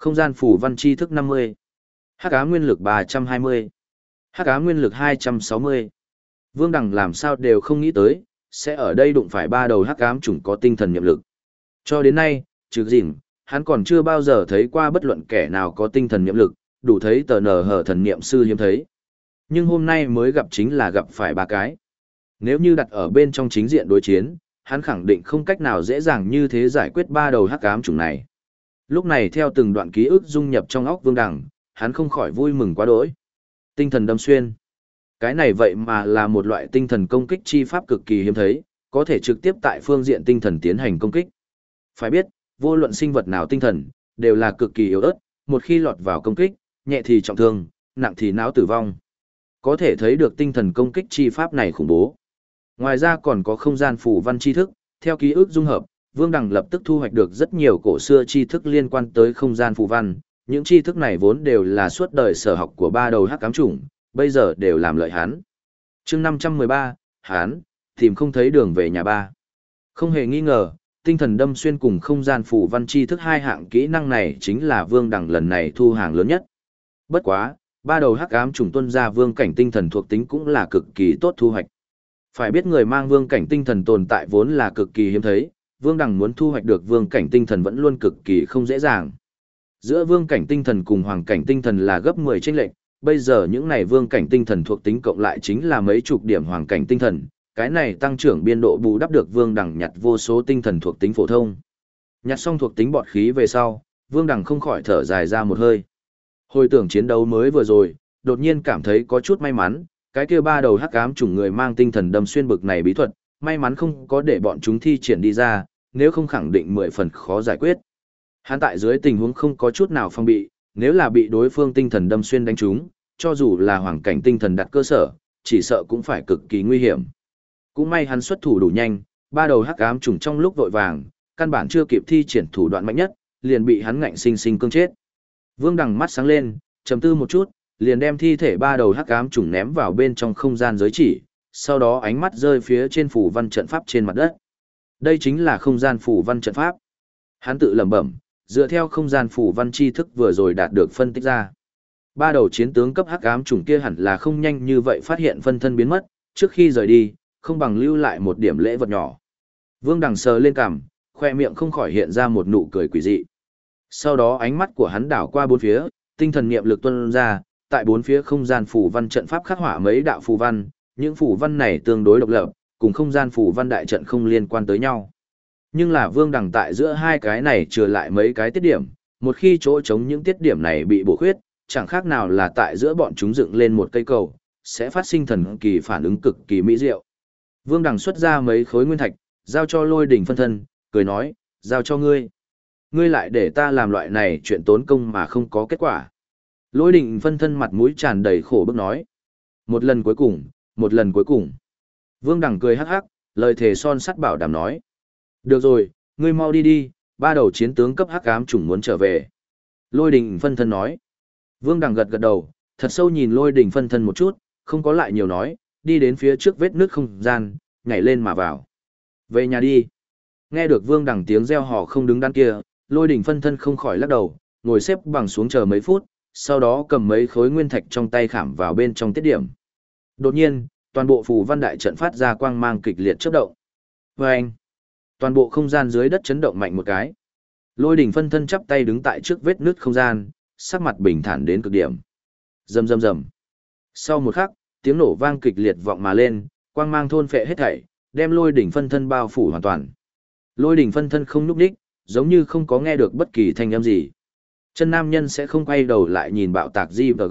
Không gian phủ văn tri thức 50. Hắc ám nguyên lực 320. Hắc ám nguyên lực 260. Vương Đằng làm sao đều không nghĩ tới, sẽ ở đây đụng phải ba đầu hắc ám chủng có tinh thần nhiệm lực. Cho đến nay, trừ dìm, hắn còn chưa bao giờ thấy qua bất luận kẻ nào có tinh thần nhiệm lực, đủ thấy tờ nở hở thần niệm sư hiếm thấy. Nhưng hôm nay mới gặp chính là gặp phải ba cái. Nếu như đặt ở bên trong chính diện đối chiến, hắn khẳng định không cách nào dễ dàng như thế giải quyết ba đầu hắc ám chủng này. Lúc này theo từng đoạn ký ức dung nhập trong óc Vương Đằng, hắn không khỏi vui mừng quá đỗi. Tinh thần đâm xuyên. Cái này vậy mà là một loại tinh thần công kích chi pháp cực kỳ hiếm thấy, có thể trực tiếp tại phương diện tinh thần tiến hành công kích. Phải biết, vô luận sinh vật nào tinh thần, đều là cực kỳ yếu ớt, một khi lọt vào công kích, nhẹ thì trọng thương, nặng thì não tử vong. Có thể thấy được tinh thần công kích chi pháp này khủng bố. Ngoài ra còn có không gian phủ văn tri thức, theo ký ức dung hợp, Vương Đằng lập tức thu hoạch được rất nhiều cổ xưa tri thức liên quan tới không gian phủ văn. Những tri thức này vốn đều là suốt đời sở học của ba đầu hắc ám chủng, bây giờ đều làm lợi hắn. Chương 513, hắn tìm không thấy đường về nhà ba. Không hề nghi ngờ, tinh thần đâm xuyên cùng không gian phủ văn tri thức hai hạng kỹ năng này chính là Vương Đằng lần này thu hàng lớn nhất. Bất quá, ba đầu hắc ám chủng tuân ra vương cảnh tinh thần thuộc tính cũng là cực kỳ tốt thu hoạch. Phải biết người mang vương cảnh tinh thần tồn tại vốn là cực kỳ hiếm thấy, Vương Đằng muốn thu hoạch được vương cảnh tinh thần vẫn luôn cực kỳ không dễ dàng. Giữa vương cảnh tinh thần cùng hoàng cảnh tinh thần là gấp 10 chênh lệch, bây giờ những này vương cảnh tinh thần thuộc tính cộng lại chính là mấy chục điểm hoàng cảnh tinh thần, cái này tăng trưởng biên độ bù đắp được Vương Đằng nhặt vô số tinh thần thuộc tính phổ thông. Nhặt xong thuộc tính bọt khí về sau, Vương Đằng không khỏi thở dài ra một hơi. Hồi tưởng chiến đấu mới vừa rồi, đột nhiên cảm thấy có chút may mắn, cái kia ba đầu hắc ám chủng người mang tinh thần đâm xuyên bực này bí thuật, may mắn không có để bọn chúng thi triển đi ra, nếu không khẳng định 10 phần khó giải quyết. Hắn tại dưới tình huống không có chút nào phòng bị, nếu là bị đối phương tinh thần đâm xuyên đánh trúng, cho dù là hoàng cảnh tinh thần đặt cơ sở, chỉ sợ cũng phải cực kỳ nguy hiểm. Cũng may hắn xuất thủ đủ nhanh, ba đầu hắc ám chủng trong lúc vội vàng, căn bản chưa kịp thi triển thủ đoạn mạnh nhất, liền bị hắn ngạnh sinh sinh cương chết. Vương Đằng mắt sáng lên, trầm tư một chút, liền đem thi thể ba đầu hắc ám chủng ném vào bên trong không gian giới chỉ, sau đó ánh mắt rơi phía trên phủ văn trận pháp trên mặt đất. Đây chính là không gian phủ văn trận pháp. Hắn tự lẩm bẩm, dựa theo không gian phủ văn tri thức vừa rồi đạt được phân tích ra. Ba đầu chiến tướng cấp hắc ám chủng kia hẳn là không nhanh như vậy phát hiện phân thân biến mất, trước khi rời đi, không bằng lưu lại một điểm lễ vật nhỏ. Vương Đằng sờ lên cằm, khoe miệng không khỏi hiện ra một nụ cười quỷ dị. Sau đó ánh mắt của hắn đảo qua bốn phía, tinh thần niệm lực tuôn ra, tại bốn phía không gian phủ văn trận pháp khắc họa mấy đạo phù văn, những phù văn này tương đối độc lập, cùng không gian phủ văn đại trận không liên quan tới nhau. Nhưng là Vương Đằng tại giữa hai cái này chừa lại mấy cái tiết điểm, một khi chỗ trống những tiết điểm này bị bổ khuyết, chẳng khác nào là tại giữa bọn chúng dựng lên một cây cầu, sẽ phát sinh thần kỳ phản ứng cực kỳ mỹ diệu. Vương Đằng xuất ra mấy khối nguyên thạch, giao cho Lôi Đỉnh phân thân, cười nói, giao cho ngươi. Ngươi lại để ta làm loại này chuyện tốn công mà không có kết quả. Lôi Đỉnh phân thân mặt mũi tràn đầy khổ bức nói. Một lần cuối cùng, một lần cuối cùng. Vương Đằng cười hắc hắc, lời thề son sắt bảo đảm nói. Được rồi, ngươi mau đi đi, ba đầu chiến tướng cấp hắc ám chủng muốn trở về. Lôi Đỉnh phân thân nói. Vương Đằng gật gật đầu, thật sâu nhìn Lôi Đỉnh phân thân một chút, không có lại nhiều nói, đi đến phía trước vết nước không gian, nhảy lên mà vào. Về nhà đi. Nghe được Vương Đằng tiếng reo hò không đứng đắn kia, Lôi Đỉnh phân thân không khỏi lắc đầu, ngồi xếp bằng xuống chờ mấy phút, sau đó cầm mấy khối nguyên thạch trong tay khảm vào bên trong tiết điểm. Đột nhiên, toàn bộ phù văn đại trận phát ra quang mang kịch liệt chớp động. Vâng! Toàn bộ không gian dưới đất chấn động mạnh một cái. Lôi Đỉnh phân thân chắp tay đứng tại trước vết nứt không gian, sắc mặt bình thản đến cực điểm. Rầm rầm rầm. Sau một khắc, tiếng nổ vang kịch liệt vọng mà lên, quang mang thôn phệ hết thảy, đem Lôi Đỉnh phân thân bao phủ hoàn toàn. Lôi Đỉnh phân thân không nhúc nhích, giống như không có nghe được bất kỳ thanh âm gì. Chân nam nhân sẽ không quay đầu lại nhìn bạo tạc GVG.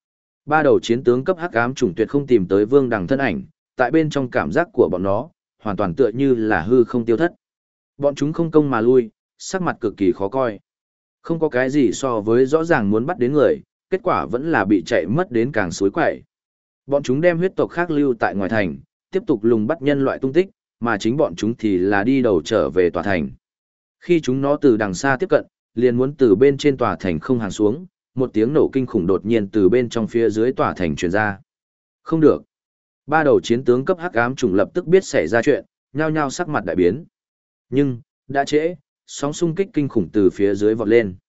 Ba đầu chiến tướng cấp hắc ám chủng tuyệt không tìm tới Vương Đằng thân ảnh, tại bên trong cảm giác của bọn nó, hoàn toàn tựa như là hư không tiêu thất. Bọn chúng không công mà lui, sắc mặt cực kỳ khó coi. Không có cái gì so với rõ ràng muốn bắt đến người, kết quả vẫn là bị chạy mất đến càng suối quậy. Bọn chúng đem huyết tộc khác lưu tại ngoài thành, tiếp tục lùng bắt nhân loại tung tích, mà chính bọn chúng thì là đi đầu trở về tòa thành. Khi chúng nó từ đằng xa tiếp cận, liền muốn từ bên trên tòa thành không hàng xuống, một tiếng nổ kinh khủng đột nhiên từ bên trong phía dưới tòa thành truyền ra. Không được. Ba đầu chiến tướng cấp hắc ám chủng lập tức biết xảy ra chuyện, nhao nhao sắc mặt đại biến. Nhưng, đã trễ, sóng xung kích kinh khủng từ phía dưới vọt lên.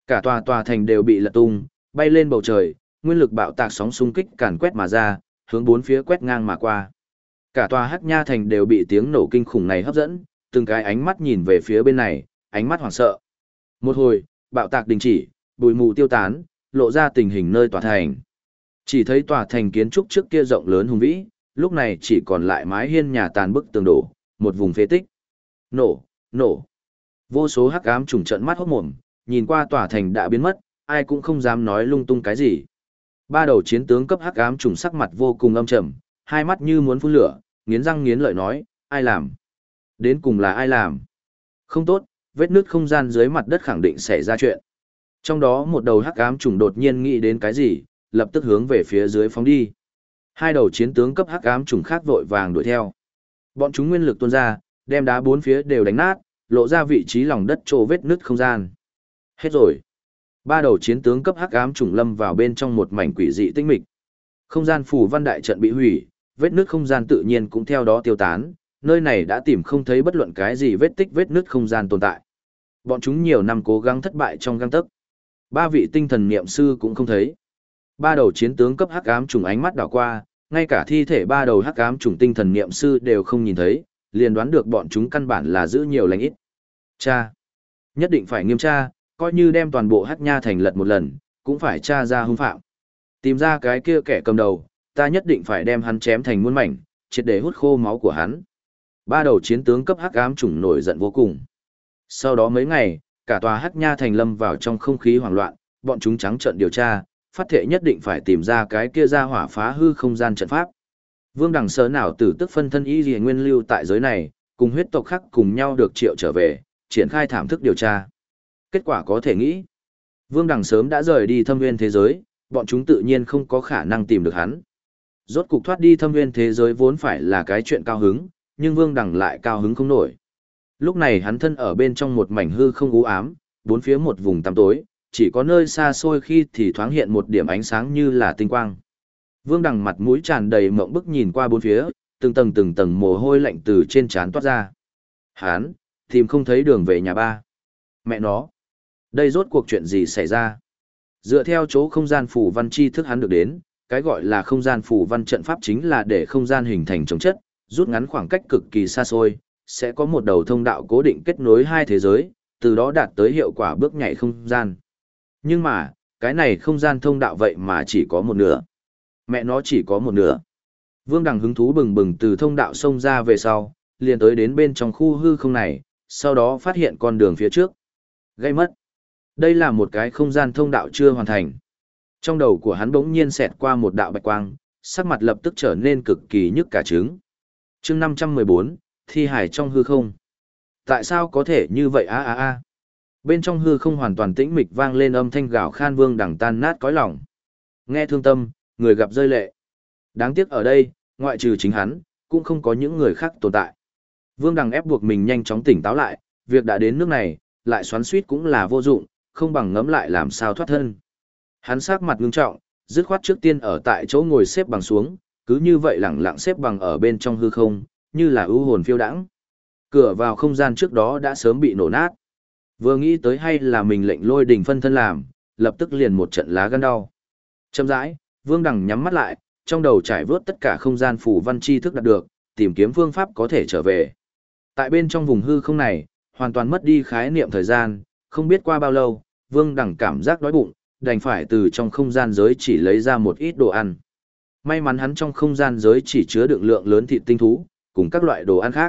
Cả tòa tòa thành đều bị lật tung, bay lên bầu trời, nguyên lực bạo tạc sóng xung kích càn quét mà ra, hướng bốn phía quét ngang mà qua. Cả tòa Hắc Nha thành đều bị tiếng nổ kinh khủng này hấp dẫn, từng cái ánh mắt nhìn về phía bên này, ánh mắt hoảng sợ. Một hồi, bạo tạc đình chỉ, bụi mù tiêu tán, lộ ra tình hình nơi tòa thành. Chỉ thấy tòa thành kiến trúc trước kia rộng lớn hùng vĩ, lúc này chỉ còn lại mái hiên nhà tàn bức tường đổ, một vùng phế tích. Nổ, nổ. Vô số hắc ám trùng trận mắt hốt mồm, nhìn qua tòa thành đã biến mất, ai cũng không dám nói lung tung cái gì. Ba đầu chiến tướng cấp hắc ám trùng sắc mặt vô cùng âm trầm, hai mắt như muốn phun lửa, nghiến răng nghiến lợi nói, ai làm? Đến cùng là ai làm? Không tốt, vết nứt không gian dưới mặt đất khẳng định xảy ra chuyện. Trong đó một đầu hắc ám trùng đột nhiên nghĩ đến cái gì, lập tức hướng về phía dưới phóng đi. Hai đầu chiến tướng cấp hắc ám trùng khác vội vàng đuổi theo. Bọn chúng nguyên lực tuôn ra, đem đá bốn phía đều đánh nát, lộ ra vị trí lòng đất chỗ vết nứt không gian. Hết rồi. Ba đầu chiến tướng cấp hắc ám trùng lâm vào bên trong một mảnh quỷ dị tinh mịch. Không gian phù văn đại trận bị hủy, vết nứt không gian tự nhiên cũng theo đó tiêu tán, nơi này đã tìm không thấy bất luận cái gì vết tích vết nứt không gian tồn tại. Bọn chúng nhiều năm cố gắng thất bại trong gang tấc. Ba vị tinh thần niệm sư cũng không thấy. Ba đầu chiến tướng cấp hắc ám trùng ánh mắt đảo qua, ngay cả thi thể ba đầu hắc ám trùng tinh thần niệm sư đều không nhìn thấy, liền đoán được bọn chúng căn bản là giữ nhiều lành ít. Cha, nhất định phải nghiêm tra, coi như đem toàn bộ Hắc Nha thành lật một lần, cũng phải tra ra hung phạm. Tìm ra cái kia kẻ cầm đầu, ta nhất định phải đem hắn chém thành muôn mảnh, triệt để hút khô máu của hắn. Ba đầu chiến tướng cấp hắc ám trùng nổi giận vô cùng. Sau đó mấy ngày, cả tòa Hắc Nha thành lâm vào trong không khí hoảng loạn, bọn chúng trắng trợn điều tra, phát thệ nhất định phải tìm ra cái kia ra hỏa phá hư không gian trận pháp. Vương Đằng Sớ nào tử tức phân thân y liễu nguyên lưu tại giới này, cùng huyết tộc khác cùng nhau được triệu trở về, triển khai thảm thức điều tra. Kết quả có thể nghĩ, Vương Đằng sớm đã rời đi thâm nguyên thế giới, bọn chúng tự nhiên không có khả năng tìm được hắn. Rốt cục thoát đi thâm nguyên thế giới vốn phải là cái chuyện cao hứng, nhưng Vương Đằng lại cao hứng không nổi. Lúc này hắn thân ở bên trong một mảnh hư không u ám, bốn phía một vùng tăm tối, chỉ có nơi xa xôi khi thì thoáng hiện một điểm ánh sáng như là tinh quang. Vương Đằng mặt mũi tràn đầy mộng bức nhìn qua bốn phía, từng tầng mồ hôi lạnh từ trên trán toát ra. Hắn tìm không thấy đường về nhà ba. Mẹ nó, đây rốt cuộc chuyện gì xảy ra? Dựa theo chỗ không gian phù văn chi thức hắn được đến, cái gọi là không gian phù văn trận pháp chính là để không gian hình thành chống chất, rút ngắn khoảng cách cực kỳ xa xôi, sẽ có một đầu thông đạo cố định kết nối hai thế giới, từ đó đạt tới hiệu quả bước nhảy không gian. Nhưng mà, cái này không gian thông đạo vậy mà chỉ có một nửa. Mẹ nó chỉ có một nửa. Vương Đằng hứng thú bừng bừng từ thông đạo xông ra về sau, liền tới đến bên trong khu hư không này, sau đó phát hiện con đường phía trước. Gây mất. Đây là một cái không gian thông đạo chưa hoàn thành. Trong đầu của hắn bỗng nhiên xẹt qua một đạo bạch quang, sắc mặt lập tức trở nên cực kỳ nhức cả trứng. Chương 514, thi hải trong hư không. Tại sao có thể như vậy a? Bên trong hư không hoàn toàn tĩnh mịch vang lên âm thanh gào khan Vương Đằng tan nát cõi lòng. Nghe thương tâm, người gặp rơi lệ. Đáng tiếc ở đây, ngoại trừ chính hắn, cũng không có những người khác tồn tại. Vương Đằng ép buộc mình nhanh chóng tỉnh táo lại, việc đã đến nước này, lại xoắn xuýt cũng là vô dụng, không bằng ngẫm lại làm sao thoát thân. Hắn sắc mặt ngưng trọng, dứt khoát trước tiên ở tại chỗ ngồi xếp bằng xuống, cứ như vậy lẳng lặng xếp bằng ở bên trong hư không, như là ưu hồn phiêu đãng. Cửa vào không gian trước đó đã sớm bị nổ nát. Vừa nghĩ tới hay là mình lệnh Lôi Đình phân thân làm, lập tức liền một trận lá gan đau. Chậm rãi, Vương Đằng nhắm mắt lại, trong đầu trải vớt tất cả không gian phù văn chi thức đạt được, tìm kiếm phương pháp có thể trở về. Tại bên trong vùng hư không này, hoàn toàn mất đi khái niệm thời gian, không biết qua bao lâu, Vương Đằng cảm giác đói bụng, đành phải từ trong không gian giới chỉ lấy ra một ít đồ ăn. May mắn hắn trong không gian giới chỉ chứa đựng lượng lớn thịt tinh thú, cùng các loại đồ ăn khác.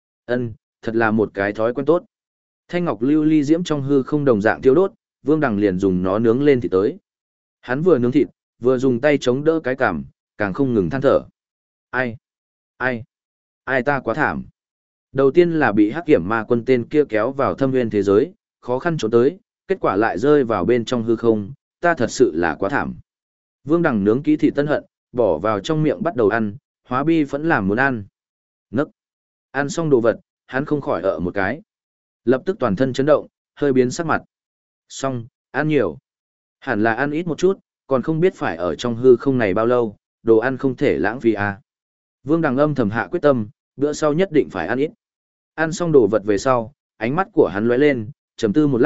Thật là một cái thói quen tốt. Thanh ngọc lưu ly diễm trong hư không đồng dạng tiêu đốt, Vương Đằng liền dùng nó nướng lên thịt tới. Hắn vừa nướng thịt, vừa dùng tay chống đỡ cái cằm, càng không ngừng than thở. Ai ta quá thảm. Đầu tiên là bị hắc kiểm ma quân tên kia kéo vào thâm nguyên thế giới, khó khăn trốn tới, kết quả lại rơi vào bên trong hư không, ta thật sự là quá thảm. Vương Đằng nướng kỹ thịt tân hận, bỏ vào trong miệng bắt đầu ăn, hóa bi vẫn làm muốn ăn. Nấc. Ăn xong đồ vật, hắn không khỏi ở một cái. Lập tức toàn thân chấn động, hơi biến sắc mặt. Xong, ăn nhiều. Hẳn là ăn ít một chút, còn không biết phải ở trong hư không này bao lâu, đồ ăn không thể lãng phí à. Vương Đằng âm thầm hạ quyết tâm, bữa sau nhất định phải ăn ít. Ăn xong đồ vật về sau, ánh mắt của hắn lóe lên, trầm tư một lát,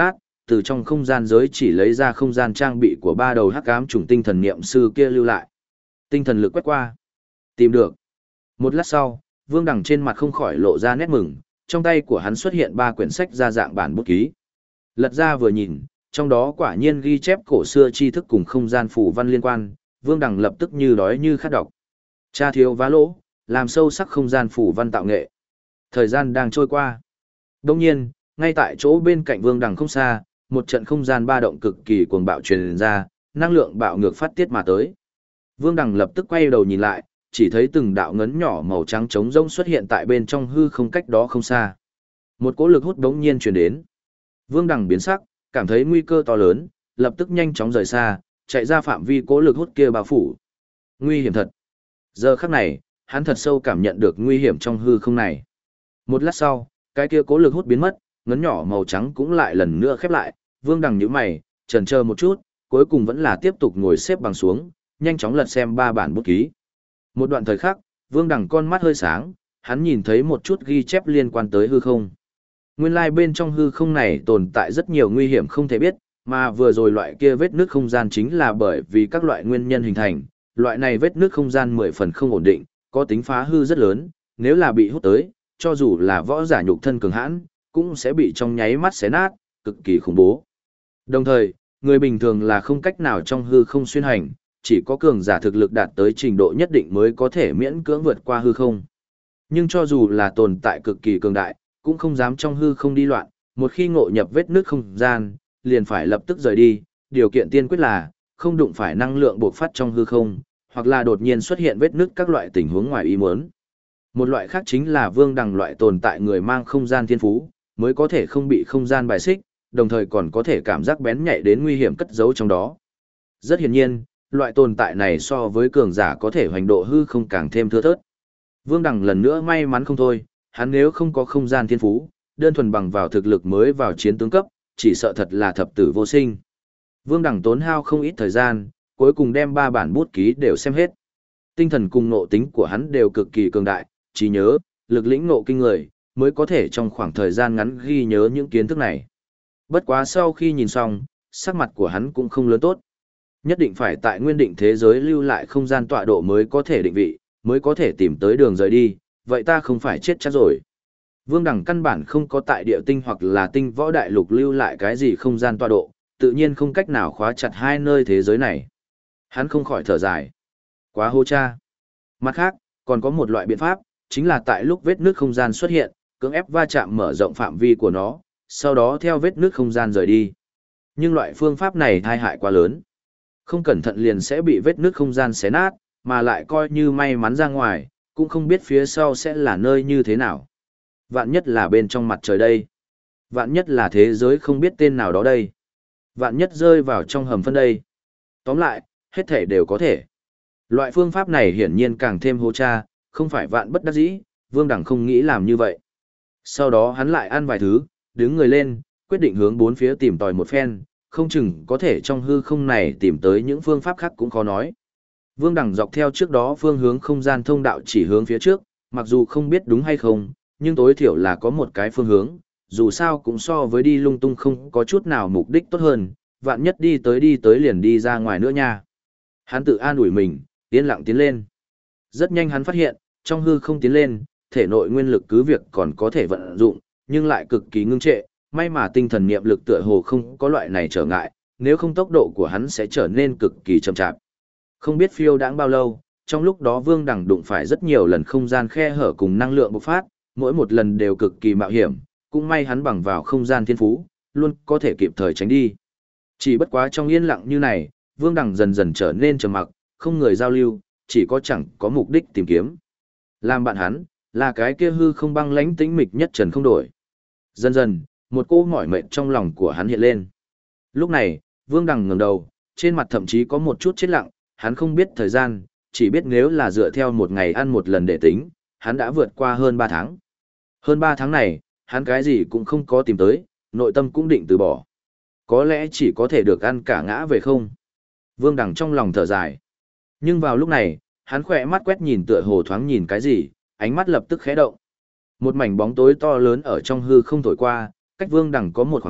từ trong không gian giới chỉ lấy ra không gian trang bị của ba đầu hắc ám chủng tinh thần niệm sư kia lưu lại. Tinh thần lực quét qua. Tìm được. Một lát sau, Vương Đằng trên mặt không khỏi lộ ra nét mừng, trong tay của hắn xuất hiện 3 quyển sách ra dạng bản bút ký. Lật ra vừa nhìn, trong đó quả nhiên ghi chép cổ xưa tri thức cùng không gian phù văn liên quan, Vương Đằng lập tức như đói như khát đọc. Cha thiếu vá lỗ, làm sâu sắc không gian phù văn tạo nghệ. Thời gian đang trôi qua. Đồng nhiên, ngay tại chỗ bên cạnh Vương Đằng không xa, một trận không gian ba động cực kỳ cuồng bạo truyền ra, năng lượng bạo ngược phát tiết mà tới. Vương Đằng lập tức quay đầu nhìn lại, chỉ thấy từng đạo ngấn nhỏ màu trắng trống rỗng xuất hiện tại bên trong hư không cách đó không xa. Một cỗ lực hút đống nhiên truyền đến. Vương Đằng biến sắc, cảm thấy nguy cơ to lớn, lập tức nhanh chóng rời xa, chạy ra phạm vi cỗ lực hút kia bao phủ. Nguy hiểm thật. Giờ khắc này, hắn thật sâu cảm nhận được nguy hiểm trong hư không này. Một lát sau, cái kia cỗ lực hút biến mất, ngấn nhỏ màu trắng cũng lại lần nữa khép lại. Vương Đằng nhíu mày, chần chờ một chút, cuối cùng vẫn là tiếp tục ngồi xếp bằng xuống, nhanh chóng lật xem 3 bản bút ký. Một đoạn thời khắc, Vương Đằng con mắt hơi sáng, hắn nhìn thấy một chút ghi chép liên quan tới hư không. Nguyên lai bên trong hư không này tồn tại rất nhiều nguy hiểm không thể biết, mà vừa rồi loại kia vết nước không gian chính là bởi vì các loại nguyên nhân hình thành. Loại này vết nước không gian 10 phần không ổn định, có tính phá hư rất lớn, nếu là bị hút tới, cho dù là võ giả nhục thân cường hãn, cũng sẽ bị trong nháy mắt xé nát, cực kỳ khủng bố. Đồng thời, người bình thường là không cách nào trong hư không xuyên hành, chỉ có cường giả thực lực đạt tới trình độ nhất định mới có thể miễn cưỡng vượt qua hư không. Nhưng cho dù là tồn tại cực kỳ cường đại, cũng không dám trong hư không đi loạn, một khi ngộ nhập vết nước không gian, liền phải lập tức rời đi, điều kiện tiên quyết là không đụng phải năng lượng bộc phát trong hư không, hoặc là đột nhiên xuất hiện vết nước các loại tình huống ngoài ý muốn. Một loại khác chính là Vương Đằng loại tồn tại người mang không gian thiên phú, mới có thể không bị không gian bài xích, đồng thời còn có thể cảm giác bén nhạy đến nguy hiểm cất giấu trong đó. Rất hiển nhiên, loại tồn tại này so với cường giả có thể hoành độ hư không càng thêm thưa thớt. Vương Đằng lần nữa may mắn không thôi, hắn nếu không có không gian thiên phú, đơn thuần bằng vào thực lực mới vào chiến tướng cấp, chỉ sợ thật là thập tử vô sinh. Vương Đằng tốn hao không ít thời gian, cuối cùng đem 3 bản bút ký đều xem hết. Tinh thần cùng ngộ tính của hắn đều cực kỳ cường đại, trí nhớ, lực lĩnh ngộ kinh người, mới có thể trong khoảng thời gian ngắn ghi nhớ những kiến thức này. Bất quá sau khi nhìn xong, sắc mặt của hắn cũng không lớn tốt. Nhất định phải tại nguyên định thế giới lưu lại không gian tọa độ mới có thể định vị, mới có thể tìm tới đường rời đi, vậy ta không phải chết chắc rồi. Vương Đằng căn bản không có tại địa tinh hoặc là tinh võ đại lục lưu lại cái gì không gian tọa độ, tự nhiên không cách nào khóa chặt hai nơi thế giới này. Hắn không khỏi thở dài. Quá hô cha. Mặt khác, còn có một loại biện pháp, chính là tại lúc vết nước không gian xuất hiện, cưỡng ép va chạm mở rộng phạm vi của nó, sau đó theo vết nước không gian rời đi. Nhưng loại phương pháp này tai hại quá lớn. Không cẩn thận liền sẽ bị vết nước không gian xé nát, mà lại coi như may mắn ra ngoài, cũng không biết phía sau sẽ là nơi như thế nào. Vạn nhất là bên trong mặt trời đây. Vạn nhất là thế giới không biết tên nào đó đây. Vạn nhất rơi vào trong hầm phân đây. Tóm lại, hết thể đều có thể. Loại phương pháp này hiển nhiên càng thêm hô cha, không phải vạn bất đắc dĩ, Vương Đằng không nghĩ làm như vậy. Sau đó hắn lại ăn vài thứ, đứng người lên, quyết định hướng 4 phía tìm tòi một phen, không chừng có thể trong hư không này tìm tới những phương pháp khác cũng khó nói. Vương Đằng dọc theo trước đó phương hướng không gian thông đạo chỉ hướng phía trước, mặc dù không biết đúng hay không, nhưng tối thiểu là có một cái phương hướng, dù sao cũng so với đi lung tung không có chút nào mục đích tốt hơn, vạn nhất đi tới liền đi ra ngoài nữa nha. Hắn tự an ủi mình, yên lặng tiến lên. Rất nhanh hắn phát hiện, trong hư không tiến lên, thể nội nguyên lực cứ việc còn có thể vận dụng, nhưng lại cực kỳ ngưng trệ, may mà tinh thần niệm lực tựa hồ không có loại này trở ngại, nếu không tốc độ của hắn sẽ trở nên cực kỳ chậm chạp. Không biết phiêu đãng bao lâu, trong lúc đó Vương Đằng đụng phải rất nhiều lần không gian khe hở cùng năng lượng bộc phát, mỗi một lần đều cực kỳ mạo hiểm, cũng may hắn bằng vào không gian thiên phú, luôn có thể kịp thời tránh đi. Chỉ bất quá trong yên lặng như này, Vương Đằng dần dần trở nên trầm mặc, không người giao lưu, chỉ có chẳng có mục đích tìm kiếm. Làm bạn hắn, là cái kia hư không băng lãnh tĩnh mịch nhất trần không đổi. Dần dần, một cô mỏi mệt trong lòng của hắn hiện lên. Lúc này, Vương Đằng ngẩng đầu, trên mặt thậm chí có một chút chết lặng, hắn không biết thời gian, chỉ biết nếu là dựa theo một ngày ăn một lần để tính, hắn đã vượt qua hơn 3 tháng. Hơn 3 tháng này, hắn cái gì cũng không có tìm tới, nội tâm cũng định từ bỏ. Có lẽ chỉ có thể được ăn cả ngã về không. Vương Đằng trong lòng thở dài. Nhưng vào lúc này, hắn khỏe mắt quét nhìn tựa hồ thoáng nhìn cái gì, ánh mắt lập tức khẽ động. Một mảnh bóng tối to lớn ở trong hư không thổi qua, cách Vương Đằng có một khoảng cách,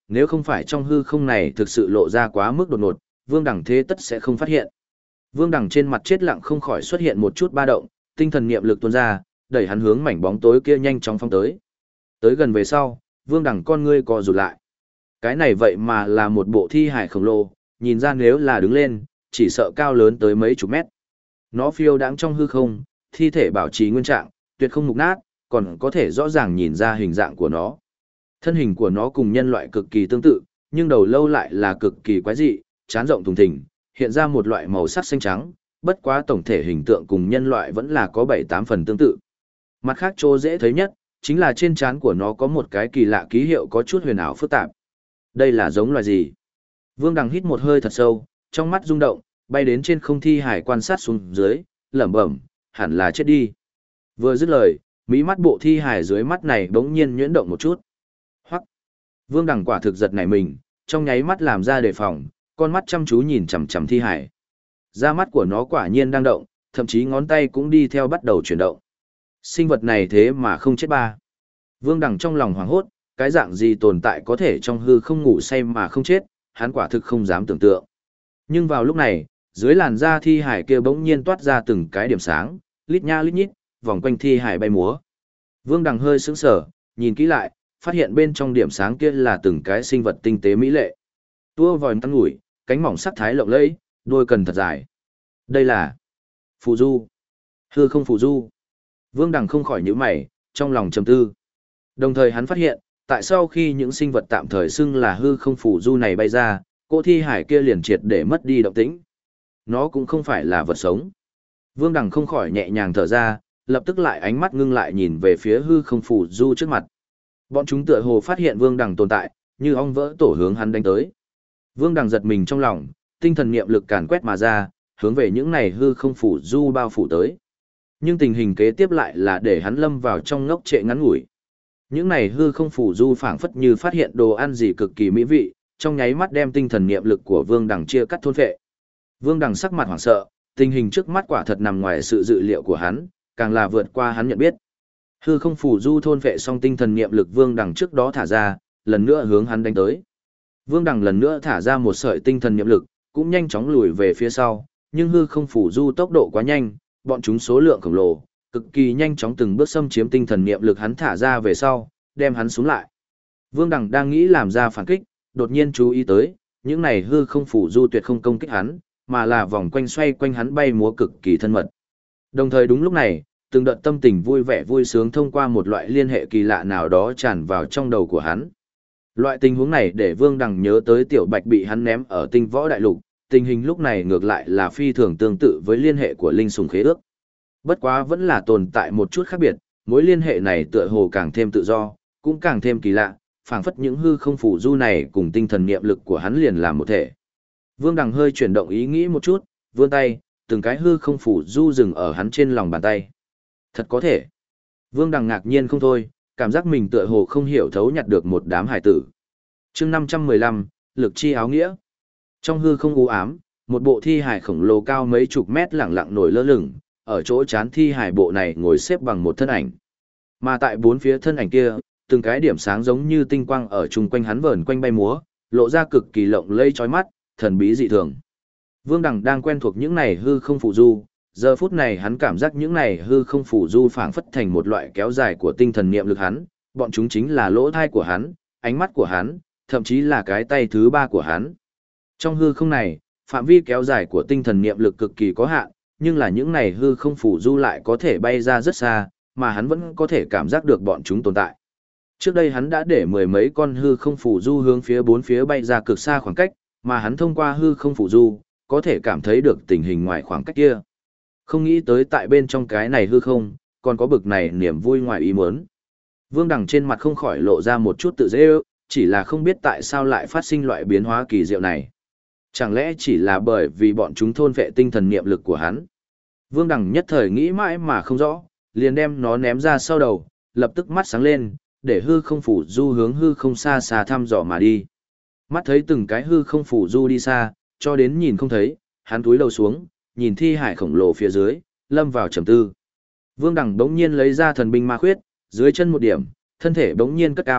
nếu không phải trong hư không này thực sự lộ ra quá mức đột ngột, Vương Đằng thế tất sẽ không phát hiện. Vương Đằng trên mặt chết lặng không khỏi xuất hiện một chút ba động, tinh thần niệm lực tuôn ra, đẩy hắn hướng mảnh bóng tối kia nhanh chóng phóng tới. Tới gần về sau, Vương Đằng con ngươi co rụt lại. Cái này vậy mà là một bộ thi hải khổng lồ, nhìn ra nếu là đứng lên, chỉ sợ cao lớn tới mấy chục mét. Nó phiêu đáng trong hư không, thi thể bảo trì nguyên trạng, tuyệt không mục nát, còn có thể rõ ràng nhìn ra hình dạng của nó. Thân hình của nó cùng nhân loại cực kỳ tương tự, nhưng đầu lâu lại là cực kỳ quái dị, trán rộng thùng thình, hiện ra một loại màu sắc xanh trắng, bất quá tổng thể hình tượng cùng nhân loại vẫn là có 7-8 phần tương tự. Mặt khác chỗ dễ thấy nhất, chính là trên trán của nó có một cái kỳ lạ ký hiệu có chút huyền ảo phức tạp. Đây là giống loài gì? Vương Đằng hít một hơi thật sâu, trong mắt rung động, bay đến trên không thi hải quan sát xuống dưới, lẩm bẩm, hẳn là chết đi. Vừa dứt lời, mỹ mắt bộ thi hải dưới mắt này bỗng nhiên nhuyễn động một chút. Hoắc. Vương Đằng quả thực giật nảy mình, trong nháy mắt làm ra đề phòng, con mắt chăm chú nhìn chằm chằm thi hải. Da mắt của nó quả nhiên đang động, thậm chí ngón tay cũng đi theo bắt đầu chuyển động. Sinh vật này thế mà không chết ba. Vương Đằng trong lòng hoảng hốt, cái dạng gì tồn tại có thể trong hư không ngủ say mà không chết, hắn quả thực không dám tưởng tượng. Nhưng vào lúc này, dưới làn da thi hải kia bỗng nhiên toát ra từng cái điểm sáng, lít nha lít nhít, vòng quanh thi hải bay múa. Vương Đằng hơi sững sờ, nhìn kỹ lại, phát hiện bên trong điểm sáng kia là từng cái sinh vật tinh tế mỹ lệ. Tua vòi tăng ngủi, cánh mỏng sắc thái lộng lẫy, đôi cần thật dài. Đây là phù du. Hư không phù du. Vương Đằng không khỏi nhíu mày, trong lòng trầm tư. Đồng thời hắn phát hiện, tại sau khi những sinh vật tạm thời xưng là hư không phù du này bay ra, cỗ thi hải kia liền triệt để mất đi động tĩnh. Nó cũng không phải là vật sống. Vương Đằng không khỏi nhẹ nhàng thở ra, lập tức lại ánh mắt ngưng lại nhìn về phía hư không phù du trước mặt. Bọn chúng tựa hồ phát hiện Vương Đằng tồn tại, như ong vỡ tổ hướng hắn đánh tới. Vương Đằng giật mình trong lòng, tinh thần niệm lực càn quét mà ra, hướng về những này hư không phù du bao phủ tới. Nhưng tình hình kế tiếp lại là để hắn lâm vào trong ngốc trệ ngắn ngủi. Những này hư không phù du phảng phất như phát hiện đồ ăn gì cực kỳ mỹ vị, trong nháy mắt đem tinh thần niệm lực của Vương Đằng chia cắt thôn phệ. Vương Đằng sắc mặt hoảng sợ, tình hình trước mắt quả thật nằm ngoài sự dự liệu của hắn, càng là vượt qua hắn nhận biết. Hư không phù du thôn phệ xong tinh thần niệm lực Vương Đằng trước đó thả ra, lần nữa hướng hắn đánh tới. Vương Đằng lần nữa thả ra một sợi tinh thần niệm lực, cũng nhanh chóng lùi về phía sau, nhưng hư không phù du tốc độ quá nhanh, bọn chúng số lượng khổng lồ, cực kỳ nhanh chóng từng bước xâm chiếm tinh thần niệm lực hắn thả ra về sau, đem hắn xuống lại. Vương Đằng đang nghĩ làm ra phản kích, đột nhiên chú ý tới, những này hư không phù du tuyệt không công kích hắn, mà là vòng quanh xoay quanh hắn bay múa cực kỳ thân mật. Đồng thời đúng lúc này, từng đợt tâm tình vui vẻ vui sướng thông qua một loại liên hệ kỳ lạ nào đó tràn vào trong đầu của hắn. Loại tình huống này để Vương Đằng nhớ tới Tiểu Bạch bị hắn ném ở Tinh Võ Đại Lục, tình hình lúc này ngược lại là phi thường tương tự với liên hệ của Linh Sùng Khế Ước. Bất quá vẫn là tồn tại một chút khác biệt, mối liên hệ này tựa hồ càng thêm tự do, cũng càng thêm kỳ lạ, phảng phất những hư không phù du này cùng tinh thần niệm lực của hắn liền làm một thể. Vương Đằng hơi chuyển động ý nghĩ một chút, vươn tay, từng cái hư không phù du dừng ở hắn trên lòng bàn tay. Thật có thể. Vương Đằng ngạc nhiên không thôi, cảm giác mình tựa hồ không hiểu thấu nhặt được một đám hải tử. Chương 515, lực chi áo nghĩa. Trong hư không u ám, một bộ thi hải khổng lồ cao mấy chục mét lẳng lặng nổi lơ lửng, ở chỗ chán thi hải bộ này ngồi xếp bằng một thân ảnh. Mà tại bốn phía thân ảnh kia, từng cái điểm sáng giống như tinh quang ở chung quanh hắn vờn quanh bay múa, lộ ra cực kỳ lộng lẫy chói mắt, thần bí dị thường. Vương Đằng đang quen thuộc những này hư không phù du, giờ phút này hắn cảm giác những này hư không phù du phảng phất thành một loại kéo dài của tinh thần niệm lực hắn, bọn chúng chính là lỗ thai của hắn, ánh mắt của hắn, thậm chí là cái tay thứ ba của hắn. Trong hư không này, phạm vi kéo dài của tinh thần niệm lực cực kỳ có hạn, nhưng là những này hư không phù du lại có thể bay ra rất xa, mà hắn vẫn có thể cảm giác được bọn chúng tồn tại. Trước đây hắn đã để mười mấy con hư không phù du hướng phía bốn phía bay ra cực xa khoảng cách, mà hắn thông qua hư không phù du, có thể cảm thấy được tình hình ngoài khoảng cách kia. Không nghĩ tới tại bên trong cái này hư không, còn có bực này niềm vui ngoài ý muốn. Vương Đằng trên mặt không khỏi lộ ra một chút tự dễ ước, chỉ là không biết tại sao lại phát sinh loại biến hóa kỳ diệu này. Chẳng lẽ chỉ là bởi vì bọn chúng thôn vệ tinh thần niệm lực của hắn? Vương Đằng nhất thời nghĩ mãi mà không rõ, liền đem nó ném ra sau đầu, lập tức mắt sáng lên, để hư không phủ du hướng hư không xa xa thăm dò mà đi. Mắt thấy từng cái hư không phủ du đi xa, cho đến nhìn không thấy, hắn túi lầu xuống, nhìn thi hải khổng lồ phía dưới, lâm vào trầm tư. Vương Đằng bỗng nhiên lấy ra thần binh ma khuyết, dưới chân một điểm, thân thể bỗng nhiên cất cao,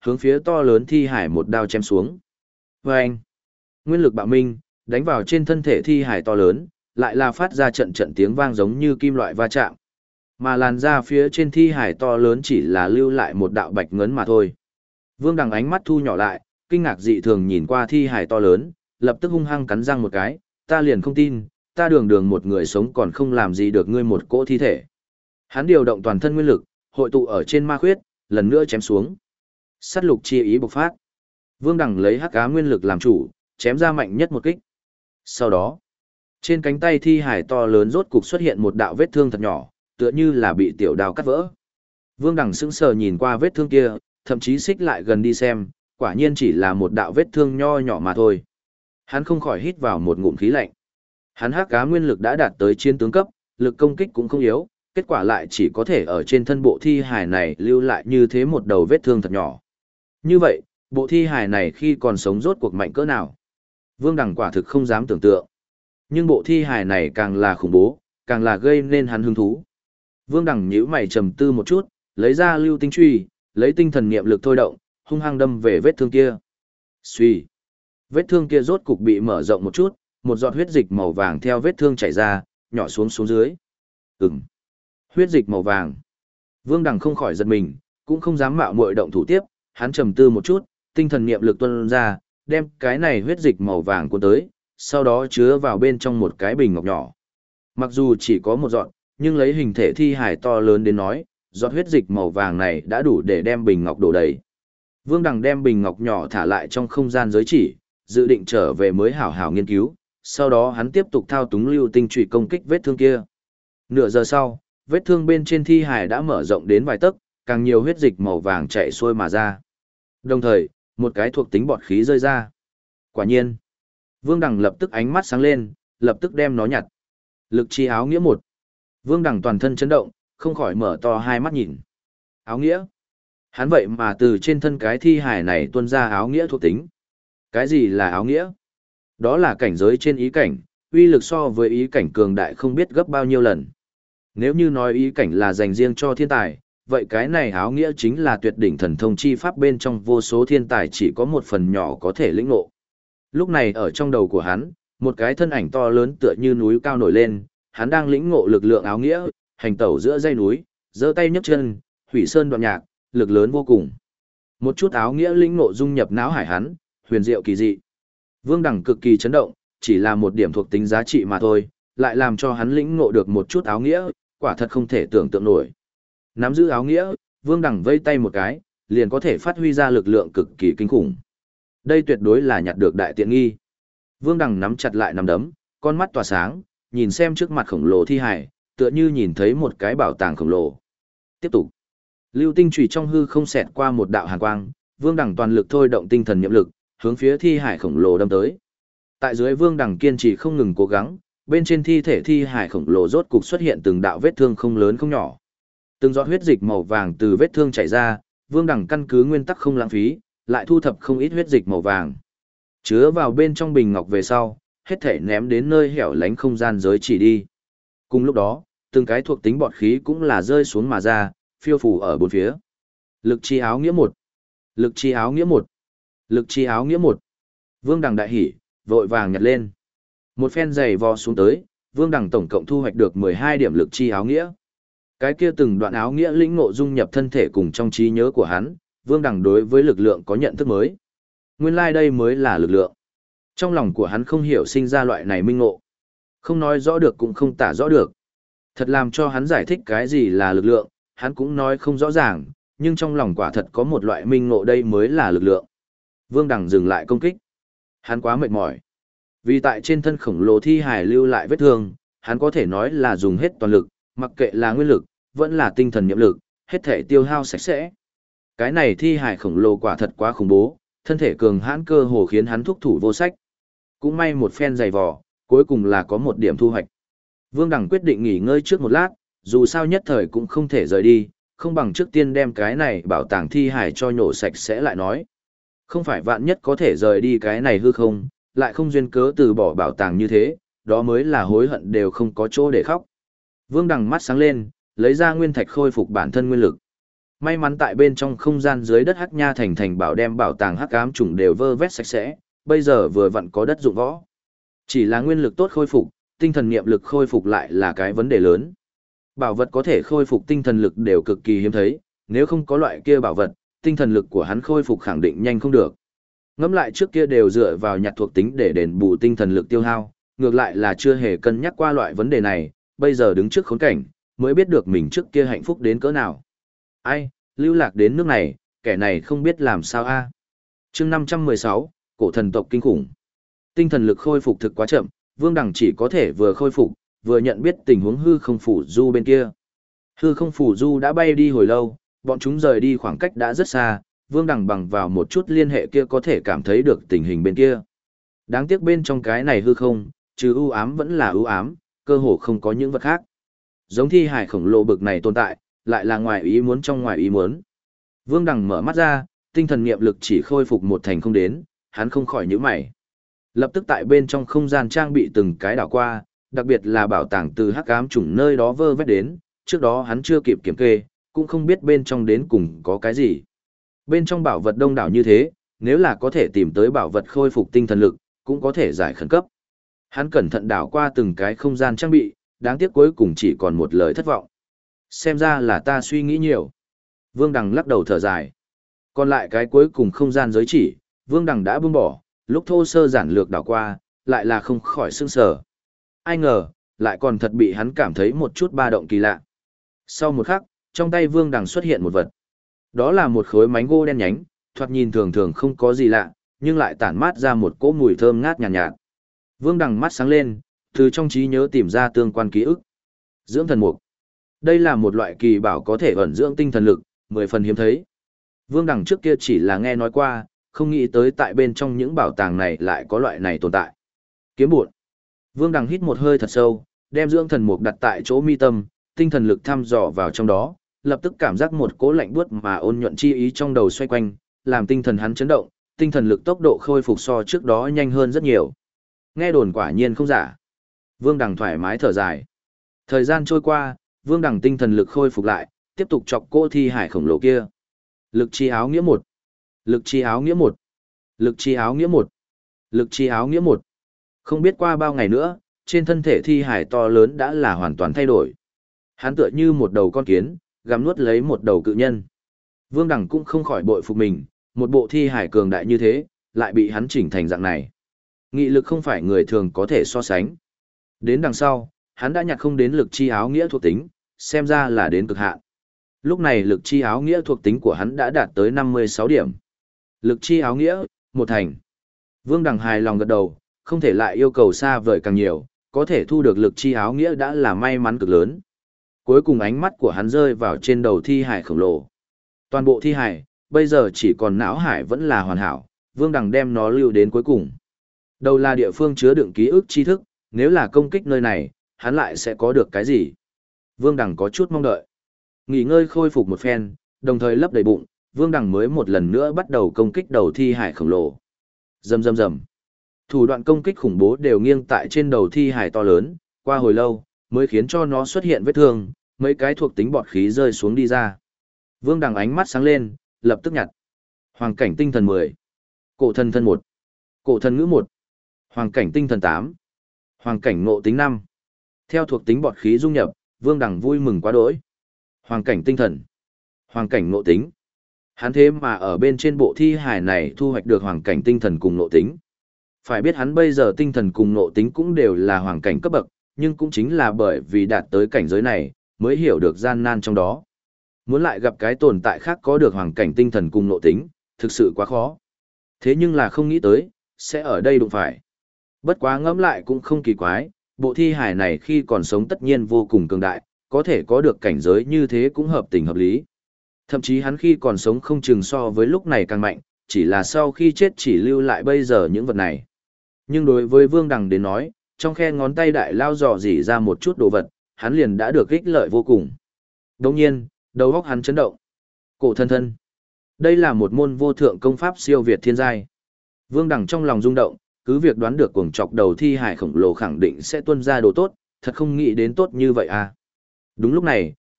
hướng phía to lớn thi hải một đao chém xuống. Vâng! Nguyên lực bạo minh, đánh vào trên thân thể thi hải to lớn, lại là phát ra trận trận tiếng vang giống như kim loại va chạm. Mà làn da phía trên thi hải to lớn chỉ là lưu lại một đạo bạch ngấn mà thôi. Vương Đằng ánh mắt thu nhỏ lại, kinh ngạc dị thường nhìn qua thi hải to lớn, lập tức hung hăng cắn răng một cái, ta liền không tin, ta đường đường một người sống còn không làm gì được ngươi một cỗ thi thể. Hắn điều động toàn thân nguyên lực, hội tụ ở trên ma khuyết, lần nữa chém xuống. Sát lục chi ý bộc phát. Vương Đằng lấy hắc ám nguyên lực làm chủ, chém ra mạnh nhất một kích. Sau đó, trên cánh tay thi hải to lớn rốt cục xuất hiện một đạo vết thương thật nhỏ, tựa như là bị tiểu đao cắt vỡ. Vương Đằng sững sờ nhìn qua vết thương kia, thậm chí xích lại gần đi xem, quả nhiên chỉ là một đạo vết thương nho nhỏ mà thôi. Hắn không khỏi hít vào một ngụm khí lạnh. Hắn hắc ám nguyên lực đã đạt tới chiến tướng cấp, lực công kích cũng không yếu, kết quả lại chỉ có thể ở trên thân bộ thi hài này lưu lại như thế một đầu vết thương thật nhỏ. Như vậy, bộ thi hài này khi còn sống rốt cuộc mạnh cỡ nào? Vương Đằng quả thực không dám tưởng tượng. Nhưng bộ thi hài này càng là khủng bố, càng là gây nên hắn hứng thú. Vương Đằng nhíu mày trầm tư một chút, lấy ra lưu tinh truy, lấy tinh thần niệm lực thôi động, hung hăng đâm về vết thương kia. Xuy. Vết thương kia rốt cục bị mở rộng một chút, một giọt huyết dịch màu vàng theo vết thương chảy ra, nhỏ xuống xuống dưới. Ừm. Huyết dịch màu vàng. Vương Đằng không khỏi giật mình, cũng không dám mạo muội động thủ tiếp, hắn trầm tư một chút, tinh thần niệm lực tuôn ra, đem cái này huyết dịch màu vàng cuốn tới, sau đó chứa vào bên trong một cái bình ngọc nhỏ. Mặc dù chỉ có một giọt, nhưng lấy hình thể thi hải to lớn đến nói, giọt huyết dịch màu vàng này đã đủ để đem bình ngọc đổ đầy. Vương Đằng đem bình ngọc nhỏ thả lại trong không gian giới chỉ, dự định trở về mới hảo hảo nghiên cứu, sau đó hắn tiếp tục thao túng lưu tinh chủy công kích vết thương kia. Nửa giờ sau, vết thương bên trên thi hải đã mở rộng đến vài tấc, càng nhiều huyết dịch màu vàng chảy xuôi mà ra. Đồng thời, một cái thuộc tính bọt khí rơi ra. Quả nhiên, Vương Đằng lập tức ánh mắt sáng lên, lập tức đem nó nhặt. Lực chi áo nghĩa 1. Vương Đằng toàn thân chấn động, không khỏi mở to hai mắt nhìn. Áo nghĩa? Hắn vậy mà từ trên thân cái thi hải này tuôn ra áo nghĩa thuộc tính. Cái gì là áo nghĩa? Đó là cảnh giới trên ý cảnh, uy lực so với ý cảnh cường đại không biết gấp bao nhiêu lần. Nếu như nói ý cảnh là dành riêng cho thiên tài, vậy cái này áo nghĩa chính là tuyệt đỉnh thần thông chi pháp bên trong vô số thiên tài chỉ có một phần nhỏ có thể lĩnh ngộ. Lúc này ở trong đầu của hắn, một cái thân ảnh to lớn tựa như núi cao nổi lên, hắn đang lĩnh ngộ lực lượng áo nghĩa, hành tẩu giữa dãy núi, giơ tay nhấc chân, hủy sơn đoạn nhạc, lực lớn vô cùng. Một chút áo nghĩa lĩnh ngộ dung nhập não hải hắn, huyền diệu kỳ dị. Vương Đằng cực kỳ chấn động, chỉ là một điểm thuộc tính giá trị mà thôi, lại làm cho hắn lĩnh ngộ được một chút áo nghĩa, quả thật không thể tưởng tượng nổi. Nắm giữ áo nghĩa, Vương Đằng vây tay một cái, liền có thể phát huy ra lực lượng cực kỳ kinh khủng. Đây tuyệt đối là nhặt được đại tiện nghi. Vương Đằng nắm chặt lại nắm đấm, con mắt tỏa sáng, nhìn xem trước mặt khổng lồ thi hải, tựa như nhìn thấy một cái bảo tàng khổng lồ. Tiếp tục. Lưu tinh chủy trong hư không xẹt qua một đạo hàn quang, Vương Đằng toàn lực thôi động tinh thần niệm lực, hướng phía thi hải khổng lồ đâm tới. Tại dưới Vương Đằng kiên trì không ngừng cố gắng, bên trên thi thể thi hải khổng lồ rốt cục xuất hiện từng đạo vết thương không lớn không nhỏ. Từng giọt huyết dịch màu vàng từ vết thương chảy ra, Vương Đằng căn cứ nguyên tắc không lãng phí, lại thu thập không ít huyết dịch màu vàng. Chứa vào bên trong bình ngọc về sau, hết thể ném đến nơi hẻo lánh không gian giới chỉ đi. Cùng lúc đó, từng cái thuộc tính bọt khí cũng là rơi xuống mà ra, phiêu phù ở bốn phía. Lực chi áo nghĩa 1. Lực chi áo nghĩa 1. Lực chi áo nghĩa 1. Vương Đằng đại hỉ, vội vàng nhặt lên. Một phen giày vò xuống tới, Vương Đằng tổng cộng thu hoạch được 12 điểm lực chi áo nghĩa. Cái kia từng đoạn áo nghĩa lĩnh ngộ dung nhập thân thể cùng trong trí nhớ của hắn, Vương Đằng đối với lực lượng có nhận thức mới. Nguyên lai đây mới là lực lượng. Trong lòng của hắn không hiểu sinh ra loại này minh ngộ. Không nói rõ được cũng không tả rõ được. Thật làm cho hắn giải thích cái gì là lực lượng, hắn cũng nói không rõ ràng, nhưng trong lòng quả thật có một loại minh ngộ đây mới là lực lượng. Vương Đằng dừng lại công kích. Hắn quá mệt mỏi. Vì tại trên thân khổng lồ thi hài lưu lại vết thương, hắn có thể nói là dùng hết toàn lực, mặc kệ là nguyên lực, vẫn là tinh thần niệm lực, hết thể tiêu hao sạch sẽ. Cái này thi hài khổng lồ quả thật quá khủng bố, thân thể cường hãn cơ hồ khiến hắn thúc thủ vô sách. Cũng may một phen dày vò, cuối cùng là có một điểm thu hoạch. Vương Đằng quyết định nghỉ ngơi trước một lát, dù sao nhất thời cũng không thể rời đi, không bằng trước tiên đem cái này bảo tàng thi hài cho nhổ sạch sẽ lại nói. Không phải vạn nhất có thể rời đi cái này hư không, lại không duyên cớ từ bỏ bảo tàng như thế, đó mới là hối hận đều không có chỗ để khóc. Vương Đằng mắt sáng lên, lấy ra nguyên thạch khôi phục bản thân nguyên lực. May mắn tại bên trong không gian dưới đất Hắc Nha thành thành bảo đem bảo tàng hắc ám trùng đều vơ vét sạch sẽ, bây giờ vừa vặn có đất dụng võ. Chỉ là nguyên lực tốt khôi phục, tinh thần niệm lực khôi phục lại là cái vấn đề lớn. Bảo vật có thể khôi phục tinh thần lực đều cực kỳ hiếm thấy, nếu không có loại kia bảo vật, tinh thần lực của hắn khôi phục khẳng định nhanh không được. Ngẫm lại trước kia đều dựa vào nhặt thuộc tính để đền bù tinh thần lực tiêu hao, ngược lại là chưa hề cân nhắc qua loại vấn đề này, bây giờ đứng trước khốn cảnh, mới biết được mình trước kia hạnh phúc đến cỡ nào. Ai, lưu lạc đến nước này, kẻ này không biết làm sao a. Chương 516, cổ thần tộc kinh khủng. Tinh thần lực khôi phục thực quá chậm, Vương Đằng chỉ có thể vừa khôi phục, vừa nhận biết tình huống hư không phủ du bên kia. Hư không phủ du đã bay đi hồi lâu, bọn chúng rời đi khoảng cách đã rất xa, Vương Đằng bằng vào một chút liên hệ kia có thể cảm thấy được tình hình bên kia. Đáng tiếc bên trong cái này hư không, trừ ưu ám vẫn là ưu ám, cơ hồ không có những vật khác. Giống thi hải khổng lồ bực này tồn tại, lại là ngoài ý muốn trong ngoài ý muốn. Vương Đằng mở mắt ra, tinh thần niệm lực chỉ khôi phục một thành không đến, hắn không khỏi nhíu mày. Lập tức tại bên trong không gian trang bị từng cái đảo qua, đặc biệt là bảo tàng từ hắc ám chủng nơi đó vơ vét đến, trước đó hắn chưa kịp kiểm kê, cũng không biết bên trong đến cùng có cái gì. Bên trong bảo vật đông đảo như thế, nếu là có thể tìm tới bảo vật khôi phục tinh thần lực, cũng có thể giải khẩn cấp. Hắn cẩn thận đảo qua từng cái không gian trang bị, đáng tiếc cuối cùng chỉ còn một lời thất vọng. Xem ra là ta suy nghĩ nhiều. Vương Đằng lắc đầu thở dài. Còn lại cái cuối cùng không gian giới chỉ, Vương Đằng đã buông bỏ, lúc thô sơ giản lược đảo qua, lại là không khỏi sững sờ. Ai ngờ, lại còn thật bị hắn cảm thấy một chút ba động kỳ lạ. Sau một khắc, trong tay Vương Đằng xuất hiện một vật. Đó là một khối mánh gỗ đen nhánh, thoạt nhìn thường thường không có gì lạ, nhưng lại tản mát ra một cỗ mùi thơm ngát nhàn nhạt. Vương Đằng mắt sáng lên, từ trong trí nhớ tìm ra tương quan ký ức. Dưỡng thần mục. Đây là một loại kỳ bảo có thể ẩn dưỡng tinh thần lực, 10 phần hiếm thấy. Vương Đằng trước kia chỉ là nghe nói qua, không nghĩ tới tại bên trong những bảo tàng này lại có loại này tồn tại. Kiếm bụt. Vương Đằng hít một hơi thật sâu, đem dưỡng thần mục đặt tại chỗ mi tâm, tinh thần lực thăm dò vào trong đó, lập tức cảm giác một cỗ lạnh buốt mà ôn nhuận chi ý trong đầu xoay quanh, làm tinh thần hắn chấn động, tinh thần lực tốc độ khôi phục so trước đó nhanh hơn rất nhiều. Nghe đồn quả nhiên không giả. Vương Đằng thoải mái thở dài. Thời gian trôi qua, Vương Đằng tinh thần lực khôi phục lại, tiếp tục chọc cỗ thi hải khổng lồ kia. Lực chi áo nghĩa 1. Lực chi áo nghĩa 1. Lực chi áo nghĩa 1. Lực chi áo nghĩa 1. Không biết qua bao ngày nữa, trên thân thể thi hải to lớn đã là hoàn toàn thay đổi. Hắn tựa như một đầu con kiến, gặm nuốt lấy một đầu cự nhân. Vương Đằng cũng không khỏi bội phục mình, một bộ thi hải cường đại như thế, lại bị hắn chỉnh thành dạng này. Nghị lực không phải người thường có thể so sánh. Đến đằng sau, hắn đã nhặt không đến lực chi áo nghĩa thuộc tính, xem ra là đến cực hạn. Lúc này lực chi áo nghĩa thuộc tính của hắn đã đạt tới 56 điểm. Lực chi áo nghĩa, một thành. Vương Đằng hài lòng gật đầu, không thể lại yêu cầu xa vời càng nhiều, có thể thu được lực chi áo nghĩa đã là may mắn cực lớn. Cuối cùng ánh mắt của hắn rơi vào trên đầu thi hải khổng lồ. Toàn bộ thi hải, bây giờ chỉ còn não hải vẫn là hoàn hảo, Vương Đằng đem nó lưu đến cuối cùng. Đầu là địa phương chứa đựng ký ức tri thức, nếu là công kích nơi này, hắn lại sẽ có được cái gì? Vương Đằng có chút mong đợi. Nghỉ ngơi khôi phục một phen, đồng thời lấp đầy bụng, Vương Đằng mới một lần nữa bắt đầu công kích đầu thi hải khổng lồ. Rầm rầm rầm. Thủ đoạn công kích khủng bố đều nghiêng tại trên đầu thi hải to lớn, qua hồi lâu, mới khiến cho nó xuất hiện vết thương, mấy cái thuộc tính bọt khí rơi xuống đi ra. Vương Đằng ánh mắt sáng lên, lập tức nhặt. Hoàng cảnh tinh thần 10. Cổ thần thân 1. Cổ thần ngữ 1. Hoàng cảnh tinh thần 8. Hoàng cảnh ngộ tính 5. Theo thuộc tính bọt khí dung nhập, Vương Đằng vui mừng quá đỗi. Hoàng cảnh tinh thần. Hoàng cảnh ngộ tính. Hắn thế mà ở bên trên bộ thi hài này thu hoạch được hoàng cảnh tinh thần cùng ngộ tính. Phải biết hắn bây giờ tinh thần cùng ngộ tính cũng đều là hoàng cảnh cấp bậc, nhưng cũng chính là bởi vì đạt tới cảnh giới này, mới hiểu được gian nan trong đó. Muốn lại gặp cái tồn tại khác có được hoàng cảnh tinh thần cùng ngộ tính, thực sự quá khó. Thế nhưng là không nghĩ tới, sẽ ở đây đụng phải. Bất quá ngẫm lại cũng không kỳ quái, bộ thi hài này khi còn sống tất nhiên vô cùng cường đại, có thể có được cảnh giới như thế cũng hợp tình hợp lý. Thậm chí hắn khi còn sống không chừng so với lúc này càng mạnh, chỉ là sau khi chết chỉ lưu lại bây giờ những vật này. Nhưng đối với Vương Đằng đến nói, trong khe ngón tay đại lao dò dỉ ra một chút đồ vật, hắn liền đã được ích lợi vô cùng. Đồng nhiên, đầu óc hắn chấn động. Cổ thân thân. Đây là một môn vô thượng công pháp siêu việt thiên giai. Vương Đằng trong lòng rung động, cứ việc đoán được cuồng chọc đầu thi hải khổng lồ khẳng định sẽ tuôn ra đồ tốt, thật không nghĩ đến tốt như vậy à. Đúng lúc này,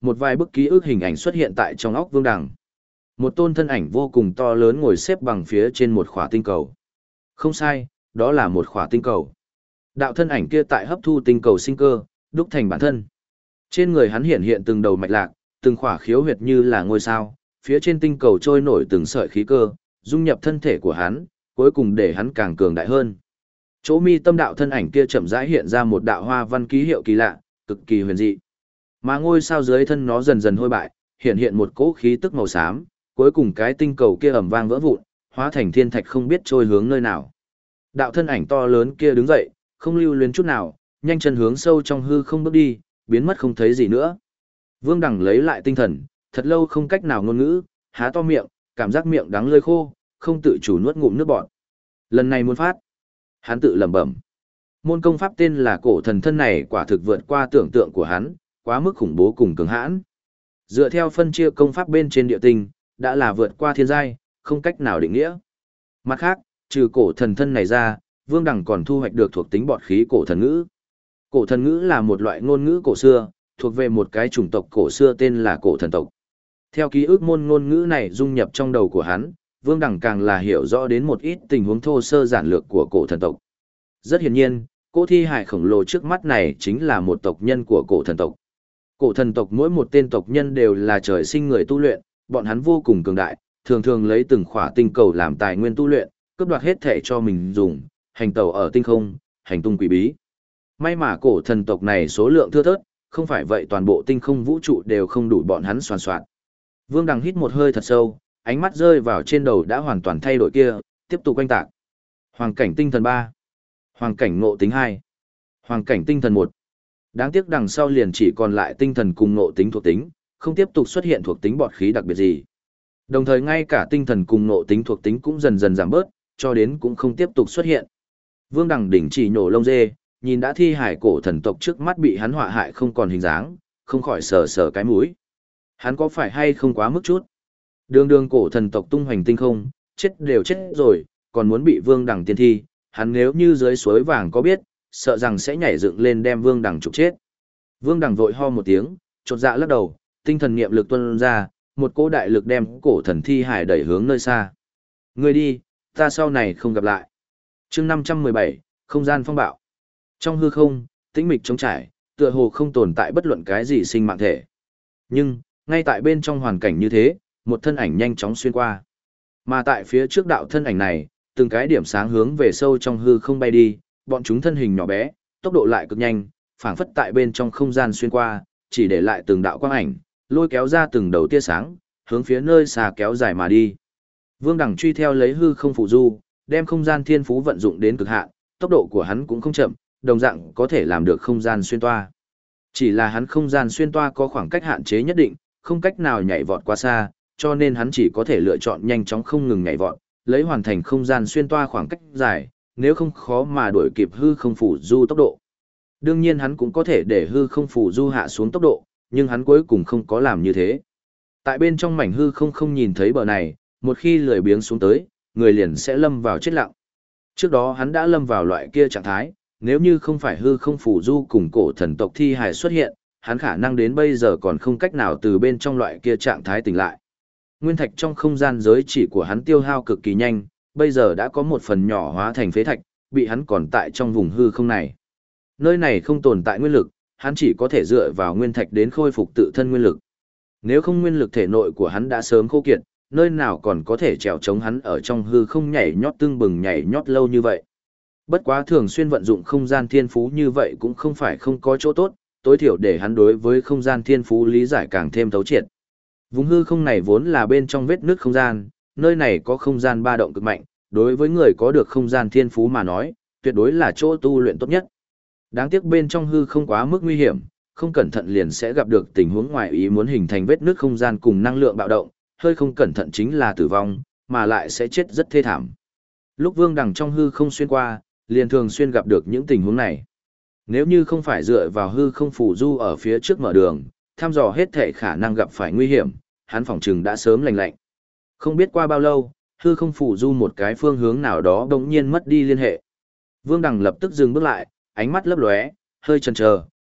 Một vài bức ký ức hình ảnh xuất hiện tại trong óc Vương Đằng. Một tôn thân ảnh vô cùng to lớn ngồi xếp bằng phía trên một khỏa tinh cầu. Không sai, đó là một khỏa tinh cầu. Đạo thân ảnh kia tại hấp thu tinh cầu sinh cơ, đúc thành bản thân. Trên người hắn hiện hiện từng đầu mạch lạc, từng khỏa khiếu huyệt như là ngôi sao, phía trên tinh cầu trôi nổi từng sợi khí cơ, dung nhập thân thể của hắn, cuối cùng để hắn càng cường đại hơn. Chỗ mi tâm đạo thân ảnh kia chậm rãi hiện ra một đạo hoa văn ký hiệu kỳ lạ, cực kỳ huyền dị. Mà ngôi sao dưới thân nó dần dần hôi bại, hiện hiện một cỗ khí tức màu xám, cuối cùng cái tinh cầu kia ầm vang vỡ vụn, hóa thành thiên thạch không biết trôi hướng nơi nào. Đạo thân ảnh to lớn kia đứng dậy, không lưu luyến chút nào, nhanh chân hướng sâu trong hư không bước đi, biến mất không thấy gì nữa. Vương Đằng lấy lại tinh thần, thật lâu không cách nào ngôn ngữ, há to miệng, cảm giác miệng đắng lưỡi khô, không tự chủ nuốt ngụm nước bọt. Lần này muốn phát. Hắn tự lẩm bẩm. Môn công pháp tên là Cổ Thần Thân này quả thực vượt qua tưởng tượng của hắn, quá mức khủng bố cùng cường hãn. Dựa theo phân chia công pháp bên trên địa tinh, đã là vượt qua thiên giai, không cách nào định nghĩa. Mặt khác, trừ Cổ Thần Thân này ra, Vương Đằng còn thu hoạch được thuộc tính bọt khí cổ thần ngữ. Cổ thần ngữ là một loại ngôn ngữ cổ xưa, thuộc về một cái chủng tộc cổ xưa tên là cổ thần tộc. Theo ký ức môn ngôn ngữ này dung nhập trong đầu của hắn, Vương Đằng càng là hiểu rõ đến một ít tình huống thô sơ giản lược của cổ thần tộc. Rất hiển nhiên, cỗ thi hải khổng lồ trước mắt này chính là một tộc nhân của cổ thần tộc. Cổ thần tộc mỗi một tên tộc nhân đều là trời sinh người tu luyện, bọn hắn vô cùng cường đại, thường thường lấy từng khỏa tinh cầu làm tài nguyên tu luyện, cướp đoạt hết thể cho mình dùng, hành tẩu ở tinh không, hành tung quỷ bí. May mà cổ thần tộc này số lượng thưa thớt, không phải vậy toàn bộ tinh không vũ trụ đều không đủ bọn hắn soàn soạn. Vương Đằng hít một hơi thật sâu, ánh mắt rơi vào trên đầu đã hoàn toàn thay đổi kia, tiếp tục quanh tạc. Hoàng cảnh tinh thần 3, Hoàng cảnh ngộ tính 2, Hoàng cảnh tinh thần 1. Đáng tiếc đằng sau liền chỉ còn lại tinh thần cùng ngộ tính thuộc tính, không tiếp tục xuất hiện thuộc tính bọt khí đặc biệt gì. Đồng thời ngay cả tinh thần cùng ngộ tính thuộc tính cũng dần dần giảm bớt, cho đến cũng không tiếp tục xuất hiện. Vương Đằng đỉnh chỉ nhổ lông dê, nhìn đã thi hải cổ thần tộc trước mắt bị hắn họa hại không còn hình dáng, không khỏi sờ sờ cái mũi. Hắn có phải hay không quá mức chút? Đường đường cổ thần tộc tung hoành tinh không, chết đều chết rồi, còn muốn bị Vương Đằng tiên thi, hắn nếu như dưới suối vàng có biết, sợ rằng sẽ nhảy dựng lên đem Vương Đằng trục chết. Vương Đằng vội ho một tiếng, chột dạ lắc đầu, tinh thần niệm lực tuôn ra, một cỗ đại lực đem cổ thần thi hải đẩy hướng nơi xa. Ngươi đi, ta sau này không gặp lại. Chương 517, không gian phong bạo. Trong hư không, tĩnh mịch trống trải, tựa hồ không tồn tại bất luận cái gì sinh mạng thể. Nhưng, ngay tại bên trong hoàn cảnh như thế, một thân ảnh nhanh chóng xuyên qua. Mà tại phía trước đạo thân ảnh này, từng cái điểm sáng hướng về sâu trong hư không bay đi, bọn chúng thân hình nhỏ bé, tốc độ lại cực nhanh, phảng phất tại bên trong không gian xuyên qua, chỉ để lại từng đạo quang ảnh, lôi kéo ra từng đầu tia sáng, hướng phía nơi xa kéo dài mà đi. Vương Đằng truy theo lấy hư không phụ du, đem không gian thiên phú vận dụng đến cực hạn, tốc độ của hắn cũng không chậm, đồng dạng có thể làm được không gian xuyên toa. Chỉ là hắn không gian xuyên toa có khoảng cách hạn chế nhất định, không cách nào nhảy vọt quá xa, cho nên hắn chỉ có thể lựa chọn nhanh chóng không ngừng nhảy vọt, lấy hoàn thành không gian xuyên toa khoảng cách dài, nếu không khó mà đuổi kịp hư không phủ du tốc độ. Đương nhiên hắn cũng có thể để hư không phủ du hạ xuống tốc độ, nhưng hắn cuối cùng không có làm như thế. Tại bên trong mảnh hư không nhìn thấy bờ này, một khi lười biếng xuống tới, người liền sẽ lâm vào chết lặng. Trước đó hắn đã lâm vào loại kia trạng thái, nếu như không phải hư không phủ du cùng cổ thần tộc thi hài xuất hiện, hắn khả năng đến bây giờ còn không cách nào từ bên trong loại kia trạng thái tỉnh lại. Nguyên thạch trong không gian giới chỉ của hắn tiêu hao cực kỳ nhanh, bây giờ đã có một phần nhỏ hóa thành phế thạch, bị hắn còn tại trong vùng hư không này. Nơi này không tồn tại nguyên lực, hắn chỉ có thể dựa vào nguyên thạch đến khôi phục tự thân nguyên lực. Nếu không nguyên lực thể nội của hắn đã sớm khô kiệt, nơi nào còn có thể trèo chống hắn ở trong hư không nhảy nhót tưng bừng nhảy nhót lâu như vậy. Bất quá thường xuyên vận dụng không gian thiên phú như vậy cũng không phải không có chỗ tốt, tối thiểu để hắn đối với không gian thiên phú lý giải càng thêm thấu triệt. Vùng hư không này vốn là bên trong vết nứt không gian, nơi này có không gian ba động cực mạnh, đối với người có được không gian thiên phú mà nói, tuyệt đối là chỗ tu luyện tốt nhất. Đáng tiếc bên trong hư không quá mức nguy hiểm, không cẩn thận liền sẽ gặp được tình huống ngoài ý muốn hình thành vết nứt không gian cùng năng lượng bạo động, hơi không cẩn thận chính là tử vong, mà lại sẽ chết rất thê thảm. Lúc Vương Đằng trong hư không xuyên qua, liền thường xuyên gặp được những tình huống này. Nếu như không phải dựa vào hư không phù du ở phía trước mở đường, thăm dò hết thể khả năng gặp phải nguy hiểm, hắn phỏng chừng đã sớm lành lạnh. Không biết qua bao lâu, hư không phù du một cái phương hướng nào đó đột nhiên mất đi liên hệ. Vương Đằng lập tức dừng bước lại, ánh mắt lấp lóe, hơi chần chờ,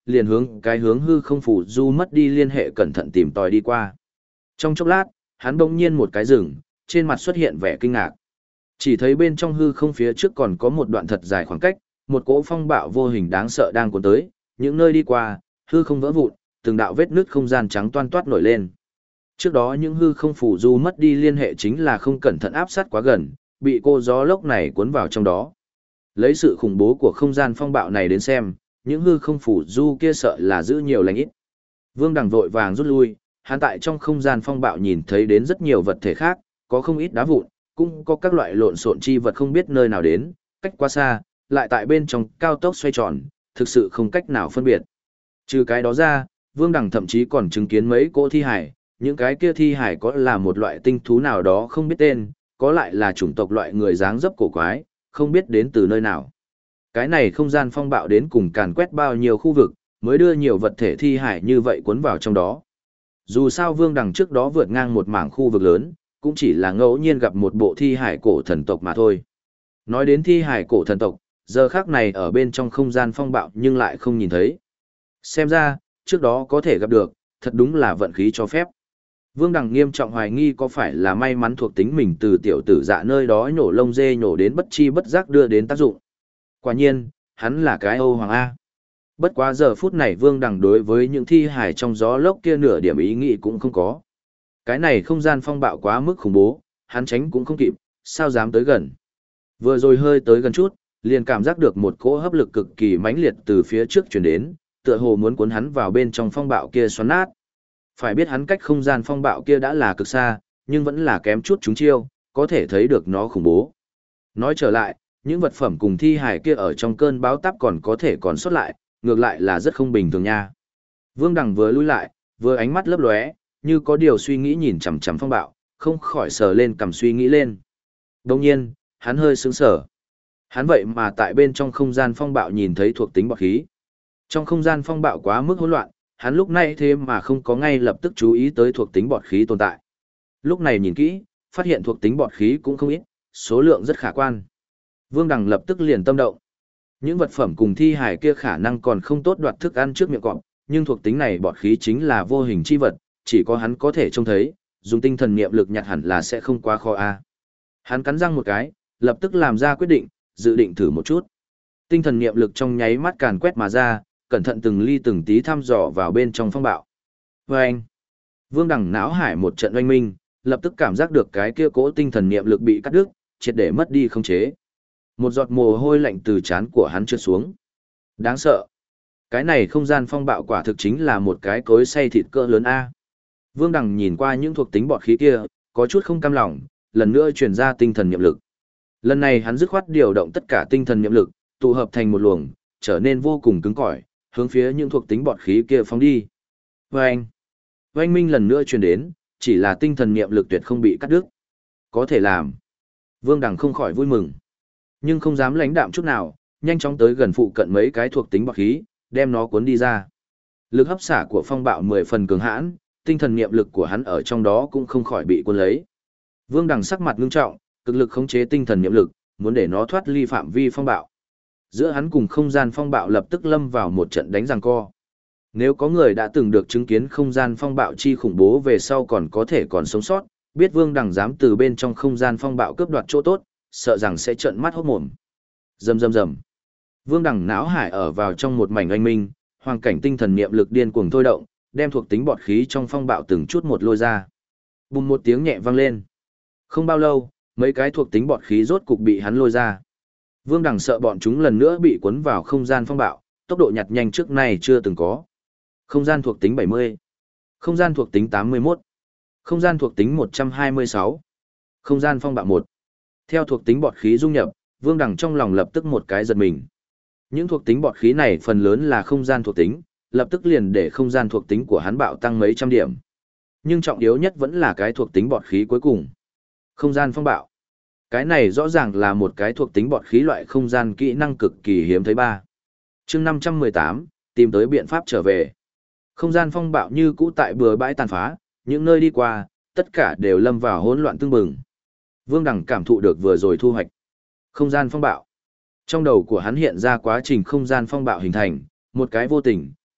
liền hướng hư không phủ du mất đi liên hệ cẩn thận tìm tòi đi qua. Trong chốc lát, hắn bỗng nhiên một cái dừng, trên mặt xuất hiện vẻ kinh ngạc. Chỉ thấy bên trong hư không phía trước còn có một đoạn thật dài khoảng cách, một cỗ phong bạo vô hình đáng sợ đang cuốn tới, những nơi đi qua, hư không vỡ vụn, từng đạo vết nứt không gian trắng toan toát nổi lên. Trước đó những hư không phủ du mất đi liên hệ chính là không cẩn thận áp sát quá gần, bị cô gió lốc này cuốn vào trong đó. Lấy sự khủng bố của không gian phong bạo này đến xem, những hư không phủ du kia sợ là giữ nhiều lành ít. Vương Đằng vội vàng rút lui, hắn tại trong không gian phong bạo nhìn thấy đến rất nhiều vật thể khác, có không ít đá vụn, cũng có các loại lộn xộn chi vật không biết nơi nào đến, cách quá xa, lại tại bên trong cao tốc xoay tròn, thực sự không cách nào phân biệt. Trừ cái đó ra, Vương Đằng thậm chí còn chứng kiến mấy cỗ thi hải, những cái kia thi hải có là một loại tinh thú nào đó không biết tên, có lại là chủng tộc loại người dáng dấp cổ quái, không biết đến từ nơi nào. Cái này không gian phong bạo đến cùng càn quét bao nhiêu khu vực, mới đưa nhiều vật thể thi hải như vậy cuốn vào trong đó. Dù sao Vương Đằng trước đó vượt ngang một mảng khu vực lớn, cũng chỉ là ngẫu nhiên gặp một bộ thi hải cổ thần tộc mà thôi. Nói đến thi hải cổ thần tộc, giờ khác này ở bên trong không gian phong bạo nhưng lại không nhìn thấy. Xem ra, trước đó có thể gặp được, thật đúng là vận khí cho phép. Vương Đằng nghiêm trọng hoài nghi có phải là may mắn thuộc tính mình từ tiểu tử dạ nơi đó nhổ lông dê nhổ đến bất chi bất giác đưa đến tác dụng. Quả nhiên, hắn là cái Âu Hoàng A. Bất quá giờ phút này Vương Đằng đối với những thi hài trong gió lốc kia nửa điểm ý nghĩ cũng không có. Cái này không gian phong bạo quá mức khủng bố, hắn tránh cũng không kịp, sao dám tới gần. Vừa rồi hơi tới gần chút, liền cảm giác được một cỗ hấp lực cực kỳ mãnh liệt từ phía trước chuyển đến, tựa hồ muốn cuốn hắn vào bên trong phong bạo kia xoắn nát. Phải biết hắn cách không gian phong bạo kia đã là cực xa, nhưng vẫn là kém chút chúng chiêu, có thể thấy được nó khủng bố. Nói trở lại, những vật phẩm cùng thi hài kia ở trong cơn bão táp còn có thể còn sót lại, ngược lại là rất không bình thường nha. Vương Đằng vừa lui lại, vừa ánh mắt lấp lóe, như có điều suy nghĩ nhìn chằm chằm phong bạo, không khỏi sờ lên cầm suy nghĩ lên. Đồng nhiên, hắn hơi sững sờ. Hắn vậy mà tại bên trong không gian phong bạo nhìn thấy thuộc tính bọt khí. Trong không gian phong bạo quá mức hỗn loạn, hắn lúc này thế mà không có ngay lập tức chú ý tới thuộc tính bọt khí tồn tại. Lúc này nhìn kỹ, phát hiện thuộc tính bọt khí cũng không ít, số lượng rất khả quan. Vương Đằng lập tức liền tâm động. Những vật phẩm cùng thi hài kia khả năng còn không tốt đoạt thức ăn trước miệng cọp, nhưng thuộc tính này bọt khí chính là vô hình chi vật, chỉ có hắn có thể trông thấy, dùng tinh thần niệm lực nhặt hẳn là sẽ không quá khó a. Hắn cắn răng một cái, lập tức làm ra quyết định, dự định thử một chút. Tinh thần niệm lực trong nháy mắt càn quét mà ra, cẩn thận từng ly từng tí thăm dò vào bên trong phong bạo. Oanh! Vương Đằng não hải một trận oanh minh, lập tức cảm giác được cái kia cỗ tinh thần niệm lực bị cắt đứt, triệt để mất đi khống chế. Một giọt mồ hôi lạnh từ trán của hắn trượt xuống. Đáng sợ! Cái này không gian phong bạo quả thực chính là một cái cối xay thịt cỡ lớn A. Vương Đằng nhìn qua những thuộc tính bọt khí kia, có chút không cam lòng, lần nữa truyền ra tinh thần niệm lực. Lần này hắn dứt khoát điều động tất cả tinh thần niệm lực, tụ hợp thành một luồng, trở nên vô cùng cứng cỏi, hướng phía những thuộc tính bọt khí kia phóng đi. Oanh! Oanh minh lần nữa truyền đến, chỉ là tinh thần niệm lực tuyệt không bị cắt đứt. Có thể làm. Vương Đằng không khỏi vui mừng. Nhưng không dám lãnh đạm chút nào, nhanh chóng tới gần phụ cận mấy cái thuộc tính bọt khí, đem nó cuốn đi ra. Lực hấp xả của phong bạo 10 phần cường hãn, tinh thần niệm lực của hắn ở trong đó cũng không khỏi bị cuốn lấy. Vương Đằng sắc mặt ngưng trọng, cực lực khống chế tinh thần niệm lực, muốn để nó thoát ly phạm vi phong bạo. Giữa hắn cùng không gian phong bạo lập tức lâm vào một trận đánh giằng co. Nếu có người đã từng được chứng kiến không gian phong bạo chi khủng bố về sau còn có thể còn sống sót, biết Vương Đằng dám từ bên trong không gian phong bạo cướp đoạt chỗ tốt, sợ rằng sẽ trợn mắt hốt mồm. Rầm rầm rầm. Vương Đằng não hải ở vào trong một mảnh oanh minh, hoàn cảnh tinh thần niệm lực điên cuồng thôi động, đem thuộc tính bọt khí trong phong bạo từng chút một lôi ra. Bùng một tiếng nhẹ vang lên. Không bao lâu, mấy cái thuộc tính bọt khí rốt cục bị hắn lôi ra. Vương Đằng sợ bọn chúng lần nữa bị cuốn vào không gian phong bạo, tốc độ nhặt nhanh trước nay chưa từng có. Không gian thuộc tính 70, không gian thuộc tính 81, không gian thuộc tính 126, không gian phong bạo 1. Theo thuộc tính bọt khí dung nhập, Vương Đằng trong lòng lập tức một cái giật mình. Những thuộc tính bọt khí này phần lớn là không gian thuộc tính, lập tức liền để không gian thuộc tính của hắn bạo tăng mấy trăm điểm. Nhưng trọng yếu nhất vẫn là cái thuộc tính bọt khí cuối cùng. Không gian phong bạo. Cái này rõ ràng là một cái thuộc tính bọt khí loại không gian kỹ năng cực kỳ hiếm thấy ba. Chương 518, tìm tới biện pháp trở về. Không gian phong bạo như cũ tại bừa bãi tàn phá, những nơi đi qua, tất cả đều lâm vào hỗn loạn tương bừng. Vương Đằng cảm thụ được vừa rồi thu hoạch. Không gian phong bạo. Trong đầu của hắn hiện ra quá trình không gian phong bạo hình thành, một cái vô tình,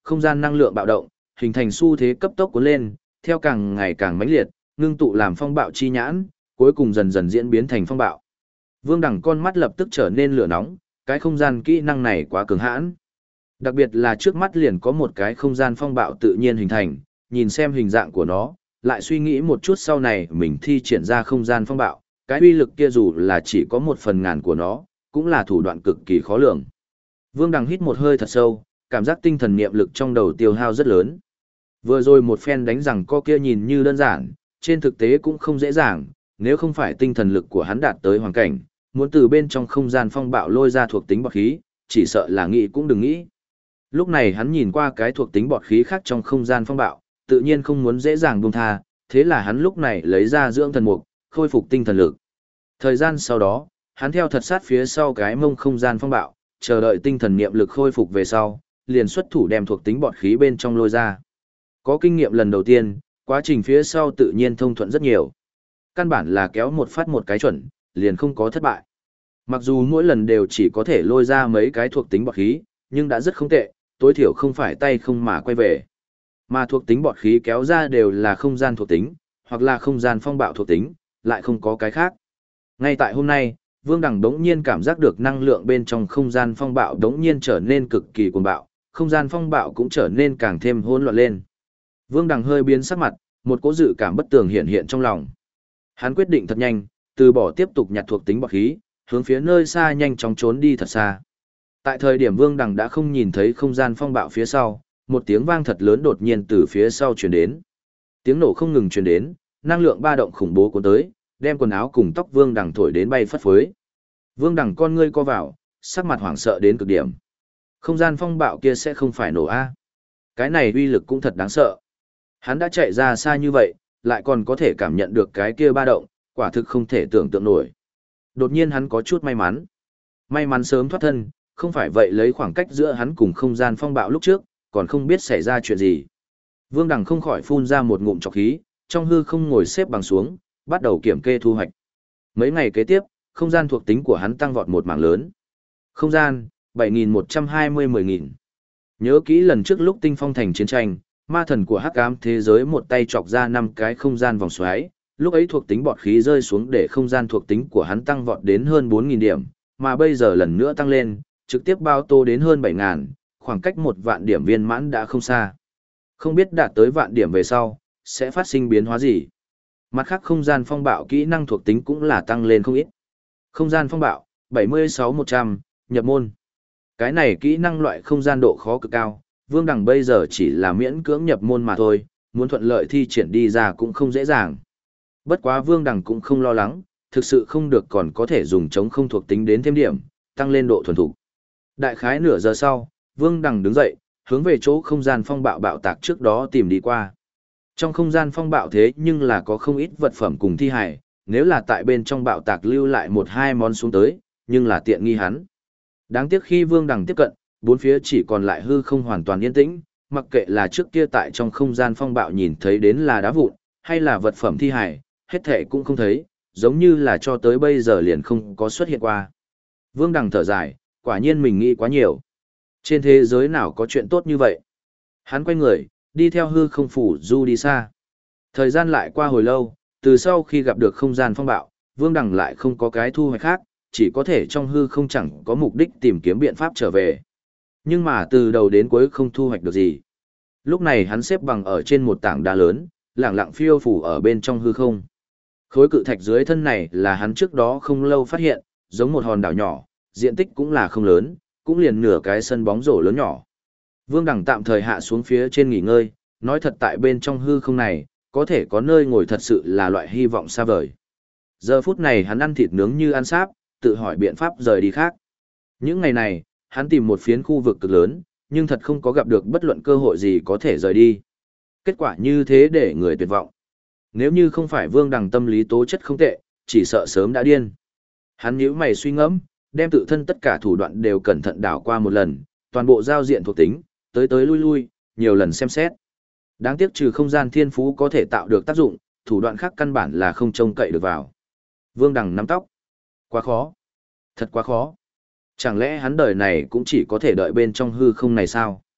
không gian năng lượng bạo động, hình thành xu thế cấp tốc cuốn lên, theo càng ngày càng mãnh liệt, ngưng tụ làm phong bạo chi nhãn, cuối cùng dần dần diễn biến thành phong bạo. Vương Đằng con mắt lập tức trở nên lửa nóng, cái không gian kỹ năng này quá cường hãn. Đặc biệt là trước mắt liền có một cái không gian phong bạo tự nhiên hình thành, nhìn xem hình dạng của nó, lại suy nghĩ một chút sau này mình thi triển ra không gian phong bạo, cái uy lực kia dù là chỉ có 1/1000 của nó, cũng là thủ đoạn cực kỳ khó lường. Vương Đằng hít một hơi thật sâu, cảm giác tinh thần niệm lực trong đầu tiêu hao rất lớn. Vừa rồi một phen đánh rằng co kia nhìn như đơn giản, trên thực tế cũng không dễ dàng, nếu không phải tinh thần lực của hắn đạt tới hoàn cảnh, muốn từ bên trong không gian phong bạo lôi ra thuộc tính bọt khí, chỉ sợ là nghĩ cũng đừng nghĩ. Lúc này hắn nhìn qua cái thuộc tính bọt khí khác trong không gian phong bạo, tự nhiên không muốn dễ dàng buông tha, thế là hắn lúc này lấy ra dưỡng thần mục, khôi phục tinh thần lực. Thời gian sau đó, hắn theo thật sát phía sau cái mông không gian phong bạo, chờ đợi tinh thần niệm lực khôi phục về sau, liền xuất thủ đem thuộc tính bọt khí bên trong lôi ra. Có kinh nghiệm lần đầu tiên, quá trình phía sau tự nhiên thông thuận rất nhiều. Căn bản là kéo một phát một cái chuẩn, liền không có thất bại. Mặc dù mỗi lần đều chỉ có thể lôi ra mấy cái thuộc tính bọt khí, nhưng đã rất không tệ, tối thiểu không phải tay không mà quay về. Mà thuộc tính bọt khí kéo ra đều là không gian thuộc tính, hoặc là không gian phong bạo thuộc tính, lại không có cái khác. Ngay tại hôm nay, Vương Đằng đống nhiên cảm giác được năng lượng bên trong không gian phong bạo đống nhiên trở nên cực kỳ cuồng bạo, không gian phong bạo cũng trở nên càng thêm hỗn loạn lên. Vương Đằng hơi biến sắc mặt, một cỗ dự cảm bất tường hiện hiện trong lòng. Hắn quyết định thật nhanh, từ bỏ tiếp tục nhặt thuộc tính bọt khí, hướng phía nơi xa nhanh chóng trốn đi thật xa. Tại thời điểm Vương Đằng đã không nhìn thấy không gian phong bạo phía sau, một tiếng vang thật lớn đột nhiên từ phía sau truyền đến. Tiếng nổ không ngừng truyền đến, năng lượng ba động khủng bố cuốn tới, đem quần áo cùng tóc Vương Đằng thổi đến bay phất phới. Vương Đằng con ngươi co vào, sắc mặt hoảng sợ đến cực điểm. Không gian phong bạo kia sẽ không phải nổ a? Cái này uy lực cũng thật đáng sợ. Hắn đã chạy ra xa như vậy, lại còn có thể cảm nhận được cái kia ba động, quả thực không thể tưởng tượng nổi. Đột nhiên hắn có chút may mắn. May mắn sớm thoát thân, không phải vậy lấy khoảng cách giữa hắn cùng không gian phong bạo lúc trước, còn không biết xảy ra chuyện gì. Vương Đằng không khỏi phun ra một ngụm trọc khí, trong hư không ngồi xếp bằng xuống, bắt đầu kiểm kê thu hoạch. Mấy ngày kế tiếp, không gian thuộc tính của hắn tăng vọt một mảng lớn. Không gian, 7.120-10.000. Nhớ kỹ lần trước lúc tinh phong thành chiến tranh, ma thần của hắc ám thế giới một tay chọc ra 5 cái không gian vòng xoáy, lúc ấy thuộc tính bọt khí rơi xuống để không gian thuộc tính của hắn tăng vọt đến hơn 4.000 điểm, mà bây giờ lần nữa tăng lên, trực tiếp bao tô đến hơn 7.000, khoảng cách 1.000 điểm viên mãn đã không xa. Không biết đạt tới 1.000 điểm về sau, sẽ phát sinh biến hóa gì. Mặt khác không gian phong bạo kỹ năng thuộc tính cũng là tăng lên không ít. Không gian phong bạo, 76-100, nhập môn. Cái này kỹ năng loại không gian độ khó cực cao, Vương Đằng bây giờ chỉ là miễn cưỡng nhập môn mà thôi, muốn thuận lợi thi triển đi ra cũng không dễ dàng. Bất quá Vương Đằng cũng không lo lắng, thực sự không được còn có thể dùng chống không thuộc tính đến thêm điểm, tăng lên độ thuần thục. Đại khái nửa giờ sau, Vương Đằng đứng dậy, hướng về chỗ không gian phong bạo bạo tạc trước đó tìm đi qua. Trong không gian phong bạo thế nhưng là có không ít vật phẩm cùng thi hài, nếu là tại bên trong bạo tạc lưu lại một hai món xuống tới, nhưng là tiện nghi hắn. Đáng tiếc khi Vương Đằng tiếp cận, bốn phía chỉ còn lại hư không hoàn toàn yên tĩnh, mặc kệ là trước kia tại trong không gian phong bạo nhìn thấy đến là đá vụn, hay là vật phẩm thi hài, hết thệ cũng không thấy, giống như là cho tới bây giờ liền không có xuất hiện qua. Vương Đằng thở dài, quả nhiên mình nghĩ quá nhiều. Trên thế giới nào có chuyện tốt như vậy? Hắn quay người, đi theo hư không phủ du đi xa. Thời gian lại qua hồi lâu, từ sau khi gặp được không gian phong bạo, Vương Đằng lại không có cái thu hoạch khác, chỉ có thể trong hư không chẳng có mục đích tìm kiếm biện pháp trở về. Nhưng mà từ đầu đến cuối không thu hoạch được gì. Lúc này hắn xếp bằng ở trên một tảng đá lớn, lẳng lặng phiêu phủ ở bên trong hư không. Khối cự thạch dưới thân này là hắn trước đó không lâu phát hiện, giống một hòn đảo nhỏ, diện tích cũng là không lớn, cũng liền nửa cái sân bóng rổ lớn nhỏ. Vương Đằng tạm thời hạ xuống phía trên nghỉ ngơi, nói thật tại bên trong hư không này, có thể có nơi ngồi thật sự là loại hy vọng xa vời. Giờ phút này hắn ăn thịt nướng như ăn sáp, tự hỏi biện pháp rời đi khác. Những ngày này, hắn tìm một phiến khu vực cực lớn, nhưng thật không có gặp được bất luận cơ hội gì có thể rời đi. Kết quả như thế để người tuyệt vọng. Nếu như không phải Vương Đằng tâm lý tố chất không tệ, chỉ sợ sớm đã điên. Hắn nhíu mày suy ngẫm, đem tự thân tất cả thủ đoạn đều cẩn thận đảo qua một lần, toàn bộ giao diện thuộc tính, tới tới lui lui, nhiều lần xem xét. Đáng tiếc trừ không gian thiên phú có thể tạo được tác dụng, thủ đoạn khác căn bản là không trông cậy được vào. Vương Đằng nắm tóc. Quá khó. Thật quá khó. Chẳng lẽ hắn đời này cũng chỉ có thể đợi bên trong hư không này sao?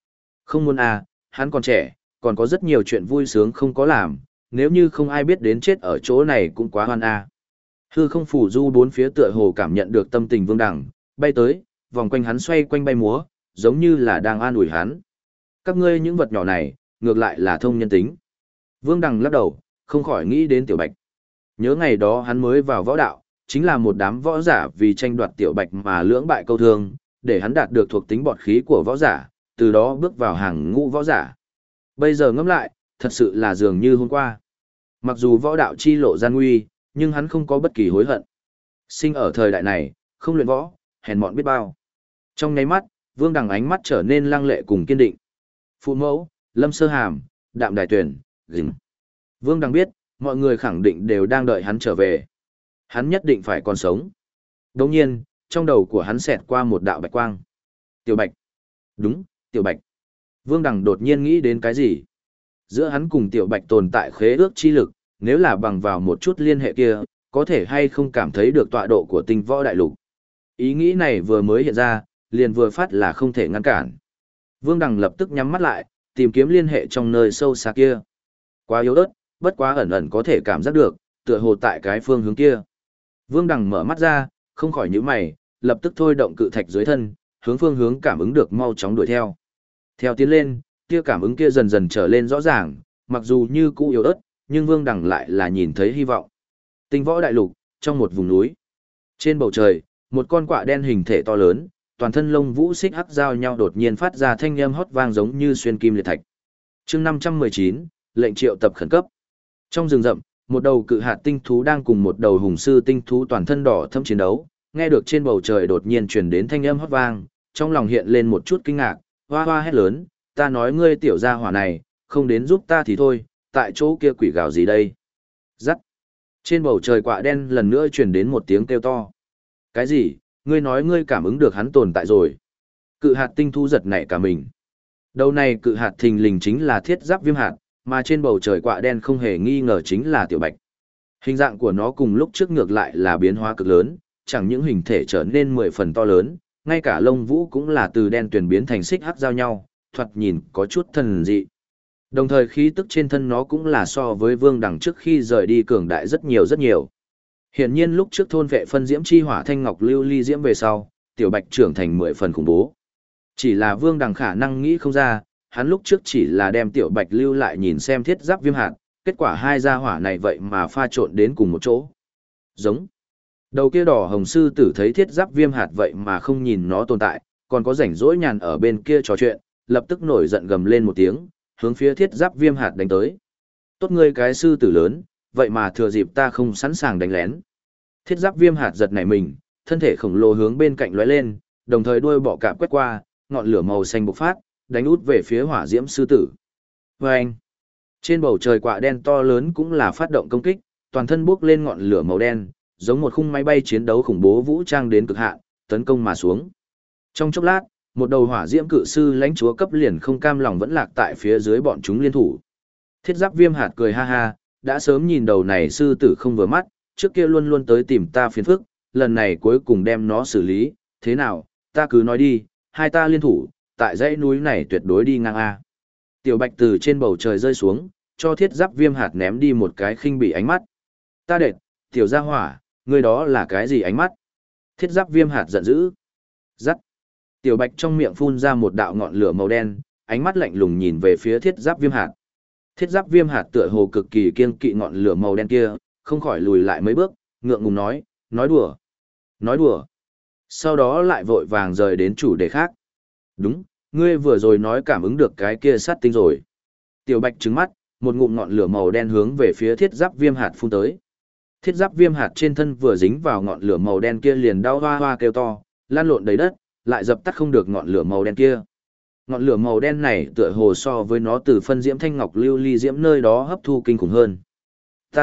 Không muốn à, hắn còn trẻ, còn có rất nhiều chuyện vui sướng không có làm, nếu như không ai biết đến chết ở chỗ này cũng quá hoan à. Hư không phủ du bốn phía tựa hồ cảm nhận được tâm tình Vương Đằng, bay tới, vòng quanh hắn xoay quanh bay múa, giống như là đang an ủi hắn. Các ngươi những vật nhỏ này, ngược lại là thông nhân tính. Vương Đằng lắc đầu, không khỏi nghĩ đến Tiểu Bạch. Nhớ ngày đó hắn mới vào võ đạo, chính là một đám võ giả vì tranh đoạt Tiểu Bạch mà lưỡng bại câu thương, để hắn đạt được thuộc tính bọt khí của võ giả, từ đó bước vào hàng ngũ võ giả. Bây giờ ngẫm lại, thật sự là dường như hôm qua. Mặc dù võ đạo chi lộ gian nguy, nhưng hắn không có bất kỳ hối hận. Sinh ở thời đại này, không luyện võ, hèn mọn biết bao. Trong nháy mắt, Vương Đằng ánh mắt trở nên lăng lệ cùng kiên định. Phụ mẫu, Lâm Sơ Hàm, Đạm Đài Tuyển, Dình. Vương Đằng biết, mọi người khẳng định đều đang đợi hắn trở về. Hắn nhất định phải còn sống. Đồng nhiên, trong đầu của hắn xẹt qua một đạo bạch quang. Tiểu Bạch. Đúng, Tiểu Bạch. Vương Đằng đột nhiên nghĩ đến cái gì? Giữa hắn cùng Tiểu Bạch tồn tại khế ước chi lực, nếu là bằng vào một chút liên hệ kia, có thể hay không cảm thấy được tọa độ của tinh võ đại lục. Ý nghĩ này vừa mới hiện ra, liền vừa phát là không thể ngăn cản. Vương Đằng lập tức nhắm mắt lại, tìm kiếm liên hệ trong nơi sâu xa kia. Quá yếu ớt, bất quá ẩn ẩn có thể cảm giác được, tựa hồ tại cái phương hướng kia. Vương Đằng mở mắt ra, không khỏi nhíu mày, lập tức thôi động cự thạch dưới thân, hướng phương hướng cảm ứng được mau chóng đuổi theo. Theo tiến lên, kia cảm ứng kia dần dần trở lên rõ ràng, mặc dù như cũ yếu ớt, nhưng Vương Đằng lại là nhìn thấy hy vọng. Tinh võ đại lục, trong một vùng núi. Trên bầu trời, một con quạ đen hình thể to lớn, toàn thân lông vũ xích hắc giao nhau đột nhiên phát ra thanh âm hót vang giống như xuyên kim liệt thạch. Chương 519, lệnh triệu tập khẩn cấp. Trong rừng rậm, một đầu cự hạt tinh thú đang cùng một đầu hùng sư tinh thú toàn thân đỏ thẫm chiến đấu, nghe được trên bầu trời đột nhiên truyền đến thanh âm hót vang, trong lòng hiện lên một chút kinh ngạc, hoa hoa hét lớn, ta nói ngươi tiểu gia hỏa này, không đến giúp ta thì thôi, tại chỗ kia quỷ gào gì đây? Rắc. Trên bầu trời quạ đen lần nữa truyền đến một tiếng kêu to. Cái gì? Ngươi nói ngươi cảm ứng được hắn tồn tại rồi. Cự hạt tinh thú giật nảy cả mình. Đầu này cự hạt thình lình chính là thiết giáp viêm hạt, mà trên bầu trời quạ đen không hề nghi ngờ chính là Tiểu Bạch. Hình dạng của nó cùng lúc trước ngược lại là biến hóa cực lớn, chẳng những hình thể trở nên 10 phần to lớn, ngay cả lông vũ cũng là từ đen tuyền biến thành xích hắc giao nhau, thoạt nhìn có chút thần dị. Đồng thời khí tức trên thân nó cũng là so với Vương Đằng trước khi rời đi cường đại rất nhiều rất nhiều. Hiển nhiên lúc trước thôn vệ phân diễm chi hỏa thanh ngọc lưu ly diễm về sau, Tiểu Bạch trưởng thành 10 phần khủng bố. Chỉ là Vương Đằng khả năng nghĩ không ra, hắn lúc trước chỉ là đem Tiểu Bạch lưu lại nhìn xem thiết giáp viêm hạt, kết quả hai gia hỏa này vậy mà pha trộn đến cùng một chỗ. Giống. Đầu kia đỏ hồng sư tử thấy thiết giáp viêm hạt vậy mà không nhìn nó tồn tại, còn có rảnh rỗi nhàn ở bên kia trò chuyện, lập tức nổi giận gầm lên một tiếng, hướng phía thiết giáp viêm hạt đánh tới. Tốt ngươi cái sư tử lớn, vậy mà thừa dịp ta không sẵn sàng đánh lén. Thiết giáp viêm hạt giật nảy mình, thân thể khổng lồ hướng bên cạnh lóe lên, đồng thời đuôi bọ cạp quét qua, ngọn lửa màu xanh bộc phát, đánh út về phía hỏa diễm sư tử. Vâng! Trên bầu trời quạ đen to lớn cũng là phát động công kích, toàn thân bốc lên ngọn lửa màu đen, giống một khung máy bay chiến đấu khủng bố vũ trang đến cực hạn, tấn công mà xuống. Trong chốc lát, một đầu hỏa diễm cự sư lãnh chúa cấp liền không cam lòng vẫn lạc tại phía dưới bọn chúng liên thủ. Thiết giáp viêm hạt cười ha ha, đã sớm nhìn đầu này sư tử không vừa mắt, trước kia luôn luôn tới tìm ta phiền phức, lần này cuối cùng đem nó xử lý, thế nào, ta cứ nói đi, hai ta liên thủ, tại dãy núi này tuyệt đối đi ngang A. Tiểu Bạch từ trên bầu trời rơi xuống, cho thiết giáp viêm hạt ném đi một cái khinh bỉ ánh mắt. Ta đệt, tiểu gia hỏa, ngươi đó là cái gì ánh mắt? Thiết giáp viêm hạt giận dữ. Giắt. Tiểu Bạch trong miệng phun ra một đạo ngọn lửa màu đen, ánh mắt lạnh lùng nhìn về phía thiết giáp viêm hạt. Thiết giáp viêm hạt tựa hồ cực kỳ kiêng kỵ ngọn lửa màu đen kia, không khỏi lùi lại mấy bước, ngượng ngùng nói đùa. Nói đùa. Sau đó lại vội vàng rời đến chủ đề khác. Đúng, ngươi vừa rồi nói cảm ứng được cái kia sát tinh rồi. Tiểu Bạch trừng mắt, một ngụm ngọn lửa màu đen hướng về phía thiết giáp viêm hạt phun tới. Thiết giáp viêm hạt trên thân vừa dính vào ngọn lửa màu đen kia liền đau hoa hoa kêu to, lan lộn đầy đất, lại dập tắt không được ngọn lửa màu đen kia. Ngọn lửa màu đen này tựa hồ so với nó từ phân diễm thanh ngọc lưu ly diễm nơi đó hấp thu kinh khủng hơn. Ta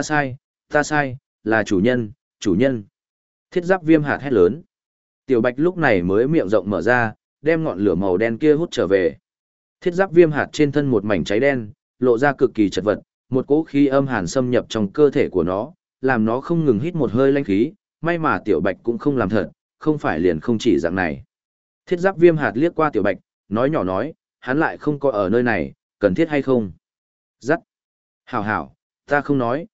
sai, là chủ nhân, chủ nhân. Thiết giáp viêm hạt hét lớn. Tiểu Bạch lúc này mới miệng rộng mở ra, đem ngọn lửa màu đen kia hút trở về. Thiết giáp viêm hạt trên thân một mảnh cháy đen, lộ ra cực kỳ chật vật, một cỗ khí âm hàn xâm nhập trong cơ thể của nó, làm nó không ngừng hít một hơi lanh khí, may mà Tiểu Bạch cũng không làm thật, không phải liền không chỉ dạng này. Thiết giáp viêm hạt liếc qua Tiểu Bạch, nói nhỏ nói, hắn lại không có ở nơi này, cần thiết hay không? Dắt. Hảo hảo, ta không nói,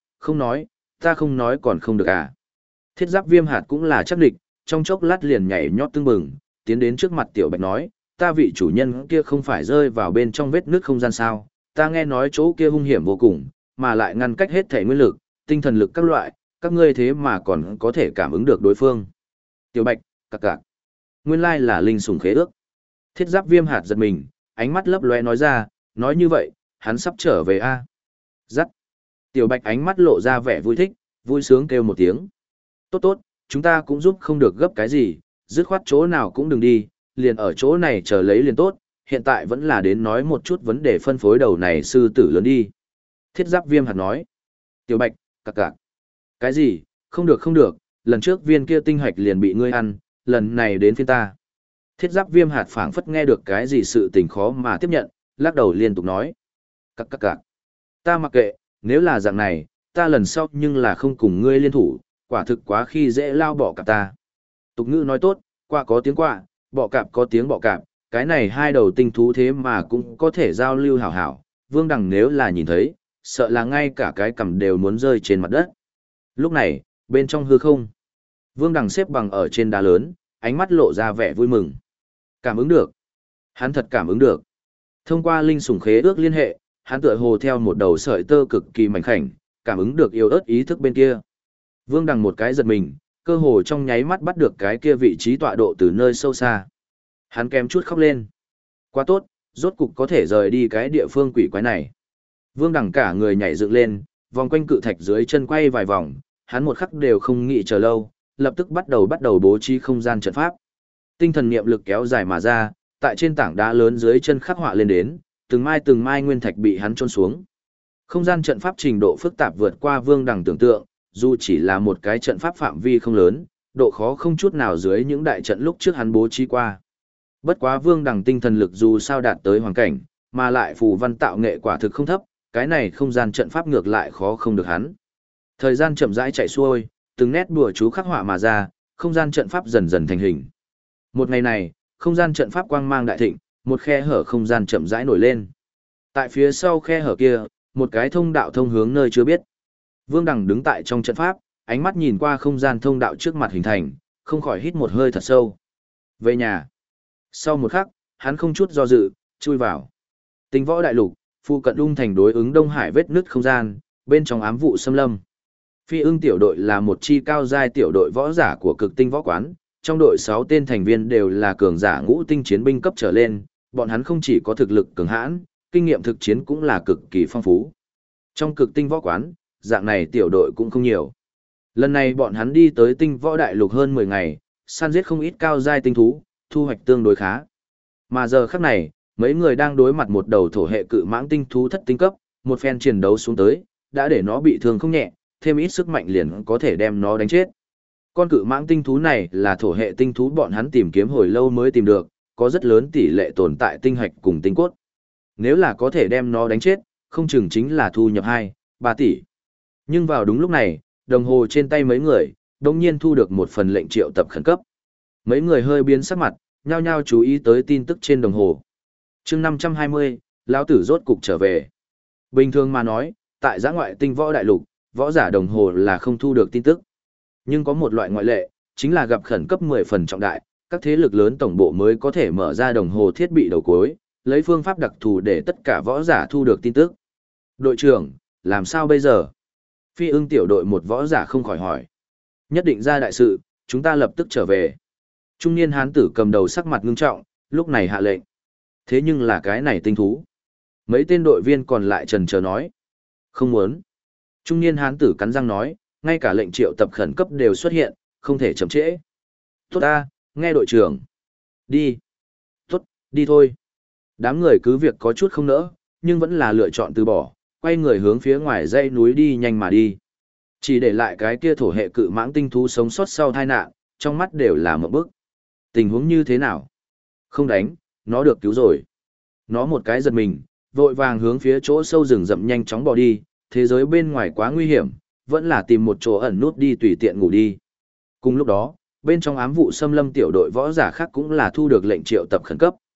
ta không nói còn không được à. Thiết giáp viêm hạt cũng là chắc địch, trong chốc lát liền nhảy nhót tưng bừng, tiến đến trước mặt Tiểu Bạch nói, ta vị chủ nhân kia không phải rơi vào bên trong vết nước không gian sao, ta nghe nói chỗ kia hung hiểm vô cùng, mà lại ngăn cách hết thể nguyên lực, tinh thần lực các loại, các ngươi thế mà còn có thể cảm ứng được đối phương. Tiểu Bạch, cặc cặc. Nguyên lai là linh sủng khế ước. Thiết giáp viêm hạt giật mình, ánh mắt lấp lóe nói ra, nói như vậy, hắn sắp trở về a. Dắt. Tiểu Bạch ánh mắt lộ ra vẻ vui thích, vui sướng kêu một tiếng. Tốt tốt, chúng ta cũng giúp không được gấp cái gì, dứt khoát chỗ nào cũng đừng đi, liền ở chỗ này chờ lấy liền tốt, hiện tại vẫn là đến nói một chút vấn đề phân phối đầu này sư tử lớn đi. Thiết giáp viêm hạt nói. Tiểu Bạch, cặc cặc. Cái gì, không được không được, lần trước viên kia tinh hạch liền bị ngươi ăn, lần này đến phiên ta. Thiết giáp viêm hạt phảng phất nghe được cái gì sự tình khó mà tiếp nhận, lắc đầu liên tục nói. Cặc cặc cặc. Ta mặc kệ, nếu là dạng này, ta lần sau nhưng là không cùng ngươi liên thủ, quả thực quá khi dễ lao bỏ cạp ta. Tục ngữ nói tốt, quạ có tiếng quạ, bọ cạp có tiếng bọ cạp, cái này hai đầu tinh thú thế mà cũng có thể giao lưu hảo hảo, Vương Đằng nếu là nhìn thấy, sợ là ngay cả cái cằm đều muốn rơi trên mặt đất. Lúc này, bên trong hư không, Vương Đằng xếp bằng ở trên đá lớn, ánh mắt lộ ra vẻ vui mừng. Cảm ứng được. Hắn thật cảm ứng được. Thông qua linh sủng khế ước liên hệ, hắn tựa hồ theo một đầu sợi tơ cực kỳ mảnh khảnh, cảm ứng được yếu ớt ý thức bên kia. Vương Đằng một cái giật mình, cơ hồ trong nháy mắt bắt được cái kia vị trí tọa độ từ nơi sâu xa. Hắn kém chút khóc lên. Quá tốt, rốt cục có thể rời đi cái địa phương quỷ quái này. Vương Đằng cả người nhảy dựng lên, vòng quanh cự thạch dưới chân quay vài vòng, hắn một khắc đều không nghĩ chờ lâu, lập tức bắt đầu bố trí không gian trận pháp. Tinh thần niệm lực kéo dài mà ra, tại trên tảng đá lớn dưới chân khắc họa lên đến, từng mai nguyên thạch bị hắn chôn xuống. Không gian trận pháp trình độ phức tạp vượt qua Vương Đằng tưởng tượng, dù chỉ là một cái trận pháp phạm vi không lớn, độ khó không chút nào dưới những đại trận lúc trước hắn bố trí qua. Bất quá Vương Đằng tinh thần lực dù sao đạt tới hoàn cảnh, mà lại phù văn tạo nghệ quả thực không thấp, cái này không gian trận pháp ngược lại khó không được hắn. Thời gian chậm rãi chạy xuôi, từng nét bùa chú khắc họa mà ra, không gian trận pháp dần dần thành hình. Một ngày này, không gian trận pháp quang mang đại thịnh, một khe hở không gian chậm rãi nổi lên. Tại phía sau khe hở kia, một cái thông đạo thông hướng nơi chưa biết. Vương Đằng đứng tại trong trận pháp, ánh mắt nhìn qua không gian thông đạo trước mặt hình thành, không khỏi hít một hơi thật sâu. Về nhà. Sau một khắc, hắn không chút do dự, chui vào. Tinh võ đại lục, phụ cận ung thành đối ứng Đông Hải vết nứt không gian, bên trong ám vụ xâm lâm. Phi ưng tiểu đội là một chi cao giai tiểu đội võ giả của cực tinh võ quán, trong đội 6 tên thành viên đều là cường giả ngũ tinh chiến binh cấp trở lên, bọn hắn không chỉ có thực lực cường hãn, kinh nghiệm thực chiến cũng là cực kỳ phong phú. Trong cực tinh võ quán, dạng này tiểu đội cũng không nhiều. Lần này bọn hắn đi tới tinh võ đại lục hơn 10 ngày, săn giết không ít cao giai tinh thú, thu hoạch tương đối khá. Mà giờ khắc này, mấy người đang đối mặt một đầu thổ hệ cự mãng tinh thú thất tinh cấp, một phen chiến đấu xuống tới, đã để nó bị thương không nhẹ, thêm ít sức mạnh liền có thể đem nó đánh chết. Con cự mãng tinh thú này là thổ hệ tinh thú bọn hắn tìm kiếm hồi lâu mới tìm được, có rất lớn tỷ lệ tồn tại tinh hạch cùng tinh cốt. Nếu là có thể đem nó đánh chết, không chừng chính là thu nhập 2-3 tỷ. Nhưng vào đúng lúc này, đồng hồ trên tay mấy người, đồng nhiên thu được một phần lệnh triệu tập khẩn cấp. Mấy người hơi biến sắc mặt, nhao nhao chú ý tới tin tức trên đồng hồ. Chương 520, lão tử rốt cục trở về. Bình thường mà nói, tại giã ngoại tinh võ đại lục, võ giả đồng hồ là không thu được tin tức. Nhưng có một loại ngoại lệ, chính là gặp khẩn cấp 10 phần trọng đại, các thế lực lớn tổng bộ mới có thể mở ra đồng hồ thiết bị đầu cuối, lấy phương pháp đặc thù để tất cả võ giả thu được tin tức. Đội trưởng, làm sao bây giờ? Phi ưng tiểu đội một võ giả không khỏi hỏi. Nhất định ra đại sự, chúng ta lập tức trở về. Trung niên hán tử cầm đầu sắc mặt ngưng trọng, lúc này hạ lệnh. Thế nhưng là cái này tinh thú. Mấy tên đội viên còn lại trần chờ nói. Không muốn. Trung niên hán tử cắn răng nói, ngay cả lệnh triệu tập khẩn cấp đều xuất hiện, không thể chậm trễ. Tốt ta, nghe đội trưởng. Đi. Tốt, đi thôi. Đám người cứ việc có chút không nỡ, nhưng vẫn là lựa chọn từ bỏ, quay người hướng phía ngoài dãy núi đi nhanh mà đi. Chỉ để lại cái kia thổ hệ cự mãng tinh thú sống sót sau tai nạn, trong mắt đều là một bức. Tình huống như thế nào? Không đánh, nó được cứu rồi. Nó một cái giật mình, vội vàng hướng phía chỗ sâu rừng rậm nhanh chóng bỏ đi, thế giới bên ngoài quá nguy hiểm, vẫn là tìm một chỗ ẩn nút đi tùy tiện ngủ đi. Cùng lúc đó, bên trong ám vụ xâm lâm tiểu đội võ giả khác cũng là thu được lệnh triệu tập khẩn cấp.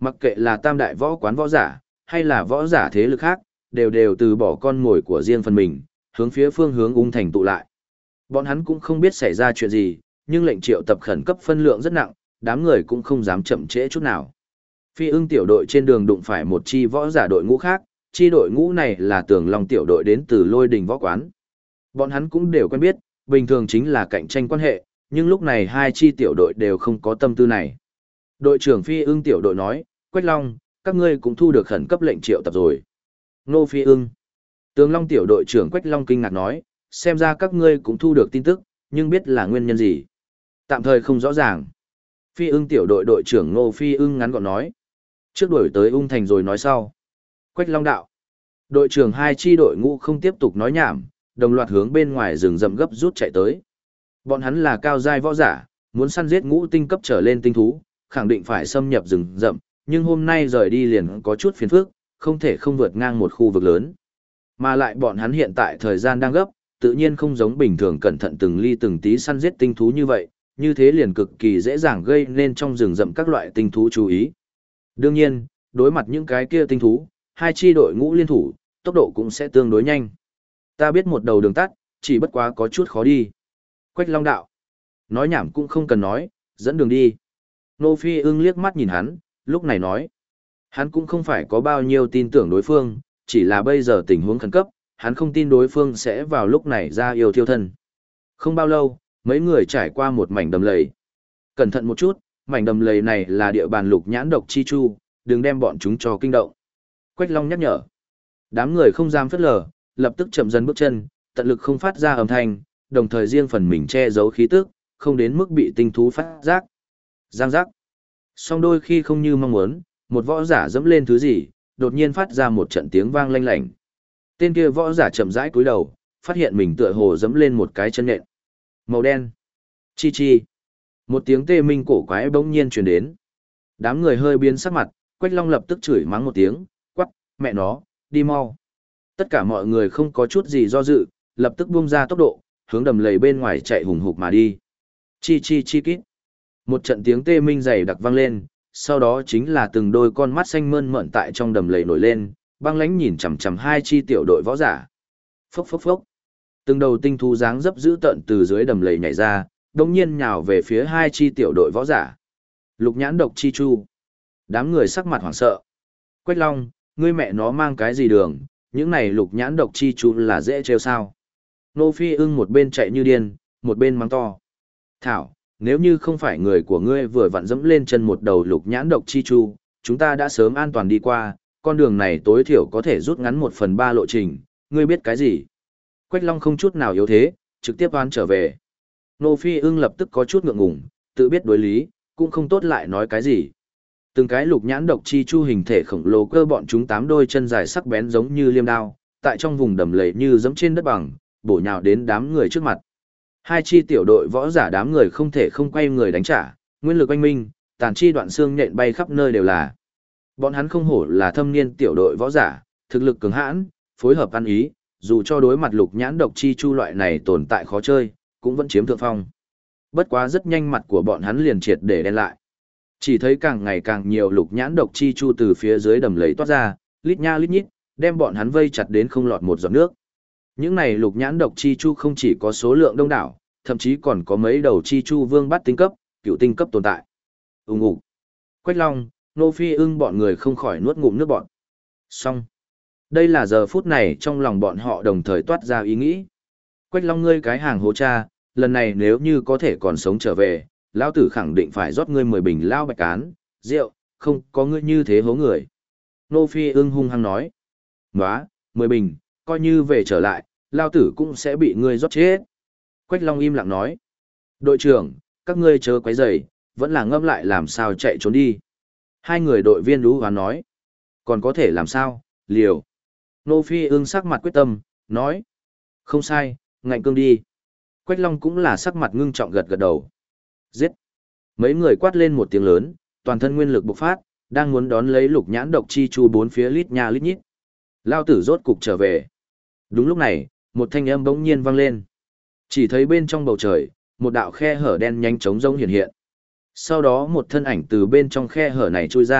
Mặc kệ là tam đại võ quán võ giả, hay là võ giả thế lực khác, đều từ bỏ con ngồi của riêng phần mình, hướng phía phương hướng ung thành tụ lại. Bọn hắn cũng không biết xảy ra chuyện gì, nhưng lệnh triệu tập khẩn cấp phân lượng rất nặng, đám người cũng không dám chậm trễ chút nào. Phi ưng tiểu đội trên đường đụng phải một chi võ giả đội ngũ khác, chi đội ngũ này là Tường Long tiểu đội đến từ Lôi Đình võ quán. Bọn hắn cũng đều quen biết, bình thường chính là cạnh tranh quan hệ, nhưng lúc này hai chi tiểu đội đều không có tâm tư này. Đội trưởng Phi ưng tiểu đội nói, Quách Long, các ngươi cũng thu được khẩn cấp lệnh triệu tập rồi. Nô Phi ưng. Tường Long tiểu đội trưởng Quách Long kinh ngạc nói, xem ra các ngươi cũng thu được tin tức, nhưng biết là nguyên nhân gì. Tạm thời không rõ ràng. Phi ưng tiểu đội đội trưởng Nô Phi ưng ngắn gọn nói. Trước đuổi tới ung thành rồi nói sau. Quách Long đạo. Đội trưởng hai chi đội ngũ không tiếp tục nói nhảm, đồng loạt hướng bên ngoài rừng rậm gấp rút chạy tới. Bọn hắn là cao giai võ giả, muốn săn giết ngũ tinh cấp trở lên tinh thú, khẳng định phải xâm nhập rừng rậm, nhưng hôm nay rời đi liền có chút phiền phức, không thể không vượt ngang một khu vực lớn. Mà lại bọn hắn hiện tại thời gian đang gấp, tự nhiên không giống bình thường cẩn thận từng ly từng tí săn giết tinh thú như vậy, như thế liền cực kỳ dễ dàng gây nên trong rừng rậm các loại tinh thú chú ý. Đương nhiên, đối mặt những cái kia tinh thú, hai chi đội ngũ liên thủ, tốc độ cũng sẽ tương đối nhanh. Ta biết một đầu đường tắt, chỉ bất quá có chút khó đi. Quách Long đạo. Nói nhảm cũng không cần nói, dẫn đường đi. Nô Phi ưng liếc mắt nhìn hắn, lúc này nói. Hắn cũng không phải có bao nhiêu tin tưởng đối phương, chỉ là bây giờ tình huống khẩn cấp, hắn không tin đối phương sẽ vào lúc này ra yêu thiêu thân. Không bao lâu, mấy người trải qua một mảnh đầm lầy. Cẩn thận một chút, mảnh đầm lầy này là địa bàn lục nhãn độc chi chu, đừng đem bọn chúng cho kinh động. Quách Long nhắc nhở. Đám người không dám phớt lờ, lập tức chậm dần bước chân, tận lực không phát ra âm thanh, đồng thời riêng phần mình che giấu khí tức, không đến mức bị tinh thú phát giác. Giang giác. Song đôi khi không như mong muốn, một võ giả dẫm lên thứ gì, đột nhiên phát ra một trận tiếng vang lanh lảnh. Tên kia võ giả chậm rãi cúi đầu, phát hiện mình tựa hồ dẫm lên một cái chân nện. Màu đen. Chi chi. Một tiếng tê minh cổ quái bỗng nhiên truyền đến. Đám người hơi biến sắc mặt, Quách Long lập tức chửi mắng một tiếng, quắc, mẹ nó, đi mau. Tất cả mọi người không có chút gì do dự, lập tức buông ra tốc độ, hướng đầm lầy bên ngoài chạy hùng hục mà đi. Chi chi chi kít. Một trận tiếng tê minh dày đặc vang lên, sau đó chính là từng đôi con mắt xanh mơn mởn tại trong đầm lầy nổi lên, băng lãnh nhìn chằm chằm hai chi tiểu đội võ giả. Phốc phốc phốc. Từng đầu tinh thú dáng dấp dữ tợn từ dưới đầm lầy nhảy ra, đồng nhiên nhào về phía hai chi tiểu đội võ giả. Lục nhãn độc chi chu. Đám người sắc mặt hoảng sợ. Quách Long, ngươi mẹ nó mang cái gì đường, những này lục nhãn độc chi chu là dễ trêu sao. Nô Phi ưng một bên chạy như điên, một bên mắng to. Thảo, nếu như không phải người của ngươi vừa vặn dẫm lên chân một đầu lục nhãn độc chi chu, chúng ta đã sớm an toàn đi qua, con đường này tối thiểu có thể rút ngắn 1/3 lộ trình, ngươi biết cái gì. Quách Long không chút nào yếu thế, trực tiếp oan trở về. Nô Phi ưng lập tức có chút ngượng ngùng, tự biết đối lý, cũng không tốt lại nói cái gì. Từng cái lục nhãn độc chi chu hình thể khổng lồ cơ bọn chúng 8 đôi chân dài sắc bén giống như liêm đao, tại trong vùng đầm lầy như giẫm trên đất bằng, bổ nhào đến đám người trước mặt. Hai chi tiểu đội võ giả đám người không thể không quay người đánh trả, nguyên lực oanh minh, tàn chi đoạn xương nhện bay khắp nơi đều là. Bọn hắn không hổ là thâm niên tiểu đội võ giả, thực lực cứng hãn, phối hợp ăn ý, dù cho đối mặt lục nhãn độc chi chu loại này tồn tại khó chơi, cũng vẫn chiếm thượng phong. Bất quá rất nhanh mặt của bọn hắn liền triệt để đen lại. Chỉ thấy càng ngày càng nhiều lục nhãn độc chi chu từ phía dưới đầm lầy toát ra, lít nha lít nhít, đem bọn hắn vây chặt đến không lọt một giọt nước. Những này lục nhãn độc chi chu không chỉ có số lượng đông đảo, thậm chí còn có mấy đầu chi chu vương bát tinh cấp, cựu tinh cấp tồn tại. Ùng ục. Quách Long, Nô Phi ưng bọn người không khỏi nuốt ngụm nước bọt. Xong. Đây là giờ phút này trong lòng bọn họ đồng thời toát ra ý nghĩ. Quách Long ngươi cái hàng hố cha, lần này nếu như có thể còn sống trở về, lão tử khẳng định phải rót ngươi 10 bình lao bạch cán, rượu, không có ngươi như thế hố người. Nô Phi ưng hung hăng nói. Nóa, 10 bình, coi như về trở lại, lao tử cũng sẽ bị ngươi rót chết. Quách Long im lặng nói. Đội trưởng, các ngươi chớ quấy rầy, vẫn là ngâm lại làm sao chạy trốn đi. Hai người đội viên lũ hoán nói. Còn có thể làm sao, liều. Nô Phi ưng sắc mặt quyết tâm, nói. Không sai, ngạnh cương đi. Quách Long cũng là sắc mặt ngưng trọng gật gật đầu. Giết. Mấy người quát lên một tiếng lớn, toàn thân nguyên lực bộc phát, đang muốn đón lấy lục nhãn độc chi chu bốn phía lít nha lít nhít. Lao tử rốt cục trở về. Đúng lúc này, một thanh âm bỗng nhiên vang lên. Chỉ thấy bên trong bầu trời, một đạo khe hở đen nhanh chóng rông hiện hiện. Sau đó một thân ảnh từ bên trong khe hở này trôi ra,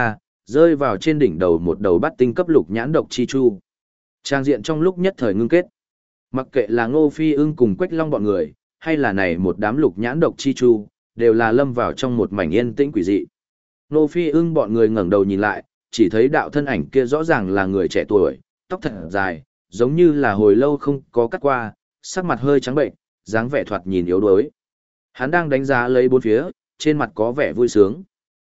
rơi vào trên đỉnh đầu một đầu bát tinh cấp lục nhãn độc chi chu. Trang diện trong lúc nhất thời ngưng kết. Mặc kệ là Ngô Phi Ưng cùng Quách Long bọn người, hay là này một đám lục nhãn độc chi chu, đều là lâm vào trong một mảnh yên tĩnh quỷ dị. Ngô Phi Ưng bọn người ngẩng đầu nhìn lại, chỉ thấy đạo thân ảnh kia rõ ràng là người trẻ tuổi, tóc thật dài, giống như là hồi lâu không có cắt qua, sắc mặt hơi trắng bệnh, dáng vẻ thoạt nhìn yếu đuối. Hắn đang đánh giá lấy bốn phía, trên mặt có vẻ vui sướng.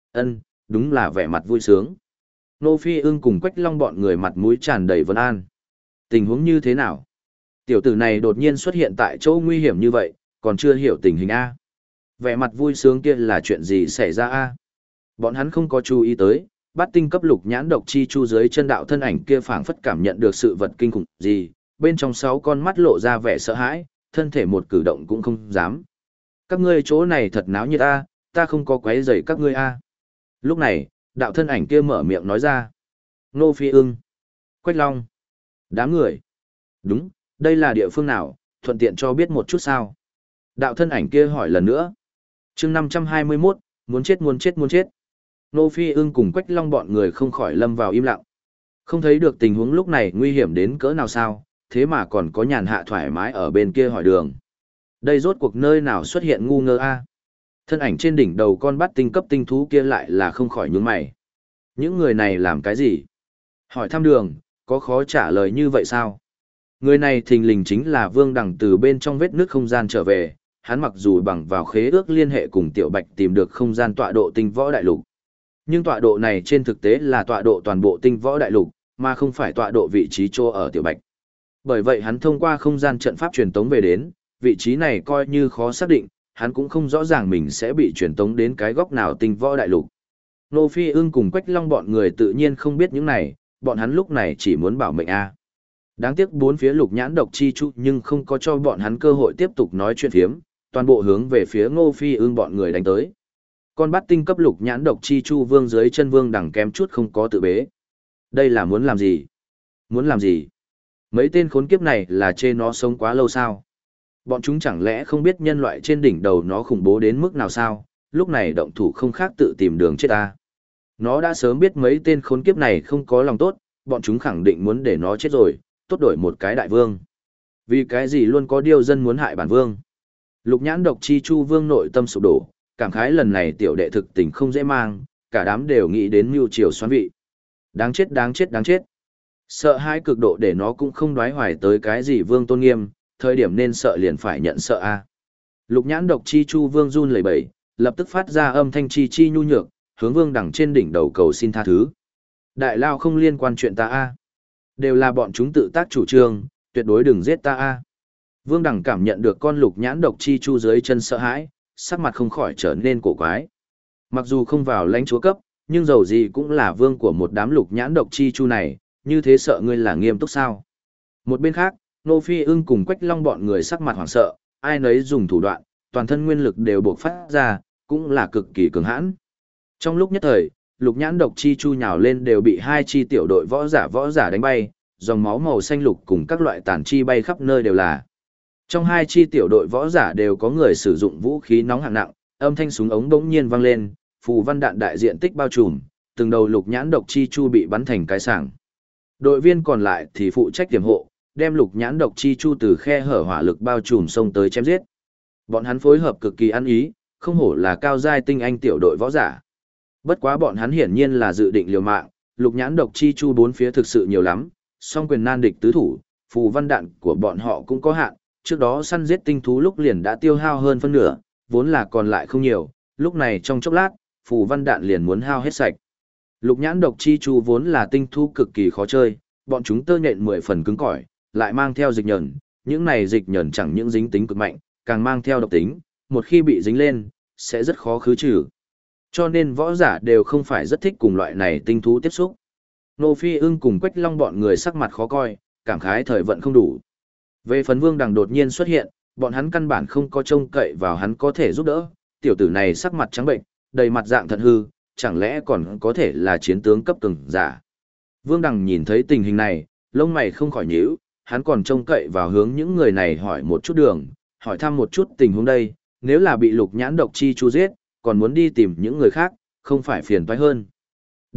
Đúng là vẻ mặt vui sướng. Ngô Phi Ưng cùng Quách Long bọn người mặt mũi tràn đầy vấn an. Tình huống như thế nào? Tiểu tử này đột nhiên xuất hiện tại chỗ nguy hiểm như vậy, còn chưa hiểu tình hình A. Vẻ mặt vui sướng kia là chuyện gì xảy ra A? Bọn hắn không có chú ý tới, bát tinh cấp lục nhãn độc chi chu dưới chân đạo thân ảnh kia phảng phất cảm nhận được sự vật kinh khủng gì, bên trong 6 con mắt lộ ra vẻ sợ hãi, thân thể một cử động cũng không dám. Các ngươi chỗ này thật náo nhiệt A, ta không có quấy rầy các ngươi A. Lúc này, đạo thân ảnh kia mở miệng nói ra. Ngô Phi Ưng, Quách Long, đám người. Đúng, đây là địa phương nào, thuận tiện cho biết một chút sao. Đạo thân ảnh kia hỏi lần nữa. chương 521, muốn chết muốn chết muốn chết. Ngô Phi Ưng cùng Quách Long bọn người không khỏi lâm vào im lặng. Không thấy được tình huống lúc này nguy hiểm đến cỡ nào sao, thế mà còn có nhàn hạ thoải mái ở bên kia hỏi đường. Đây rốt cuộc nơi nào xuất hiện ngu ngơ a? Thân ảnh trên đỉnh đầu con bắt tinh cấp tinh thú kia lại là không khỏi nhướng mày. Những người này làm cái gì? Hỏi thăm đường, có khó trả lời như vậy sao? Người này thình lình chính là Vương Đằng từ bên trong vết nước không gian trở về, hắn mặc dù bằng vào khế ước liên hệ cùng Tiểu Bạch tìm được không gian tọa độ tinh võ đại lục. Nhưng tọa độ này trên thực tế là tọa độ toàn bộ tinh võ đại lục, mà không phải tọa độ vị trí chỗ ở Tiểu Bạch. Bởi vậy hắn thông qua không gian trận pháp truyền tống về đến, vị trí này coi như khó xác định, hắn cũng không rõ ràng mình sẽ bị truyền tống đến cái góc nào tinh võ đại lục. Ngô Phi Ưng cùng Quách Long bọn người tự nhiên không biết những này, bọn hắn lúc này chỉ muốn bảo mệnh a. Đáng tiếc bốn phía lục nhãn độc chi chu nhưng không có cho bọn hắn cơ hội tiếp tục nói chuyện phiếm, toàn bộ hướng về phía Ngô Phi Ưng bọn người đánh tới. Con bắt tinh cấp lục nhãn độc chi chu vương dưới chân Vương Đằng kém chút không có tự bế. Đây là muốn làm gì? Muốn làm gì? Mấy tên khốn kiếp này là chê nó sống quá lâu sao? Bọn chúng chẳng lẽ không biết nhân loại trên đỉnh đầu nó khủng bố đến mức nào sao? Lúc này động thủ không khác tự tìm đường chết ta. Nó đã sớm biết mấy tên khốn kiếp này không có lòng tốt, bọn chúng khẳng định muốn để nó chết rồi, tốt đổi một cái đại vương. Vì cái gì luôn có điều dân muốn hại bản vương? Lục nhãn độc chi chu vương nội tâm sụp đổ, cảm khái lần này tiểu đệ thực tình không dễ mang, cả đám đều nghĩ đến mưu triều xoán vị. Đáng chết đáng chết đáng chết. Sợ hãi cực độ để nó cũng không đoái hoài tới cái gì vương tôn nghiêm, thời điểm nên sợ liền phải nhận sợ a. Lục nhãn độc chi chu vương run lẩy bẩy, lập tức phát ra âm thanh chi chi nhu nhược, hướng Vương Đằng trên đỉnh đầu cầu xin tha thứ. Đại lao không liên quan chuyện ta a. Đều là bọn chúng tự tác chủ trương, tuyệt đối đừng giết ta a. Vương Đằng cảm nhận được con lục nhãn độc chi chu dưới chân sợ hãi, sắc mặt không khỏi trở nên cổ quái. Mặc dù không vào lãnh chúa cấp, nhưng dầu gì cũng là vương của một đám lục nhãn độc chi chu này, như thế sợ ngươi là nghiêm túc sao? Một bên khác, Ngô Phi Ưng cùng Quách Long bọn người sắc mặt hoảng sợ, ai nấy dùng thủ đoạn, toàn thân nguyên lực đều bộc phát ra, cũng là cực kỳ cường hãn. Trong lúc nhất thời, lục nhãn độc chi chu nhào lên đều bị hai chi tiểu đội võ giả đánh bay, dòng máu màu xanh lục cùng các loại tàn chi bay khắp nơi đều là. Trong hai chi tiểu đội võ giả đều có người sử dụng vũ khí nóng hạng nặng, âm thanh súng ống bỗng nhiên vang lên, phù văn đạn đại diện tích bao trùm, từng đầu lục nhãn độc chi chu bị bắn thành cái sảng. Đội viên còn lại thì phụ trách tiềm hộ, đem lục nhãn độc chi chu từ khe hở hỏa lực bao trùm xông tới chém giết. Bọn hắn phối hợp cực kỳ ăn ý, không hổ là cao giai tinh anh tiểu đội võ giả. Bất quá bọn hắn hiển nhiên là dự định liều mạng, lục nhãn độc chi chu bốn phía thực sự nhiều lắm, song quyền nan địch tứ thủ, phù văn đạn của bọn họ cũng có hạn, trước đó săn giết tinh thú lúc liền đã tiêu hao hơn phân nửa, vốn là còn lại không nhiều, lúc này trong chốc lát, phù văn đạn liền muốn hao hết sạch. Lục nhãn độc chi chu vốn là tinh thú cực kỳ khó chơi, bọn chúng tơ nhện 10 phần cứng cỏi, lại mang theo dịch nhẫn, những này dịch nhẫn chẳng những dính tính cực mạnh, càng mang theo độc tính, một khi bị dính lên, sẽ rất khó khứ trừ. Cho nên võ giả đều không phải rất thích cùng loại này tinh thú tiếp xúc. Ngô Phi Ưng cùng Quách Long bọn người sắc mặt khó coi, cảm khái thời vận không đủ. Về phần Vương Đằng đột nhiên xuất hiện, bọn hắn căn bản không có trông cậy vào hắn có thể giúp đỡ, tiểu tử này sắc mặt trắng bệnh, đầy mặt dạng thận hư, chẳng lẽ còn có thể là chiến tướng cấp cường giả. Vương Đằng nhìn thấy tình hình này, lông mày không khỏi nhíu, hắn còn trông cậy vào hướng những người này hỏi một chút đường, hỏi thăm một chút tình huống đây, nếu là bị lục nhãn độc chi chu giết, còn muốn đi tìm những người khác, không phải phiền toái hơn.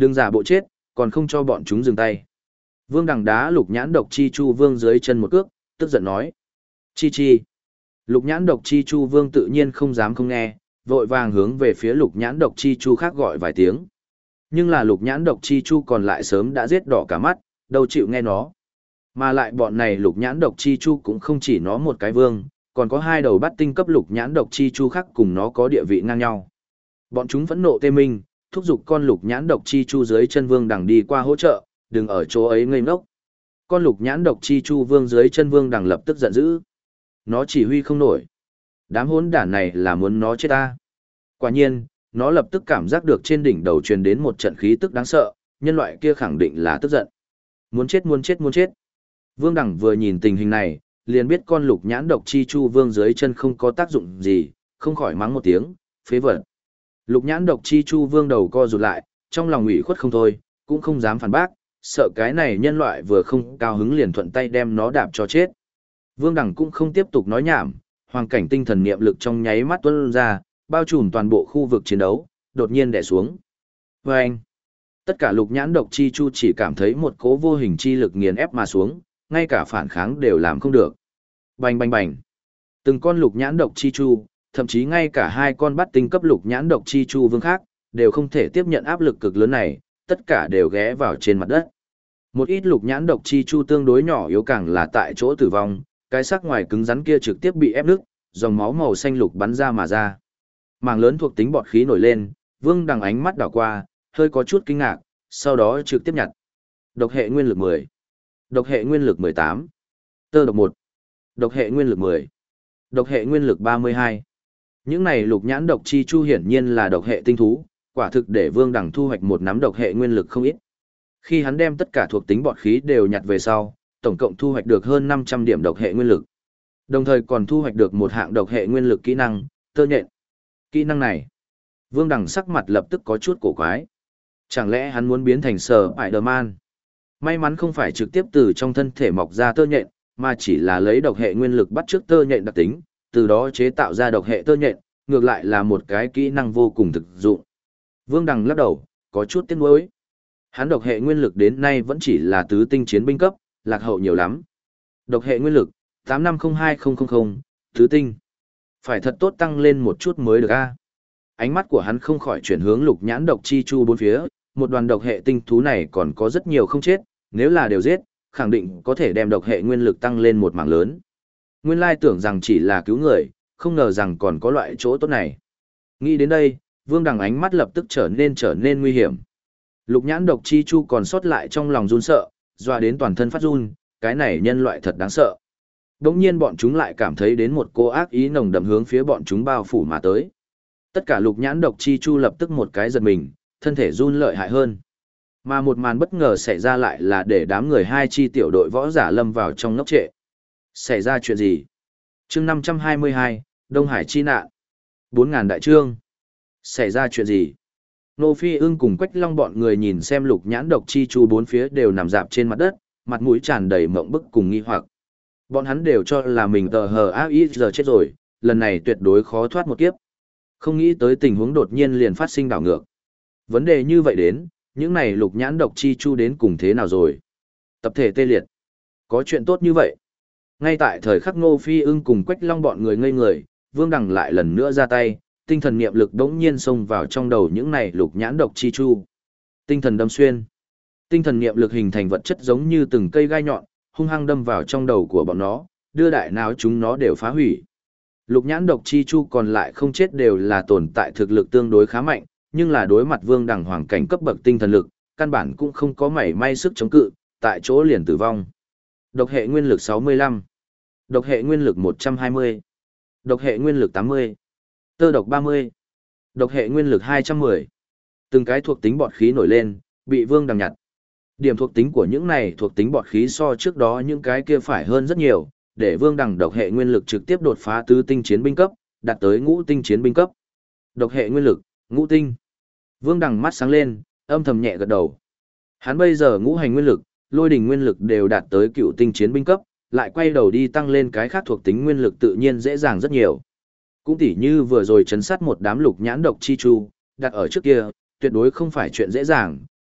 Đừng giả bộ chết, còn không cho bọn chúng dừng tay. Vương Đằng đá Lục Nhãn Độc Chi Chu Vương dưới chân một cước, tức giận nói. Chi chi. Lục Nhãn Độc Chi Chu Vương tự nhiên không dám không nghe, vội vàng hướng về phía Lục Nhãn Độc Chi Chu khác gọi vài tiếng. Nhưng là Lục Nhãn Độc Chi Chu còn lại sớm đã giết đỏ cả mắt, đâu chịu nghe nó. Mà lại bọn này Lục Nhãn Độc Chi Chu cũng không chỉ nó một cái vương, còn có hai đầu bát tinh cấp Lục Nhãn Độc Chi Chu khác cùng nó có địa vị ngang nhau. Bọn chúng phẫn nộ tê minh, thúc giục con Lục Nhãn Độc Chi Chu dưới chân Vương Đằng đi qua hỗ trợ, đừng ở chỗ ấy ngây ngốc. Con Lục Nhãn Độc Chi Chu Vương dưới chân Vương Đằng lập tức giận dữ. Nó chỉ huy không nổi. Đám hỗn đản này là muốn nó chết ta. Quả nhiên, nó lập tức cảm giác được trên đỉnh đầu truyền đến một trận khí tức đáng sợ, nhân loại kia khẳng định là tức giận. Muốn chết muốn chết muốn chết. Vương Đằng vừa nhìn tình hình này, liền biết con Lục Nhãn Độc Chi Chu Vương dưới chân không có tác dụng gì, không khỏi mắng một tiếng, phế vật. Lục Nhãn Độc Chi Chu Vương đầu co rụt lại, trong lòng ủy khuất không thôi, cũng không dám phản bác, sợ cái này nhân loại vừa không cao hứng liền thuận tay đem nó đạp cho chết. Vương Đằng cũng không tiếp tục nói nhảm, hoàng cảnh tinh thần niệm lực trong nháy mắt tuôn ra, bao trùm toàn bộ khu vực chiến đấu, đột nhiên đè xuống. Vâng! Tất cả Lục Nhãn Độc Chi Chu chỉ cảm thấy một cỗ vô hình chi lực nghiền ép mà xuống, ngay cả phản kháng đều làm không được. Bành bành bành! Từng con Lục Nhãn Độc Chi Chu, thậm chí ngay cả hai con bát tinh cấp Lục Nhãn Độc Chi Chu vương khác, đều không thể tiếp nhận áp lực cực lớn này, tất cả đều ghé vào trên mặt đất. Một ít Lục Nhãn Độc Chi Chu tương đối nhỏ yếu càng là tại chỗ tử vong, cái xác ngoài cứng rắn kia trực tiếp bị ép nứt, dòng máu màu xanh lục bắn ra mà ra. Mảng lớn thuộc tính bọt khí nổi lên, Vương Đằng ánh mắt đảo qua, hơi có chút kinh ngạc, sau đó trực tiếp nhặt. Độc hệ nguyên lực 10, độc hệ nguyên lực 18, tơ độc 1, độc hệ nguyên lực 10, độc hệ nguyên lực 32. Những này Lục Nhãn Độc Chi Chu hiển nhiên là độc hệ tinh thú, quả thực để Vương Đằng thu hoạch một nắm độc hệ nguyên lực không ít. Khi hắn đem tất cả thuộc tính bọt khí đều nhặt về sau, tổng cộng thu hoạch được hơn 500 điểm độc hệ nguyên lực. Đồng thời còn thu hoạch được một hạng độc hệ nguyên lực kỹ năng, tơ nhện. Kỹ năng này, Vương Đằng sắc mặt lập tức có chút cổ quái. Chẳng lẽ hắn muốn biến thành Spider-Man? May mắn không phải trực tiếp từ trong thân thể mọc ra tơ nhện, mà chỉ là lấy độc hệ nguyên lực bắt chước tơ nhện đặc tính, từ đó chế tạo ra độc hệ tơ nhện, ngược lại là một cái kỹ năng vô cùng thực dụng. Vương Đằng lắc đầu, có chút tiếc nuối. Hắn độc hệ nguyên lực đến nay vẫn chỉ là tứ tinh chiến binh cấp, lạc hậu nhiều lắm. Độc hệ nguyên lực 85020000, tứ tinh. Phải thật tốt tăng lên một chút mới được a. Ánh mắt của hắn không khỏi chuyển hướng Lục Nhãn Độc Chi Chu bốn phía, một đoàn độc hệ tinh thú này còn có rất nhiều không chết, nếu là đều giết, khẳng định có thể đem độc hệ nguyên lực tăng lên một mảng lớn. Nguyên lai tưởng rằng chỉ là cứu người, không ngờ rằng còn có loại chỗ tốt này. Nghĩ đến đây, Vương Đằng ánh mắt lập tức trở nên nguy hiểm. Lục Nhãn Độc Chi Chu còn sót lại trong lòng run sợ, doa đến toàn thân phát run, cái này nhân loại thật đáng sợ. Đống nhiên bọn chúng lại cảm thấy đến một cô ác ý nồng đậm hướng phía bọn chúng bao phủ mà tới. Tất cả Lục Nhãn Độc Chi Chu lập tức một cái giật mình, thân thể run lợi hại hơn. Mà một màn bất ngờ xảy ra lại là để đám người hai chi tiểu đội võ giả lâm vào trong ngốc trệ. Xảy ra chuyện gì? Chương 522, Đông Hải chi nạn. 4000 đại chương. Xảy ra chuyện gì? Nô Phi Ưng cùng Quách Long bọn người nhìn xem Lục Nhãn Độc Chi Chu bốn phía đều nằm rạp trên mặt đất, mặt mũi tràn đầy mộng bức cùng nghi hoặc. Bọn hắn đều cho là mình giờ chết rồi, lần này tuyệt đối khó thoát một kiếp. Không nghĩ tới tình huống đột nhiên liền phát sinh đảo ngược. Vấn đề như vậy đến, những này Lục Nhãn Độc Chi Chu đến cùng thế nào rồi? Tập thể tê liệt. Có chuyện tốt như vậy. Ngay tại thời khắc Ngô Phi Ưng cùng Quách Long bọn người ngây người, Vương Đằng lại lần nữa ra tay, tinh thần niệm lực đống nhiên xông vào trong đầu những này Lục Nhãn Độc Chi Chu. Tinh thần đâm xuyên. Tinh thần niệm lực hình thành vật chất giống như từng cây gai nhọn, hung hăng đâm vào trong đầu của bọn nó, đưa đại não chúng nó đều phá hủy. Lục Nhãn Độc Chi Chu còn lại không chết đều là tồn tại thực lực tương đối khá mạnh, nhưng là đối mặt Vương Đằng hoàng cảnh cấp bậc tinh thần lực, căn bản cũng không có mảy may sức chống cự, tại chỗ liền tử vong. Độc hệ nguyên lực 65, độc hệ nguyên lực 120, độc hệ nguyên lực 80, tơ độc 30, độc hệ nguyên lực 210. Từng cái thuộc tính bọt khí nổi lên, bị Vương Đằng nhặt. Điểm thuộc tính của những này thuộc tính bọt khí so trước đó những cái kia phải hơn rất nhiều, để Vương Đằng độc hệ nguyên lực trực tiếp đột phá tứ tinh chiến binh cấp, đạt tới ngũ tinh chiến binh cấp. Độc hệ nguyên lực, ngũ tinh. Vương Đằng mắt sáng lên, âm thầm nhẹ gật đầu. Hắn bây giờ ngũ hành nguyên lực, lôi đình nguyên lực đều đạt tới cựu tinh chiến binh cấp, lại quay đầu đi tăng lên cái khác thuộc tính nguyên lực tự nhiên dễ dàng rất nhiều. Cũng tỉ như vừa rồi chấn sát một đám Lục Nhãn Độc Chi Chu, đặt ở trước kia, tuyệt đối không phải chuyện dễ dàng,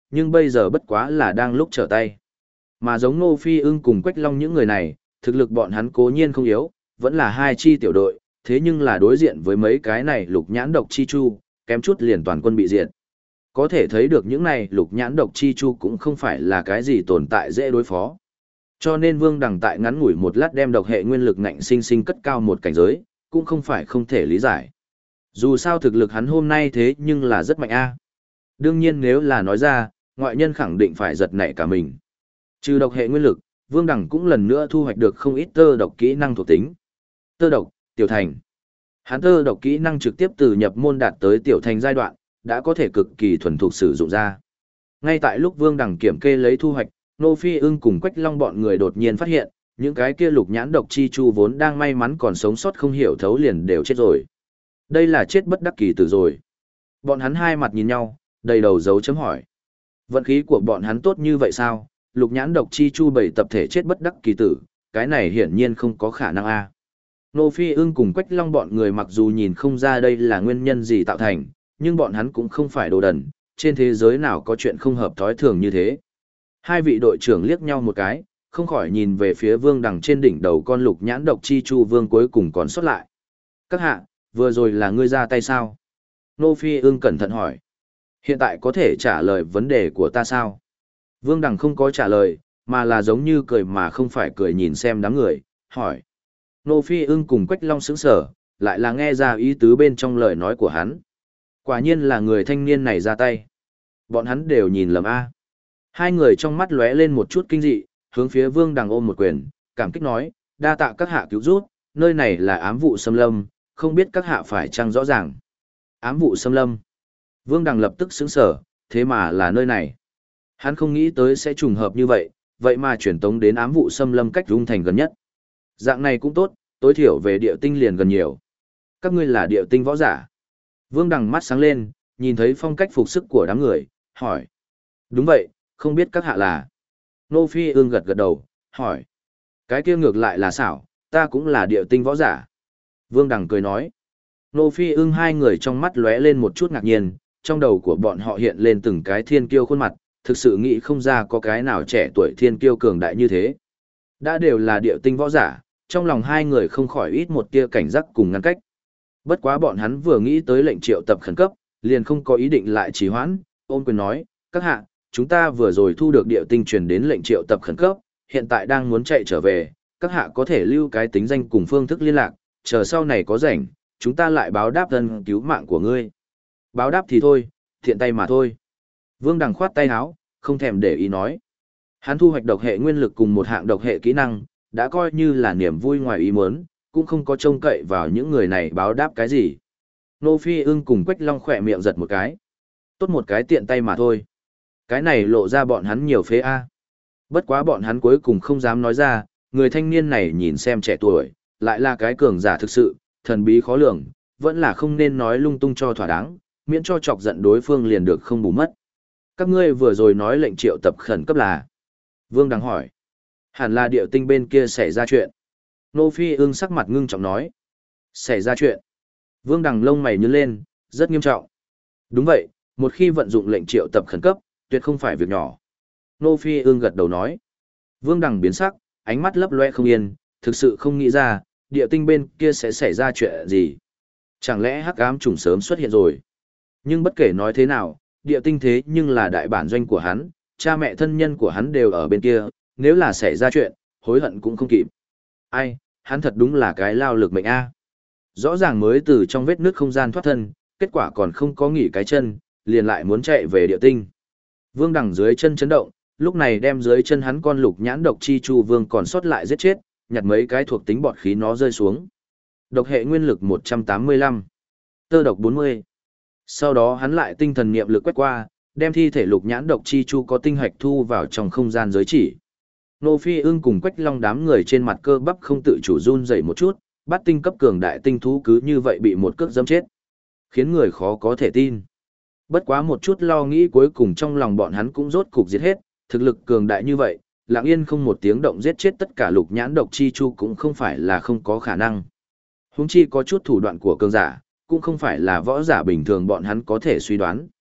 nhưng bây giờ bất quá là đang lúc trở tay. Mà giống Ngô Phi Ưng cùng Quách Long những người này, thực lực bọn hắn cố nhiên không yếu, vẫn là hai chi tiểu đội, thế nhưng là đối diện với mấy cái này lục nhãn độc chi chu, kém chút liền toàn quân bị diệt. Có thể thấy được những này lục nhãn độc chi chu cũng không phải là cái gì tồn tại dễ đối phó. Cho nên Vương Đằng tại ngắn ngủi một lát đem độc hệ nguyên lực ngạnh sinh sinh cất cao một cảnh giới, cũng không phải không thể lý giải. Dù sao thực lực hắn hôm nay thế nhưng là rất mạnh a. Đương nhiên nếu là nói ra, ngoại nhân khẳng định phải giật nảy cả mình. Trừ độc hệ nguyên lực, Vương Đằng cũng lần nữa thu hoạch được không ít tơ độc kỹ năng thuộc tính. Tơ độc, tiểu thành. Hắn tơ độc kỹ năng trực tiếp từ nhập môn đạt tới tiểu thành giai đoạn, đã có thể cực kỳ thuần thục sử dụng ra. Ngay tại lúc Vương Đằng kiểm kê lấy thu hoạch, Nô Phi Ưng cùng Quách Long bọn người đột nhiên phát hiện, những cái kia lục nhãn độc chi chu vốn đang may mắn còn sống sót không hiểu thấu liền đều chết rồi. Đây là chết bất đắc kỳ tử rồi. Bọn hắn hai mặt nhìn nhau, đầy đầu dấu chấm hỏi. Vận khí của bọn hắn tốt như vậy sao? Lục nhãn độc chi chu bảy tập thể chết bất đắc kỳ tử, cái này hiển nhiên không có khả năng a. Nô Phi Ưng cùng Quách Long bọn người mặc dù nhìn không ra đây là nguyên nhân gì tạo thành, nhưng bọn hắn cũng không phải đồ đần, trên thế giới nào có chuyện không hợp thói thường như thế. Hai vị đội trưởng liếc nhau một cái, không khỏi nhìn về phía Vương Đằng trên đỉnh đầu con lục nhãn độc chi chu vương cuối cùng còn sót lại. Các hạ, vừa rồi là ngươi ra tay sao? Nô Phi Ưng cẩn thận hỏi. Hiện tại có thể trả lời vấn đề của ta sao? Vương Đằng không có trả lời, mà là giống như cười mà không phải cười nhìn xem đám người, hỏi. Nô Phi Ưng cùng Quách Long sững sờ, lại là nghe ra ý tứ bên trong lời nói của hắn. Quả nhiên là người thanh niên này ra tay. Bọn hắn đều nhìn lầm a. Hai người trong mắt lóe lên một chút kinh dị, hướng phía Vương Đằng ôm một quyền, cảm kích nói, đa tạ các hạ cứu rút, nơi này là ám vụ xâm lâm, không biết các hạ phải chăng rõ ràng. Ám vụ xâm lâm. Vương Đằng lập tức sững sờ, thế mà là nơi này. Hắn không nghĩ tới sẽ trùng hợp như vậy, vậy mà chuyển tống đến ám vụ xâm lâm cách Dung Thành gần nhất. Dạng này cũng tốt, tối thiểu về địa tinh liền gần nhiều. Các ngươi là địa tinh võ giả. Vương Đằng mắt sáng lên, nhìn thấy phong cách phục sức của đám người, hỏi. Đúng vậy, không biết các hạ là. Nô Phi Ưng gật gật đầu, hỏi. Cái kia ngược lại là xảo, ta cũng là địa tinh võ giả. Vương Đằng cười nói. Nô Phi Ưng hai người trong mắt lóe lên một chút ngạc nhiên, trong đầu của bọn họ hiện lên từng cái thiên kiêu khuôn mặt, thực sự nghĩ không ra có cái nào trẻ tuổi thiên kiêu cường đại như thế. Đã đều là địa tinh võ giả, trong lòng hai người không khỏi ít một tia cảnh giác cùng ngăn cách. Bất quá bọn hắn vừa nghĩ tới lệnh triệu tập khẩn cấp, liền không có ý định lại trì hoãn, ôm quyền nói, các hạ, chúng ta vừa rồi thu được địa tinh truyền đến lệnh triệu tập khẩn cấp, hiện tại đang muốn chạy trở về, các hạ có thể lưu cái tính danh cùng phương thức liên lạc, chờ sau này có rảnh, chúng ta lại báo đáp thân cứu mạng của ngươi. Báo đáp thì thôi, thiện tay mà thôi. Vương Đằng khoát tay áo, không thèm để ý nói. Hắn thu hoạch độc hệ nguyên lực cùng một hạng độc hệ kỹ năng, đã coi như là niềm vui ngoài ý muốn, cũng không có trông cậy vào những người này báo đáp cái gì. Nô Phi Ưng cùng Quách Long khỏe miệng giật một cái. Tốt một cái tiện tay mà thôi. Cái này lộ ra bọn hắn nhiều phế a. Bất quá bọn hắn cuối cùng không dám nói ra, người thanh niên này nhìn xem trẻ tuổi, lại là cái cường giả thực sự, thần bí khó lường, vẫn là không nên nói lung tung cho thỏa đáng, miễn cho chọc giận đối phương liền được không bù mất. Các ngươi vừa rồi nói lệnh triệu tập khẩn cấp là. Vương Đằng hỏi. Hẳn là địa tinh bên kia xảy ra chuyện. Nô Phi Ưng sắc mặt ngưng trọng nói. Xảy ra chuyện. Vương Đằng lông mày nhướng lên, rất nghiêm trọng. Đúng vậy, một khi vận dụng lệnh triệu tập khẩn cấp, tuyệt không phải việc nhỏ. Nô Phi Ưng gật đầu nói. Vương Đằng biến sắc, ánh mắt lấp loe không yên, thực sự không nghĩ ra, địa tinh bên kia sẽ xảy ra chuyện gì. Chẳng lẽ hắc ám chủng sớm xuất hiện rồi. Nhưng bất kể nói thế nào, địa tinh thế nhưng là đại bản doanh của hắn, cha mẹ thân nhân của hắn đều ở bên kia, nếu là xảy ra chuyện, hối hận cũng không kịp. Ai, hắn thật đúng là cái lao lực mệnh a. Rõ ràng mới từ trong vết nước không gian thoát thân, kết quả còn không có nghỉ cái chân, liền lại muốn chạy về địa tinh. Vương Đằng dưới chân chấn động, lúc này đem dưới chân hắn con lục nhãn độc chi chu vương còn sót lại giết chết, nhặt mấy cái thuộc tính bọt khí nó rơi xuống. Độc hệ nguyên lực 185, tơ độc 40. Sau đó hắn lại tinh thần niệm lực quét qua, đem thi thể lục nhãn độc chi chu có tinh hạch thu vào trong không gian giới chỉ. Nô Phi Ưng cùng Quách Long đám người trên mặt cơ bắp không tự chủ run rẩy một chút, bắt tinh cấp cường đại tinh thú cứ như vậy bị một cước giẫm chết, khiến người khó có thể tin. Bất quá một chút lo nghĩ cuối cùng trong lòng bọn hắn cũng rốt cục giết hết, thực lực cường đại như vậy, lặng yên không một tiếng động giết chết tất cả lục nhãn độc chi chu cũng không phải là không có khả năng. Huống chi có chút thủ đoạn của cường giả, cũng không phải là võ giả bình thường bọn hắn có thể suy đoán.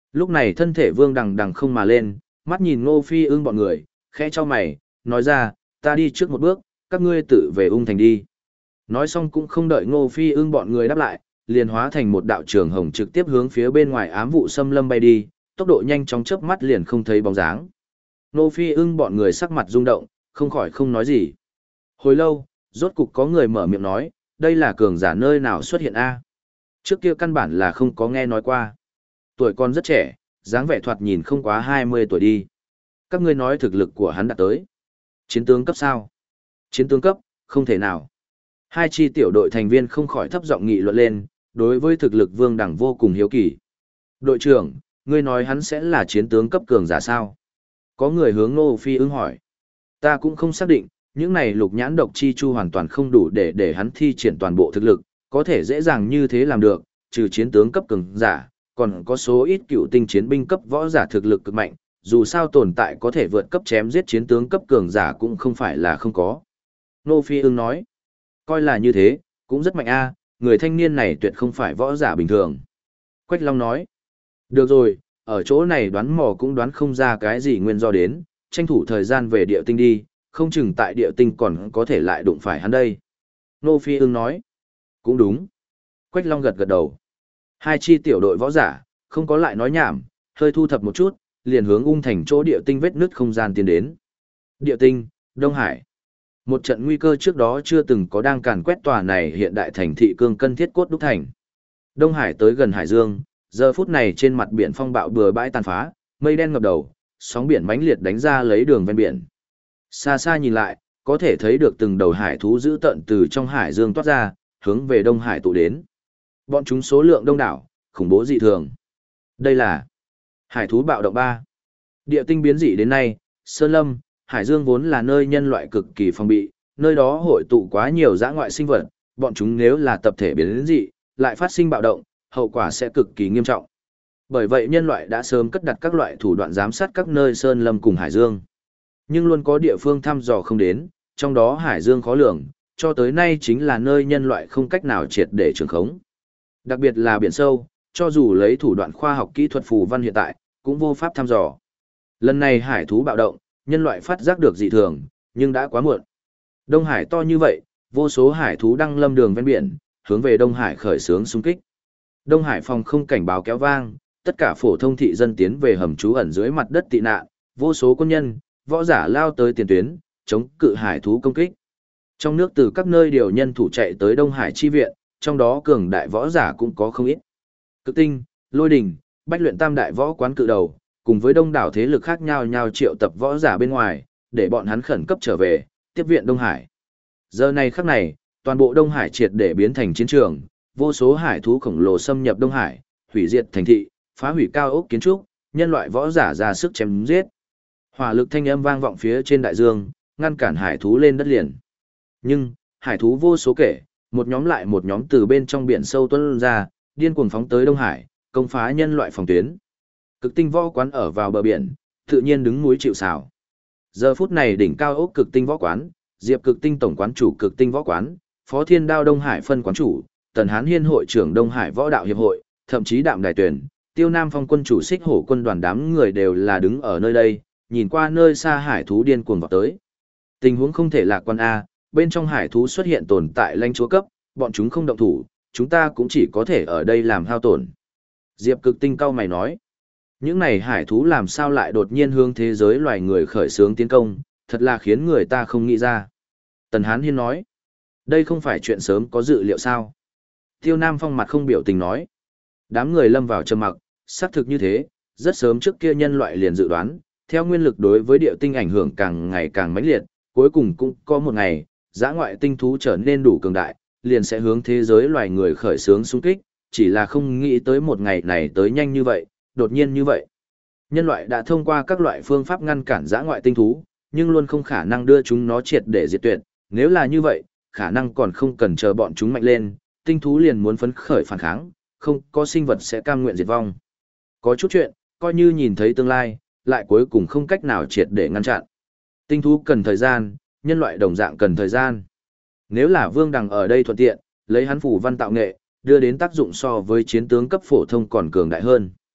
Lúc này thân thể Vương Đằng đằng không mà lên, mắt nhìn Ngô Phi Ưng bọn người, khẽ cho mày, nói ra, ta đi trước một bước, các ngươi tự về ung thành đi. Nói xong cũng không đợi Ngô Phi Ưng bọn người đáp lại, liền hóa thành một đạo trường hồng trực tiếp hướng phía bên ngoài ám vụ xâm lâm bay đi, tốc độ nhanh chóng chớp mắt liền không thấy bóng dáng. Ngô Phi Ưng bọn người sắc mặt rung động, không khỏi không nói gì. Hồi lâu, rốt cục có người mở miệng nói, đây là cường giả nơi nào xuất hiện a? Trước kia căn bản là không có nghe nói qua. Tuổi còn rất trẻ, dáng vẻ thoạt nhìn không quá 20 tuổi đi. Các ngươi nói thực lực của hắn đã tới. Chiến tướng cấp sao? Chiến tướng cấp, không thể nào. Hai chi tiểu đội thành viên không khỏi thấp giọng nghị luận lên, đối với thực lực Vương Đằng vô cùng hiếu kỳ. Đội trưởng, ngươi nói hắn sẽ là chiến tướng cấp cường giả sao? Có người hướng Ngô Phi Ưng hỏi. Ta cũng không xác định, những này lục nhãn độc chi chu hoàn toàn không đủ để hắn thi triển toàn bộ thực lực, có thể dễ dàng như thế làm được, trừ chiến tướng cấp cường giả, còn có số ít cựu tinh chiến binh cấp võ giả thực lực cực mạnh, dù sao tồn tại có thể vượt cấp chém giết chiến tướng cấp cường giả cũng không phải là không có. Ngô Phi Ưng nói, coi là như thế, cũng rất mạnh a, người thanh niên này tuyệt không phải võ giả bình thường. Quách Long nói, được rồi, ở chỗ này đoán mò cũng đoán không ra cái gì nguyên do đến, tranh thủ thời gian về địa tinh đi, không chừng tại địa tinh còn có thể lại đụng phải hắn đây. Ngô Phi Ưng nói, cũng đúng. Quách Long gật gật đầu. Hai chi tiểu đội võ giả, không có lại nói nhảm, hơi thu thập một chút, liền hướng ung thành chỗ địa tinh vết nứt không gian tiến đến. Địa tinh, Đông Hải. Một trận nguy cơ trước đó chưa từng có đang càn quét tòa này hiện đại thành thị cương cân thiết cốt đúc thành. Đông Hải tới gần Hải Dương, giờ phút này trên mặt biển phong bạo bừa bãi tàn phá, mây đen ngập đầu, sóng biển mãnh liệt đánh ra lấy đường ven biển. Xa xa nhìn lại, có thể thấy được từng đầu hải thú dữ tợn từ trong hải dương toát ra, hướng về Đông Hải tụ đến. Bọn chúng số lượng đông đảo, khủng bố dị thường. Đây là hải thú bạo động 3. Địa tinh biến dị đến nay, Sơn Lâm, Hải Dương vốn là nơi nhân loại cực kỳ phòng bị, nơi đó hội tụ quá nhiều dã ngoại sinh vật, bọn chúng nếu là tập thể biến dị, lại phát sinh bạo động, hậu quả sẽ cực kỳ nghiêm trọng. Bởi vậy nhân loại đã sớm cất đặt các loại thủ đoạn giám sát các nơi Sơn Lâm cùng Hải Dương. Nhưng luôn có địa phương thăm dò không đến, trong đó Hải Dương khó lường, cho tới nay chính là nơi nhân loại không cách nào triệt để trường khống. Đặc biệt là biển sâu, cho dù lấy thủ đoạn khoa học kỹ thuật phù văn hiện tại, cũng vô pháp thăm dò. Lần này hải thú bạo động, nhân loại phát giác được dị thường, nhưng đã quá muộn. Đông Hải to như vậy, vô số hải thú đang lâm đường ven biển, hướng về Đông Hải khởi xướng xung kích. Đông Hải phòng không cảnh báo kéo vang, tất cả phổ thông thị dân tiến về hầm trú ẩn dưới mặt đất tị nạn, vô số quân nhân, võ giả lao tới tiền tuyến, chống cự hải thú công kích. Trong nước từ các nơi điều nhân thủ chạy tới Đông Hải chi viện, trong đó cường đại võ giả cũng có không ít. Cực Tinh, Lôi Đình, Bách Luyện Tam đại võ quán cự đầu, cùng với đông đảo thế lực khác nhau triệu tập võ giả bên ngoài, để bọn hắn khẩn cấp trở về, tiếp viện Đông Hải. Giờ này khắc này, toàn bộ Đông Hải triệt để biến thành chiến trường, vô số hải thú khổng lồ xâm nhập Đông Hải, hủy diệt thành thị, phá hủy cao ốc kiến trúc, nhân loại võ giả ra sức chém giết. Hỏa lực thanh âm vang vọng phía trên đại dương, ngăn cản hải thú lên đất liền. Nhưng, hải thú vô số kể, một nhóm lại một nhóm từ bên trong biển sâu tuôn ra, điên cuồng phóng tới Đông Hải, công phá nhân loại phòng tuyến. Cực Tinh võ quán ở vào bờ biển, tự nhiên đứng núi chịu sào. Giờ phút này đỉnh cao ốc Cực Tinh võ quán, Diệp Cực Tinh tổng quán chủ Cực Tinh võ quán, Phó Thiên Đao Đông Hải phân quán chủ, Tần Hán Hiên hội trưởng Đông Hải võ đạo hiệp hội, thậm chí Đạm Đài Tuyển, Tiêu Nam Phong quân chủ Xích Hổ quân đoàn đám người đều là đứng ở nơi đây, nhìn qua nơi xa hải thú điên cuồng vào tới. Tình huống không thể lạc quan a, bên trong hải thú xuất hiện tồn tại lãnh chúa cấp, bọn chúng không động thủ, chúng ta cũng chỉ có thể ở đây làm hao tổn. Diệp Cực Tinh cao mày nói, những này hải thú làm sao lại đột nhiên hướng thế giới loài người khởi xướng tiến công, thật là khiến người ta không nghĩ ra. Tần Hán Hiên nói, đây không phải chuyện sớm có dự liệu sao. Tiêu Nam Phong mặt không biểu tình nói, đám người lâm vào trầm mặc, xác thực như thế, rất sớm trước kia nhân loại liền dự đoán, theo nguyên lực đối với địa tinh ảnh hưởng càng ngày càng mãnh liệt, cuối cùng cũng có một ngày, dã ngoại tinh thú trở nên đủ cường đại, liền sẽ hướng thế giới loài người khởi xướng xung kích, chỉ là không nghĩ tới một ngày này tới nhanh như vậy, đột nhiên như vậy. Nhân loại đã thông qua các loại phương pháp ngăn cản dã ngoại tinh thú, nhưng luôn không khả năng đưa chúng nó triệt để diệt tuyệt, nếu là như vậy, khả năng còn không cần chờ bọn chúng mạnh lên, tinh thú liền muốn phấn khởi phản kháng, không có sinh vật sẽ cam nguyện diệt vong. Có chút chuyện, coi như nhìn thấy tương lai, lại cuối cùng không cách nào triệt để ngăn chặn. Tinh thú cần thời gian, nhân loại đồng dạng cần thời gian. Nếu là Vương Đằng ở đây thuận tiện, lấy hắn phủ văn tạo nghệ, đưa đến tác dụng so với chiến tướng cấp phổ thông còn cường đại hơn.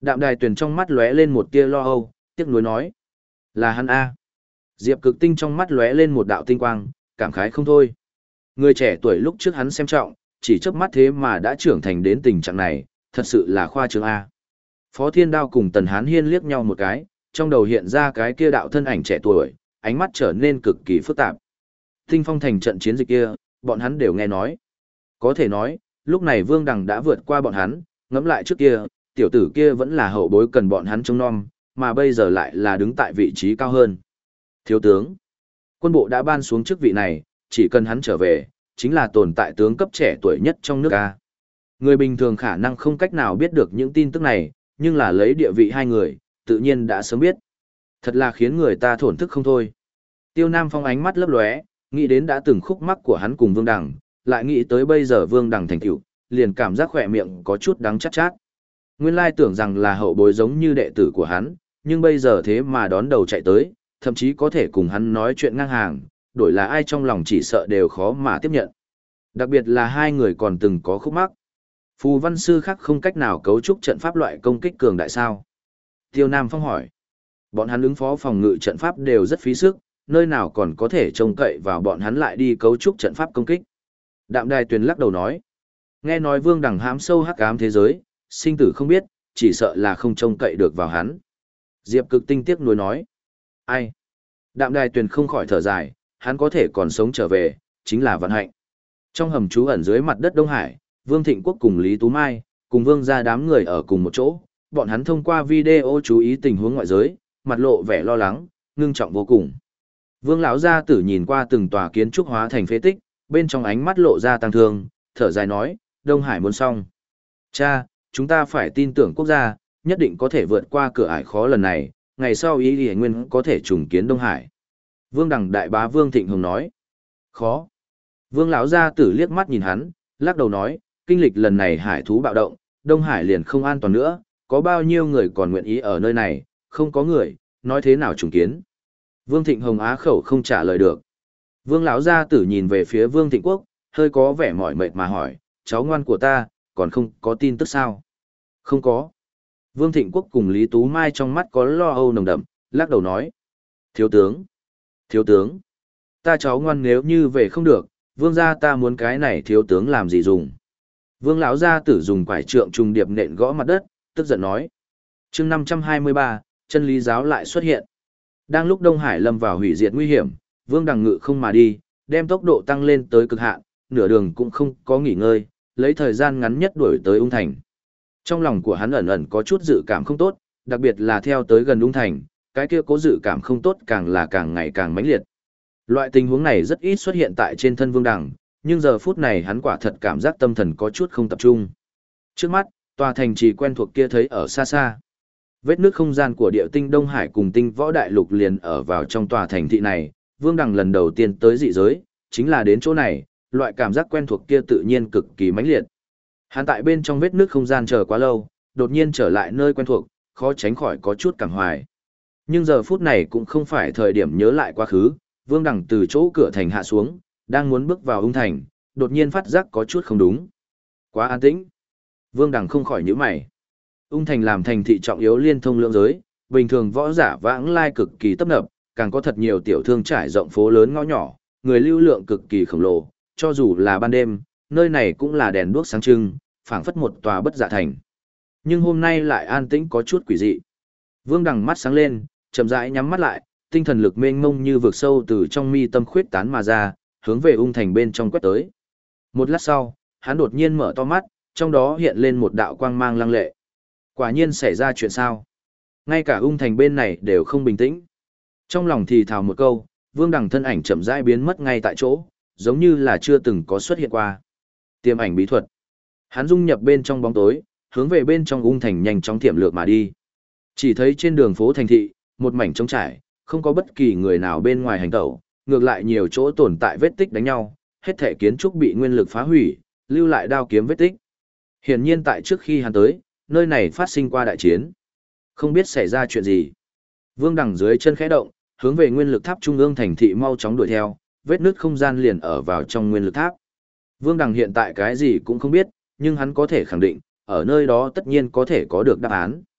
Đạm Đài Tuyền trong mắt lóe lên một tia lo âu, tiếc nuối nói. Là hắn A. Diệp Cực Tinh trong mắt lóe lên một đạo tinh quang, cảm khái không thôi. Người trẻ tuổi lúc trước hắn xem trọng, chỉ chớp mắt thế mà đã trưởng thành đến tình trạng này, thật sự là khoa trương A. Phó Thiên Đao cùng Tần Hán Hiên liếc nhau một cái, trong đầu hiện ra cái kia đạo thân ảnh trẻ tuổi, ánh mắt trở nên cực kỳ phức tạp. Tinh Phong thành trận chiến dịch kia, bọn hắn đều nghe nói. Có thể nói, lúc này Vương Đằng đã vượt qua bọn hắn, ngẫm lại trước kia, tiểu tử kia vẫn là hậu bối cần bọn hắn trông nom, mà bây giờ lại là đứng tại vị trí cao hơn. Thiếu tướng, quân bộ đã ban xuống chức vị này, chỉ cần hắn trở về, chính là tồn tại tướng cấp trẻ tuổi nhất trong nước A. Người bình thường khả năng không cách nào biết được những tin tức này, nhưng là lấy địa vị hai người, tự nhiên đã sớm biết. Thật là khiến người ta thổn thức không thôi. Tiêu Nam Phong ánh mắt lấp lóe, nghĩ đến đã từng khúc mắc của hắn cùng Vương Đằng, lại nghĩ tới bây giờ Vương Đằng thành tựu, liền cảm giác khỏe miệng có chút đắng chát chát. Nguyên lai tưởng rằng là hậu bối giống như đệ tử của hắn, nhưng bây giờ thế mà đón đầu chạy tới, thậm chí có thể cùng hắn nói chuyện ngang hàng, đổi là ai trong lòng chỉ sợ đều khó mà tiếp nhận. Đặc biệt là hai người còn từng có khúc mắc. Phù văn sư khác không cách nào cấu trúc trận pháp loại công kích cường đại sao? Tiêu Nam Phong hỏi. Bọn hắn ứng phó phòng ngự trận pháp đều rất phí sức, nơi nào còn có thể trông cậy vào bọn hắn lại đi cấu trúc trận pháp công kích. Đạm Đài Tuyền lắc đầu nói. Nghe nói Vương Đằng hãm sâu hắc ám thế giới, sinh tử không biết, chỉ sợ là không trông cậy được vào hắn. Diệp Cực Tinh tiếc nuối nói. Ai? Đạm Đài Tuyền không khỏi thở dài, hắn có thể còn sống trở về, chính là vận hạnh. Trong hầm trú ẩn dưới mặt đất Đông Hải, Vương Thịnh Quốc cùng Lý Tú Mai, cùng Vương gia đám người ở cùng một chỗ, bọn hắn thông qua video chú ý tình huống ngoại giới, mặt lộ vẻ lo lắng, ngưng trọng vô cùng. Vương lão gia tử nhìn qua từng tòa kiến trúc hóa thành phế tích, bên trong ánh mắt lộ ra tăng thương, thở dài nói, Đông Hải muốn xong. Cha, chúng ta phải tin tưởng quốc gia, nhất định có thể vượt qua cửa ải khó lần này, ngày sau ý Lý Nguyên có thể trùng kiến Đông Hải. Vương Đằng đại bá Vương Thịnh Hồng nói, khó. Vương lão gia tử liếc mắt nhìn hắn, lắc đầu nói, kinh lịch lần này hải thú bạo động, Đông Hải liền không an toàn nữa, có bao nhiêu người còn nguyện ý ở nơi này, không có người, nói thế nào trùng kiến. Vương Thịnh Hồng á khẩu không trả lời được. Vương lão gia tử nhìn về phía Vương Thịnh Quốc, hơi có vẻ mỏi mệt mà hỏi, cháu ngoan của ta, còn không có tin tức sao? Không có. Vương Thịnh Quốc cùng Lý Tú Mai trong mắt có lo âu nồng đậm, lắc đầu nói. Thiếu tướng, thiếu tướng, ta cháu ngoan nếu như về không được, Vương gia ta muốn cái này thiếu tướng làm gì dùng? Vương lão gia tử dùng quải trượng trùng điệp nện gõ mặt đất, tức giận nói. Chương 523, chân lý giáo lại xuất hiện. Đang lúc Đông Hải lâm vào hủy diệt nguy hiểm, Vương Đằng ngự không mà đi, đem tốc độ tăng lên tới cực hạn, nửa đường cũng không có nghỉ ngơi, lấy thời gian ngắn nhất đuổi tới Ung Thành. Trong lòng của hắn ẩn ẩn có chút dự cảm không tốt, đặc biệt là theo tới gần Ung Thành, cái kia cố dự cảm không tốt càng là càng ngày càng mãnh liệt. Loại tình huống này rất ít xuất hiện tại trên thân Vương Đằng, nhưng giờ phút này hắn quả thật cảm giác tâm thần có chút không tập trung. Trước mắt, tòa thành trì quen thuộc kia thấy ở xa xa. Vết nước không gian của địa tinh Đông Hải cùng tinh võ đại lục liền ở vào trong tòa thành thị này, Vương Đằng lần đầu tiên tới dị giới, chính là đến chỗ này, loại cảm giác quen thuộc kia tự nhiên cực kỳ mãnh liệt. Hắn tại bên trong vết nước không gian chờ quá lâu, đột nhiên trở lại nơi quen thuộc, khó tránh khỏi có chút cảm hoài. Nhưng giờ phút này cũng không phải thời điểm nhớ lại quá khứ, Vương Đằng từ chỗ cửa thành hạ xuống, đang muốn bước vào Ung Thành, đột nhiên phát giác có chút không đúng. Quá an tĩnh. Vương Đằng không khỏi nhíu mày. Ung Thành làm thành thị trọng yếu liên thông lượng giới, bình thường võ giả vãng lai cực kỳ tấp nập, càng có thật nhiều tiểu thương trải rộng phố lớn ngõ nhỏ, người lưu lượng cực kỳ khổng lồ, cho dù là ban đêm, nơi này cũng là đèn đuốc sáng trưng, phảng phất một tòa bất dạ thành. Nhưng hôm nay lại an tĩnh có chút quỷ dị. Vương Đằng mắt sáng lên, chậm rãi nhắm mắt lại, tinh thần lực mênh mông như vực sâu từ trong mi tâm khuyết tán mà ra, hướng về Ung Thành bên trong quét tới. Một lát sau, hắn đột nhiên mở to mắt, trong đó hiện lên một đạo quang mang lăng lệ. Quả nhiên xảy ra chuyện sao? Ngay cả Ung Thành bên này đều không bình tĩnh. Trong lòng thì thào một câu, Vương Đằng thân ảnh chậm rãi biến mất ngay tại chỗ, giống như là chưa từng có xuất hiện qua. Tiềm ảnh bí thuật. Hắn dung nhập bên trong bóng tối, hướng về bên trong Ung Thành nhanh chóng tiềm lược mà đi. Chỉ thấy trên đường phố thành thị, một mảnh trống trải, không có bất kỳ người nào bên ngoài hành tẩu, ngược lại nhiều chỗ tồn tại vết tích đánh nhau, hết thể kiến trúc bị nguyên lực phá hủy, lưu lại đao kiếm vết tích. Hiển nhiên tại trước khi hắn tới, nơi này phát sinh qua đại chiến. Không biết xảy ra chuyện gì. Vương Đằng dưới chân khẽ động, hướng về nguyên lực tháp trung ương thành thị mau chóng đuổi theo, vết nứt không gian liền ở vào trong nguyên lực tháp. Vương Đằng hiện tại cái gì cũng không biết, nhưng hắn có thể khẳng định, ở nơi đó tất nhiên có thể có được đáp án.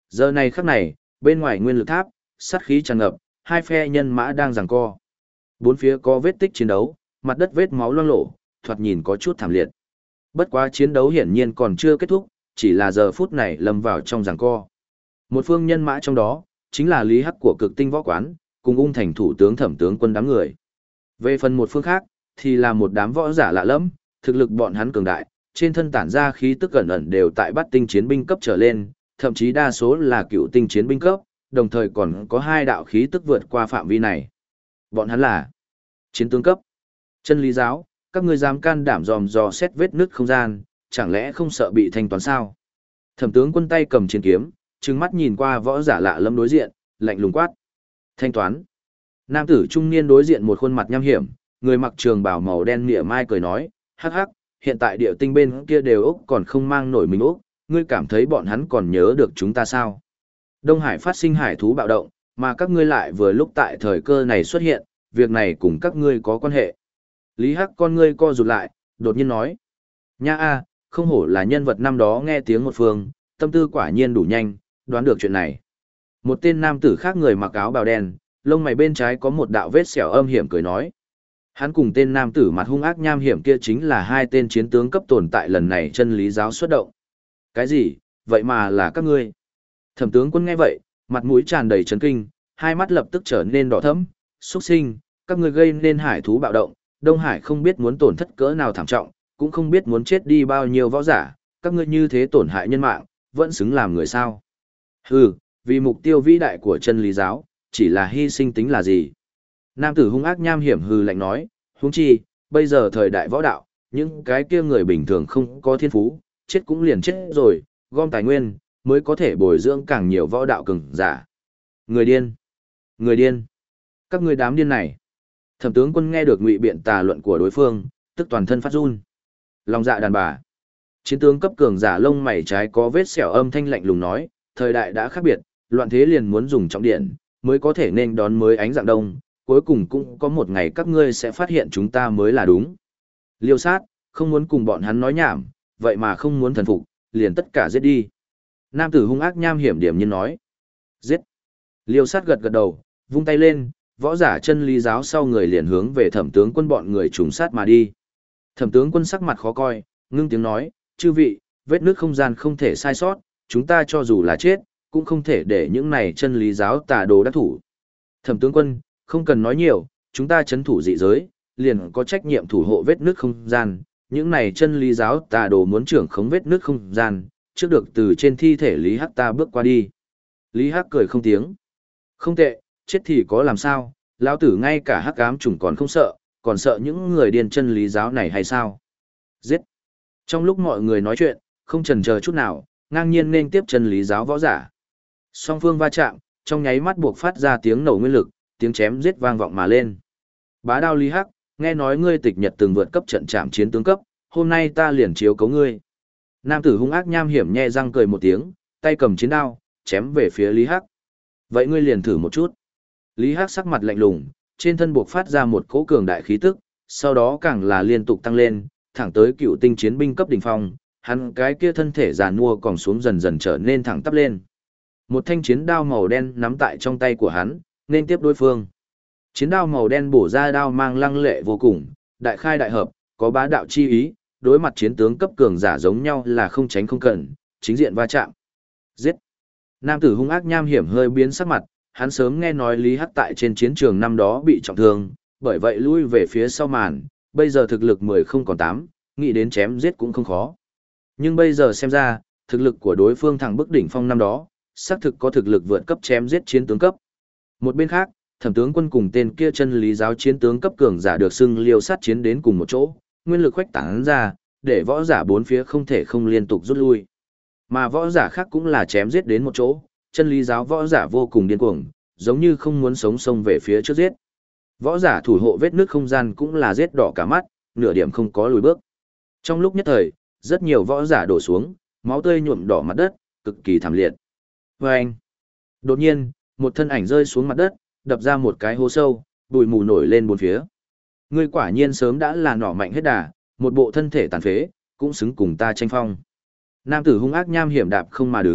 Giờ này khắc này, bên ngoài nguyên lực tháp, sát khí tràn ngập, hai phe nhân mã đang giằng co. Bốn phía có vết tích chiến đấu, mặt đất vết máu loang lổ, thoạt nhìn có chút thảm liệt. Bất quá chiến đấu hiển nhiên còn chưa kết thúc, chỉ là giờ phút này lâm vào trong giằng co. Một phương nhân mã trong đó, chính là Lý Hắc của Cực Tinh Võ Quán, cùng ung thành thủ tướng Thẩm tướng quân đám người. Về phần một phương khác, thì là một đám võ giả lạ lẫm, thực lực bọn hắn cường đại, trên thân tản ra khí tức ẩn ẩn đều tại Bát tinh chiến binh cấp trở lên, thậm chí đa số là Cựu tinh chiến binh cấp, đồng thời còn có hai đạo khí tức vượt qua phạm vi này. Bọn hắn là chiến tướng cấp. Chân lý giáo, các ngươi dám can đảm dòm dò xét vết nứt không gian, chẳng lẽ không sợ bị thanh toán sao? Thẩm tướng quân tay cầm chiến kiếm, trừng mắt nhìn qua võ giả lạ lẫm đối diện, lạnh lùng quát. Thanh toán. Nam tử trung niên đối diện một khuôn mặt nham hiểm, người mặc trường bào màu đen mỉa mai cười nói, hắc hắc, hiện tại địa tinh bên kia đều Úc còn không mang nổi mình Úc, ngươi cảm thấy bọn hắn còn nhớ được chúng ta sao? Đông Hải phát sinh hải thú bạo động, mà các ngươi lại vừa lúc tại thời cơ này xuất hiện, việc này cùng các ngươi có quan hệ. Lý Hắc con ngươi co rụt lại, đột nhiên nói. Nha a, không hổ là nhân vật năm đó nghe tiếng một phương, tâm tư quả nhiên đủ nhanh, đoán được chuyện này. Một tên nam tử khác người mặc áo bào đen, lông mày bên trái có một đạo vết sẹo âm hiểm cười nói. Hắn cùng tên nam tử mặt hung ác nham hiểm kia chính là hai tên chiến tướng cấp tồn tại lần này chân lý giáo xuất động. Cái gì, vậy mà là các ngươi? Thẩm tướng quân nghe vậy, mặt mũi tràn đầy chấn kinh, hai mắt lập tức trở nên đỏ thẫm, xuất sinh, các ngươi gây nên hải thú bạo động, Đông Hải không biết muốn tổn thất cỡ nào thảm trọng, cũng không biết muốn chết đi bao nhiêu võ giả, các ngươi như thế tổn hại nhân mạng, vẫn xứng làm người sao? Hừ, vì mục tiêu vĩ đại của chân lý giáo, chỉ là hy sinh tính là gì? Nam tử hung ác nham hiểm hừ lạnh nói, huống chi, bây giờ thời đại võ đạo, những cái kia người bình thường không có thiên phú, chết cũng liền chết rồi, gom tài nguyên, mới có thể bồi dưỡng càng nhiều võ đạo cường giả. Người điên! Người điên! Các ngươi đám điên này! Thẩm tướng quân nghe được ngụy biện tà luận của đối phương, tức toàn thân phát run. Lòng dạ đàn bà! Chiến tướng cấp cường giả lông mày trái có vết sẹo âm thanh lạnh lùng nói, thời đại đã khác biệt, loạn thế liền muốn dùng trọng điện, mới có thể nên đón mới ánh dạng đông, cuối cùng cũng có một ngày các ngươi sẽ phát hiện chúng ta mới là đúng. Liêu sát, không muốn cùng bọn hắn nói nhảm, vậy mà không muốn thần phục, liền tất cả giết đi. Nam tử hung ác nham hiểm điểm nhiên nói. Giết. Liêu sát gật gật đầu, vung tay lên, võ giả chân lý giáo sau người liền hướng về thẩm tướng quân bọn người trùng sát mà đi. Thẩm tướng quân sắc mặt khó coi, ngưng tiếng nói, chư vị, vết nước không gian không thể sai sót, chúng ta cho dù là chết, cũng không thể để những này chân lý giáo tà đồ đắc thủ. Thẩm tướng quân, không cần nói nhiều, chúng ta chấn thủ dị giới, liền có trách nhiệm thủ hộ vết nước không gian, những này chân lý giáo tà đồ muốn trưởng khống vết nước không gian, trước được từ trên thi thể Lý Hắc ta bước qua đi. Lý Hắc cười không tiếng. Không tệ, chết thì có làm sao, lão tử ngay cả hắc ám trùng còn không sợ, còn sợ những người điên chân lý giáo này hay sao? Giết! Trong lúc mọi người nói chuyện, không chần chờ chút nào, ngang nhiên nên tiếp chân lý giáo võ giả. Song phương va chạm, trong nháy mắt buộc phát ra tiếng nổ nguyên lực, tiếng chém giết vang vọng mà lên. Bá đao Lý Hắc, nghe nói ngươi tịch nhật từng vượt cấp trận trạm chiến tướng cấp, hôm nay ta liền chiếu cấu ngươi. Nam tử hung ác nham hiểm nhe răng cười một tiếng, tay cầm chiến đao, chém về phía Lý Hắc. Vậy ngươi liền thử một chút. Lý Hắc sắc mặt lạnh lùng, trên thân buộc phát ra một cỗ cường đại khí tức, sau đó càng là liên tục tăng lên, thẳng tới cựu tinh chiến binh cấp đỉnh phong, hắn cái kia thân thể già nua còn xuống dần dần trở nên thẳng tắp lên. Một thanh chiến đao màu đen nắm tại trong tay của hắn, nên tiếp đối phương. Chiến đao màu đen bổ ra đao mang lăng lệ vô cùng, đại khai đại hợp, có bá đạo chi ý, đối mặt chiến tướng cấp cường giả giống nhau là không tránh không cẩn, chính diện va chạm. Giết! Nam tử hung ác nham hiểm hơi biến sắc mặt, hắn sớm nghe nói Lý Hắc tại trên chiến trường năm đó bị trọng thương, bởi vậy lui về phía sau màn, bây giờ thực lực 10 không còn 8, nghĩ đến chém giết cũng không khó. Nhưng bây giờ xem ra, thực lực của đối phương thẳng bức đỉnh phong năm đó, xác thực có thực lực vượt cấp chém giết chiến tướng cấp. Một bên khác, Thẩm tướng quân cùng tên kia chân lý giáo chiến tướng cấp cường giả được xưng liêu sát chiến đến cùng một chỗ, nguyên lực khuếch tán ra, để võ giả bốn phía không thể không liên tục rút lui. Mà võ giả khác cũng là chém giết đến một chỗ, chân lý giáo võ giả vô cùng điên cuồng, giống như không muốn sống xông về phía trước giết. Võ giả thủ hộ vết nước không gian cũng là giết đỏ cả mắt, nửa điểm không có lùi bước. Trong lúc nhất thời, rất nhiều võ giả đổ xuống, máu tươi nhuộm đỏ mặt đất, cực kỳ thảm liệt. Và anh, đột nhiên, một thân ảnh rơi xuống mặt đất, đập ra một cái hố sâu, bụi mù nổi lên bốn phía. Ngươi quả nhiên sớm đã là nỏ mạnh hết đà, một bộ thân thể tàn phế, cũng xứng cùng ta tranh phong. Nam tử hung ác nham hiểm đạp không mà đứng,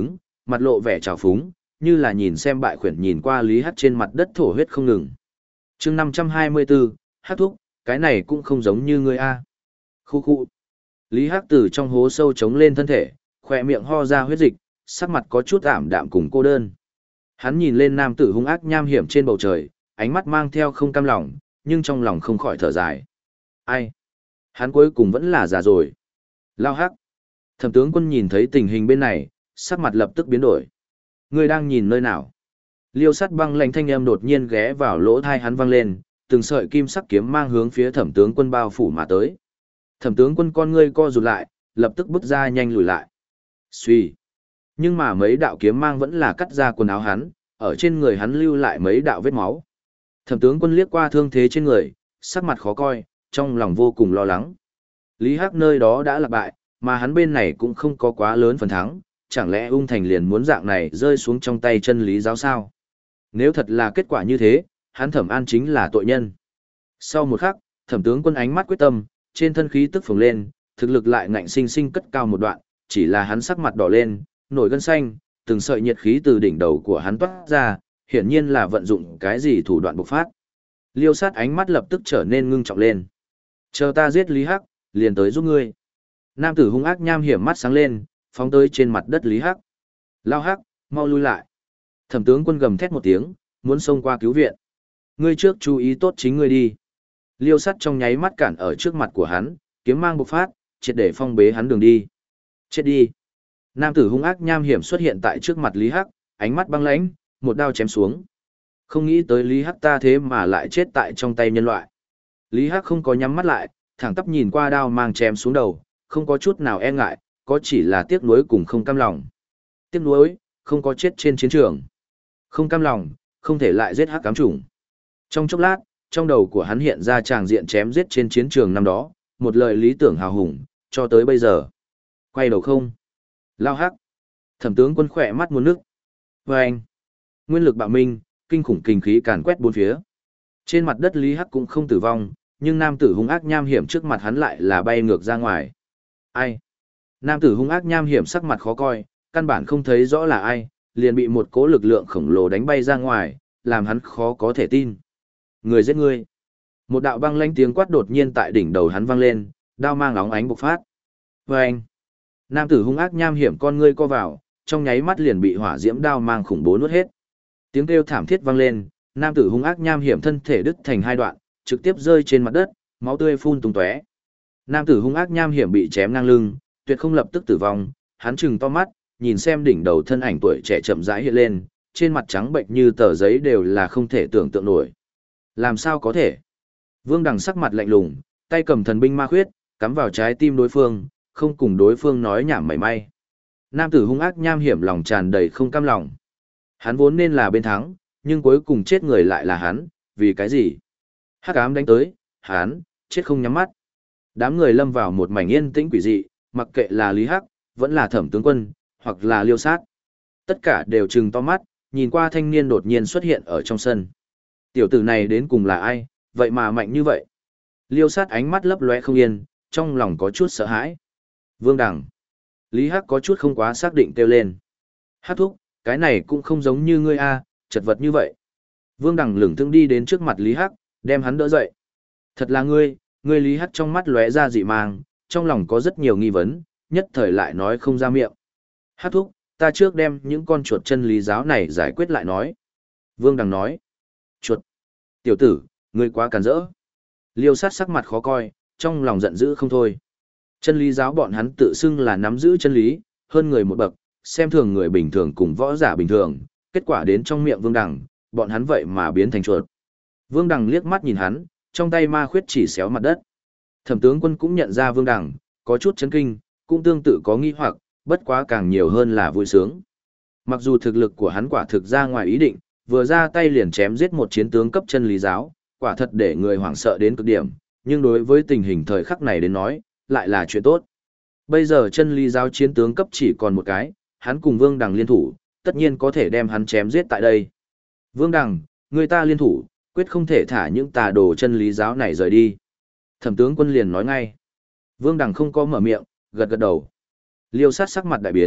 mặt lộ vẻ trào phúng, như là nhìn xem bại khuyển nhìn qua Lý Hắc trên mặt đất thổ huyết không ngừng. chương 524, Hắc thúc, cái này cũng không giống như ngươi a. Khu khu. Lý Hắc từ trong hố sâu chống lên thân thể, khỏe miệng ho ra huyết dịch, sắc mặt có chút ảm đạm cùng cô đơn. Hắn nhìn lên nam tử hung ác nham hiểm trên bầu trời, ánh mắt mang theo không cam lòng, nhưng trong lòng không khỏi thở dài. Ai? Hắn cuối cùng vẫn là già rồi. Lao Hắc. Thẩm tướng quân nhìn thấy tình hình bên này, sắc mặt lập tức biến đổi. Ngươi đang nhìn nơi nào? Liêu sắt băng lạnh thanh âm đột nhiên ghé vào lỗ tai hắn vang lên, từng sợi kim sắc kiếm mang hướng phía thẩm tướng quân bao phủ mà tới. Thẩm tướng quân con ngươi co rụt lại, lập tức bước ra nhanh lùi lại. Suy. Nhưng mà mấy đạo kiếm mang vẫn là cắt ra quần áo hắn, ở trên người hắn lưu lại mấy đạo vết máu. Thẩm tướng quân liếc qua thương thế trên người, sắc mặt khó coi, trong lòng vô cùng lo lắng. Lý Hắc nơi đó đã lạc bại, mà hắn bên này cũng không có quá lớn phần thắng, chẳng lẽ ung thành liền muốn dạng này rơi xuống trong tay chân lý giáo sao? Nếu thật là kết quả như thế, hắn Thẩm An chính là tội nhân. Sau một khắc, thẩm tướng quân ánh mắt quyết tâm, trên thân khí tức phồng lên, thực lực lại ngạnh sinh sinh cất cao một đoạn, chỉ là hắn sắc mặt đỏ lên, nổi gân xanh, từng sợi nhiệt khí từ đỉnh đầu của hắn toát ra, hiển nhiên là vận dụng cái gì thủ đoạn bộc phát. Liêu sát ánh mắt lập tức trở nên ngưng trọng lên. Chờ ta giết Lý Hắc, liền tới giúp ngươi. Nam tử hung ác nham hiểm mắt sáng lên, phóng tới trên mặt đất Lý Hắc. Lao Hắc, mau lui lại. Thẩm tướng quân gầm thét một tiếng, muốn xông qua cứu viện. Ngươi trước chú ý tốt chính ngươi đi. Liêu sắt trong nháy mắt cản ở trước mặt của hắn, kiếm mang bộc phát, triệt để phong bế hắn đường đi. Chết đi. Nam tử hung ác nham hiểm xuất hiện tại trước mặt Lý Hắc, ánh mắt băng lãnh, một đao chém xuống. Không nghĩ tới Lý Hắc ta thế mà lại chết tại trong tay nhân loại. Lý Hắc không có nhắm mắt lại, thẳng tắp nhìn qua đao mang chém xuống đầu, không có chút nào e ngại, có chỉ là tiếc nuối cùng không cam lòng. Tiếc nuối, không có chết trên chiến trường. Không cam lòng, không thể lại giết Hắc ám chủng. Trong chốc lát, trong đầu của hắn hiện ra tràng diện chém giết trên chiến trường năm đó, một lời lý tưởng hào hùng, cho tới bây giờ. Quay đầu không? Lao Hắc. Thẩm tướng quân khỏe mắt muốn nước. Và anh. Nguyên lực bạo minh, kinh khủng kinh khí càn quét bốn phía. Trên mặt đất Lý Hắc cũng không tử vong, nhưng nam tử hung ác nham hiểm trước mặt hắn lại là bay ngược ra ngoài. Ai? Nam tử hung ác nham hiểm sắc mặt khó coi, căn bản không thấy rõ là ai, liền bị một cỗ lực lượng khổng lồ đánh bay ra ngoài, làm hắn khó có thể tin. Người giết ngươi. Một đạo băng lãnh tiếng quát đột nhiên tại đỉnh đầu hắn vang lên, đao mang óng ánh bộc phát. Và anh. Nam tử hung ác nham hiểm con ngươi co vào, trong nháy mắt liền bị hỏa diễm đao mang khủng bố nuốt hết. Tiếng kêu thảm thiết vang lên, nam tử hung ác nham hiểm thân thể đứt thành hai đoạn, trực tiếp rơi trên mặt đất, máu tươi phun tung tóe. Nam tử hung ác nham hiểm bị chém ngang lưng, tuyệt không lập tức tử vong, hắn trừng to mắt, nhìn xem đỉnh đầu thân ảnh tuổi trẻ chậm rãi hiện lên, trên mặt trắng bệnh như tờ giấy đều là không thể tưởng tượng nổi. Làm sao có thể? Vương Đằng sắc mặt lạnh lùng, tay cầm thần binh ma khuyết, cắm vào trái tim đối phương, không cùng đối phương nói nhảm mảy may. Nam tử hung ác nham hiểm lòng tràn đầy không cam lòng. Hắn vốn nên là bên thắng, nhưng cuối cùng chết người lại là hắn, vì cái gì? Hắc ám đánh tới, hắn, chết không nhắm mắt. Đám người lâm vào một mảnh yên tĩnh quỷ dị, mặc kệ là Lý Hắc, vẫn là thẩm tướng quân, hoặc là liêu sát. Tất cả đều trừng to mắt, nhìn qua thanh niên đột nhiên xuất hiện ở trong sân. Tiểu tử này đến cùng là ai, vậy mà mạnh như vậy? Liêu sát ánh mắt lấp lóe không yên, trong lòng có chút sợ hãi. Vương Đằng. Lý Hắc có chút không quá xác định kêu lên. Hắc thúc, cái này cũng không giống như ngươi a, chật vật như vậy. Vương Đằng lững thững đi đến trước mặt Lý Hắc, đem hắn đỡ dậy. Thật là ngươi Lý Hắc trong mắt lóe ra dị mang, trong lòng có rất nhiều nghi vấn, nhất thời lại nói không ra miệng. Hắc thúc, ta trước đem những con chuột chân lý giáo này giải quyết lại nói. Vương Đằng nói. Chuột. Tiểu tử, ngươi quá càn rỡ. Liêu sát sắc mặt khó coi, trong lòng giận dữ không thôi. Chân lý giáo bọn hắn tự xưng là nắm giữ chân lý, hơn người một bậc, xem thường người bình thường cùng võ giả bình thường, kết quả đến trong miệng Vương Đằng, bọn hắn vậy mà biến thành chuột. Vương Đằng liếc mắt nhìn hắn, trong tay ma khuyết chỉ xéo mặt đất. Thẩm tướng quân cũng nhận ra Vương Đằng, có chút chấn kinh, cũng tương tự có nghi hoặc, bất quá càng nhiều hơn là vui sướng. Mặc dù thực lực của hắn quả thực ra ngoài ý định, vừa ra tay liền chém giết một chiến tướng cấp chân lý giáo, quả thật để người hoảng sợ đến cực điểm, nhưng đối với tình hình thời khắc này đến nói, lại là chuyện tốt. Bây giờ chân lý giáo chiến tướng cấp chỉ còn một cái, hắn cùng Vương Đằng liên thủ, tất nhiên có thể đem hắn chém giết tại đây. Vương Đằng, người ta liên thủ, quyết không thể thả những tà đồ chân lý giáo này rời đi. Thẩm tướng quân liền nói ngay. Vương Đằng không có mở miệng, gật gật đầu. Liêu sát sắc mặt đại biến,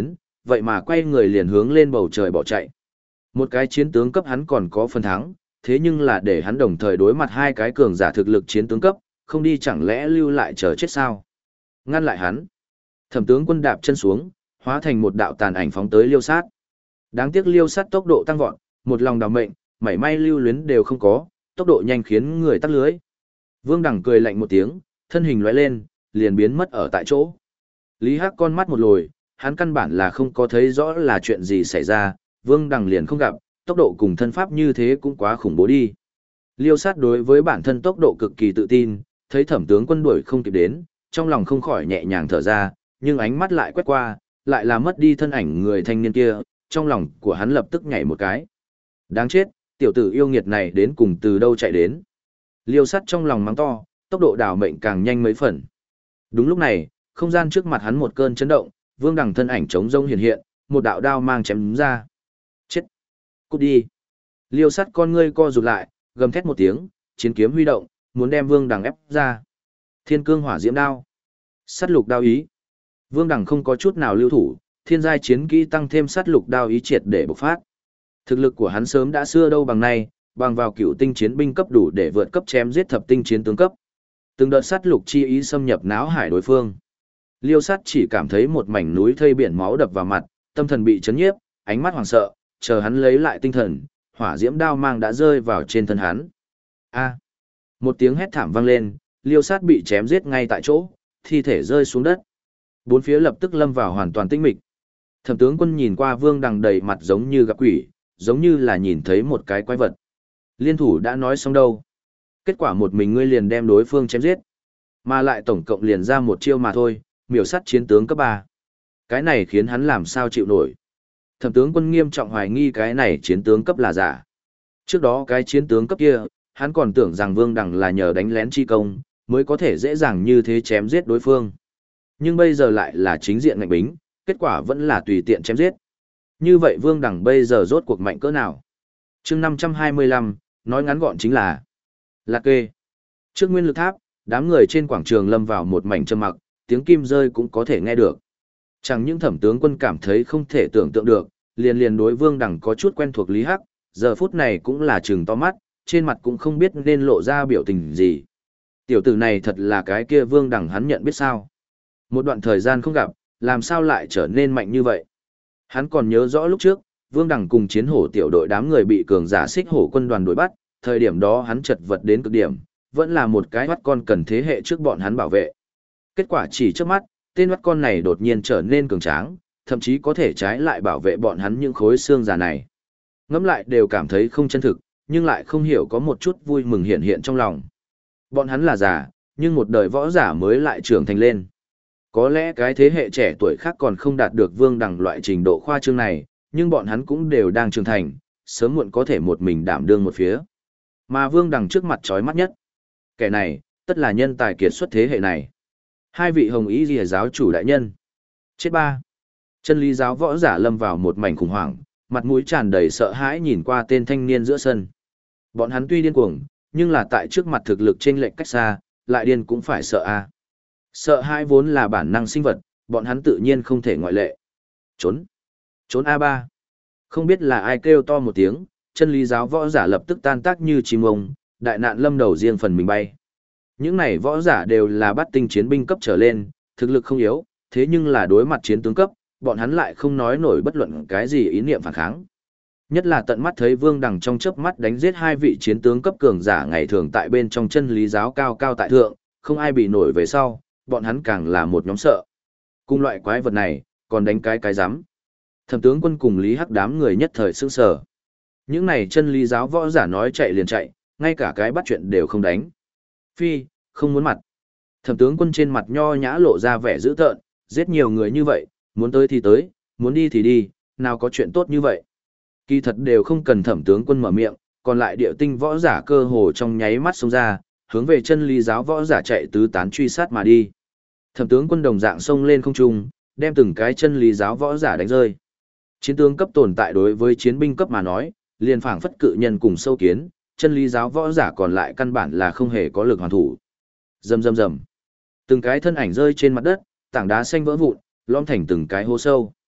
vậy mà quay người liền hướng lên bầu trời bỏ chạy. Một cái chiến tướng cấp hắn còn có phần thắng, thế nhưng là để hắn đồng thời đối mặt hai cái cường giả thực lực chiến tướng cấp, không đi chẳng lẽ lưu lại chờ chết sao? Ngăn lại hắn. Thẩm tướng quân đạp chân xuống, hóa thành một đạo tàn ảnh phóng tới Liêu Sát. Đáng tiếc Liêu Sát tốc độ tăng vọt, một lòng đào mệnh, mảy may lưu luyến đều không có, tốc độ nhanh khiến người tắt lưới. Vương Đằng cười lạnh một tiếng, thân hình lóe lên, liền biến mất ở tại chỗ. Lý Hắc con mắt một lồi, hắn căn bản là không có thấy rõ là chuyện gì xảy ra, Vương Đằng liền không gặp, tốc độ cùng thân pháp như thế cũng quá khủng bố đi. Liêu Sát đối với bản thân tốc độ cực kỳ tự tin, thấy Thẩm tướng quân đuổi không kịp đến, trong lòng không khỏi nhẹ nhàng thở ra, nhưng ánh mắt lại quét qua, lại là mất đi thân ảnh người thanh niên kia, trong lòng của hắn lập tức nhảy một cái. Đáng chết, tiểu tử yêu nghiệt này đến cùng từ đâu chạy đến. Liêu Sắt trong lòng mắng to, tốc độ đảo mệnh càng nhanh mấy phần. Đúng lúc này, không gian trước mặt hắn một cơn chấn động, Vương Đằng thân ảnh trống rông hiện hiện, một đạo đao mang chém đúng ra. Chết! Cút đi! Liêu Sắt con ngươi co rụt lại, gầm thét một tiếng, chiến kiếm huy động, muốn đem Vương Đằng ép ra. Thiên cương hỏa diễm đao. Sắt lục đao ý. Vương Đằng không có chút nào lưu thủ, thiên giai chiến kỹ tăng thêm sắt lục đao ý triệt để bộc phát. Thực lực của hắn sớm đã xưa đâu bằng nay, bằng vào cựu tinh chiến binh cấp đủ để vượt cấp chém giết thập tinh chiến tướng cấp. Từng đợt sắt lục chi ý xâm nhập náo hải đối phương. Liêu Sắt chỉ cảm thấy một mảnh núi thây biển máu đập vào mặt, tâm thần bị chấn nhiếp, ánh mắt hoảng sợ, chờ hắn lấy lại tinh thần, hỏa diễm đao mang đã rơi vào trên thân hắn. A! Một tiếng hét thảm vang lên, Liêu Sắt bị chém giết ngay tại chỗ, thi thể rơi xuống đất. Bốn phía lập tức lâm vào hoàn toàn tĩnh mịch. Thẩm tướng quân nhìn qua Vương Đằng đầy mặt giống như gặp quỷ, giống như là nhìn thấy một cái quái vật. Liên thủ đã nói xong đâu. Kết quả một mình ngươi liền đem đối phương chém giết. Mà lại tổng cộng liền ra một chiêu mà thôi, miểu sát chiến tướng cấp 3. Cái này khiến hắn làm sao chịu nổi. Thẩm tướng quân nghiêm trọng hoài nghi cái này chiến tướng cấp là giả. Trước đó cái chiến tướng cấp kia, hắn còn tưởng rằng Vương Đằng là nhờ đánh lén chi công, mới có thể dễ dàng như thế chém giết đối phương. Nhưng bây giờ lại là chính diện ngạnh bính, kết quả vẫn là tùy tiện chém giết. Như vậy Vương Đằng bây giờ rốt cuộc mạnh cỡ nào? Chương 525, nói ngắn gọn chính là Lạc Kê. Trước Nguyên Lực Tháp, đám người trên quảng trường lâm vào một mảnh trầm mặc, tiếng kim rơi cũng có thể nghe được. Chẳng những Thẩm tướng quân cảm thấy không thể tưởng tượng được, liền đối Vương Đằng có chút quen thuộc Lý Hắc, giờ phút này cũng là trừng to mắt, trên mặt cũng không biết nên lộ ra biểu tình gì. Tiểu tử này thật là cái kia Vương Đằng hắn nhận biết sao? Một đoạn thời gian không gặp, làm sao lại trở nên mạnh như vậy? Hắn còn nhớ rõ lúc trước, Vương Đằng cùng chiến hổ tiểu đội đám người bị cường giả xích hổ quân đoàn đuổi bắt, thời điểm đó hắn chật vật đến cực điểm, vẫn là một cái mắt con cần thế hệ trước bọn hắn bảo vệ. Kết quả chỉ trước mắt, tên mắt con này đột nhiên trở nên cường tráng, thậm chí có thể trái lại bảo vệ bọn hắn những khối xương già này. Ngẫm lại đều cảm thấy không chân thực, nhưng lại không hiểu có một chút vui mừng hiện hiện trong lòng. Bọn hắn là già, nhưng một đời võ giả mới lại trưởng thành lên. Có lẽ cái thế hệ trẻ tuổi khác còn không đạt được Vương Đằng loại trình độ khoa trương này, nhưng bọn hắn cũng đều đang trưởng thành, sớm muộn có thể một mình đảm đương một phía. Mà Vương Đằng trước mặt chói mắt nhất. Kẻ này, tất là nhân tài kiệt xuất thế hệ này. Hai vị hồng ý rìa giáo chủ đại nhân. Chết ba. Chân lý giáo võ giả lâm vào một mảnh khủng hoảng, mặt mũi tràn đầy sợ hãi nhìn qua tên thanh niên giữa sân. Bọn hắn tuy điên cuồng, nhưng là tại trước mặt thực lực chênh lệch cách xa, lại điên cũng phải sợ a. Sợ hãi vốn là bản năng sinh vật, bọn hắn tự nhiên không thể ngoại lệ. Trốn! Trốn A3! Không biết là ai kêu to một tiếng, chân lý giáo võ giả lập tức tan tác như chim ông, đại nạn lâm đầu riêng phần mình bay. Những này võ giả đều là bắt tinh chiến binh cấp trở lên, thực lực không yếu, thế nhưng là đối mặt chiến tướng cấp, bọn hắn lại không nói nổi bất luận cái gì ý niệm phản kháng. Nhất là tận mắt thấy Vương Đằng trong chớp mắt đánh giết hai vị chiến tướng cấp cường giả ngày thường tại bên trong chân lý giáo cao cao tại thượng, không ai bị nổi về sau, bọn hắn càng là một nhóm sợ. Cùng loại quái vật này, còn đánh cái rắm. Thẩm tướng quân cùng Lý Hắc đám người nhất thời sững sờ. Những này chân lý giáo võ giả nói chạy liền chạy, ngay cả cái bắt chuyện đều không đánh. Phi, không muốn mặt. Thẩm tướng quân trên mặt nho nhã lộ ra vẻ dữ tợn, giết nhiều người như vậy, muốn tới thì tới, muốn đi thì đi, nào có chuyện tốt như vậy. Kỳ thật đều không cần thẩm tướng quân mở miệng, còn lại điệu tinh võ giả cơ hồ trong nháy mắt xông ra, hướng về chân lý giáo võ giả chạy tứ tán truy sát mà đi. Thẩm tướng quân đồng dạng xông lên không trung, đem từng cái chân lý giáo võ giả đánh rơi. Chiến tướng cấp tồn tại đối với chiến binh cấp mà nói, liền phảng phất cự nhân cùng sâu kiến, chân lý giáo võ giả còn lại căn bản là không hề có lực hoàn thủ. Rầm rầm rầm. Từng cái thân ảnh rơi trên mặt đất, tảng đá xanh vỡ vụn, lõm thành từng cái hố sâu.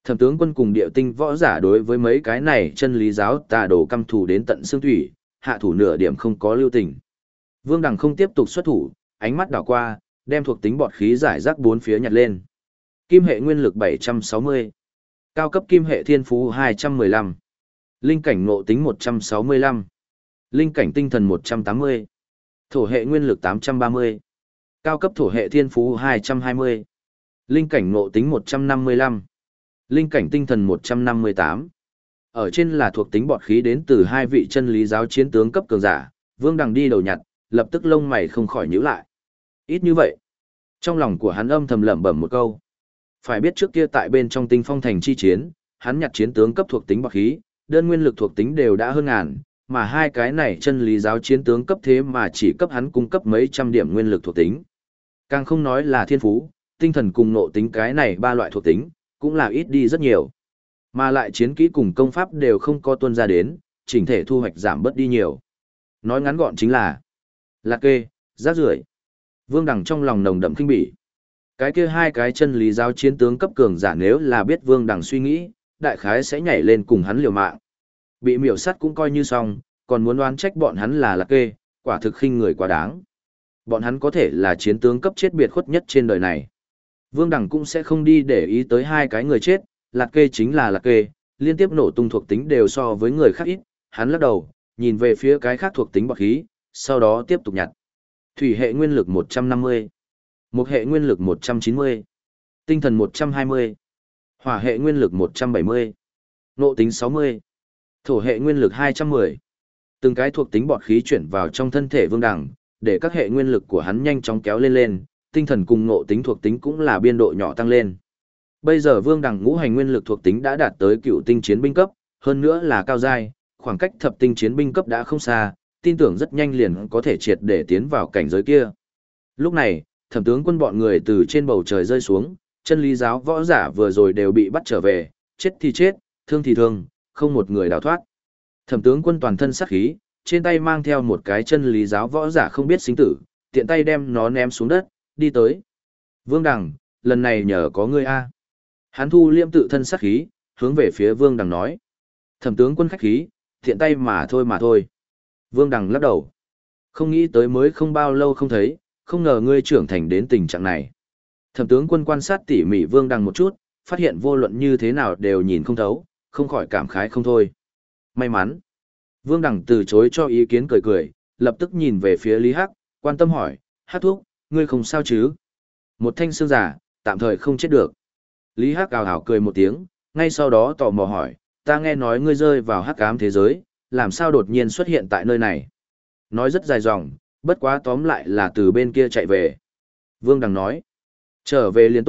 Thẩm tướng quân cùng địa tinh võ giả đối với mấy cái này chân lý giáo tà đồ căm thù đến tận xương thủy, hạ thủ nửa điểm không có lưu tình. Vương Đằng không tiếp tục xuất thủ, ánh mắt đảo qua, đem thuộc tính bọt khí giải rác bốn phía nhặt lên. Kim hệ nguyên lực 760, cao cấp kim hệ thiên phú 215, linh cảnh ngộ tính 165, linh cảnh tinh thần 180, thổ hệ nguyên lực 830, cao cấp thổ hệ thiên phú 220, linh cảnh ngộ tính 155, linh cảnh tinh thần 158. Ở trên là thuộc tính bọt khí đến từ hai vị chân lý giáo chiến tướng cấp cường giả, Vương Đằng đi đầu nhặt, lập tức lông mày không khỏi nhíu lại. Ít như vậy. Trong lòng của hắn âm thầm lẩm bẩm một câu. Phải biết trước kia tại bên trong Tinh Phong thành chi chiến, hắn nhặt chiến tướng cấp thuộc tính bọt khí, đơn nguyên lực thuộc tính đều đã hơn ngàn, mà hai cái này chân lý giáo chiến tướng cấp thế mà chỉ cấp hắn cung cấp mấy trăm điểm nguyên lực thuộc tính. Càng không nói là thiên phú, tinh thần cùng nộ tính cái này ba loại thuộc tính, cũng là ít đi rất nhiều. Mà lại chiến kỹ cùng công pháp đều không có tuân ra đến, chỉnh thể thu hoạch giảm bớt đi nhiều. Nói ngắn gọn chính là lạc kê, rác rưởi. Vương Đằng trong lòng nồng đậm kinh bỉ. Cái kia hai cái chân lý giáo chiến tướng cấp cường giả nếu là biết Vương Đằng suy nghĩ, đại khái sẽ nhảy lên cùng hắn liều mạng. Bị miểu sát cũng coi như xong, còn muốn đoán trách bọn hắn là lạc kê, quả thực khinh người quá đáng. Bọn hắn có thể là chiến tướng cấp chết biệt khuất nhất trên đời này. Vương Đằng cũng sẽ không đi để ý tới hai cái người chết, lạc kê chính là lạc kê, liên tiếp nổ tung thuộc tính đều so với người khác ít, hắn lắc đầu, nhìn về phía cái khác thuộc tính bọt khí, sau đó tiếp tục nhặt. Thủy hệ nguyên lực 150, mộc hệ nguyên lực 190, tinh thần 120, hỏa hệ nguyên lực 170, nộ tính 60, thổ hệ nguyên lực 210. Từng cái thuộc tính bọt khí chuyển vào trong thân thể Vương Đằng, để các hệ nguyên lực của hắn nhanh chóng kéo lên, tinh thần cùng nộ tính thuộc tính cũng là biên độ nhỏ tăng lên. Bây giờ Vương Đằng ngũ hành nguyên lực thuộc tính đã đạt tới cựu tinh chiến binh cấp, hơn nữa là cao giai, khoảng cách thập tinh chiến binh cấp đã không xa, tin tưởng rất nhanh liền có thể triệt để tiến vào cảnh giới kia. Lúc này, Thẩm tướng quân bọn người từ trên bầu trời rơi xuống, chân lý giáo võ giả vừa rồi đều bị bắt trở về, chết thì chết, thương thì thương, không một người đào thoát. Thẩm tướng quân toàn thân sát khí, trên tay mang theo một cái chân lý giáo võ giả không biết sinh tử, tiện tay đem nó ném xuống đất, đi tới. Vương Đằng, lần này nhờ có ngươi a. Hắn thu liêm tự thân sát khí, hướng về phía Vương Đằng nói. Thẩm tướng quân khách khí, tiện tay mà thôi. Vương Đằng lắc đầu. Không nghĩ tới mới không bao lâu không thấy, không ngờ ngươi trưởng thành đến tình trạng này. Thẩm tướng quân quan sát tỉ mỉ Vương Đằng một chút, phát hiện vô luận như thế nào đều nhìn không thấu, không khỏi cảm khái không thôi. May mắn. Vương Đằng từ chối cho ý kiến cười, lập tức nhìn về phía Lý Hắc, quan tâm hỏi, Hắc thúc, ngươi không sao chứ? Một thanh xương giả, tạm thời không chết được. Lý Hắc ào ào cười một tiếng, ngay sau đó tò mò hỏi, ta nghe nói ngươi rơi vào hắc ám thế giới, làm sao đột nhiên xuất hiện tại nơi này? Nói rất dài dòng, bất quá tóm lại là từ bên kia chạy về. Vương Đằng nói, trở về liền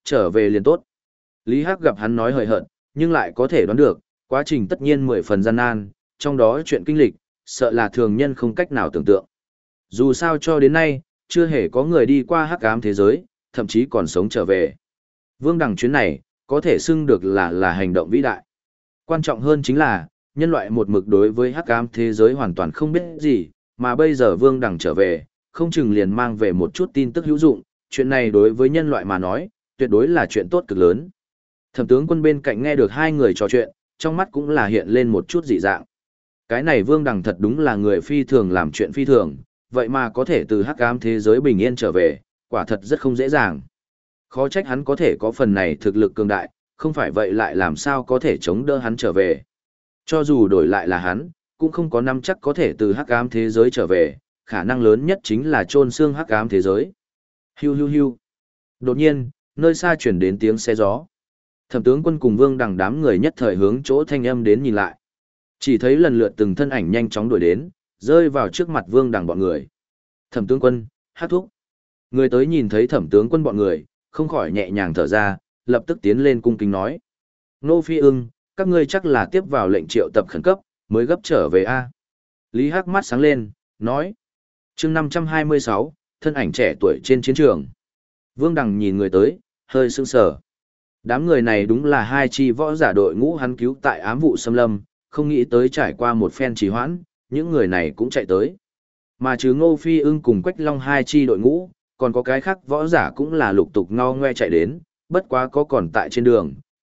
tốt. Lý Hắc gặp hắn nói hời hợt, nhưng lại có thể đoán được, quá trình tất nhiên 10 phần gian nan, trong đó chuyện kinh lịch, sợ là thường nhân không cách nào tưởng tượng. Dù sao cho đến nay, chưa hề có người đi qua hắc ám thế giới, thậm chí còn sống trở về. Vương Đằng chuyến này, có thể xưng được là hành động vĩ đại. Quan trọng hơn chính là, nhân loại một mực đối với hắc ám thế giới hoàn toàn không biết gì, mà bây giờ Vương Đằng trở về, không chừng liền mang về một chút tin tức hữu dụng, chuyện này đối với nhân loại mà nói, tuyệt đối là chuyện tốt cực lớn. Thẩm tướng quân bên cạnh nghe được hai người trò chuyện, trong mắt cũng là hiện lên một chút dị dạng. Cái này Vương Đằng thật đúng là người phi thường làm chuyện phi thường, vậy mà có thể từ hắc ám thế giới bình yên trở về, quả thật rất không dễ dàng. Khó trách hắn có thể có phần này thực lực cường đại, không phải vậy lại làm sao có thể chống đỡ hắn trở về. Cho dù đổi lại là hắn, cũng không có nắm chắc có thể từ hắc ám thế giới trở về, khả năng lớn nhất chính là chôn xương hắc ám thế giới. Hiu hiu hiu. Đột nhiên, nơi xa chuyển đến tiếng xe gió. Thẩm tướng quân cùng Vương Đằng đám người nhất thời hướng chỗ thanh âm đến nhìn lại. Chỉ thấy lần lượt từng thân ảnh nhanh chóng đuổi đến, rơi vào trước mặt Vương Đằng bọn người. Thẩm tướng quân, hát thúc. Người tới nhìn thấy thẩm tướng quân bọn người, không khỏi nhẹ nhàng thở ra, lập tức tiến lên cung kính nói. Nô Phi Ưng, các ngươi chắc là tiếp vào lệnh triệu tập khẩn cấp, mới gấp trở về a. Lý Hắc mắt sáng lên, nói. Chương 526, thân ảnh trẻ tuổi trên chiến trường. Vương Đằng nhìn người tới, hơi sững sờ. Đám người này đúng là hai chi võ giả đội ngũ hắn cứu tại ám vụ xâm lâm, không nghĩ tới trải qua một phen trì hoãn, những người này cũng chạy tới. Mà chứ Ngô Phi Ưng cùng Quách Long hai chi đội ngũ, còn có cái khác võ giả cũng là lục tục ngao ngoe chạy đến, bất quá có còn tại trên đường,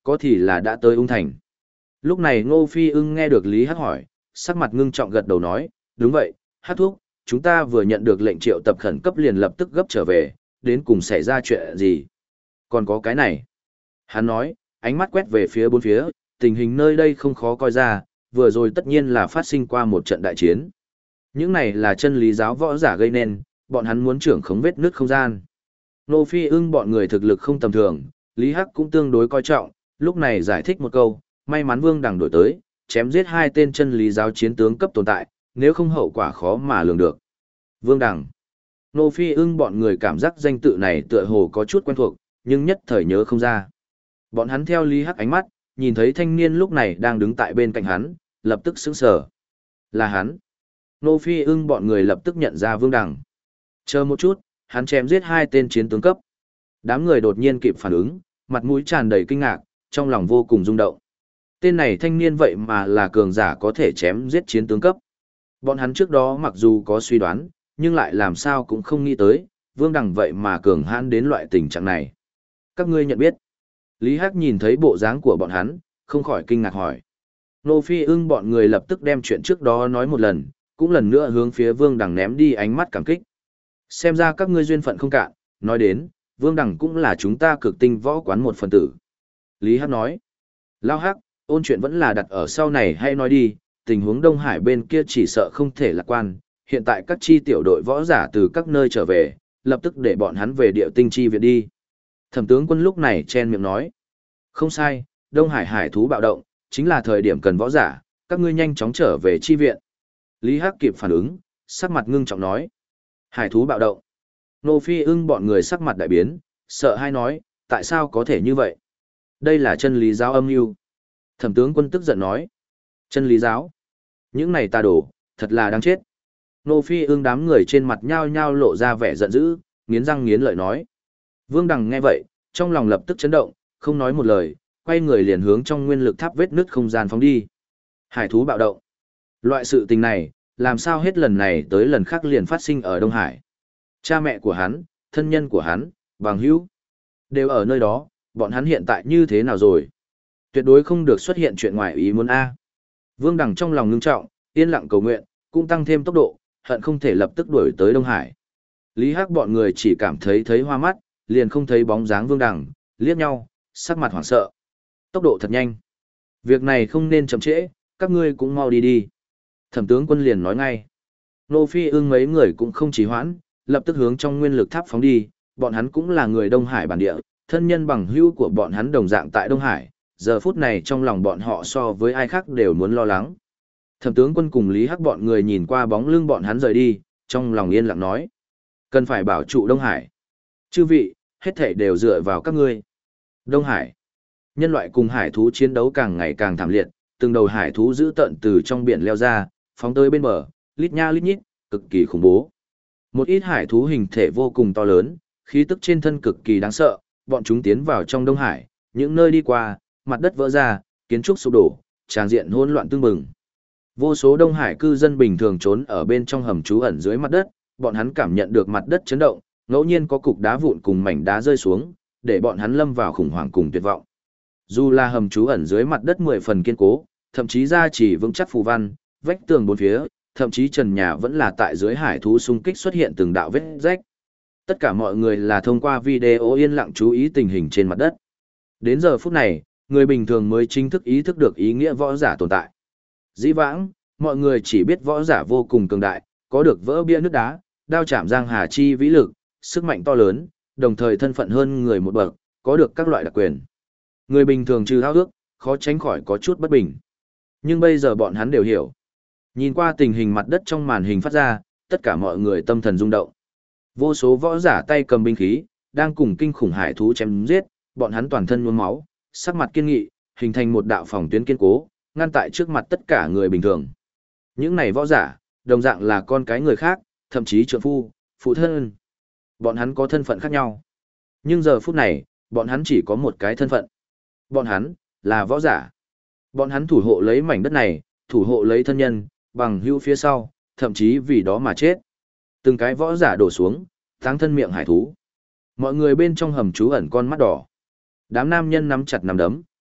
có thì là đã tới ung thành. Lúc này Ngô Phi Ưng nghe được Lý Hắc hỏi, sắc mặt ngưng trọng gật đầu nói, đúng vậy, Hắc thúc, chúng ta vừa nhận được lệnh triệu tập khẩn cấp liền lập tức gấp trở về, đến cùng xảy ra chuyện gì. Còn có cái này. Hắn nói, ánh mắt quét về phía bốn phía, tình hình nơi đây không khó coi ra, vừa rồi tất nhiên là phát sinh qua một trận đại chiến. Những này là chân lý giáo võ giả gây nên, bọn hắn muốn trưởng khống vết nứt không gian. Nô Phi Ưng bọn người thực lực không tầm thường, Lý Hắc cũng tương đối coi trọng, lúc này giải thích một câu, may mắn Vương Đằng đổi tới, chém giết hai tên chân lý giáo chiến tướng cấp tồn tại, nếu không hậu quả khó mà lường được. Vương Đằng. Nô Phi Ưng bọn người cảm giác danh tự này tựa hồ có chút quen thuộc, nhưng nhất thời nhớ không ra. Bọn hắn theo Lý Hắc ánh mắt, nhìn thấy thanh niên lúc này đang đứng tại bên cạnh hắn, lập tức sững sờ. Là hắn. Nô Phi Ưng bọn người lập tức nhận ra Vương Đằng. Chờ một chút, hắn chém giết hai tên chiến tướng cấp. Đám người đột nhiên kịp phản ứng, mặt mũi tràn đầy kinh ngạc, trong lòng vô cùng rung động. Tên này thanh niên vậy mà là cường giả có thể chém giết chiến tướng cấp. Bọn hắn trước đó mặc dù có suy đoán, nhưng lại làm sao cũng không nghĩ tới, Vương Đằng vậy mà cường hãn đến loại tình trạng này. Các ngươi nhận biết. Lý Hắc nhìn thấy bộ dáng của bọn hắn, không khỏi kinh ngạc hỏi. Nô Phi Ưng bọn người lập tức đem chuyện trước đó nói một lần, cũng lần nữa hướng phía Vương Đằng ném đi ánh mắt cảm kích. Xem ra các ngươi duyên phận không cạn, nói đến, Vương Đằng cũng là chúng ta cực tinh võ quán một phần tử. Lý Hắc nói. Lao Hắc, ôn chuyện vẫn là đặt ở sau này hay nói đi, tình huống Đông Hải bên kia chỉ sợ không thể lạc quan, hiện tại các chi tiểu đội võ giả từ các nơi trở về, lập tức để bọn hắn về địa tinh chi viện đi. Thẩm tướng quân lúc này chen miệng nói. Không sai, Đông Hải hải thú bạo động, chính là thời điểm cần võ giả, các ngươi nhanh chóng trở về chi viện. Lý Hắc kịp phản ứng, sắc mặt ngưng trọng nói. Hải thú bạo động. Nô Phi Ưng bọn người sắc mặt đại biến, sợ hai nói, tại sao có thể như vậy? Đây là chân lý giáo âm mưu. Thẩm tướng quân tức giận nói. Chân lý giáo? Những này tà đổ, thật là đáng chết. Nô Phi Ưng đám người trên mặt nhao nhao lộ ra vẻ giận dữ, nghiến răng nghiến lợi nói. Vương Đằng nghe vậy, trong lòng lập tức chấn động, không nói một lời, quay người liền hướng trong nguyên lực tháp vết nứt không gian phóng đi. Hải thú bạo động. Loại sự tình này, làm sao hết lần này tới lần khác liền phát sinh ở Đông Hải. Cha mẹ của hắn, thân nhân của hắn, bằng hữu, đều ở nơi đó, bọn hắn hiện tại như thế nào rồi? Tuyệt đối không được xuất hiện chuyện ngoài ý muốn A. Vương Đằng trong lòng ngưng trọng, yên lặng cầu nguyện, cũng tăng thêm tốc độ, hận không thể lập tức đuổi tới Đông Hải. Lý Hắc bọn người chỉ cảm thấy hoa mắt, liền không thấy bóng dáng Vương Đằng, liếc nhau, sắc mặt hoảng sợ. Tốc độ thật nhanh. Việc này không nên chậm trễ, các ngươi cũng mau đi đi. Thẩm tướng quân liền nói ngay. Nô Phi Ưng mấy người cũng không trì hoãn, lập tức hướng trong nguyên lực tháp phóng đi, bọn hắn cũng là người Đông Hải bản địa, thân nhân bằng hữu của bọn hắn đồng dạng tại Đông Hải, giờ phút này trong lòng bọn họ so với ai khác đều muốn lo lắng. Thẩm tướng quân cùng Lý Hắc bọn người nhìn qua bóng lưng bọn hắn rời đi, trong lòng yên lặng nói. Cần phải bảo trụ Đông Hải. Chư vị, hết thảy đều dựa vào các ngươi. Đông Hải. Nhân loại cùng hải thú chiến đấu càng ngày càng thảm liệt, từng đầu hải thú dữ tợn từ trong biển leo ra, phóng tới bên bờ, lít nha lít nhít, cực kỳ khủng bố. Một ít hải thú hình thể vô cùng to lớn, khí tức trên thân cực kỳ đáng sợ, bọn chúng tiến vào trong Đông Hải, những nơi đi qua, mặt đất vỡ ra, kiến trúc sụp đổ, tràng diện hỗn loạn tương bừng. Vô số Đông Hải cư dân bình thường trốn ở bên trong hầm trú ẩn dưới mặt đất, bọn hắn cảm nhận được mặt đất chấn động, ngẫu nhiên có cục đá vụn cùng mảnh đá rơi xuống, để bọn hắn lâm vào khủng hoảng cùng tuyệt vọng. Dù là hầm trú ẩn dưới mặt đất 10 phần kiên cố, thậm chí gia chỉ vững chắc phù văn, vách tường bốn phía, thậm chí trần nhà vẫn là tại dưới hải thú xung kích xuất hiện từng đạo vết rách. Tất cả mọi người là thông qua video yên lặng chú ý tình hình trên mặt đất. Đến giờ phút này, người bình thường mới chính thức ý thức được ý nghĩa võ giả tồn tại. Dĩ vãng, mọi người chỉ biết võ giả vô cùng cường đại, có được vỡ bia nước đá, đao chạm giang hà chi vĩ lực, sức mạnh to lớn, đồng thời thân phận hơn người một bậc, có được các loại đặc quyền. Người bình thường trừ hao ước, khó tránh khỏi có chút bất bình. Nhưng bây giờ bọn hắn đều hiểu. Nhìn qua tình hình mặt đất trong màn hình phát ra, tất cả mọi người tâm thần rung động. Vô số võ giả tay cầm binh khí, đang cùng kinh khủng hải thú chém giết, bọn hắn toàn thân nhuốm máu, sắc mặt kiên nghị, hình thành một đạo phòng tuyến kiên cố, ngăn tại trước mặt tất cả người bình thường. Những này võ giả, đồng dạng là con cái người khác, thậm chí trượng phu, phụ thân. Bọn hắn có thân phận khác nhau. Nhưng giờ phút này, bọn hắn chỉ có một cái thân phận. Bọn hắn, là võ giả. Bọn hắn thủ hộ lấy mảnh đất này, thủ hộ lấy thân nhân, bằng hữu phía sau, thậm chí vì đó mà chết. Từng cái võ giả đổ xuống, táng thân miệng hải thú. Mọi người bên trong hầm trú ẩn con mắt đỏ. Đám nam nhân nắm chặt nắm đấm,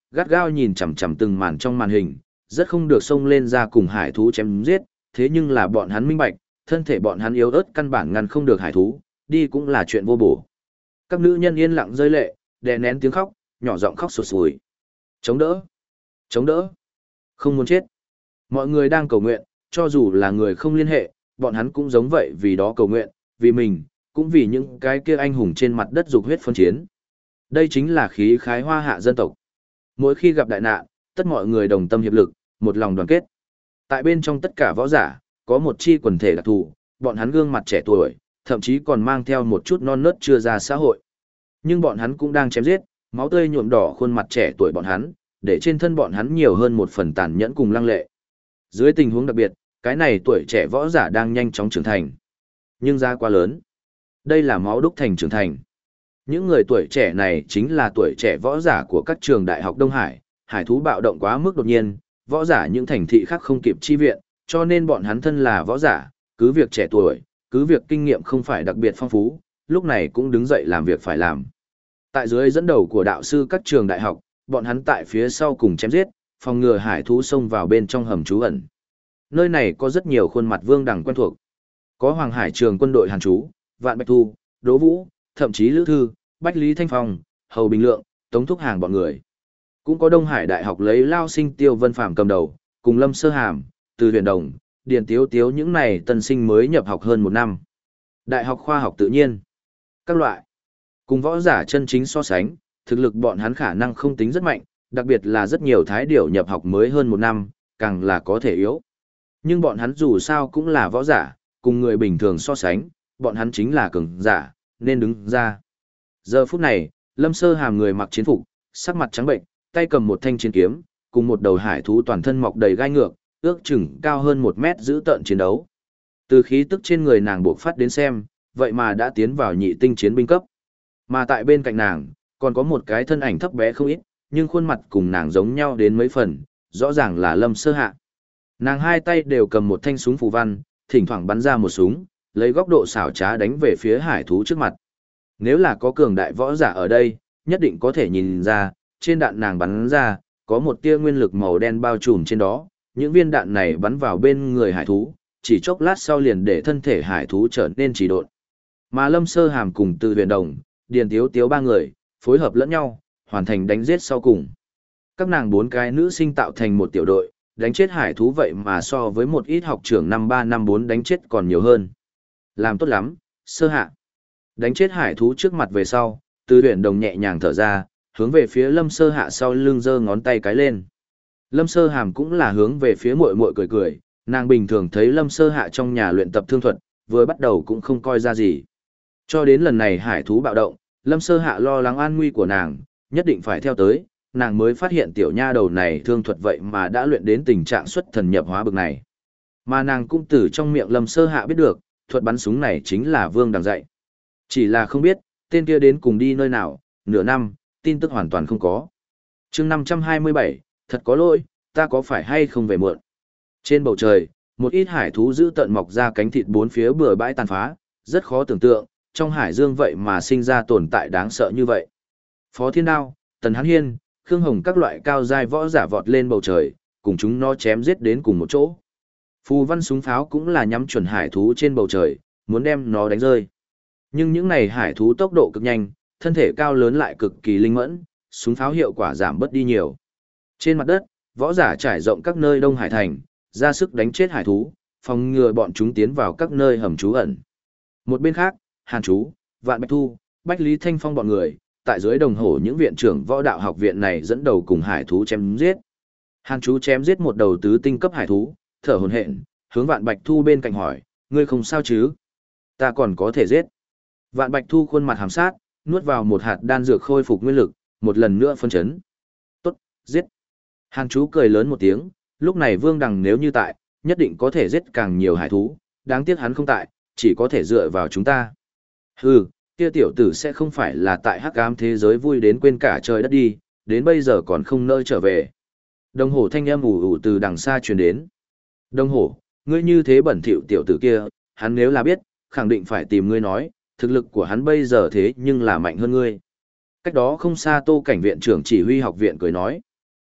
gắt gao nhìn chằm chằm từng màn trong màn hình, rất không được xông lên ra cùng hải thú chém giết, thế nhưng là bọn hắn minh bạch, thân thể bọn hắn yếu ớt căn bản ngăn không được hải thú, đi cũng là chuyện vô bổ. Các nữ nhân yên lặng rơi lệ, đè nén tiếng khóc, nhỏ giọng khóc sụt sùi. Chống đỡ! Chống đỡ! Không muốn chết. Mọi người đang cầu nguyện, cho dù là người không liên hệ, bọn hắn cũng giống vậy vì đó cầu nguyện, vì mình, cũng vì những cái kia anh hùng trên mặt đất dục huyết phân chiến. Đây chính là khí khái hoa hạ dân tộc. Mỗi khi gặp đại nạn, tất mọi người đồng tâm hiệp lực, một lòng đoàn kết. Tại bên trong tất cả võ giả, có một chi quần thể đặc thù, bọn hắn gương mặt trẻ tuổi, thậm chí còn mang theo một chút non nớt chưa ra xã hội. Nhưng bọn hắn cũng đang chém giết, máu tươi nhuộm đỏ khuôn mặt trẻ tuổi bọn hắn, để trên thân bọn hắn nhiều hơn một phần tàn nhẫn cùng lăng lệ. Dưới tình huống đặc biệt, cái này tuổi trẻ võ giả đang nhanh chóng trưởng thành. Nhưng ra quá lớn. Đây là máu đúc thành trưởng thành. Những người tuổi trẻ này chính là tuổi trẻ võ giả của các trường đại học Đông Hải, hải thú bạo động quá mức đột nhiên, võ giả những thành thị khác không kịp chi viện, cho nên bọn hắn thân là võ giả, cứ việc trẻ tuổi, cứ việc kinh nghiệm không phải đặc biệt phong phú, lúc này cũng đứng dậy làm việc phải làm. Tại dưới dẫn đầu của đạo sư các trường đại học, bọn hắn tại phía sau cùng chém giết, phòng ngừa hải thú xông vào bên trong hầm trú ẩn. Nơi này có rất nhiều khuôn mặt Vương Đằng quen thuộc. Có Hoàng Hải trường quân đội Hàn Chú, Vạn Bạch Thu, Đỗ Vũ, thậm chí Lữ Thư, Bách Lý Thanh Phong, Hầu Bình Lượng, Tống Thúc Hàng bọn người. Cũng có Đông Hải Đại học lấy Lao Sinh Tiêu Vân Phàm cầm đầu, cùng Lâm Sơ Hàm, Từ Huyền Đồng, Điền Tiếu Tiếu những này tân sinh mới nhập học hơn một năm. Đại học khoa học tự nhiên. Các loại. Cùng võ giả chân chính so sánh, thực lực bọn hắn khả năng không tính rất mạnh, đặc biệt là rất nhiều thái điểu nhập học mới hơn một năm, càng là có thể yếu. Nhưng bọn hắn dù sao cũng là võ giả, cùng người bình thường so sánh, bọn hắn chính là cường giả, nên đứng ra. Giờ phút này, Lâm Sơ Hàm người mặc chiến phục, sắc mặt trắng bệnh, tay cầm một thanh chiến kiếm, cùng một đầu hải thú toàn thân mọc đầy gai ngược, ước chừng cao hơn 1 mét giữ tợn chiến đấu. Từ khí tức trên người nàng buộc phát đến xem, vậy mà đã tiến vào nhị tinh chiến binh cấp. Mà tại bên cạnh nàng, còn có một cái thân ảnh thấp bé không ít, nhưng khuôn mặt cùng nàng giống nhau đến mấy phần, rõ ràng là Lâm Sơ Hạ. Nàng hai tay đều cầm một thanh súng phù văn, thỉnh thoảng bắn ra một súng, lấy góc độ xảo trá đánh về phía hải thú trước mặt. Nếu là có cường đại võ giả ở đây, nhất định có thể nhìn ra, trên đạn nàng bắn ra, có một tia nguyên lực màu đen bao trùm trên đó, những viên đạn này bắn vào bên người hải thú, chỉ chốc lát sau liền để thân thể hải thú trở nên trì độn. Mà Lâm Sơ Hàm cùng Từ Huyền Đồng, Điền Tiếu Tiếu ba người, phối hợp lẫn nhau, hoàn thành đánh giết sau cùng. Các nàng 4 cái nữ sinh tạo thành một tiểu đội, đánh chết hải thú vậy mà so với một ít học trưởng năm 3 năm 4 đánh chết còn nhiều hơn. Làm tốt lắm, Sơ Hạ. Đánh chết hải thú trước mặt về sau, Từ Huyền Đồng nhẹ nhàng thở ra, hướng về phía Lâm Sơ Hạ sau lưng giơ ngón tay cái lên. Lâm Sơ Hàm cũng là hướng về phía muội muội cười cười, nàng bình thường thấy Lâm Sơ Hạ trong nhà luyện tập thương thuật, vừa bắt đầu cũng không coi ra gì. Cho đến lần này hải thú bạo động, Lâm Sơ Hạ lo lắng an nguy của nàng, nhất định phải theo tới, nàng mới phát hiện tiểu nha đầu này thương thuật vậy mà đã luyện đến tình trạng xuất thần nhập hóa bực này. Mà nàng cũng từ trong miệng Lâm Sơ Hạ biết được, thuật bắn súng này chính là Vương Đằng dạy. Chỉ là không biết, tên kia đến cùng đi nơi nào, nửa năm, tin tức hoàn toàn không có. chương 527, thật có lỗi, ta có phải hay không về muộn. Trên bầu trời, một ít hải thú giữ tận mọc ra cánh thịt bốn phía bừa bãi tàn phá, rất khó tưởng tượng, trong hải dương vậy mà sinh ra tồn tại đáng sợ như vậy. Phó Thiên Đao, Tần Hán Hiên, Khương Hồng các loại cao giai võ giả vọt lên bầu trời, cùng chúng nó chém giết đến cùng một chỗ. Phù văn súng pháo cũng là nhắm chuẩn hải thú trên bầu trời, muốn đem nó đánh rơi. Nhưng những này hải thú tốc độ cực nhanh, thân thể cao lớn lại cực kỳ linh mẫn, súng pháo hiệu quả giảm bớt đi nhiều. Trên mặt đất, võ giả trải rộng các nơi Đông Hải thành, ra sức đánh chết hải thú, phòng ngừa bọn chúng tiến vào các nơi hầm trú ẩn. Một bên khác, Hàn Chú, Vạn Bạch Thu, Bách Lý Thanh Phong bọn người, tại dưới đồng hồ những viện trưởng võ đạo học viện này dẫn đầu cùng hải thú chém giết. Hàn Chú chém giết một đầu tứ tinh cấp hải thú, thở hổn hển, hướng Vạn Bạch Thu bên cạnh hỏi, ngươi không sao chứ? Ta còn có thể giết. Vạn Bạch Thu khuôn mặt hàm sát, nuốt vào một hạt đan dược khôi phục nguyên lực, một lần nữa phân chấn. Tốt, giết. Hàn Chú cười lớn một tiếng, lúc này Vương Đằng nếu như tại, nhất định có thể giết càng nhiều hải thú, đáng tiếc hắn không tại, chỉ có thể dựa vào chúng ta. Hừ, kia tiểu tử sẽ không phải là tại hắc ám thế giới vui đến quên cả trời đất đi, đến bây giờ còn không nơi trở về. Đồng hồ thanh âm ù ù từ đằng xa truyền đến. Đồng hồ, ngươi như thế bẩn thỉu tiểu tử kia, hắn nếu là biết, khẳng định phải tìm ngươi nói, thực lực của hắn bây giờ thế nhưng là mạnh hơn ngươi. Cách đó không xa Tô Cảnh viện trưởng chỉ huy học viện cười nói.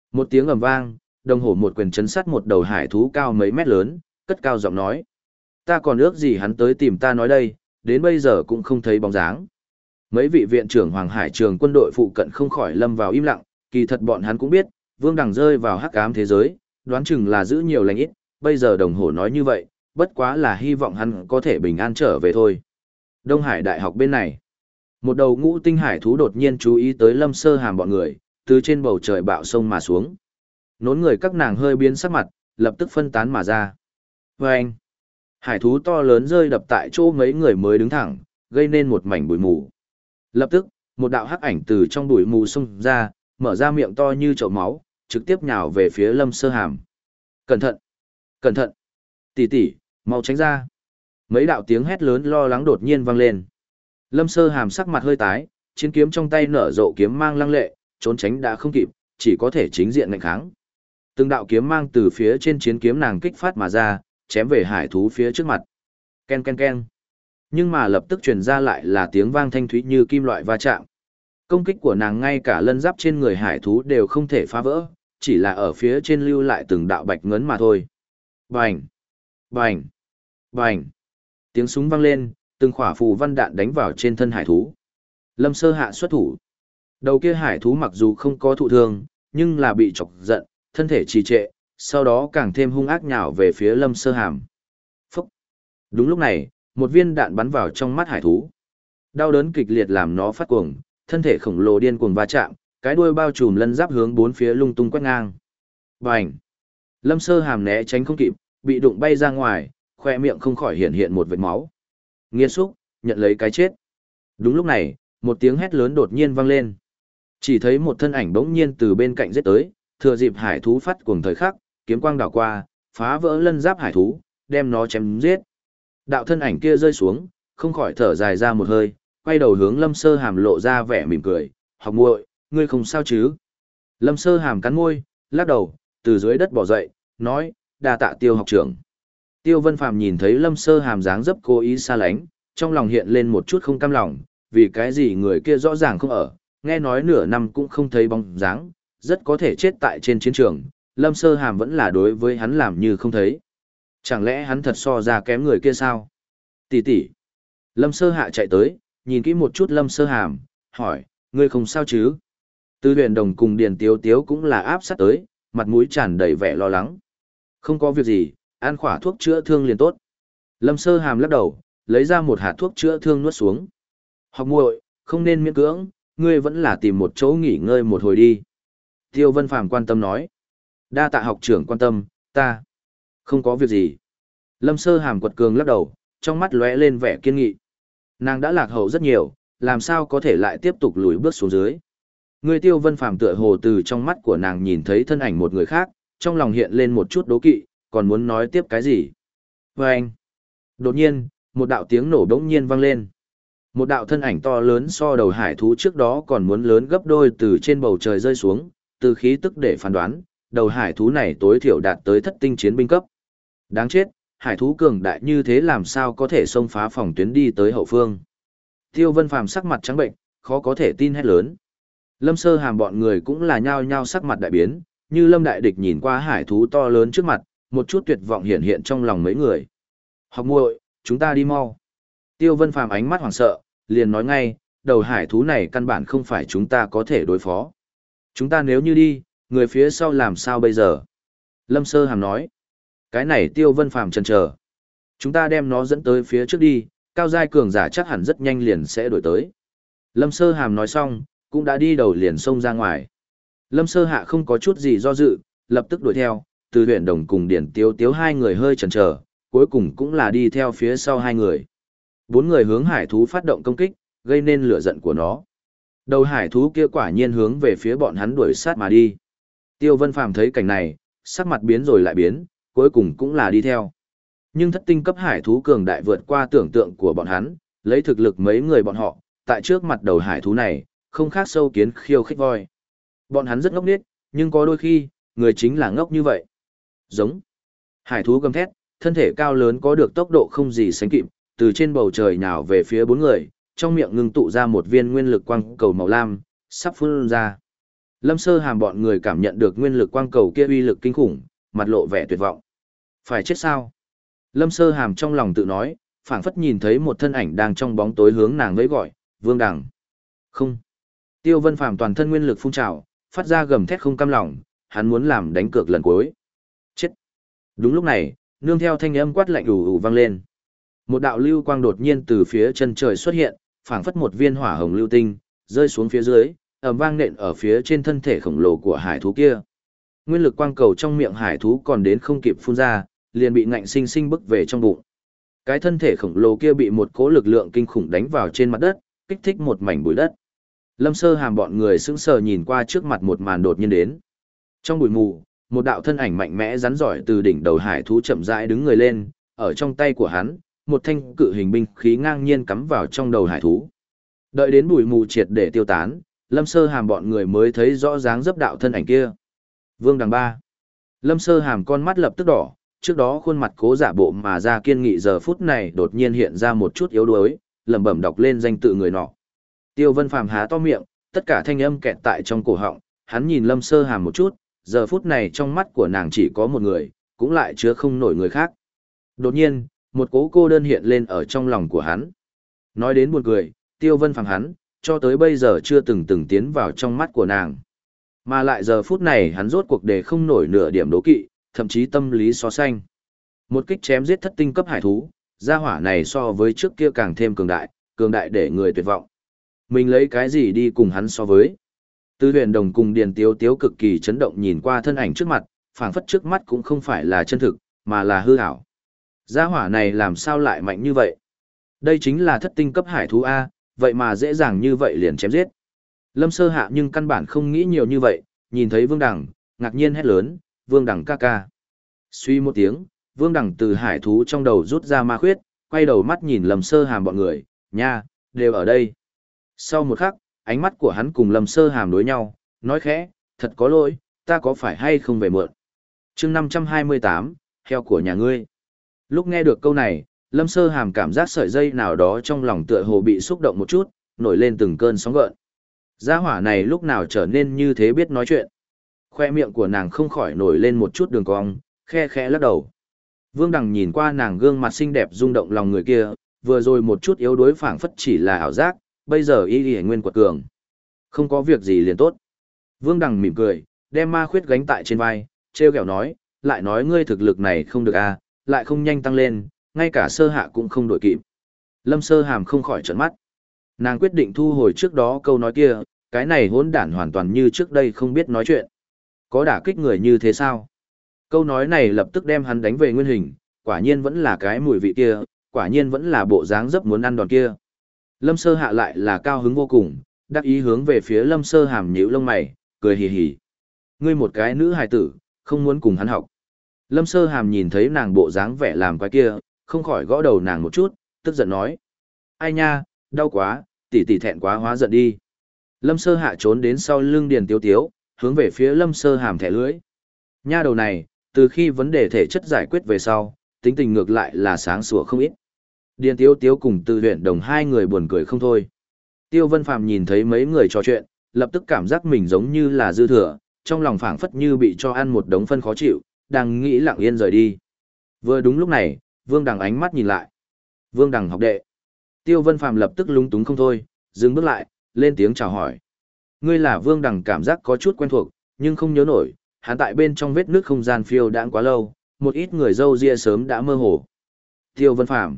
Một tiếng ầm vang, đồng hổ một quyền chấn sát một đầu hải thú cao mấy mét lớn, cất cao giọng nói. Ta còn ước gì hắn tới tìm ta nói đây, đến bây giờ cũng không thấy bóng dáng. Mấy vị viện trưởng Hoàng Hải trường quân đội phụ cận không khỏi lâm vào im lặng, kỳ thật bọn hắn cũng biết, Vương Đằng rơi vào hắc ám thế giới, đoán chừng là giữ nhiều lành ít, bây giờ đồng hổ nói như vậy, bất quá là hy vọng hắn có thể bình an trở về thôi. Đông Hải Đại học bên này, một đầu ngũ tinh hải thú đột nhiên chú ý tới Lâm Sơ Hàm bọn người, từ trên bầu trời bạo sông mà xuống. Nốn người các nàng hơi biến sắc mặt, lập tức phân tán mà ra. Vâng! Hải thú to lớn rơi đập tại chỗ mấy người mới đứng thẳng, gây nên một mảnh bụi mù. Lập tức, một đạo hắc ảnh từ trong bụi mù xông ra, mở ra miệng to như chậu máu, trực tiếp nhào về phía Lâm Sơ Hàm. Cẩn thận! Cẩn thận! Tỷ tỷ, mau tránh ra! Mấy đạo tiếng hét lớn lo lắng đột nhiên vang lên. Lâm Sơ Hàm sắc mặt hơi tái, chiến kiếm trong tay nở rộ kiếm mang lăng lệ, trốn tránh đã không kịp, chỉ có thể chính diện ngạnh kháng. Từng đạo kiếm mang từ phía trên chiến kiếm nàng kích phát mà ra, chém về hải thú phía trước mặt. Ken ken ken. Nhưng mà lập tức truyền ra lại là tiếng vang thanh thúy như kim loại va chạm. Công kích của nàng ngay cả lân giáp trên người hải thú đều không thể phá vỡ, chỉ là ở phía trên lưu lại từng đạo bạch ngấn mà thôi. Bành! Bành! Bành! Tiếng súng vang lên, từng khỏa phù văn đạn đánh vào trên thân hải thú. Lâm Sơ Hạ xuất thủ. Đầu kia hải thú mặc dù không có thụ thương, nhưng là bị chọc giận, thân thể trì trệ, sau đó càng thêm hung ác nhào về phía Lâm Sơ Hàm. Phúc! Đúng lúc này, một viên đạn bắn vào trong mắt hải thú. Đau đớn kịch liệt làm nó phát cuồng, thân thể khổng lồ điên cuồng va chạm, cái đuôi bao trùm lân giáp hướng bốn phía lung tung quét ngang. Bành! Lâm Sơ Hàm né tránh không kịp, bị đụng bay ra ngoài, khoe miệng không khỏi hiện hiện một vệt máu. Nghiên xúc, nhận lấy cái chết. Đúng lúc này, một tiếng hét lớn đột nhiên vang lên. Chỉ thấy một thân ảnh bỗng nhiên từ bên cạnh giết tới, thừa dịp hải thú phát cuồng thời khắc, kiếm quang đảo qua, phá vỡ lân giáp hải thú, đem nó chém giết. Đạo thân ảnh kia rơi xuống, không khỏi thở dài ra một hơi, quay đầu hướng Lâm Sơ Hàm lộ ra vẻ mỉm cười, "Học muội, ngươi không sao chứ?" Lâm Sơ Hàm cắn môi, lắc đầu, từ dưới đất bò dậy, nói, "Đa tạ Tiêu học trưởng." Tiêu Vân Phàm nhìn thấy Lâm Sơ Hàm dáng dấp cố ý xa lánh, trong lòng hiện lên một chút không cam lòng, vì cái gì người kia rõ ràng không ở, nghe nói nửa năm cũng không thấy bóng dáng, rất có thể chết tại trên chiến trường, Lâm Sơ Hàm vẫn là đối với hắn làm như không thấy. Chẳng lẽ hắn thật so ra kém người kia sao? Tỷ tỷ. Lâm Sơ Hạ chạy tới, nhìn kỹ một chút Lâm Sơ Hàm, hỏi, ngươi không sao chứ? Tư Huyền Đồng cùng Điền Tiếu Tiếu cũng là áp sát tới, mặt mũi tràn đầy vẻ lo lắng. Không có việc gì, ăn khỏa thuốc chữa thương liền tốt. Lâm Sơ Hàm lắc đầu, lấy ra một hạt thuốc chữa thương nuốt xuống. Học muội, không nên miễn cưỡng, ngươi vẫn là tìm một chỗ nghỉ ngơi một hồi đi. Tiêu Vân Phàm quan tâm nói. Đa tạ học trưởng quan tâm, ta không có việc gì. Lâm Sơ Hàm quật cường lắc đầu, trong mắt lóe lên vẻ kiên nghị. Nàng đã lạc hậu rất nhiều, làm sao có thể lại tiếp tục lùi bước xuống dưới. Người Tiêu Vân Phàm tựa hồ từ trong mắt của nàng nhìn thấy thân ảnh một người khác, trong lòng hiện lên một chút đố kỵ, còn muốn nói tiếp cái gì. Và anh, đột nhiên, một đạo tiếng nổ đống nhiên vang lên. Một đạo thân ảnh to lớn so đầu hải thú trước đó còn muốn lớn gấp đôi từ trên bầu trời rơi xuống, từ khí tức để phán đoán, đầu hải thú này tối thiểu đạt tới thất tinh chiến binh cấp. Đáng chết, hải thú cường đại như thế làm sao có thể xông phá phòng tuyến đi tới hậu phương. Tiêu Vân Phàm sắc mặt trắng bệnh, khó có thể tin hét lớn. Lâm Sơ Hàm bọn người cũng là nhao nhao sắc mặt đại biến, như Lâm đại địch nhìn qua hải thú to lớn trước mặt, một chút tuyệt vọng hiện hiện trong lòng mấy người. Học muội, chúng ta đi mau. Tiêu Vân Phàm ánh mắt hoảng sợ, liền nói ngay, đầu hải thú này căn bản không phải chúng ta có thể đối phó. Chúng ta nếu như đi, người phía sau làm sao bây giờ? Lâm Sơ Hàm nói. Cái này Tiêu Vân Phàm chần chờ. Chúng ta đem nó dẫn tới phía trước đi, cao giai cường giả chắc hẳn rất nhanh liền sẽ đổi tới. Lâm Sơ Hàm nói xong, cũng đã đi đầu liền xông ra ngoài. Lâm Sơ Hạ không có chút gì do dự, lập tức đuổi theo, từ Huyền Đồng cùng Điển Tiếu Tiếu hai người hơi chần chờ, cuối cùng cũng là đi theo phía sau hai người. Bốn người hướng hải thú phát động công kích, gây nên lửa giận của nó. Đầu hải thú kia quả nhiên hướng về phía bọn hắn đuổi sát mà đi. Tiêu Vân Phàm thấy cảnh này, sắc mặt biến rồi lại biến, cuối cùng cũng là đi theo. Nhưng thất tinh cấp hải thú cường đại vượt qua tưởng tượng của bọn hắn, lấy thực lực mấy người bọn họ, tại trước mặt đầu hải thú này, không khác sâu kiến khiêu khích voi. Bọn hắn rất ngốc nghếch, nhưng có đôi khi, người chính là ngốc như vậy. Giống. Hải thú gầm thét, thân thể cao lớn có được tốc độ không gì sánh kịp, từ trên bầu trời nhào về phía bốn người, trong miệng ngưng tụ ra một viên nguyên lực quang cầu màu lam, sắp phun ra. Lâm Sơ Hàm bọn người cảm nhận được nguyên lực quang cầu kia uy lực kinh khủng, mặt lộ vẻ tuyệt vọng. Phải chết sao? Lâm Sơ Hàm trong lòng tự nói, phảng phất nhìn thấy một thân ảnh đang trong bóng tối hướng nàng vẫy gọi, Vương Đằng. Không. Tiêu Vân Phàm toàn thân nguyên lực phun trào, phát ra gầm thét không cam lòng, hắn muốn làm đánh cược lần cuối. Chết. Đúng lúc này, nương theo thanh âm quát lạnh ù ù vang lên. Một đạo lưu quang đột nhiên từ phía chân trời xuất hiện, phảng phất một viên hỏa hồng lưu tinh, rơi xuống phía dưới, ầm vang nện ở phía trên thân thể khổng lồ của hải thú kia. Nguyên lực quang cầu trong miệng hải thú còn đến không kịp phun ra, liền bị ngạnh sinh sinh bức về trong bụng. Cái thân thể khổng lồ kia bị một cỗ lực lượng kinh khủng đánh vào trên mặt đất, kích thích một mảnh bụi đất. Lâm Sơ Hàm bọn người sững sờ nhìn qua trước mặt một màn đột nhiên đến. Trong bụi mù, một đạo thân ảnh mạnh mẽ rắn giỏi từ đỉnh đầu hải thú chậm rãi đứng người lên, ở trong tay của hắn, một thanh cự hình binh khí ngang nhiên cắm vào trong đầu hải thú. Đợi đến bụi mù triệt để tiêu tán, Lâm Sơ Hàm bọn người mới thấy rõ dáng dấp đạo thân ảnh kia. Vương Đằng Ba. Lâm Sơ Hàm con mắt lập tức đỏ, trước đó khuôn mặt cố giả bộ mà ra kiên nghị giờ phút này đột nhiên hiện ra một chút yếu đuối, lẩm bẩm đọc lên danh tự người nọ. Tiêu Vân Phàm há to miệng, tất cả thanh âm kẹt tại trong cổ họng, hắn nhìn Lâm Sơ Hàm một chút, giờ phút này trong mắt của nàng chỉ có một người, cũng lại chứa không nổi người khác. Đột nhiên, một cố cô đơn hiện lên ở trong lòng của hắn. Nói đến buồn cười, Tiêu Vân Phàm hắn, cho tới bây giờ chưa từng tiến vào trong mắt của nàng. Mà lại giờ phút này hắn rốt cuộc để không nổi nửa điểm đố kỵ, thậm chí tâm lý xóa xanh. Một kích chém giết thất tinh cấp hải thú, gia hỏa này so với trước kia càng thêm cường đại để người tuyệt vọng. Mình lấy cái gì đi cùng hắn so với? Tư Huyền Đồng cùng Điền Tiếu Tiếu cực kỳ chấn động nhìn qua thân ảnh trước mặt, phảng phất trước mắt cũng không phải là chân thực, mà là hư ảo. Gia hỏa này làm sao lại mạnh như vậy? Đây chính là thất tinh cấp hải thú A, vậy mà dễ dàng như vậy liền chém giết. Lâm Sơ Hạ nhưng căn bản không nghĩ nhiều như vậy, nhìn thấy Vương Đằng, ngạc nhiên hét lớn, Vương Đằng ca ca. Suy một tiếng, Vương Đằng từ hải thú trong đầu rút ra ma khuyết, quay đầu mắt nhìn Lâm Sơ Hàm bọn người, nha, đều ở đây. Sau một khắc, ánh mắt của hắn cùng Lâm Sơ Hàm đối nhau, nói khẽ, thật có lỗi, ta có phải hay không về muộn. chương 528, heo của nhà ngươi. Lúc nghe được câu này, Lâm Sơ Hàm cảm giác sợi dây nào đó trong lòng tựa hồ bị xúc động một chút, nổi lên từng cơn sóng gợn. Gia hỏa này lúc nào trở nên như thế biết nói chuyện. Khoe miệng của nàng không khỏi nổi lên một chút đường cong, khe khẽ lắc đầu. Vương Đằng nhìn qua nàng gương mặt xinh đẹp rung động lòng người kia, vừa rồi một chút yếu đuối phảng phất chỉ là ảo giác, bây giờ y nguyên quật cường. Không có việc gì liền tốt. Vương Đằng mỉm cười, đem ma khuyết gánh tại trên vai, treo kẹo nói, lại nói ngươi thực lực này không được à, lại không nhanh tăng lên, ngay cả Sơ Hạ cũng không đổi kịp. Lâm Sơ Hàm không khỏi trợn mắt. Nàng quyết định thu hồi trước đó câu nói kia, cái này hỗn đản hoàn toàn như trước đây không biết nói chuyện. Có đả kích người như thế sao? Câu nói này lập tức đem hắn đánh về nguyên hình, quả nhiên vẫn là cái mùi vị kia, quả nhiên vẫn là bộ dáng dấp muốn ăn đòn kia. Lâm Sơ Hạ lại là cao hứng vô cùng, đắc ý hướng về phía Lâm Sơ Hàm nhíu lông mày, cười hì hì. Ngươi một cái nữ hài tử, không muốn cùng hắn học. Lâm Sơ Hàm nhìn thấy nàng bộ dáng vẻ làm quái kia, không khỏi gõ đầu nàng một chút, tức giận nói. Ai nha, đau quá, tỷ tỷ thẹn quá hóa giận đi. Lâm Sơ Hạ trốn đến sau lưng Điền Tiếu Tiếu, hướng về phía Lâm Sơ Hàm thẻ lưỡi. Nha đầu này, từ khi vấn đề thể chất giải quyết về sau, tính tình ngược lại là sáng sủa không ít. Điền Tiếu Tiếu cùng Từ Huyền Đồng hai người buồn cười không thôi. Tiêu Vân Phàm nhìn thấy mấy người trò chuyện, lập tức cảm giác mình giống như là dư thừa, trong lòng phảng phất như bị cho ăn một đống phân khó chịu, đang nghĩ lặng yên rời đi. Vừa đúng lúc này, Vương Đằng ánh mắt nhìn lại. Vương Đằng học đệ. Tiêu Vân Phàm lập tức lúng túng không thôi, dừng bước lại, lên tiếng chào hỏi. Ngươi là Vương Đằng cảm giác có chút quen thuộc, nhưng không nhớ nổi, hắn tại bên trong vết nước không gian phiêu đãng quá lâu, một ít người dâu ria sớm đã mơ hồ. Tiêu Vân Phàm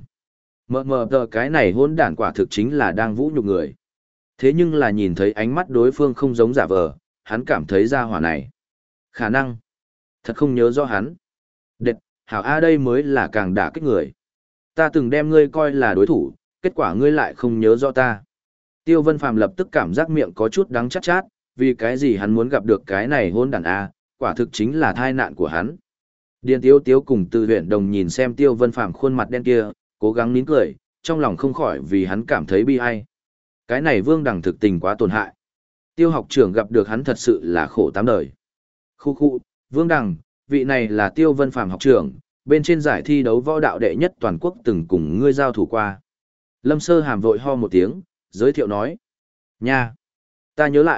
mờ tờ cái này hỗn đản quả thực chính là đang vũ nhục người. Thế nhưng là nhìn thấy ánh mắt đối phương không giống giả vờ, hắn cảm thấy ra hỏa này. Khả năng. Thật không nhớ rõ hắn. Đệt, hảo A đây mới là càng đả kích người. Ta từng đem ngươi coi là đối thủ, kết quả ngươi lại không nhớ rõ ta. Tiêu Vân Phàm lập tức cảm giác miệng có chút đắng chát chát, vì cái gì hắn muốn gặp được cái này hỗn đản A, quả thực chính là tai nạn của hắn. Điền Tiếu Tiếu cùng Từ Huyền Đồng nhìn xem Tiêu Vân Phàm khuôn mặt đen kia, cố gắng nín cười, trong lòng không khỏi vì hắn cảm thấy bi ai. Cái này Vương Đằng thực tình quá tổn hại. Tiêu học trưởng gặp được hắn thật sự là khổ tám đời. Khu, Vương Đằng, vị này là Tiêu Vân Phàm học trưởng, bên trên giải thi đấu võ đạo đệ nhất toàn quốc từng cùng ngươi giao thủ qua. Lâm Sơ Hàm vội ho một tiếng, giới thiệu nói. Nha! Ta nhớ lại,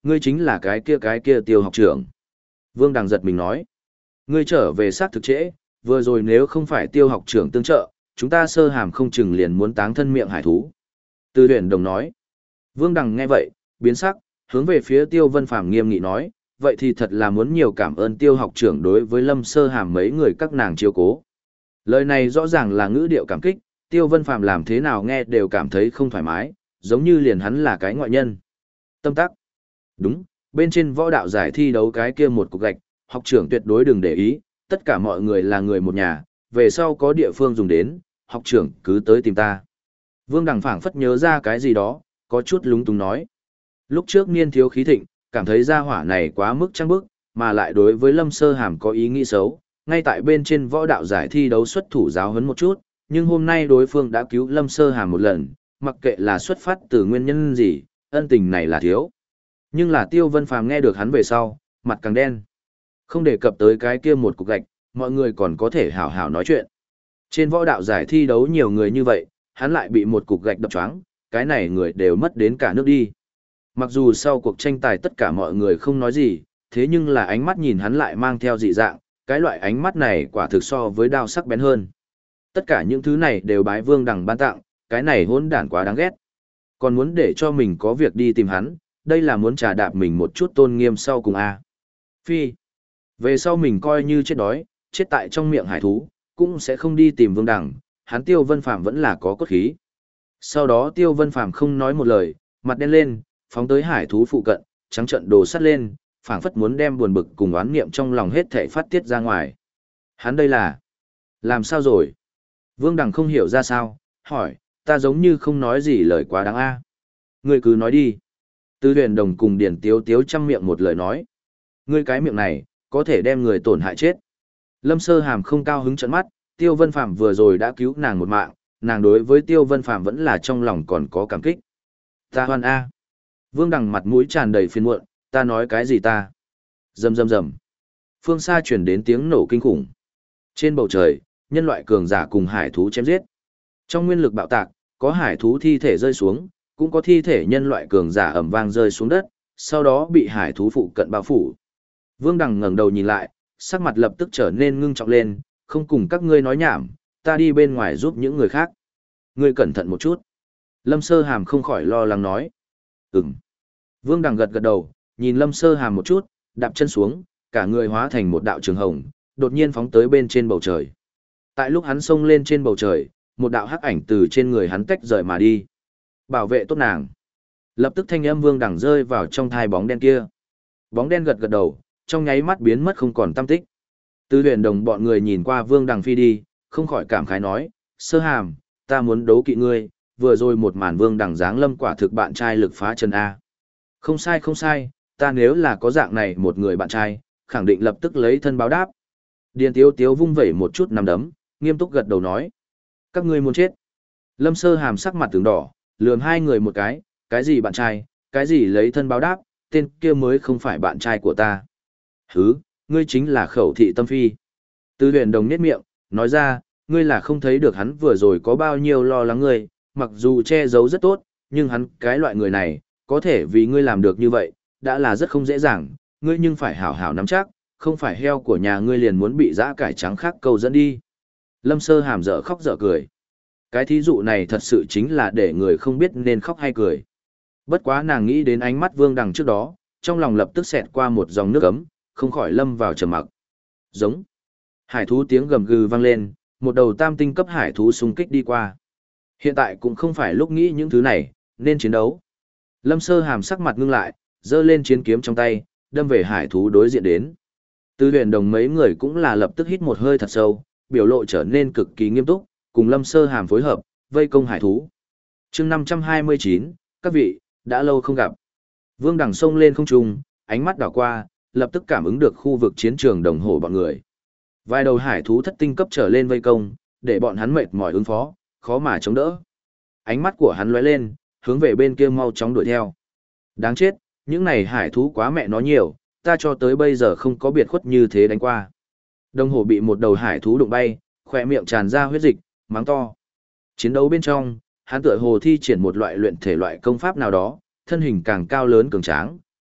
Ngươi chính là cái kia Tiêu học trưởng. Vương Đằng giật mình nói. Ngươi trở về xác thực trễ, vừa rồi nếu không phải Tiêu học trưởng tương trợ, chúng ta Sơ Hàm không chừng liền muốn táng thân miệng hải thú. Từ Huyền Đồng nói. Vương Đằng nghe vậy, biến sắc, hướng về phía Tiêu Vân Phàm nghiêm nghị nói, vậy thì thật là muốn nhiều cảm ơn Tiêu học trưởng đối với Lâm Sơ Hàm mấy người các nàng chiếu cố. Lời này rõ ràng là ngữ điệu cảm kích, Tiêu Vân Phàm làm thế nào nghe đều cảm thấy không thoải mái, giống như liền hắn là cái ngoại nhân. Tâm tắc. Đúng, bên trên võ đạo giải thi đấu cái kia một cục gạch, học trưởng tuyệt đối đừng để ý, tất cả mọi người là người một nhà, về sau có địa phương dùng đến, học trưởng cứ tới tìm ta. Vương Đằng phảng phất nhớ ra cái gì đó, có chút lúng túng nói. Lúc trước niên thiếu khí thịnh, cảm thấy gia hỏa này quá mức trăng bức, mà lại đối với Lâm Sơ Hàm có ý nghĩ xấu, ngay tại bên trên võ đạo giải thi đấu xuất thủ giáo huấn một chút, nhưng hôm nay đối phương đã cứu Lâm Sơ Hàm một lần, mặc kệ là xuất phát từ nguyên nhân gì, ân tình này là thiếu. Nhưng là Tiêu Vân Phàm nghe được hắn về sau, mặt càng đen. Không đề cập tới cái kia một cục gạch, mọi người còn có thể hảo hảo nói chuyện. Trên võ đạo giải thi đấu nhiều người như vậy, hắn lại bị một cục gạch đập choáng, cái này người đều mất đến cả nước đi. Mặc dù sau cuộc tranh tài tất cả mọi người không nói gì, thế nhưng là ánh mắt nhìn hắn lại mang theo dị dạng, cái loại ánh mắt này quả thực so với đao sắc bén hơn. Tất cả những thứ này đều bái Vương Đằng ban tặng, cái này hỗn đản quá đáng ghét. Còn muốn để cho mình có việc đi tìm hắn, đây là muốn trà đạp mình một chút tôn nghiêm sau cùng a. Phi. Về sau mình coi như chết đói, chết tại trong miệng hải thú, cũng sẽ không đi tìm Vương Đằng, hắn Tiêu Vân Phàm vẫn là có cốt khí. Sau đó Tiêu Vân Phàm không nói một lời, mặt đen lên, phóng tới hải thú phụ cận, trắng trận đồ sắt lên, phảng phất muốn đem buồn bực cùng oán niệm trong lòng hết thảy phát tiết ra ngoài. Hắn đây là làm sao rồi? Vương Đằng không hiểu ra sao, hỏi, ta giống như không nói gì lời quá đáng a. Ngươi cứ nói đi. Tư Huyền Đồng cùng Điển Tiếu Tiếu chăm miệng một lời nói. Ngươi cái miệng này, có thể đem người tổn hại chết. Lâm Sơ Hàm không cao hứng trợn mắt, Tiêu Vân Phàm vừa rồi đã cứu nàng một mạng, nàng đối với Tiêu Vân Phàm vẫn là trong lòng còn có cảm kích. Ta hoan a. Vương Đằng mặt mũi tràn đầy phiền muộn, ta nói cái gì ta? Rầm rầm rầm. Phương xa truyền đến tiếng nổ kinh khủng. Trên bầu trời, nhân loại cường giả cùng hải thú chém giết. Trong nguyên lực bạo tạc, có hải thú thi thể rơi xuống, cũng có thi thể nhân loại cường giả ầm vang rơi xuống đất, sau đó bị hải thú phụ cận bao phủ. Vương Đằng ngẩng đầu nhìn lại, sắc mặt lập tức trở nên ngưng trọng lên, không cùng các ngươi nói nhảm, ta đi bên ngoài giúp những người khác. Ngươi cẩn thận một chút. Lâm Sơ Hàm không khỏi lo lắng nói. Ừm. Vương Đằng gật gật đầu, nhìn Lâm Sơ Hàm một chút, đạp chân xuống, cả người hóa thành một đạo trường hồng, đột nhiên phóng tới bên trên bầu trời. Tại lúc hắn xông lên trên bầu trời, một đạo hắc ảnh từ trên người hắn tách rời mà đi. Bảo vệ tốt nàng. Lập tức thanh âm Vương Đằng rơi vào trong thai bóng đen kia. Bóng đen gật gật đầu, trong nháy mắt biến mất không còn tăm tích. Tư Huyền Đồng bọn người nhìn qua Vương Đằng phi đi, không khỏi cảm khái nói, Sơ Hàm, ta muốn đấu kỵ ngươi, vừa rồi một màn Vương Đằng giáng lâm quả thực bạn trai lực phá chân A. Không sai không sai, ta nếu là có dạng này một người bạn trai, khẳng định lập tức lấy thân báo đáp. Điền Tiếu Tiếu vung vẩy một chút nằm đấm, nghiêm túc gật đầu nói. Các ngươi muốn chết. Lâm Sơ Hàm sắc mặt tướng đỏ, lườm hai người một cái gì bạn trai, cái gì lấy thân báo đáp, tên kia mới không phải bạn trai của ta. Hứ, ngươi chính là Khẩu Thị Tâm Phi. Tư Huyền Đồng nhếch miệng, nói ra, ngươi là không thấy được hắn vừa rồi có bao nhiêu lo lắng ngươi, mặc dù che giấu rất tốt, nhưng hắn cái loại người này, có thể vì ngươi làm được như vậy, đã là rất không dễ dàng, ngươi nhưng phải hảo hảo nắm chắc, không phải heo của nhà ngươi liền muốn bị dã cải trắng khác câu dẫn đi. Lâm Sơ Hàm dở khóc dở cười. Cái thí dụ này thật sự chính là để người không biết nên khóc hay cười. Bất quá nàng nghĩ đến ánh mắt Vương Đằng trước đó, trong lòng lập tức xẹt qua một dòng nước ấm, không khỏi lâm vào trầm mặc. Giống. Hải thú tiếng gầm gừ vang lên, một đầu tam tinh cấp hải thú xung kích đi qua. Hiện tại cũng không phải lúc nghĩ những thứ này, nên chiến đấu. Lâm Sơ Hàm sắc mặt ngưng lại, giơ lên chiến kiếm trong tay, đâm về hải thú đối diện đến. Tư Huyền Đồng mấy người cũng là lập tức hít một hơi thật sâu, biểu lộ trở nên cực kỳ nghiêm túc, cùng Lâm Sơ Hàm phối hợp, vây công hải thú. Chương 529, các vị, đã lâu không gặp. Vương Đằng xông lên không trung, ánh mắt đảo qua, lập tức cảm ứng được khu vực chiến trường đồng hồ bọn người. Vài đầu hải thú thất tinh cấp trở lên vây công, để bọn hắn mệt mỏi ứng phó, khó mà chống đỡ. Ánh mắt của hắn lóe lên, hướng về bên kia mau chóng đuổi theo. Đáng chết, những này hải thú quá mẹ nó nhiều, ta cho tới bây giờ không có biệt khuất như thế đánh qua. Đồng hồ bị một đầu hải thú đụng bay, khỏe miệng tràn ra huyết dịch, mắng to. Chiến đấu bên trong, hắn tựa hồ thi triển một loại luyện thể loại công pháp nào đó, thân hình càng cao lớn cường tráng,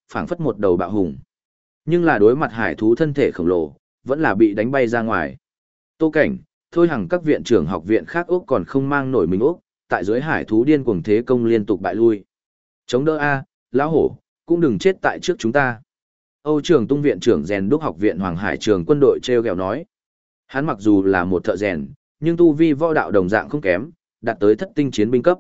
phảng phất một đầu bạo hùng. Nhưng là đối mặt hải thú thân thể khổng lồ, vẫn là bị đánh bay ra ngoài. Tô Cảnh, Thôi Hằng các viện trưởng học viện khác Úc còn không mang nổi mình Úc, tại dưới hải thú điên cuồng thế công liên tục bại lui. Chống đỡ A, lão hổ, cũng đừng chết tại trước chúng ta. Âu Trường Tung viện trưởng rèn đúc học viện Hoàng Hải trường quân đội treo gẹo nói. Hắn mặc dù là một thợ rèn, nhưng tu vi võ đạo đồng dạng không kém, đạt tới thất tinh chiến binh cấp.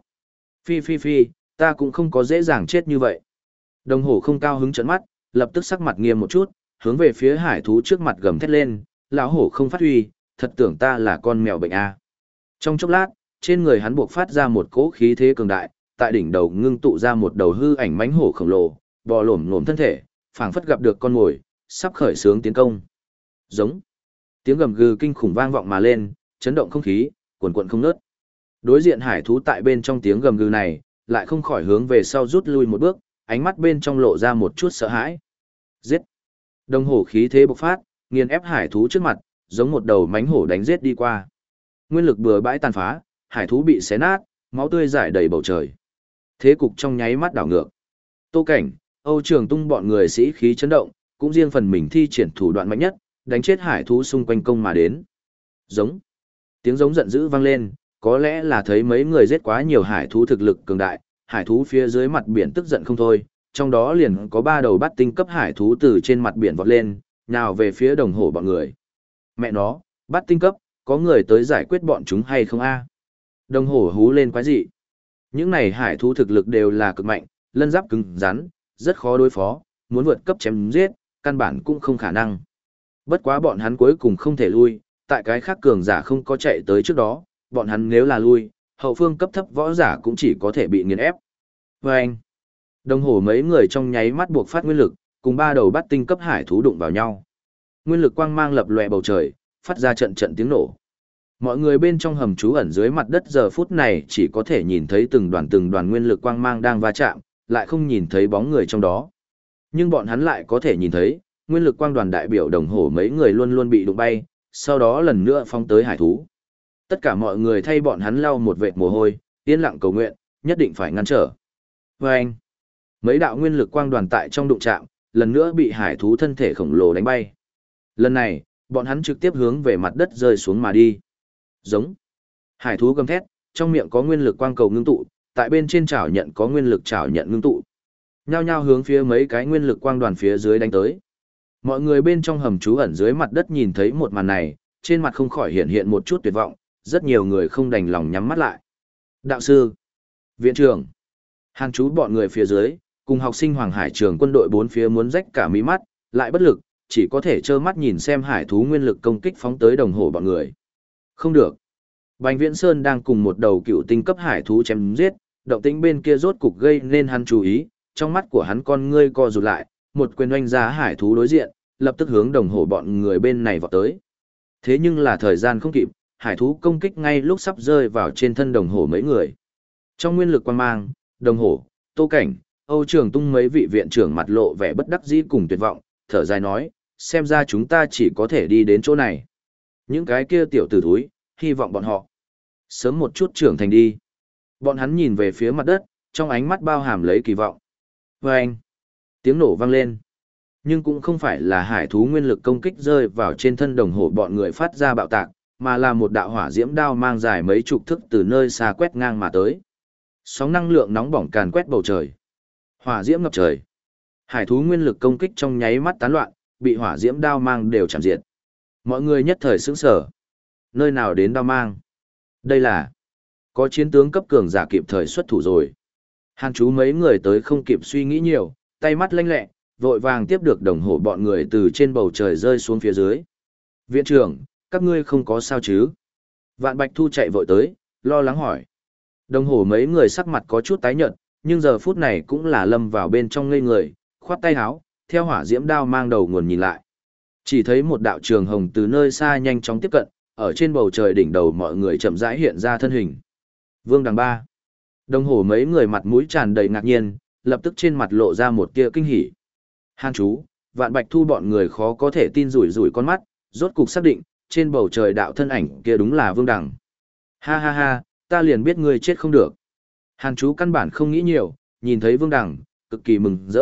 Phi, ta cũng không có dễ dàng chết như vậy. Đồng hổ không cao hứng trợn mắt, lập tức sắc mặt nghiêm một chút, hướng về phía hải thú trước mặt gầm thét lên, lão hổ không phát huy, thật tưởng ta là con mèo bệnh a. Trong chốc lát, trên người hắn buộc phát ra một cỗ khí thế cường đại, tại đỉnh đầu ngưng tụ ra một đầu hư ảnh mãnh hổ khổng lồ, bò lổm lổm thân thể, phảng phất gặp được con mồi, sắp khởi xướng tiến công. Giống. Tiếng gầm gừ kinh khủng vang vọng mà lên, chấn động không khí, cuồn cuộn không ngớt. Đối diện hải thú tại bên trong tiếng gầm gừ này, lại không khỏi hướng về sau rút lui một bước, ánh mắt bên trong lộ ra một chút sợ hãi. Giết! Đồng hổ khí thế bộc phát, nghiền ép hải thú trước mặt, giống một đầu mãnh hổ đánh giết đi qua. Nguyên lực bừa bãi tàn phá, hải thú bị xé nát, máu tươi rải đầy bầu trời. Thế cục trong nháy mắt đảo ngược. Tô Cảnh, Âu Trường Tung bọn người sĩ khí chấn động, cũng riêng phần mình thi triển thủ đoạn mạnh nhất, đánh chết hải thú xung quanh công mà đến. Giống. Tiếng giống giận dữ vang lên, có lẽ là thấy mấy người giết quá nhiều hải thú thực lực cường đại, hải thú phía dưới mặt biển tức giận không thôi, trong đó liền có 3 đầu bát tinh cấp hải thú từ trên mặt biển vọt lên, nhào về phía đồng hổ bọn người. Mẹ nó, bát tinh cấp, có người tới giải quyết bọn chúng hay không a? Đồng hổ hú lên quái dị. Những này hải thú thực lực đều là cực mạnh, lân giáp cứng rắn, rất khó đối phó, muốn vượt cấp chém giết, căn bản cũng không khả năng. Bất quá bọn hắn cuối cùng không thể lui, tại cái khác cường giả không có chạy tới trước đó, bọn hắn nếu là lui, hậu phương cấp thấp võ giả cũng chỉ có thể bị nghiền ép. Và anh, đồng hồ mấy người trong nháy mắt buộc phát nguyên lực, cùng 3 đầu bát tinh cấp hải thú đụng vào nhau. Nguyên lực quang mang lập lòe bầu trời, phát ra trận trận tiếng nổ. Mọi người bên trong hầm trú ẩn dưới mặt đất giờ phút này chỉ có thể nhìn thấy từng đoàn nguyên lực quang mang đang va chạm, lại không nhìn thấy bóng người trong đó. Nhưng bọn hắn lại có thể nhìn thấy, nguyên lực quang đoàn đại biểu đồng hồ mấy người luôn luôn bị đụng bay, sau đó lần nữa phóng tới hải thú. Tất cả mọi người thay bọn hắn lau một vệt mồ hôi, yên lặng cầu nguyện, nhất định phải ngăn trở. Và anh, mấy đạo nguyên lực quang đoàn tại trong đụng chạm, lần nữa bị hải thú thân thể khổng lồ đánh bay. Lần này, bọn hắn trực tiếp hướng về mặt đất rơi xuống mà đi. Giống. Hải thú gầm thét, trong miệng có nguyên lực quang cầu ngưng tụ, tại bên trên chảo nhận có nguyên lực chảo nhận ngưng tụ. Nhao nhao hướng phía mấy cái nguyên lực quang đoàn phía dưới đánh tới. Mọi người bên trong hầm trú ẩn dưới mặt đất nhìn thấy một màn này, trên mặt không khỏi hiện một chút tuyệt vọng, rất nhiều người không đành lòng nhắm mắt lại. Đạo sư, viện trưởng, hàng chú bọn người phía dưới, cùng học sinh Hoàng Hải trường quân đội bốn phía muốn rách cả mí mắt, lại bất lực, chỉ có thể trơ mắt nhìn xem hải thú nguyên lực công kích phóng tới đồng hồ bọn người. Không được. Bành Viễn Sơn đang cùng một đầu cựu tinh cấp hải thú chém giết, động tĩnh bên kia rốt cục gây nên hắn chú ý, trong mắt của hắn con ngươi co rụt lại, một quyền oanh ra hải thú đối diện, lập tức hướng đồng hồ bọn người bên này vọt tới. Thế nhưng là thời gian không kịp, hải thú công kích ngay lúc sắp rơi vào trên thân đồng hồ mấy người. Trong nguyên lực quang mang, đồng hồ, Tô Cảnh, Âu Trường Tung mấy vị viện trưởng mặt lộ vẻ bất đắc dĩ cùng tuyệt vọng, thở dài nói, xem ra chúng ta chỉ có thể đi đến chỗ này. Những cái kia tiểu tử thúi, hy vọng bọn họ sớm một chút trưởng thành đi. Bọn hắn nhìn về phía mặt đất, trong ánh mắt bao hàm lấy kỳ vọng. Và anh, tiếng nổ vang lên. Nhưng cũng không phải là hải thú nguyên lực công kích rơi vào trên thân đồng hồ bọn người phát ra bạo tạc, mà là một đạo hỏa diễm đao mang dài mấy chục thước từ nơi xa quét ngang mà tới. Sóng năng lượng nóng bỏng càn quét bầu trời. Hỏa diễm ngập trời. Hải thú nguyên lực công kích trong nháy mắt tán loạn, bị hỏa diễm đao mang đều chạm diệt. Mọi người nhất thời sững sờ. Nơi nào đến đao mang? Đây là có chiến tướng cấp cường giả kịp thời xuất thủ rồi. Hàn chú mấy người tới không kịp suy nghĩ nhiều, tay mắt lanh lẹ, vội vàng tiếp được đồng hồ bọn người từ trên bầu trời rơi xuống phía dưới. Viện trưởng, các ngươi không có sao chứ? Vạn Bạch Thu chạy vội tới, lo lắng hỏi. Đồng hồ mấy người sắc mặt có chút tái nhợt, nhưng giờ phút này cũng là lâm vào bên trong ngây người, khoát tay áo, theo hỏa diễm đao mang đầu nguồn nhìn lại. Chỉ thấy một đạo trường hồng từ nơi xa nhanh chóng tiếp cận, ở trên bầu trời đỉnh đầu mọi người chậm rãi hiện ra thân hình. Vương Đằng Ba. Đồng hồ mấy người mặt mũi tràn đầy ngạc nhiên, lập tức trên mặt lộ ra một tia kinh hỉ. Hàn chú, Vạn Bạch Thu bọn người khó có thể tin rủi rủi con mắt, rốt cục xác định, trên bầu trời đạo thân ảnh kia đúng là Vương Đằng. Ha ha ha, ta liền biết ngươi chết không được. Hàn chú căn bản không nghĩ nhiều, nhìn thấy Vương Đằng, cực kỳ mừng rỡ,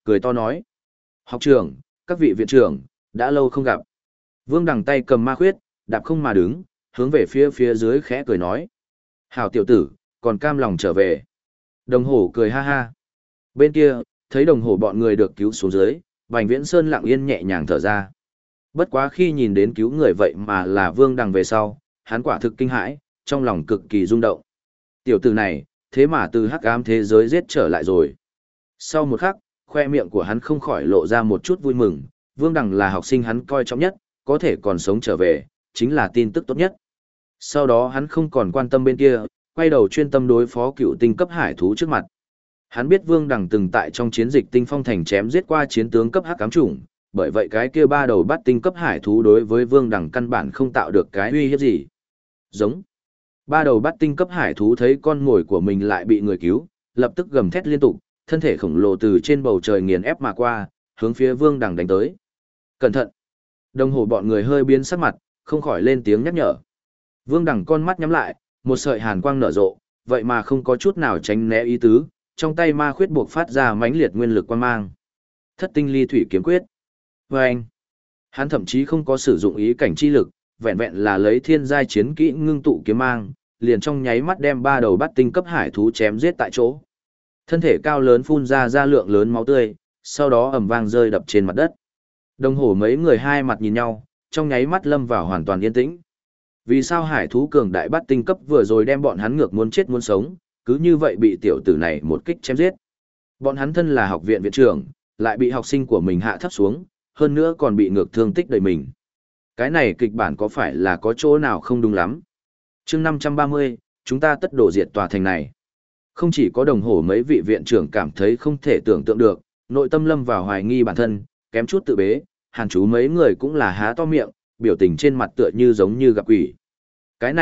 cười to nói. Học trưởng, các vị viện trưởng, đã lâu không gặp. Vương Đằng tay cầm ma khuyết, đạp không mà đứng, hướng về phía dưới khẽ cười nói. Hảo tiểu tử, còn cam lòng trở về. Đồng hổ cười ha ha. Bên kia, thấy đồng hổ bọn người được cứu xuống dưới, Bành Viễn Sơn lặng yên nhẹ nhàng thở ra. Bất quá khi nhìn đến cứu người vậy mà là Vương Đằng về sau, hắn quả thực kinh hãi, trong lòng cực kỳ rung động. Tiểu tử này, thế mà từ hắc ám thế giới giết trở lại rồi. Sau một khắc, khoe miệng của hắn không khỏi lộ ra một chút vui mừng, Vương Đằng là học sinh hắn coi trọng nhất, có thể còn sống trở về, chính là tin tức tốt nhất. Sau đó hắn không còn quan tâm bên kia, quay đầu chuyên tâm đối phó cựu tinh cấp hải thú trước mặt. Hắn biết Vương Đằng từng tại trong chiến dịch Tinh Phong Thành chém giết qua chiến tướng cấp hắc ám chủng, bởi vậy cái kia ba đầu bắt tinh cấp hải thú đối với Vương Đằng căn bản không tạo được cái uy hiếp gì. Giống. Ba đầu bắt tinh cấp hải thú thấy con mồi của mình lại bị người cứu, lập tức gầm thét liên tục, thân thể khổng lồ từ trên bầu trời nghiền ép mà qua, hướng phía Vương Đằng đánh tới. Cẩn thận! Đồng hồ bọn người hơi biến sắc mặt, không khỏi lên tiếng nhắc nhở. Vương Đằng con mắt nhắm lại, một sợi hàn quang nở rộ, vậy mà không có chút nào tránh né ý tứ, trong tay ma khuyết buộc phát ra mãnh liệt nguyên lực quang mang. Thất tinh ly thủy kiếm quyết. Vâng! Hắn thậm chí không có sử dụng ý cảnh chi lực, vẹn vẹn là lấy thiên giai chiến kỹ ngưng tụ kiếm mang, liền trong nháy mắt đem ba đầu bắt tinh cấp hải thú chém giết tại chỗ. Thân thể cao lớn phun ra lượng lớn máu tươi, sau đó ầm vang rơi đập trên mặt đất. Đồng hồ mấy người hai mặt nhìn nhau, trong nháy mắt lâm vào hoàn toàn yên tĩnh. Vì sao hải thú cường đại bắt tinh cấp vừa rồi đem bọn hắn ngược muốn chết muốn sống, cứ như vậy bị tiểu tử này một kích chém giết. Bọn hắn thân là học viện viện trưởng, lại bị học sinh của mình hạ thấp xuống, hơn nữa còn bị ngược thương tích đầy mình. Cái này kịch bản có phải là có chỗ nào không đúng lắm? Chương 530, chúng ta tất đổ diệt tòa thành này. Không chỉ có đồng hồ mấy vị viện trưởng cảm thấy không thể tưởng tượng được, nội tâm lâm vào hoài nghi bản thân, kém chút tự bế, Hàn chú mấy người cũng là há to miệng, biểu tình trên mặt tựa như giống như gặp quỷ. Cái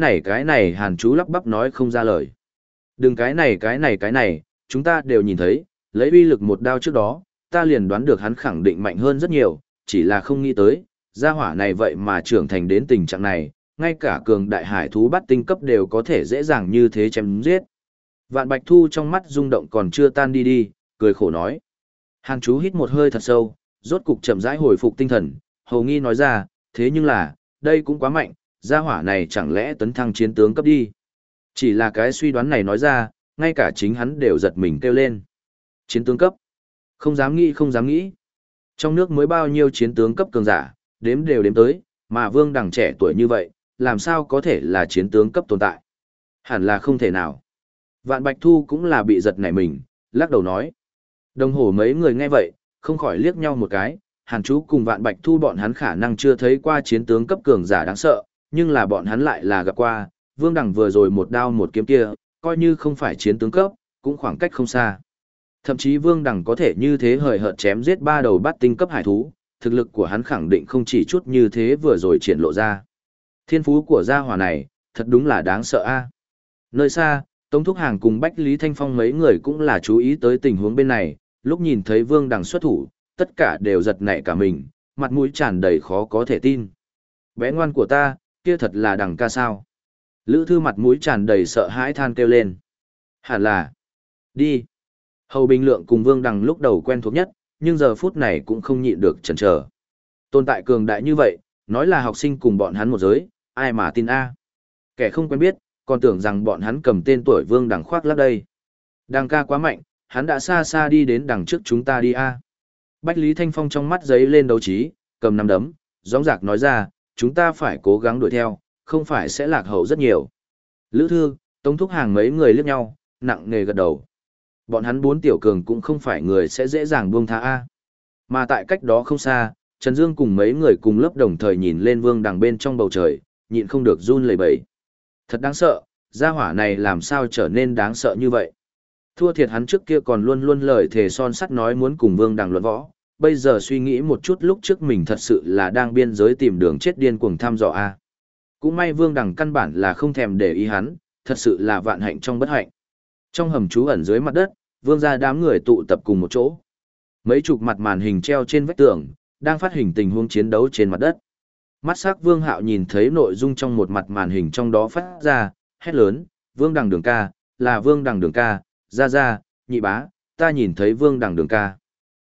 này, Hàn chú lắp bắp nói không ra lời. Đừng cái này, chúng ta đều nhìn thấy, lấy uy lực một đao trước đó, ta liền đoán được hắn khẳng định mạnh hơn rất nhiều, chỉ là không nghĩ tới, gia hỏa này vậy mà trưởng thành đến tình trạng này, ngay cả cường đại hải thú bắt tinh cấp đều có thể dễ dàng như thế chém giết. Vạn Bạch Thu trong mắt rung động còn chưa tan đi, cười khổ nói. Hàn chú hít một hơi thật sâu, rốt cục chậm rãi hồi phục tinh thần, hầu nghi nói ra, thế nhưng là, đây cũng quá mạnh, gia hỏa này chẳng lẽ tấn thăng chiến tướng cấp đi. Chỉ là cái suy đoán này nói ra, ngay cả chính hắn đều giật mình kêu lên. Chiến tướng cấp. Không dám nghĩ. Trong nước mới bao nhiêu chiến tướng cấp cường giả, đếm đều đếm tới, mà Vương Đằng trẻ tuổi như vậy, làm sao có thể là chiến tướng cấp tồn tại. Hẳn là không thể nào. Vạn Bạch Thu cũng là bị giật nảy mình, lắc đầu nói. Đồng hồ mấy người nghe vậy, không khỏi liếc nhau một cái, Hàn chú cùng Vạn Bạch Thu bọn hắn khả năng chưa thấy qua chiến tướng cấp cường giả đáng sợ, nhưng là bọn hắn lại là gặp qua, Vương Đằng vừa rồi một đao một kiếm kia, coi như không phải chiến tướng cấp, cũng khoảng cách không xa. Thậm chí Vương Đằng có thể như thế hời hợt chém giết ba đầu bắt tinh cấp hải thú, thực lực của hắn khẳng định không chỉ chút như thế vừa rồi triển lộ ra. Thiên phú của gia hỏa này, thật đúng là đáng sợ a. Nơi xa, Tống Thúc Hàng cùng Bách Lý Thanh Phong mấy người cũng là chú ý tới tình huống bên này, lúc nhìn thấy Vương Đằng xuất thủ, tất cả đều giật nảy cả mình, mặt mũi tràn đầy khó có thể tin. Bé ngoan của ta, kia thật là Đằng ca sao? Lữ Thư mặt mũi tràn đầy sợ hãi than kêu lên. Hẳn là. Đi. Hầu Bình Lượng cùng Vương Đằng lúc đầu quen thuộc nhất, nhưng giờ phút này cũng không nhịn được chần chờ. Tồn tại cường đại như vậy, nói là học sinh cùng bọn hắn một giới, ai mà tin a? Kẻ không quen biết, còn tưởng rằng bọn hắn cầm tên tuổi Vương Đằng khoác lác đây. Đằng ca quá mạnh, hắn đã xa xa đi đến đằng trước chúng ta đi a. Bách Lý Thanh Phong trong mắt giấy lên đấu trí, cầm nắm đấm, dõng dạc nói ra, chúng ta phải cố gắng đuổi theo, không phải sẽ lạc hậu rất nhiều. Lữ Thư, Tống Thúc Hàng mấy người liếc nhau, nặng nề gật đầu. Bọn hắn bốn tiểu cường cũng không phải người sẽ dễ dàng buông tha a. Mà tại cách đó không xa, Trần Dương cùng mấy người cùng lớp đồng thời nhìn lên Vương Đằng bên trong bầu trời, nhịn không được run lẩy bẩy. Thật đáng sợ, gia hỏa này làm sao trở nên đáng sợ như vậy. Thua thiệt hắn trước kia còn luôn luôn lời thề son sắt nói muốn cùng Vương Đằng luận võ, bây giờ suy nghĩ một chút lúc trước mình thật sự là đang biên giới tìm đường chết điên cuồng thăm dò a. Cũng may Vương Đằng căn bản là không thèm để ý hắn, thật sự là vạn hạnh trong bất hạnh. Trong hầm trú ẩn dưới mặt đất, Vương gia đám người tụ tập cùng một chỗ. Mấy chục mặt màn hình treo trên vách tường, đang phát hình tình huống chiến đấu trên mặt đất. Mắt sắc Vương Hạo nhìn thấy nội dung trong một mặt màn hình trong đó phát ra, hét lớn, Vương Đằng Đường ca, là Vương Đằng Đường ca, ra, nhị bá, ta nhìn thấy Vương Đằng Đường ca.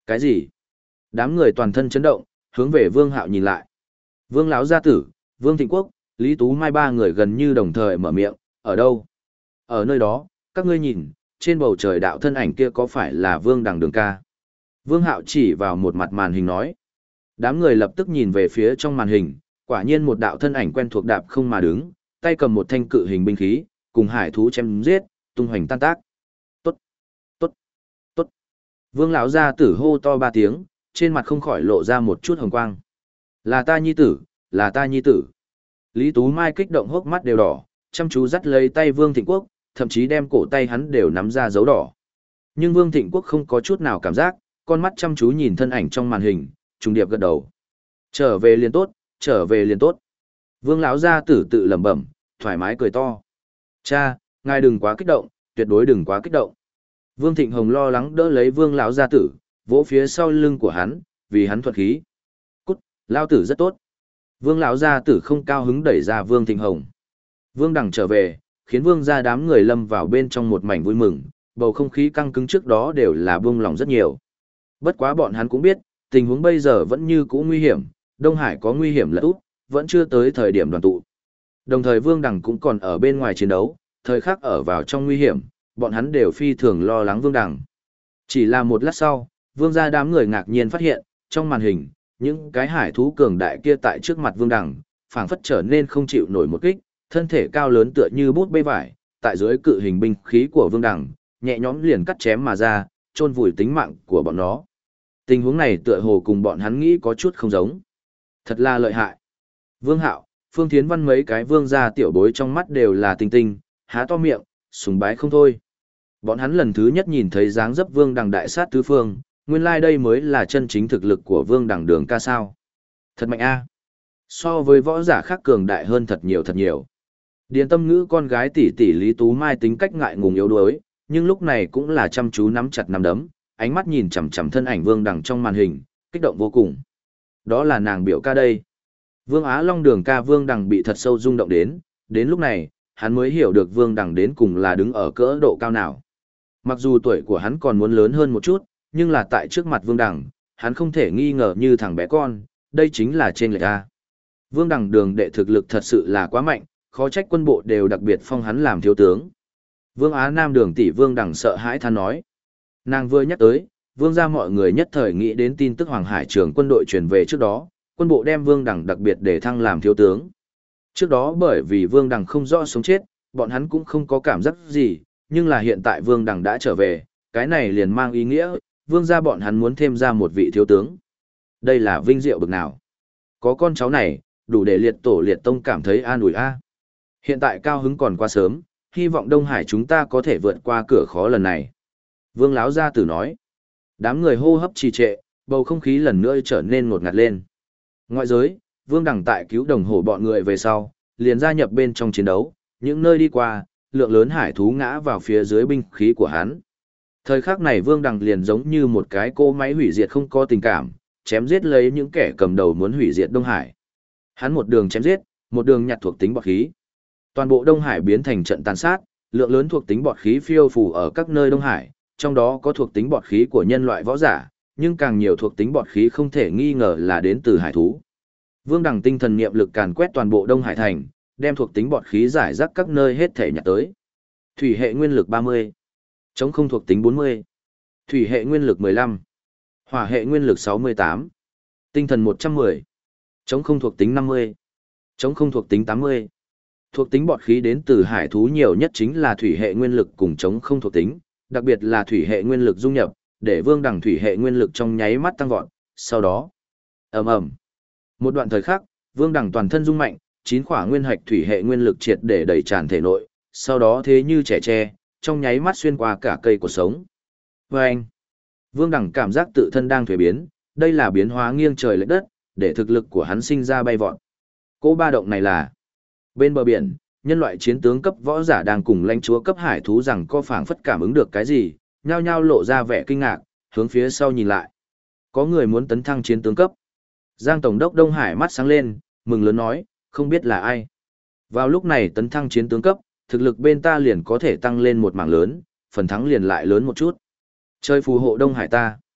Cái gì? Đám người toàn thân chấn động, hướng về Vương Hạo nhìn lại. Vương lão gia tử, Vương Thịnh Quốc, Lý Tú Mai ba người gần như đồng thời mở miệng, ở đâu? Ở nơi đó, các ngươi nhìn, trên bầu trời đạo thân ảnh kia có phải là Vương Đằng Đường ca? Vương Hạo chỉ vào một mặt màn hình nói. Đám người lập tức nhìn về phía trong màn hình, quả nhiên một đạo thân ảnh quen thuộc đạp không mà đứng, tay cầm một thanh cự hình binh khí, cùng hải thú chém giết, tung hoành tan tác. Tốt, tốt, tốt. Vương lão gia tử hô to ba tiếng, trên mặt không khỏi lộ ra một chút hồng quang. Là ta nhi tử, là ta nhi tử. Lý Tú Mai kích động hốc mắt đều đỏ, chăm chú dắt lấy tay Vương Thịnh Quốc, thậm chí đem cổ tay hắn đều nắm ra dấu đỏ. Nhưng Vương Thịnh Quốc không có chút nào cảm giác, con mắt chăm chú nhìn thân ảnh trong màn hình, trùng điệp gật đầu. Trở về liền tốt, trở về liền tốt. Vương lão gia tử tự lẩm bẩm, thoải mái cười to. Cha, ngài đừng quá kích động, tuyệt đối đừng quá kích động. Vương Thịnh Hồng lo lắng đỡ lấy Vương lão gia tử, vỗ phía sau lưng của hắn, vì hắn thuật khí. Cút, lão tử rất tốt. Vương lão gia tử không cao hứng đẩy ra Vương Thịnh Hồng. Vương Đằng trở về, khiến Vương gia đám người lâm vào bên trong một mảnh vui mừng, bầu không khí căng cứng trước đó đều là buông lòng rất nhiều. Bất quá bọn hắn cũng biết, tình huống bây giờ vẫn như cũ nguy hiểm, Đông Hải có nguy hiểm lật út, vẫn chưa tới thời điểm đoàn tụ. Đồng thời Vương Đằng cũng còn ở bên ngoài chiến đấu, thời khắc ở vào trong nguy hiểm, bọn hắn đều phi thường lo lắng Vương Đằng. Chỉ là một lát sau, Vương gia đám người ngạc nhiên phát hiện, trong màn hình, những cái hải thú cường đại kia tại trước mặt Vương Đằng, phảng phất trở nên không chịu nổi một kích, thân thể cao lớn tựa như bút bê vải, tại dưới cự hình binh khí của Vương Đằng, nhẹ nhõm liền cắt chém mà ra, chôn vùi tính mạng của bọn nó. Tình huống này tựa hồ cùng bọn hắn nghĩ có chút không giống. Thật là lợi hại. Vương Hạo, Phương Thiến Văn mấy cái vương gia tiểu bối trong mắt đều là tinh tinh, há to miệng, sùng bái không thôi. Bọn hắn lần thứ nhất nhìn thấy dáng dấp Vương Đằng đại sát tứ phương, nguyên lai đây mới là chân chính thực lực của Vương Đằng Đường ca sao. Thật mạnh a. So với võ giả khác cường đại hơn thật nhiều thật nhiều. Điền Tâm Ngữ con gái tỷ tỷ Lý Tú Mai tính cách ngại ngùng yếu đuối, nhưng lúc này cũng là chăm chú nắm chặt nắm đấm, ánh mắt nhìn chằm chằm thân ảnh Vương Đằng trong màn hình, kích động vô cùng. Đó là nàng biểu ca đây. Vương Á Long Đường ca Vương Đằng bị thật sâu rung động đến lúc này, hắn mới hiểu được Vương Đằng đến cùng là đứng ở cỡ độ cao nào. Mặc dù tuổi của hắn còn muốn lớn hơn một chút, nhưng là tại trước mặt Vương Đằng, hắn không thể nghi ngờ như thằng bé con, đây chính là trên lệch A. Vương Đằng Đường đệ thực lực thật sự là quá mạnh, khó trách quân bộ đều đặc biệt phong hắn làm thiếu tướng. Vương Á Nam Đường tỷ Vương Đằng sợ hãi than nói. Nàng vừa nhắc tới, Vương gia mọi người nhất thời nghĩ đến tin tức Hoàng Hải trưởng quân đội truyền về trước đó, quân bộ đem Vương Đằng đặc biệt để thăng làm thiếu tướng. Trước đó bởi vì Vương Đằng không rõ sống chết, bọn hắn cũng không có cảm giác gì, nhưng là hiện tại Vương Đằng đã trở về, cái này liền mang ý nghĩa, Vương gia bọn hắn muốn thêm ra một vị thiếu tướng. Đây là vinh diệu bực nào. Có con cháu này, đủ để liệt tổ liệt tông cảm thấy an ủi a. Hiện tại cao hứng còn quá sớm, hy vọng Đông Hải chúng ta có thể vượt qua cửa khó lần này. Vương Láo Gia Tử nói. Đám người hô hấp trì trệ, bầu không khí lần nữa trở nên ngột ngạt lên. Ngoại giới, Vương Đằng tại cứu đồng hồ bọn người về sau, liền gia nhập bên trong chiến đấu, những nơi đi qua, lượng lớn hải thú ngã vào phía dưới binh khí của hắn. Thời khắc này Vương Đằng liền giống như một cái cỗ máy hủy diệt không có tình cảm, chém giết lấy những kẻ cầm đầu muốn hủy diệt Đông Hải. Hắn một đường chém giết, một đường nhặt thuộc tính bọt khí. Toàn bộ Đông Hải biến thành trận tàn sát, lượng lớn thuộc tính bọt khí phiêu phù ở các nơi Đông Hải, trong đó có thuộc tính bọt khí của nhân loại võ giả, nhưng càng nhiều thuộc tính bọt khí không thể nghi ngờ là đến từ hải thú. Vương Đằng tinh thần niệm lực càn quét toàn bộ Đông Hải thành, đem thuộc tính bọt khí giải rác các nơi hết thể nhặt tới. Thủy hệ nguyên lực 30, chống không thuộc tính 40, thủy hệ nguyên lực 15, hỏa hệ nguyên lực 68, tinh thần 110, chống không thuộc tính 50, chống không thuộc tính 80. Thuộc tính bọt khí đến từ hải thú nhiều nhất chính là thủy hệ nguyên lực cùng chống không thuộc tính, đặc biệt là thủy hệ nguyên lực dung nhập, để Vương Đằng thủy hệ nguyên lực trong nháy mắt tăng vọt, sau đó ầm ầm. Một đoạn thời khắc, Vương Đằng toàn thân rung mạnh, 9 khỏa nguyên hạch thủy hệ nguyên lực triệt để đẩy tràn thể nội, sau đó thế như trẻ tre, trong nháy mắt xuyên qua cả cây cuộc sống. Oeng! Vương Đằng cảm giác tự thân đang thuế biến, đây là biến hóa nghiêng trời lệch đất, để thực lực của hắn sinh ra bay vọt. Cỗ ba động này là bên bờ biển, nhân loại chiến tướng cấp võ giả đang cùng lãnh chúa cấp hải thú rằng có phảng phất cảm ứng được cái gì, nhao nhao lộ ra vẻ kinh ngạc, hướng phía sau nhìn lại. Có người muốn tấn thăng chiến tướng cấp. Giang Tổng đốc Đông Hải mắt sáng lên, mừng lớn nói, không biết là ai. Vào lúc này tấn thăng chiến tướng cấp, thực lực bên ta liền có thể tăng lên một mảng lớn, phần thắng liền lại lớn một chút. Chơi phù hộ Đông Hải ta.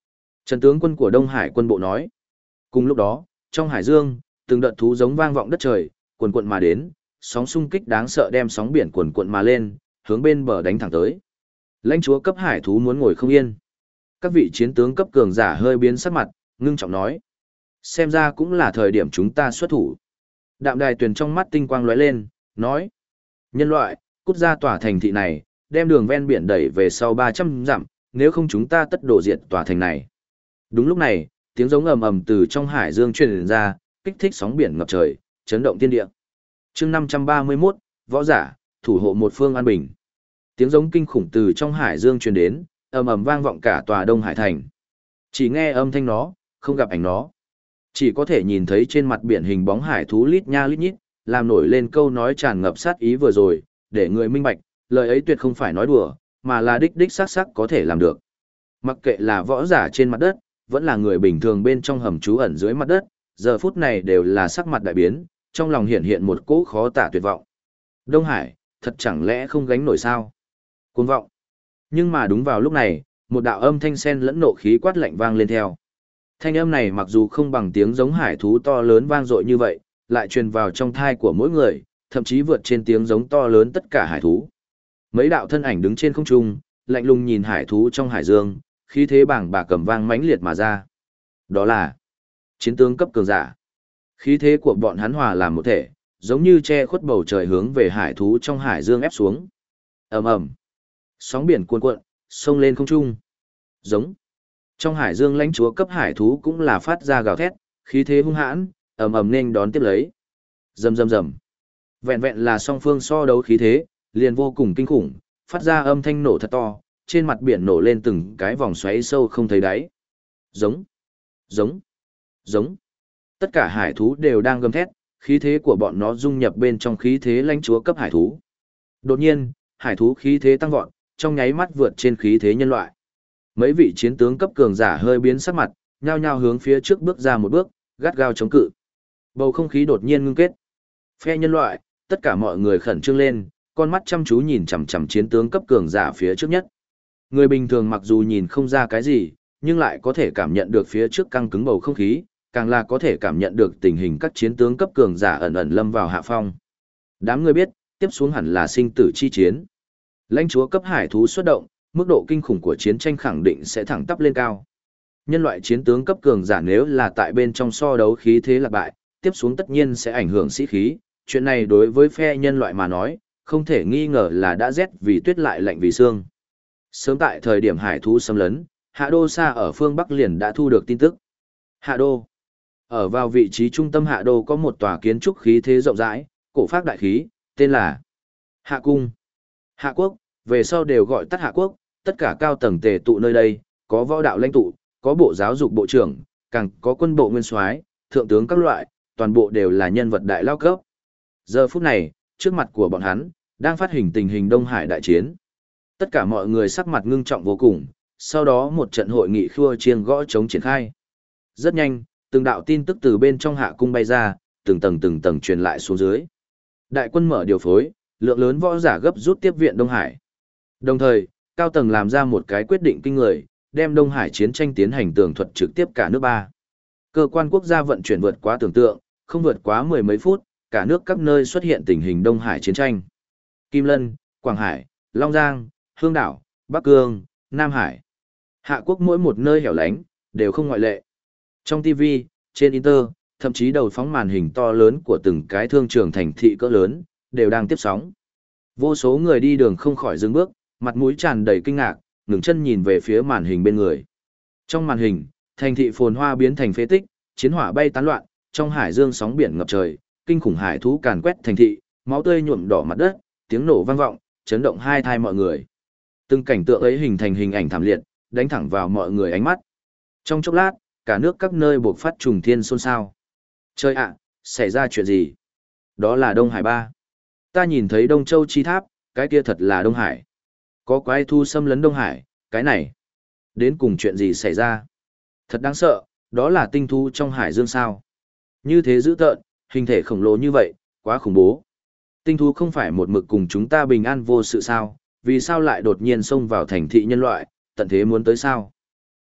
Trần tướng quân của Đông Hải quân bộ nói. Cùng lúc đó, trong hải dương, từng đợt thú giống vang vọng đất trời, cuồn cuộn mà đến, sóng xung kích đáng sợ đem sóng biển cuồn cuộn mà lên, hướng bên bờ đánh thẳng tới. Lãnh chúa cấp hải thú muốn ngồi không yên. Các vị chiến tướng cấp cường giả hơi biến sắc mặt, ngưng trọng nói. Xem ra cũng là thời điểm chúng ta xuất thủ. Đạm Đài Tuyền trong mắt tinh quang lóe lên, nói. Nhân loại, cút ra tòa thành thị này, đem đường ven biển đẩy về sau 300 dặm, nếu không chúng ta tất đổ diệt tòa thành này. Đúng lúc này, tiếng giống ầm ầm từ trong hải dương truyền ra, kích thích sóng biển ngập trời, chấn động thiên địa. Chương 531, võ giả, thủ hộ một phương an bình. Tiếng giống kinh khủng từ trong hải dương truyền đến, ầm ầm vang vọng cả tòa Đông Hải thành. Chỉ nghe âm thanh nó, không gặp ảnh nó. Chỉ có thể nhìn thấy trên mặt biển hình bóng hải thú lít nha lít nhít, làm nổi lên câu nói tràn ngập sát ý vừa rồi, để người minh bạch, lời ấy tuyệt không phải nói đùa, mà là đích đích xác xác có thể làm được. Mặc kệ là võ giả trên mặt đất, vẫn là người bình thường bên trong hầm trú ẩn dưới mặt đất, giờ phút này đều là sắc mặt đại biến, trong lòng hiện hiện một cỗ khó tả tuyệt vọng. Đông Hải, thật chẳng lẽ không gánh nổi sao? Cuồng vọng. Nhưng mà đúng vào lúc này, một đạo âm thanh sen lẫn nộ khí quát lạnh vang lên theo. Thanh âm này mặc dù không bằng tiếng giống hải thú to lớn vang dội như vậy, lại truyền vào trong thai của mỗi người, thậm chí vượt trên tiếng giống to lớn tất cả hải thú. Mấy đạo thân ảnh đứng trên không trung, lạnh lùng nhìn hải thú trong hải dương, khí thế bảng bà cầm vang mãnh liệt mà ra. Đó là chiến tướng cấp cường giả. Khí thế của bọn hắn hòa làm một thể, giống như che khuất bầu trời hướng về hải thú trong hải dương ép xuống. Ầm ầm, sóng biển cuồn cuộn, sông lên không trung. Giống. Trong hải dương lãnh chúa cấp hải thú cũng là phát ra gào thét, khí thế hung hãn, ầm ầm nên đón tiếp lấy. Rầm rầm rầm. Vẹn vẹn là song phương so đấu khí thế, liền vô cùng kinh khủng, phát ra âm thanh nổ thật to, trên mặt biển nổ lên từng cái vòng xoáy sâu không thấy đáy. Giống, giống, giống. Tất cả hải thú đều đang gầm thét, khí thế của bọn nó dung nhập bên trong khí thế lãnh chúa cấp hải thú. Đột nhiên, hải thú khí thế tăng vọt, trong nháy mắt vượt trên khí thế nhân loại. Mấy vị chiến tướng cấp cường giả hơi biến sắc mặt, nhao nhao hướng phía trước bước ra một bước, gắt gao chống cự. Bầu không khí đột nhiên ngưng kết. Phe nhân loại, tất cả mọi người khẩn trương lên, con mắt chăm chú nhìn chằm chằm chiến tướng cấp cường giả phía trước nhất. Người bình thường mặc dù nhìn không ra cái gì, nhưng lại có thể cảm nhận được phía trước căng cứng bầu không khí, càng là có thể cảm nhận được tình hình các chiến tướng cấp cường giả ẩn ẩn lâm vào hạ phong. Đám người biết, tiếp xuống hẳn là sinh tử chi chiến. Lãnh chúa cấp hải thú xuất động, mức độ kinh khủng của chiến tranh khẳng định sẽ thẳng tắp lên cao. Nhân loại chiến tướng cấp cường giả nếu là tại bên trong so đấu khí thế lạc bại, tiếp xuống tất nhiên sẽ ảnh hưởng sĩ khí. Chuyện này đối với phe nhân loại mà nói, không thể nghi ngờ là đã rét vì tuyết lại lạnh vì xương. Sớm tại thời điểm hải thú xâm lấn, Hạ Đô xa ở phương Bắc liền đã thu được tin tức. Hạ Đô. Ở vào vị trí trung tâm Hạ Đô có một tòa kiến trúc khí thế rộng rãi, cổ phác đại khí, tên là Hạ Cung. Hạ Quốc, về sau đều gọi tắt Hạ Quốc, tất cả cao tầng tề tụ nơi đây, có võ đạo lãnh tụ, có bộ giáo dục bộ trưởng, càng có quân bộ nguyên soái, thượng tướng các loại, toàn bộ đều là nhân vật đại lao cấp. Giờ phút này, trước mặt của bọn hắn, đang phát hình tình hình Đông Hải đại chiến. Tất cả mọi người sắc mặt ngưng trọng vô cùng, sau đó một trận hội nghị khua chiêng gõ trống triển khai. Rất nhanh, từng đạo tin tức từ bên trong Hạ Cung bay ra, từng tầng truyền lại xuống dưới. Đại quân mở điều phối, lượng lớn võ giả gấp rút tiếp viện Đông Hải. Đồng thời, cao tầng làm ra một cái quyết định kinh người, đem Đông Hải chiến tranh tiến hành tường thuật trực tiếp cả nước ba. Cơ quan quốc gia vận chuyển vượt quá tưởng tượng, không vượt quá mười mấy phút, cả nước các nơi xuất hiện tình hình Đông Hải chiến tranh. Kim Lân, Quảng Hải, Long Giang, Hương Đảo, Bắc Cương, Nam Hải. Hạ Quốc mỗi một nơi hẻo lánh, đều không ngoại lệ. Trong TV, trên Inter, thậm chí đầu phóng màn hình to lớn của từng cái thương trường thành thị cỡ lớn, đều đang tiếp sóng. Vô số người đi đường không khỏi dừng bước, mặt mũi tràn đầy kinh ngạc, ngừng chân nhìn về phía màn hình bên người. Trong màn hình, thành thị phồn hoa biến thành phế tích, chiến hỏa bay tán loạn, trong hải dương sóng biển ngập trời, kinh khủng hải thú càn quét thành thị, máu tươi nhuộm đỏ mặt đất, tiếng nổ vang vọng, chấn động hai thai mọi người. Từng cảnh tượng ấy hình thành hình ảnh thảm liệt, đánh thẳng vào mọi người ánh mắt. Trong chốc lát, cả nước các nơi buộc phát trùng thiên xôn xao. Trời ạ, xảy ra chuyện gì? Đó là Đông Hải ba. Ta nhìn thấy Đông Châu Chi Tháp, cái kia thật là Đông Hải. Có quái thu xâm lấn Đông Hải, cái này. Đến cùng chuyện gì xảy ra? Thật đáng sợ, đó là tinh thú trong hải dương sao. Như thế dữ tợn, hình thể khổng lồ như vậy, quá khủng bố. Tinh thú không phải một mực cùng chúng ta bình an vô sự sao, vì sao lại đột nhiên xông vào thành thị nhân loại, tận thế muốn tới sao?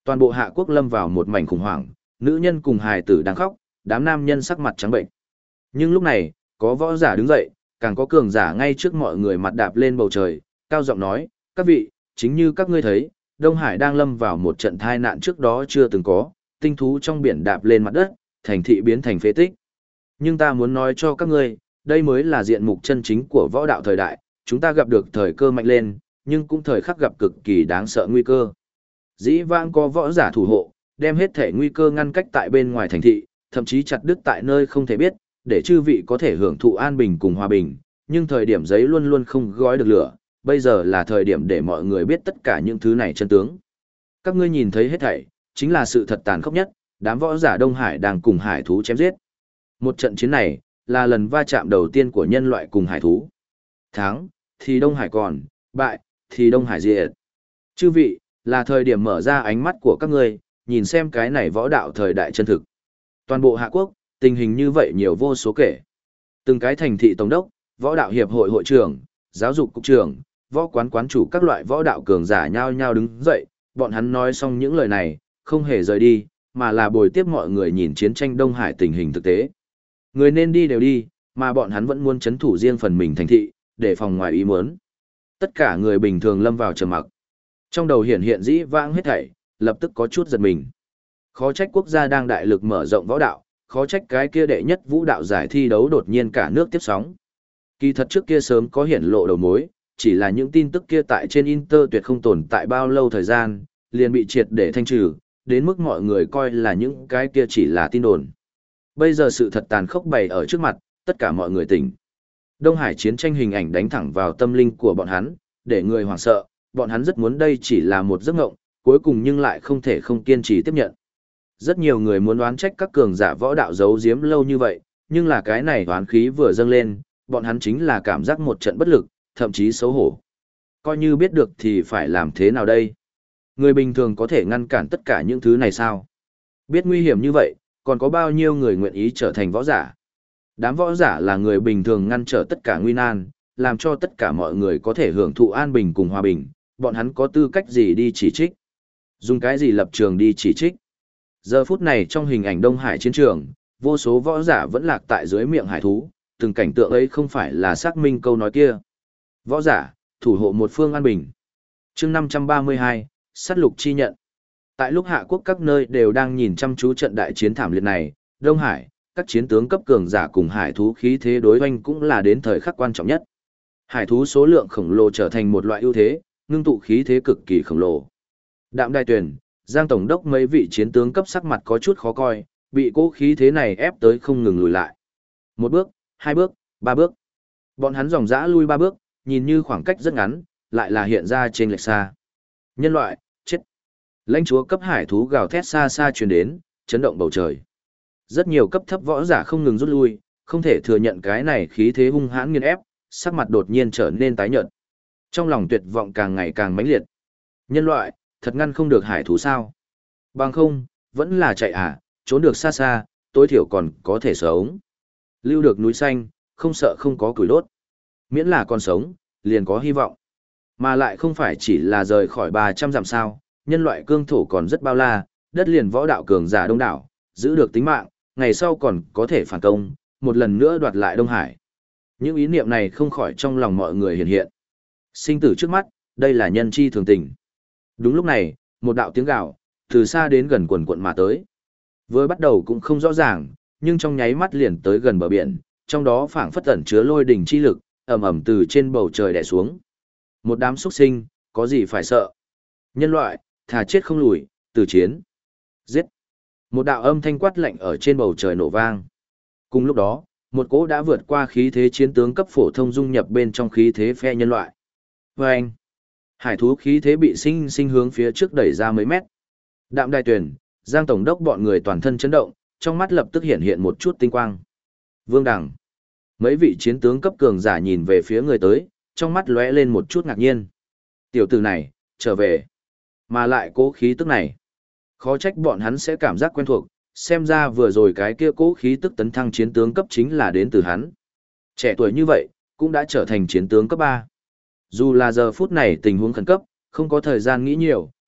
Toàn bộ Hạ Quốc lâm vào một mảnh khủng hoảng, nữ nhân cùng hài tử đang khóc, đám nam nhân sắc mặt trắng bệnh. Nhưng lúc này, có võ giả đứng dậy, càng có cường giả ngay trước mọi người mặt đạp lên bầu trời, cao giọng nói, các vị, chính như các ngươi thấy, Đông Hải đang lâm vào một trận tai nạn trước đó chưa từng có, tinh thú trong biển đạp lên mặt đất, thành thị biến thành phế tích. Nhưng ta muốn nói cho các ngươi, đây mới là diện mục chân chính của võ đạo thời đại, chúng ta gặp được thời cơ mạnh lên, nhưng cũng thời khắc gặp cực kỳ đáng sợ nguy cơ. Dĩ vãng có võ giả thủ hộ, đem hết thể nguy cơ ngăn cách tại bên ngoài thành thị, thậm chí chặt đứt tại nơi không thể biết, để chư vị có thể hưởng thụ an bình cùng hòa bình, nhưng thời điểm giấy luôn luôn không gói được lửa, bây giờ là thời điểm để mọi người biết tất cả những thứ này chân tướng. Các ngươi nhìn thấy hết thảy, chính là sự thật tàn khốc nhất, đám võ giả Đông Hải đang cùng hải thú chém giết. Một trận chiến này, là lần va chạm đầu tiên của nhân loại cùng hải thú. Thắng, thì Đông Hải còn, bại, thì Đông Hải diệt. Chư vị, là thời điểm mở ra ánh mắt của các ngươi, nhìn xem cái này võ đạo thời đại chân thực. Toàn bộ Hạ Quốc, tình hình như vậy nhiều vô số kể. Từng cái thành thị tổng đốc, võ đạo hiệp hội hội trưởng, giáo dục cục trưởng, võ quán quán chủ các loại võ đạo cường giả nhao nhao đứng dậy, bọn hắn nói xong những lời này, không hề rời đi, mà là bồi tiếp mọi người nhìn chiến tranh Đông Hải tình hình thực tế. Người nên đi đều đi, mà bọn hắn vẫn muốn chấn thủ riêng phần mình thành thị, để phòng ngoài ý muốn. Tất cả người bình thường lâm vào trầm mặc. Trong đầu hiện hiện dĩ vãng hết thảy, lập tức có chút giật mình. Khó trách quốc gia đang đại lực mở rộng võ đạo, khó trách cái kia đệ nhất vũ đạo giải thi đấu đột nhiên cả nước tiếp sóng. Kỳ thật trước kia sớm có hiển lộ đầu mối, chỉ là những tin tức kia tại trên Inter tuyệt không tồn tại bao lâu thời gian, liền bị triệt để thanh trừ, đến mức mọi người coi là những cái kia chỉ là tin đồn. Bây giờ sự thật tàn khốc bày ở trước mặt, tất cả mọi người tỉnh. Đông Hải chiến tranh hình ảnh đánh thẳng vào tâm linh của bọn hắn, để người hoảng sợ, bọn hắn rất muốn đây chỉ là một giấc mộng, cuối cùng nhưng lại không thể không kiên trì tiếp nhận. Rất nhiều người muốn đoán trách các cường giả võ đạo giấu giếm lâu như vậy, nhưng là cái này đoán khí vừa dâng lên, bọn hắn chính là cảm giác một trận bất lực, thậm chí xấu hổ. Coi như biết được thì phải làm thế nào đây? Người bình thường có thể ngăn cản tất cả những thứ này sao? Biết nguy hiểm như vậy, còn có bao nhiêu người nguyện ý trở thành võ giả? Đám võ giả là người bình thường ngăn trở tất cả nguy nan, làm cho tất cả mọi người có thể hưởng thụ an bình cùng hòa bình, bọn hắn có tư cách gì đi chỉ trích? Dùng cái gì lập trường đi chỉ trích? Giờ phút này trong hình ảnh Đông Hải chiến trường, vô số võ giả vẫn lạc tại dưới miệng hải thú, từng cảnh tượng ấy không phải là xác minh câu nói kia. Võ giả, thủ hộ một phương an bình. Chương 532, sát lục chi nhận. Tại lúc Hạ Quốc các nơi đều đang nhìn chăm chú trận đại chiến thảm liệt này, Đông Hải, các chiến tướng cấp cường giả cùng hải thú khí thế đối hoành cũng là đến thời khắc quan trọng nhất. Hải thú số lượng khổng lồ trở thành một loại ưu thế, ngưng tụ khí thế cực kỳ khổng lồ. Đạm Đài Tuyền, Giang Tổng đốc mấy vị chiến tướng cấp sắc mặt có chút khó coi, bị cỗ khí thế này ép tới không ngừng lùi lại. Một bước, hai bước, ba bước. Bọn hắn dòng dã lui ba bước, nhìn như khoảng cách rất ngắn, lại là hiện ra trên lệch xa. Nhân loại, chết. Lãnh chúa cấp hải thú gào thét xa xa truyền đến, chấn động bầu trời. Rất nhiều cấp thấp võ giả không ngừng rút lui, không thể thừa nhận cái này khí thế hung hãn nghiền ép, sắc mặt đột nhiên trở nên tái nhợt. Trong lòng tuyệt vọng càng ngày càng mãnh liệt. Nhân loại, thật ngăn không được hải thú sao? Bằng không, vẫn là chạy à, trốn được xa xa, tối thiểu còn có thể sống. Lưu được núi xanh, không sợ không có củi đốt. Miễn là còn sống, liền có hy vọng. Mà lại không phải chỉ là rời khỏi 300 dặm sao, nhân loại cương thổ còn rất bao la, đất liền võ đạo cường giả đông đảo, giữ được tính mạng, ngày sau còn có thể phản công, một lần nữa đoạt lại Đông Hải. Những ý niệm này không khỏi trong lòng mọi người hiện hiện. Sinh tử trước mắt, đây là nhân chi thường tình. Đúng lúc này, một đạo tiếng gào, từ xa đến gần quần quận mà tới. Vừa bắt đầu cũng không rõ ràng, nhưng trong nháy mắt liền tới gần bờ biển, trong đó phảng phất ẩn chứa lôi đỉnh chi lực, ầm ầm từ trên bầu trời đè xuống. Một đám xuất sinh, có gì phải sợ? Nhân loại, thà chết không lùi, từ chiến. Giết. Một đạo âm thanh quát lạnh ở trên bầu trời nổ vang. Cùng lúc đó, một cỗ đã vượt qua khí thế chiến tướng cấp phổ thông dung nhập bên trong khí thế phe nhân loại. Vâng! Hải thú khí thế bị sinh sinh hướng phía trước đẩy ra mấy mét. Đạm Đài Tuyền, Giang Tổng đốc bọn người toàn thân chấn động, trong mắt lập tức hiện hiện một chút tinh quang. Vương Đằng. Mấy vị chiến tướng cấp cường giả nhìn về phía người tới, trong mắt lóe lên một chút ngạc nhiên. Tiểu tử này, trở về. Mà lại cố khí tức này. Khó trách bọn hắn sẽ cảm giác quen thuộc, xem ra vừa rồi cái kia cố khí tức tấn thăng chiến tướng cấp chính là đến từ hắn. Trẻ tuổi như vậy, cũng đã trở thành chiến tướng cấp 3. Dù là giờ phút này tình huống khẩn cấp, không có thời gian nghĩ nhiều,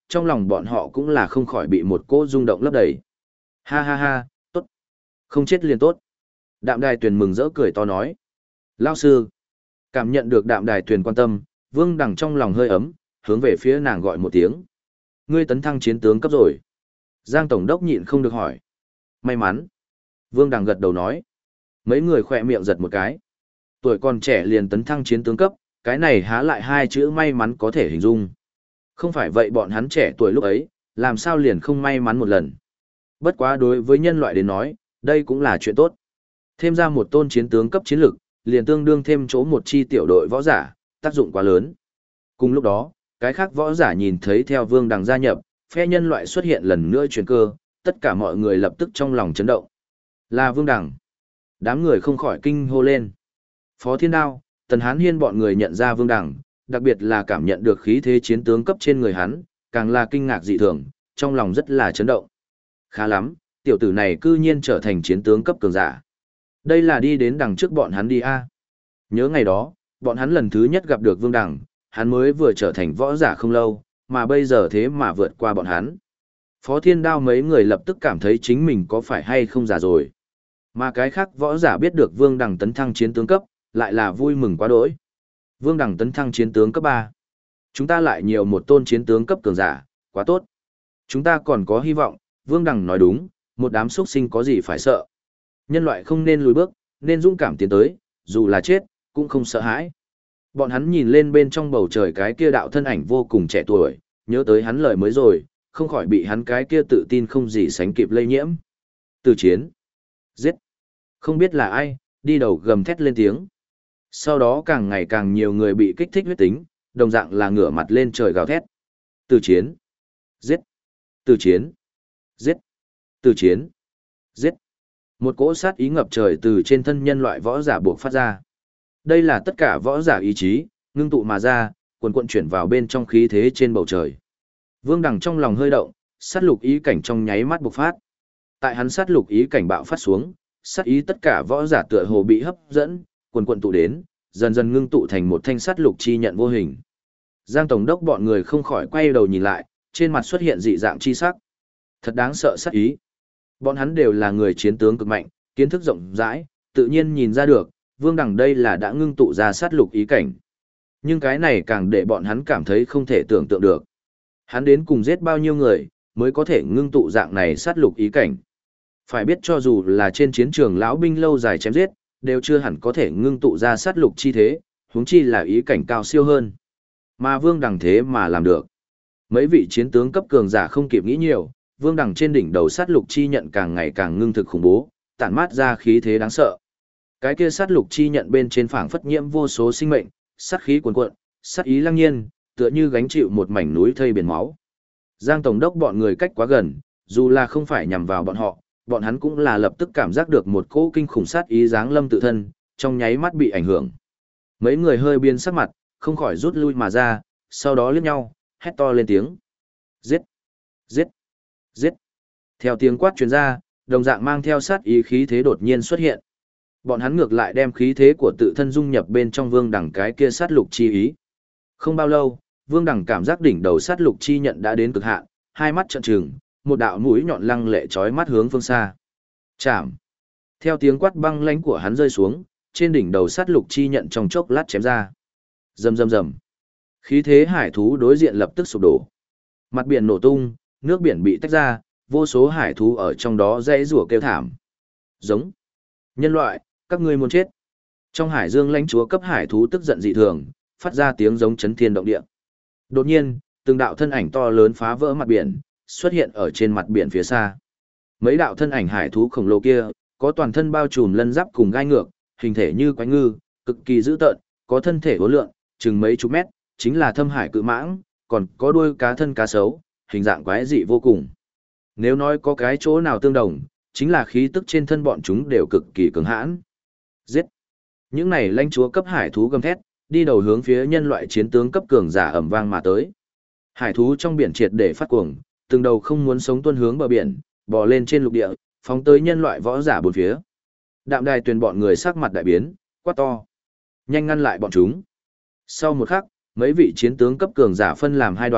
trong lòng bọn họ cũng là không khỏi bị một cỗ rung động lấp đầy. Ha ha ha, tốt. Không chết liền tốt. Đạm Đài Tuyền mừng rỡ cười to nói. Lao sư. Cảm nhận được Đạm Đài Tuyền quan tâm, Vương Đằng trong lòng hơi ấm, hướng về phía nàng gọi một tiếng. Ngươi tấn thăng chiến tướng cấp rồi. Giang Tổng đốc nhịn không được hỏi. May mắn. Vương Đằng gật đầu nói. Mấy người khỏe miệng giật một cái. Tuổi còn trẻ liền tấn thăng chiến tướng cấp, cái này há lại hai chữ may mắn có thể hình dung. Không phải vậy bọn hắn trẻ tuổi lúc ấy, làm sao liền không may mắn một lần. Bất quá đối với nhân loại đến nói, đây cũng là chuyện tốt. Thêm ra một tôn chiến tướng cấp chiến lực, liền tương đương thêm chỗ một chi tiểu đội võ giả, tác dụng quá lớn. Cùng lúc đó, cái khác võ giả nhìn thấy theo Vương Đằng gia nhập, phe nhân loại xuất hiện lần nữa chuyển cơ, tất cả mọi người lập tức trong lòng chấn động. Là Vương Đằng. Đám người không khỏi kinh hô lên. Phó Thiên Đao, Tần Hán Hiên bọn người nhận ra Vương Đằng, đặc biệt là cảm nhận được khí thế chiến tướng cấp trên người hắn, càng là kinh ngạc dị thường, trong lòng rất là chấn động. Khá lắm, tiểu tử này cư nhiên trở thành chiến tướng cấp cường giả. Đây là đi đến đằng trước bọn hắn đi a. Nhớ ngày đó, bọn hắn lần thứ nhất gặp được Vương Đằng, hắn mới vừa trở thành võ giả không lâu, mà bây giờ thế mà vượt qua bọn hắn. Phó Thiên Đao mấy người lập tức cảm thấy chính mình có phải hay không già rồi. Mà cái khác võ giả biết được Vương Đằng tấn thăng chiến tướng cấp, lại là vui mừng quá đỗi. Vương Đằng tấn thăng chiến tướng cấp 3. Chúng ta lại nhiều một tôn chiến tướng cấp cường giả, quá tốt. Chúng ta còn có hy vọng, Vương Đằng nói đúng, một đám xuất sinh có gì phải sợ. Nhân loại không nên lùi bước, nên dũng cảm tiến tới, dù là chết, cũng không sợ hãi. Bọn hắn nhìn lên bên trong bầu trời cái kia đạo thân ảnh vô cùng trẻ tuổi, nhớ tới hắn lời mới rồi, không khỏi bị hắn cái kia tự tin không gì sánh kịp lây nhiễm. Từ chiến. Giết. Không biết là ai, đi đầu gầm thét lên tiếng. Sau đó càng ngày càng nhiều người bị kích thích huyết tính, đồng dạng là ngửa mặt lên trời gào thét. Từ chiến. Giết. Từ chiến. Giết. Từ chiến. Giết. Một cỗ sát ý ngập trời từ trên thân nhân loại võ giả buộc phát ra. Đây là tất cả võ giả ý chí, ngưng tụ mà ra, quần quận chuyển vào bên trong khí thế trên bầu trời. Vương Đằng trong lòng hơi động, sát lục ý cảnh trong nháy mắt bộc phát. Tại hắn sát lục ý cảnh bạo phát xuống, sát ý tất cả võ giả tựa hồ bị hấp dẫn, quần quận tụ đến, dần dần ngưng tụ thành một thanh sát lục chi nhận vô hình. Giang Tổng đốc bọn người không khỏi quay đầu nhìn lại, trên mặt xuất hiện dị dạng chi sắc. Thật đáng sợ sát ý. Bọn hắn đều là người chiến tướng cực mạnh, kiến thức rộng rãi, tự nhiên nhìn ra được, Vương Đằng đây là đã ngưng tụ ra sát lục ý cảnh. Nhưng cái này càng để bọn hắn cảm thấy không thể tưởng tượng được. Hắn đến cùng giết bao nhiêu người, mới có thể ngưng tụ dạng này sát lục ý cảnh. Phải biết cho dù là trên chiến trường lão binh lâu dài chém giết, đều chưa hẳn có thể ngưng tụ ra sát lục chi thế, huống chi là ý cảnh cao siêu hơn. Mà Vương Đằng thế mà làm được. Mấy vị chiến tướng cấp cường giả không kịp nghĩ nhiều, Vương Đằng trên đỉnh đầu sát lục chi nhận càng ngày càng ngưng thực khủng bố, tản mát ra khí thế đáng sợ. Cái kia sát lục chi nhận bên trên phảng phất nhiễm vô số sinh mệnh, sát khí cuồn cuộn, sát ý lăng nhiên, tựa như gánh chịu một mảnh núi thây biển máu. Giang Tổng đốc bọn người cách quá gần, dù là không phải nhằm vào bọn họ, bọn hắn cũng là lập tức cảm giác được một cỗ kinh khủng sát ý giáng lâm tự thân, trong nháy mắt bị ảnh hưởng. Mấy người hơi biến sắc mặt, không khỏi rút lui mà ra, sau đó liếc nhau, hét to lên tiếng. Giết! Giết! Giết! Theo tiếng quát truyền ra, đồng dạng mang theo sát ý khí thế đột nhiên xuất hiện. Bọn hắn ngược lại đem khí thế của tự thân dung nhập bên trong Vương Đằng cái kia sát lục chi ý. Không bao lâu, Vương Đằng cảm giác đỉnh đầu sát lục chi nhận đã đến cực hạn, hai mắt trợn trừng, một đạo mũi nhọn lăng lệ chói mắt hướng phương xa. Chạm. Theo tiếng quát băng lãnh của hắn rơi xuống, trên đỉnh đầu sát lục chi nhận trong chốc lát chém ra. Rầm rầm rầm. Khí thế hải thú đối diện lập tức sụp đổ. Mặt biển nổ tung, nước biển bị tách ra, vô số hải thú ở trong đó rẽ rủa kêu thảm. Giống. Nhân loại, các ngươi muốn chết. Trong hải dương lãnh chúa cấp hải thú tức giận dị thường, phát ra tiếng giống chấn thiên động địa. Đột nhiên, từng đạo thân ảnh to lớn phá vỡ mặt biển, xuất hiện ở trên mặt biển phía xa. Mấy đạo thân ảnh hải thú khổng lồ kia, có toàn thân bao trùm lân giáp cùng gai ngược, hình thể như quái ngư, cực kỳ dữ tợn, có thân thể uốn lượn, chừng mấy chục mét, chính là thâm hải cự mãng, còn có đuôi cá thân cá sấu, hình dạng quái dị vô cùng. Nếu nói có cái chỗ nào tương đồng, chính là khí tức trên thân bọn chúng đều cực kỳ cứng hãn. Giết! Những này lãnh chúa cấp hải thú gầm thét, đi đầu hướng phía nhân loại chiến tướng cấp cường giả ầm vang mà tới. Hải thú trong biển triệt để phát cuồng, từng đầu không muốn sống tuân hướng bờ biển, bò lên trên lục địa, phóng tới nhân loại võ giả bốn phía. Đạm Đài Tuyền bọn người sắc mặt đại biến, quát to. Nhanh ngăn lại bọn chúng. Sau một khắc, mấy vị chiến tướng cấp cường giả phân làm hai đoàn,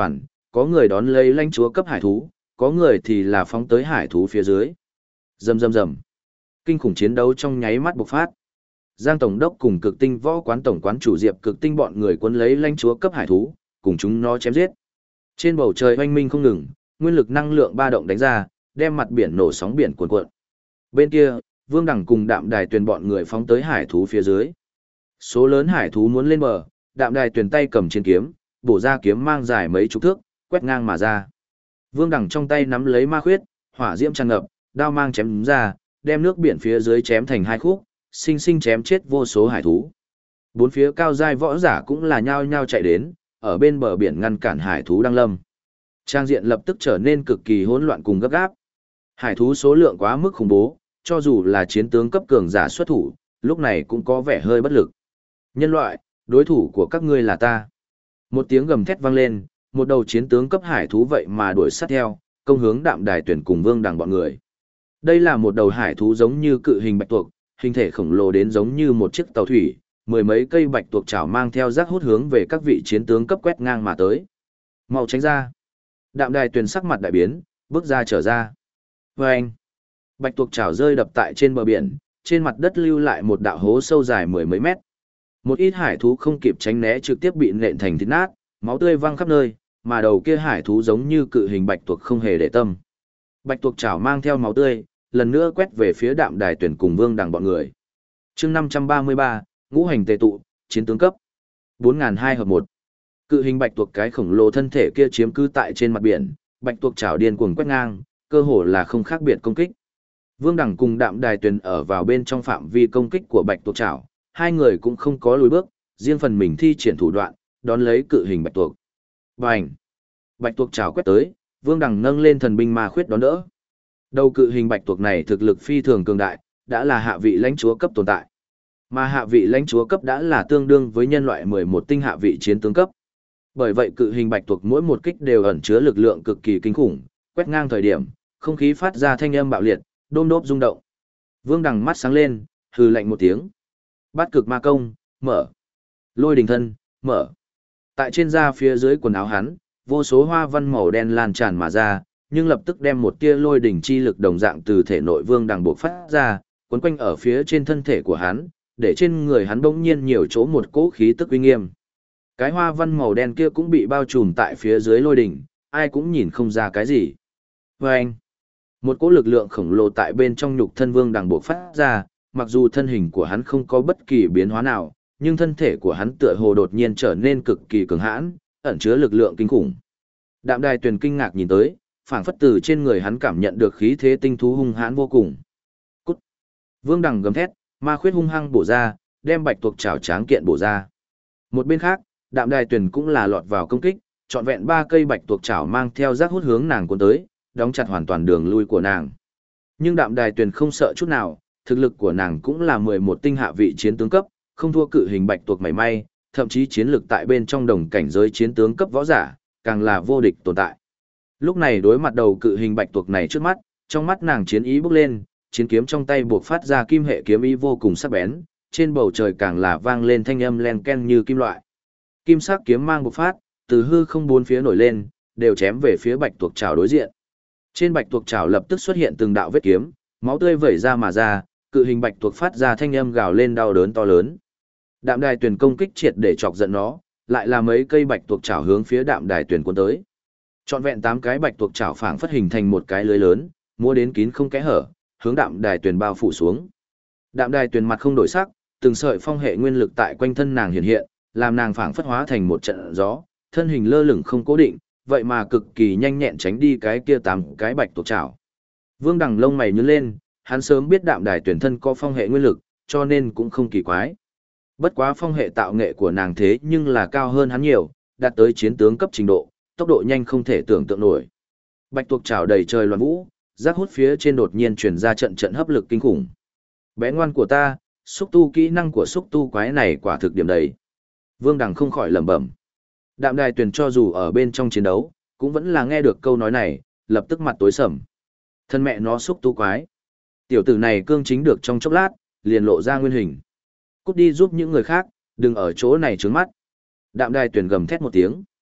có người đón lấy lãnh chúa cấp hải thú, có người thì là phóng tới hải thú phía dưới. Rầm rầm rầm. Kinh khủng chiến đấu trong nháy mắt bộc phát. Giang tổng đốc cùng Cực Tinh võ quán tổng quán chủ Diệp Cực Tinh bọn người cuốn lấy lãnh chúa cấp hải thú, cùng chúng nó chém giết. Trên bầu trời oanh minh không ngừng, nguyên lực năng lượng ba động đánh ra, đem mặt biển nổ sóng biển cuồn cuộn. Bên kia, Vương Đẳng cùng Đạm Đài Tuyền bọn người phóng tới hải thú phía dưới. Số lớn hải thú muốn lên bờ, Đạm Đài Tuyền tay cầm chiến kiếm, bổ ra kiếm mang dài mấy chục thước, quét ngang mà ra. Vương Đẳng trong tay nắm lấy ma khuyết, hỏa diễm tràn ngập, đao mang chém ra, đem nước biển phía dưới chém thành hai khúc, sinh sinh chém chết vô số hải thú. Bốn phía cao giai võ giả cũng là nhao nhao chạy đến, ở bên bờ biển ngăn cản hải thú đang lâm. Trang diện lập tức trở nên cực kỳ hỗn loạn cùng gấp gáp. Hải thú số lượng quá mức khủng bố, cho dù là chiến tướng cấp cường giả xuất thủ, lúc này cũng có vẻ hơi bất lực. Nhân loại, đối thủ của các ngươi là ta. Một tiếng gầm thét vang lên, một đầu chiến tướng cấp hải thú vậy mà đuổi sát theo, công hướng Đạm Đài Tuyển cùng Vương Đằng bọn người. Đây là một đầu hải thú giống như cự hình bạch tuộc, hình thể khổng lồ đến giống như một chiếc tàu thủy, mười mấy cây bạch tuộc chảo mang theo rác hút hướng về các vị chiến tướng cấp quét ngang mà tới. Mau tránh ra. Đạm Đài Tuyền sắc mặt đại biến, bước ra trở ra. Vâng! Bạch tuộc chảo rơi đập tại trên bờ biển, trên mặt đất lưu lại một đạo hố sâu dài mười mấy mét. Một ít hải thú không kịp tránh né trực tiếp bị nện thành thịt nát, máu tươi văng khắp nơi, mà đầu kia hải thú giống như cự hình bạch tuộc không hề để tâm. Bạch tuộc chảo mang theo máu tươi, lần nữa quét về phía Đạm Đài Tuyển cùng Vương Đằng bọn người. Chương 533, ngũ hành tề tụ, chiến tướng cấp. 4002 hợp 1. Cự hình bạch tuộc cái khổng lồ thân thể kia chiếm cứ tại trên mặt biển, bạch tuộc chảo điên cuồng quét ngang, cơ hồ là không khác biệt công kích. Vương Đằng cùng Đạm Đài Tuyển ở vào bên trong phạm vi công kích của bạch tuộc chảo, hai người cũng không có lùi bước, riêng phần mình thi triển thủ đoạn, đón lấy cự hình bạch tuộc. Bành! Bạch tuộc chảo quét tới, Vương Đằng nâng lên thần binh ma khuyết đón đỡ. Đầu cự hình bạch tuộc này thực lực phi thường cường đại, đã là hạ vị lãnh chúa cấp tồn tại. Mà hạ vị lãnh chúa cấp đã là tương đương với nhân loại 11 tinh hạ vị chiến tướng cấp. Bởi vậy cự hình bạch tuộc mỗi một kích đều ẩn chứa lực lượng cực kỳ kinh khủng, quét ngang thời điểm, không khí phát ra thanh âm bạo liệt, đôm đốp rung động. Vương Đằng mắt sáng lên, hừ lạnh một tiếng. Bát cực ma công, mở. Lôi đình thân, mở. Tại trên da phía dưới quần áo hắn, vô số hoa văn màu đen lan tràn mà ra, nhưng lập tức đem một tia lôi đỉnh chi lực đồng dạng từ thể nội Vương Đằng buộc phát ra, quấn quanh ở phía trên thân thể của hắn, để trên người hắn bỗng nhiên nhiều chỗ một cỗ khí tức uy nghiêm. Cái hoa văn màu đen kia cũng bị bao trùm tại phía dưới lôi đỉnh, ai cũng nhìn không ra cái gì. Vâng! Một cỗ lực lượng khổng lồ tại bên trong nhục thân Vương Đằng buộc phát ra, mặc dù thân hình của hắn không có bất kỳ biến hóa nào, nhưng thân thể của hắn tựa hồ đột nhiên trở nên cực kỳ cường hãn, ẩn chứa lực lượng kinh khủng. Đạm Đài Tuyền kinh ngạc nhìn tới, phảng phất từ trên người hắn cảm nhận được khí thế tinh thú hung hãn vô cùng. Cút! Vương Đằng gầm thét, ma khuyết hung hăng bổ ra, đem bạch tuộc chảo tráng kiện bổ ra. Một bên khác, Đạm Đài Tuyền cũng là lọt vào công kích, trọn vẹn 3 cây bạch tuộc chảo mang theo rác hút hướng nàng cuốn tới, đóng chặt hoàn toàn đường lui của nàng. Nhưng Đạm Đài Tuyền không sợ chút nào, thực lực của nàng cũng là 11 tinh hạ vị chiến tướng cấp, không thua cự hình bạch tuộc mảy may, thậm chí chiến lực tại bên trong đồng cảnh giới chiến tướng cấp võ giả, càng là vô địch tồn tại. Lúc này đối mặt đầu cự hình bạch tuộc này trước mắt, trong mắt nàng chiến ý bốc lên, chiến kiếm trong tay buộc phát ra kim hệ kiếm ý vô cùng sắc bén, trên bầu trời càng là vang lên thanh âm len ken như kim loại. Kim sắc kiếm mang bộc phát, từ hư không bốn phía nổi lên, đều chém về phía bạch tuộc trảo đối diện. Trên bạch tuộc trảo lập tức xuất hiện từng đạo vết kiếm, máu tươi vẩy ra mà ra, cự hình bạch tuộc phát ra thanh âm gào lên đau đớn to lớn. Đạm Đài Tuyền công kích triệt để chọc giận nó, lại là mấy cây bạch tuộc chảo hướng phía Đạm Đài Tuyền cuốn tới. Trọn vẹn 8 cái bạch tuộc chảo phảng phất hình thành một cái lưới lớn, múa đến kín không kẽ hở, hướng Đạm Đài Tuyền bao phủ xuống. Đạm Đài Tuyền mặt không đổi sắc, từng sợi phong hệ nguyên lực tại quanh thân nàng hiện hiện, làm nàng phảng phất hóa thành một trận gió, thân hình lơ lửng không cố định, vậy mà cực kỳ nhanh nhẹn tránh đi cái kia 8 cái bạch tuộc chảo. Vương Đằng lông mày nhướng lên, hắn sớm biết Đạm Đài Tuyền thân có phong hệ nguyên lực, cho nên cũng không kỳ quái. Bất quá phong hệ tạo nghệ của nàng thế nhưng là cao hơn hắn nhiều, đạt tới chiến tướng cấp trình độ, tốc độ nhanh không thể tưởng tượng nổi. Bạch tuộc chảo đầy trời loạn vũ, rác hút phía trên đột nhiên truyền ra trận trận hấp lực kinh khủng. Bé ngoan của ta, xúc tu kỹ năng của xúc tu quái này quả thực điểm đầy. Vương Đằng không khỏi lẩm bẩm. Đạm Đài Tuyền cho dù ở bên trong chiến đấu, cũng vẫn là nghe được câu nói này, lập tức mặt tối sầm. Thân mẹ nó xúc tu quái. Tiểu tử này cương chính được trong chốc lát, liền lộ ra nguyên hình. Cút đi giúp những người khác, đừng ở chỗ này trướng mắt. Đạm Đài Tuyền gầm thét một tiếng.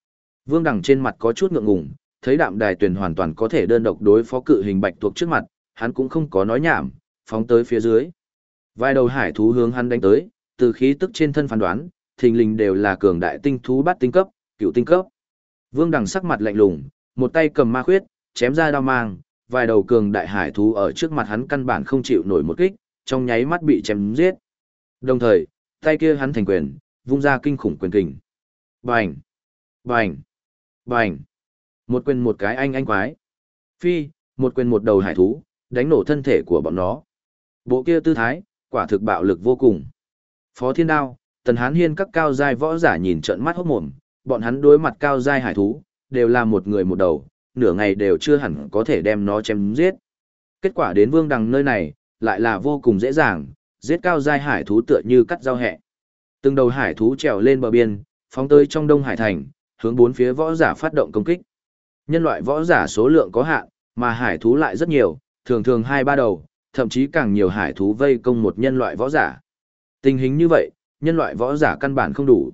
Vương Đằng trên mặt có chút ngượng ngùng, thấy Đạm Đài Tuyền hoàn toàn có thể đơn độc đối phó cự hình bạch tuộc trước mặt, hắn cũng không có nói nhảm, phóng tới phía dưới. Vài đầu hải thú hướng hắn đánh tới, từ khí tức trên thân phán đoán, thình lình đều là cường đại tinh thú bát tinh cấp, cựu tinh cấp. Vương Đằng sắc mặt lạnh lùng, một tay cầm ma khuyết, chém ra đao mang, vài đầu cường đại hải thú ở trước mặt hắn căn bản không chịu nổi một kích, trong nháy mắt bị chém giết. Đồng thời, tay kia hắn thành quyền, vung ra kinh khủng quyền kình. Bành, bành, bành. Một quyền một cái anh quái. Phi, một quyền một đầu hải thú, đánh nổ thân thể của bọn nó. Bộ kia tư thái, quả thực bạo lực vô cùng. Phó Thiên Đao, Tần Hán Hiên các cao giai võ giả nhìn trợn mắt hốt mồm, bọn hắn đối mặt cao giai hải thú, đều là một người một đầu, nửa ngày đều chưa hẳn có thể đem nó chém giết. Kết quả đến Vương Đằng nơi này, lại là vô cùng dễ dàng, giết cao giai hải thú tựa như cắt rau hẹ. Từng đầu hải thú trèo lên bờ biên, phóng tới trong Đông Hải thành, hướng bốn phía võ giả phát động công kích. Nhân loại võ giả số lượng có hạn, mà hải thú lại rất nhiều, thường thường 2-3 đầu, thậm chí càng nhiều hải thú vây công một nhân loại võ giả. Tình hình như vậy, nhân loại võ giả căn bản không đủ.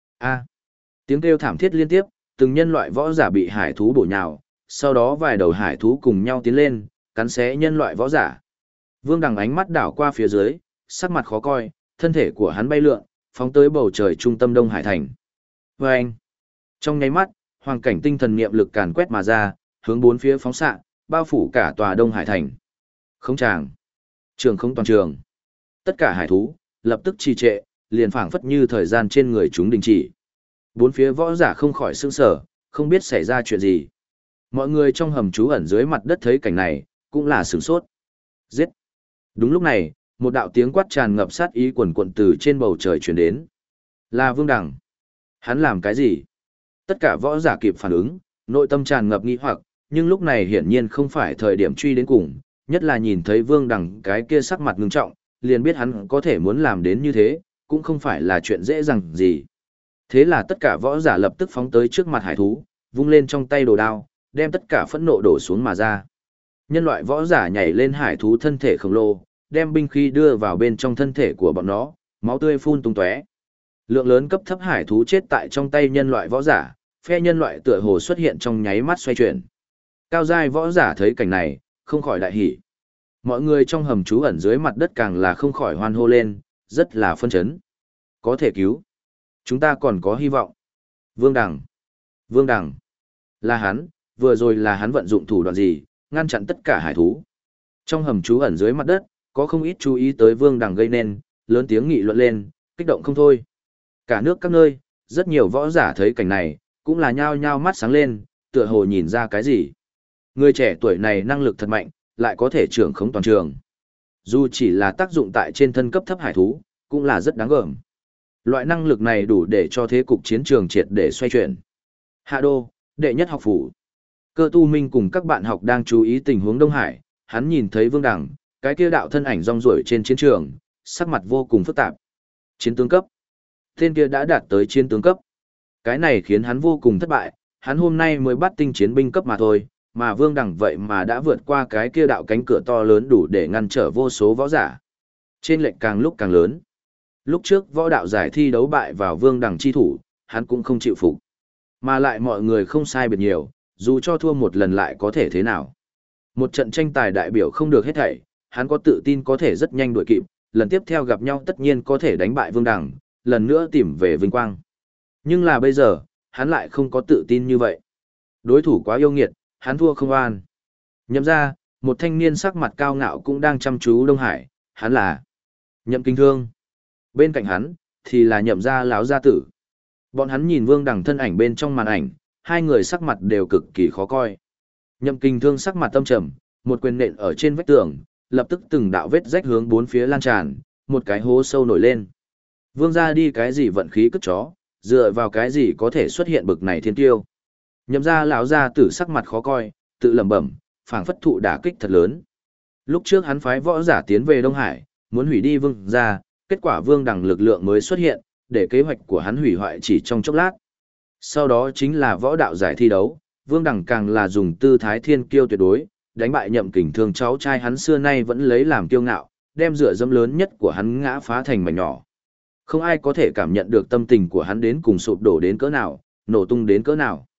Tiếng kêu thảm thiết liên tiếp, từng nhân loại võ giả bị hải thú bổ nhào, sau đó vài đầu hải thú cùng nhau tiến lên, cắn xé nhân loại võ giả. Vương Đằng ánh mắt đảo qua phía dưới, sắc mặt khó coi, thân thể của hắn bay lượn, phóng tới bầu trời trung tâm Đông Hải thành. Vâng! Trong nháy mắt, hoàng cảnh tinh thần niệm lực càn quét mà ra, hướng bốn phía phóng xạ, bao phủ cả tòa Đông Hải thành. Không tràng. Trường không toàn trường. Tất cả hải thú, lập tức trì trệ, liền phảng phất như thời gian trên người chúng đình chỉ. Bốn phía võ giả không khỏi sững sờ, không biết xảy ra chuyện gì. Mọi người trong hầm trú ẩn dưới mặt đất thấy cảnh này, cũng là sửng sốt. Giết! Đúng lúc này, một đạo tiếng quát tràn ngập sát ý quần quận từ trên bầu trời truyền đến. Là Vương Đằng. Hắn làm cái gì? Tất cả võ giả kịp phản ứng, nội tâm tràn ngập nghi hoặc, nhưng lúc này hiển nhiên không phải thời điểm truy đến cùng, nhất là nhìn thấy Vương Đằng cái kia sắc mặt ngưng trọng, liền biết hắn có thể muốn làm đến như thế, cũng không phải là chuyện dễ dàng gì. Thế là tất cả võ giả lập tức phóng tới trước mặt hải thú, vung lên trong tay đồ đao, đem tất cả phẫn nộ đổ xuống mà ra. Nhân loại võ giả nhảy lên hải thú thân thể khổng lồ, đem binh khí đưa vào bên trong thân thể của bọn nó, máu tươi phun tung tóe. Lượng lớn cấp thấp hải thú chết tại trong tay nhân loại võ giả, phe nhân loại tựa hồ xuất hiện trong nháy mắt xoay chuyển. Cao giai võ giả thấy cảnh này, không khỏi đại hỉ. Mọi người trong hầm trú ẩn dưới mặt đất càng là không khỏi hoan hô lên, rất là phân chấn. Có thể cứu. Chúng ta còn có hy vọng. Vương Đằng. Vương Đằng. Là hắn, vừa rồi là hắn vận dụng thủ đoạn gì, ngăn chặn tất cả hải thú. Trong hầm trú ẩn dưới mặt đất, có không ít chú ý tới Vương Đằng gây nên, lớn tiếng nghị luận lên, kích động không thôi. Cả nước các nơi, rất nhiều võ giả thấy cảnh này, cũng là nhao nhao mắt sáng lên, tựa hồ nhìn ra cái gì. Người trẻ tuổi này năng lực thật mạnh, lại có thể trưởng khống toàn trường. Dù chỉ là tác dụng tại trên thân cấp thấp hải thú, cũng là rất đáng gờm. Loại năng lực này đủ để cho thế cục chiến trường triệt để xoay chuyển. Hạ đô, đệ nhất học phủ. Cơ Tu Minh cùng các bạn học đang chú ý tình huống Đông Hải, hắn nhìn thấy Vương Đằng, cái kia đạo thân ảnh rong ruổi trên chiến trường, sắc mặt vô cùng phức tạp. Chiến tướng cấp. Tên kia đã đạt tới chiến tướng cấp. Cái này khiến hắn vô cùng thất bại, hắn hôm nay mới bắt tinh chiến binh cấp mà thôi, mà Vương Đằng vậy mà đã vượt qua cái kia đạo cánh cửa to lớn đủ để ngăn trở vô số võ giả. Trên lệnh càng lúc càng lớn. Lúc trước võ đạo giải thi đấu bại vào Vương Đằng chi thủ, hắn cũng không chịu phục. Mà lại mọi người không sai biệt nhiều, dù cho thua một lần lại có thể thế nào. Một trận tranh tài đại biểu không được hết thảy, hắn có tự tin có thể rất nhanh đuổi kịp, lần tiếp theo gặp nhau tất nhiên có thể đánh bại Vương Đằng, lần nữa tìm về vinh quang. Nhưng là bây giờ, hắn lại không có tự tin như vậy. Đối thủ quá yêu nghiệt, hắn thua không an. Nhậm ra, một thanh niên sắc mặt cao ngạo cũng đang chăm chú Đông Hải, hắn là Nhậm Kinh Thương. Bên cạnh hắn, thì là Nhậm gia láo gia tử. Bọn hắn nhìn Vương Đằng thân ảnh bên trong màn ảnh, hai người sắc mặt đều cực kỳ khó coi. Nhậm Kinh Thương sắc mặt tâm trầm, một quyền nện ở trên vách tường, lập tức từng đạo vết rách hướng bốn phía lan tràn, một cái hố sâu nổi lên. Vương gia đi cái gì vận khí cất chó, dựa vào cái gì có thể xuất hiện bực này thiên tiêu. Nhậm gia lão gia tử sắc mặt khó coi, tự lẩm bẩm, phảng phất thụ đả kích thật lớn. Lúc trước hắn phái võ giả tiến về Đông Hải, muốn hủy đi Vương gia, kết quả Vương Đằng lực lượng mới xuất hiện, để kế hoạch của hắn hủy hoại chỉ trong chốc lát. Sau đó chính là võ đạo giải thi đấu, Vương Đằng càng là dùng tư thái thiên kiêu tuyệt đối, đánh bại Nhậm Kình Thương cháu trai hắn xưa nay vẫn lấy làm kiêu ngạo, đem dựa dẫm lớn nhất của hắn ngã phá thành mảnh nhỏ. Không ai có thể cảm nhận được tâm tình của hắn đến cùng sụp đổ đến cỡ nào, nổ tung đến cỡ nào.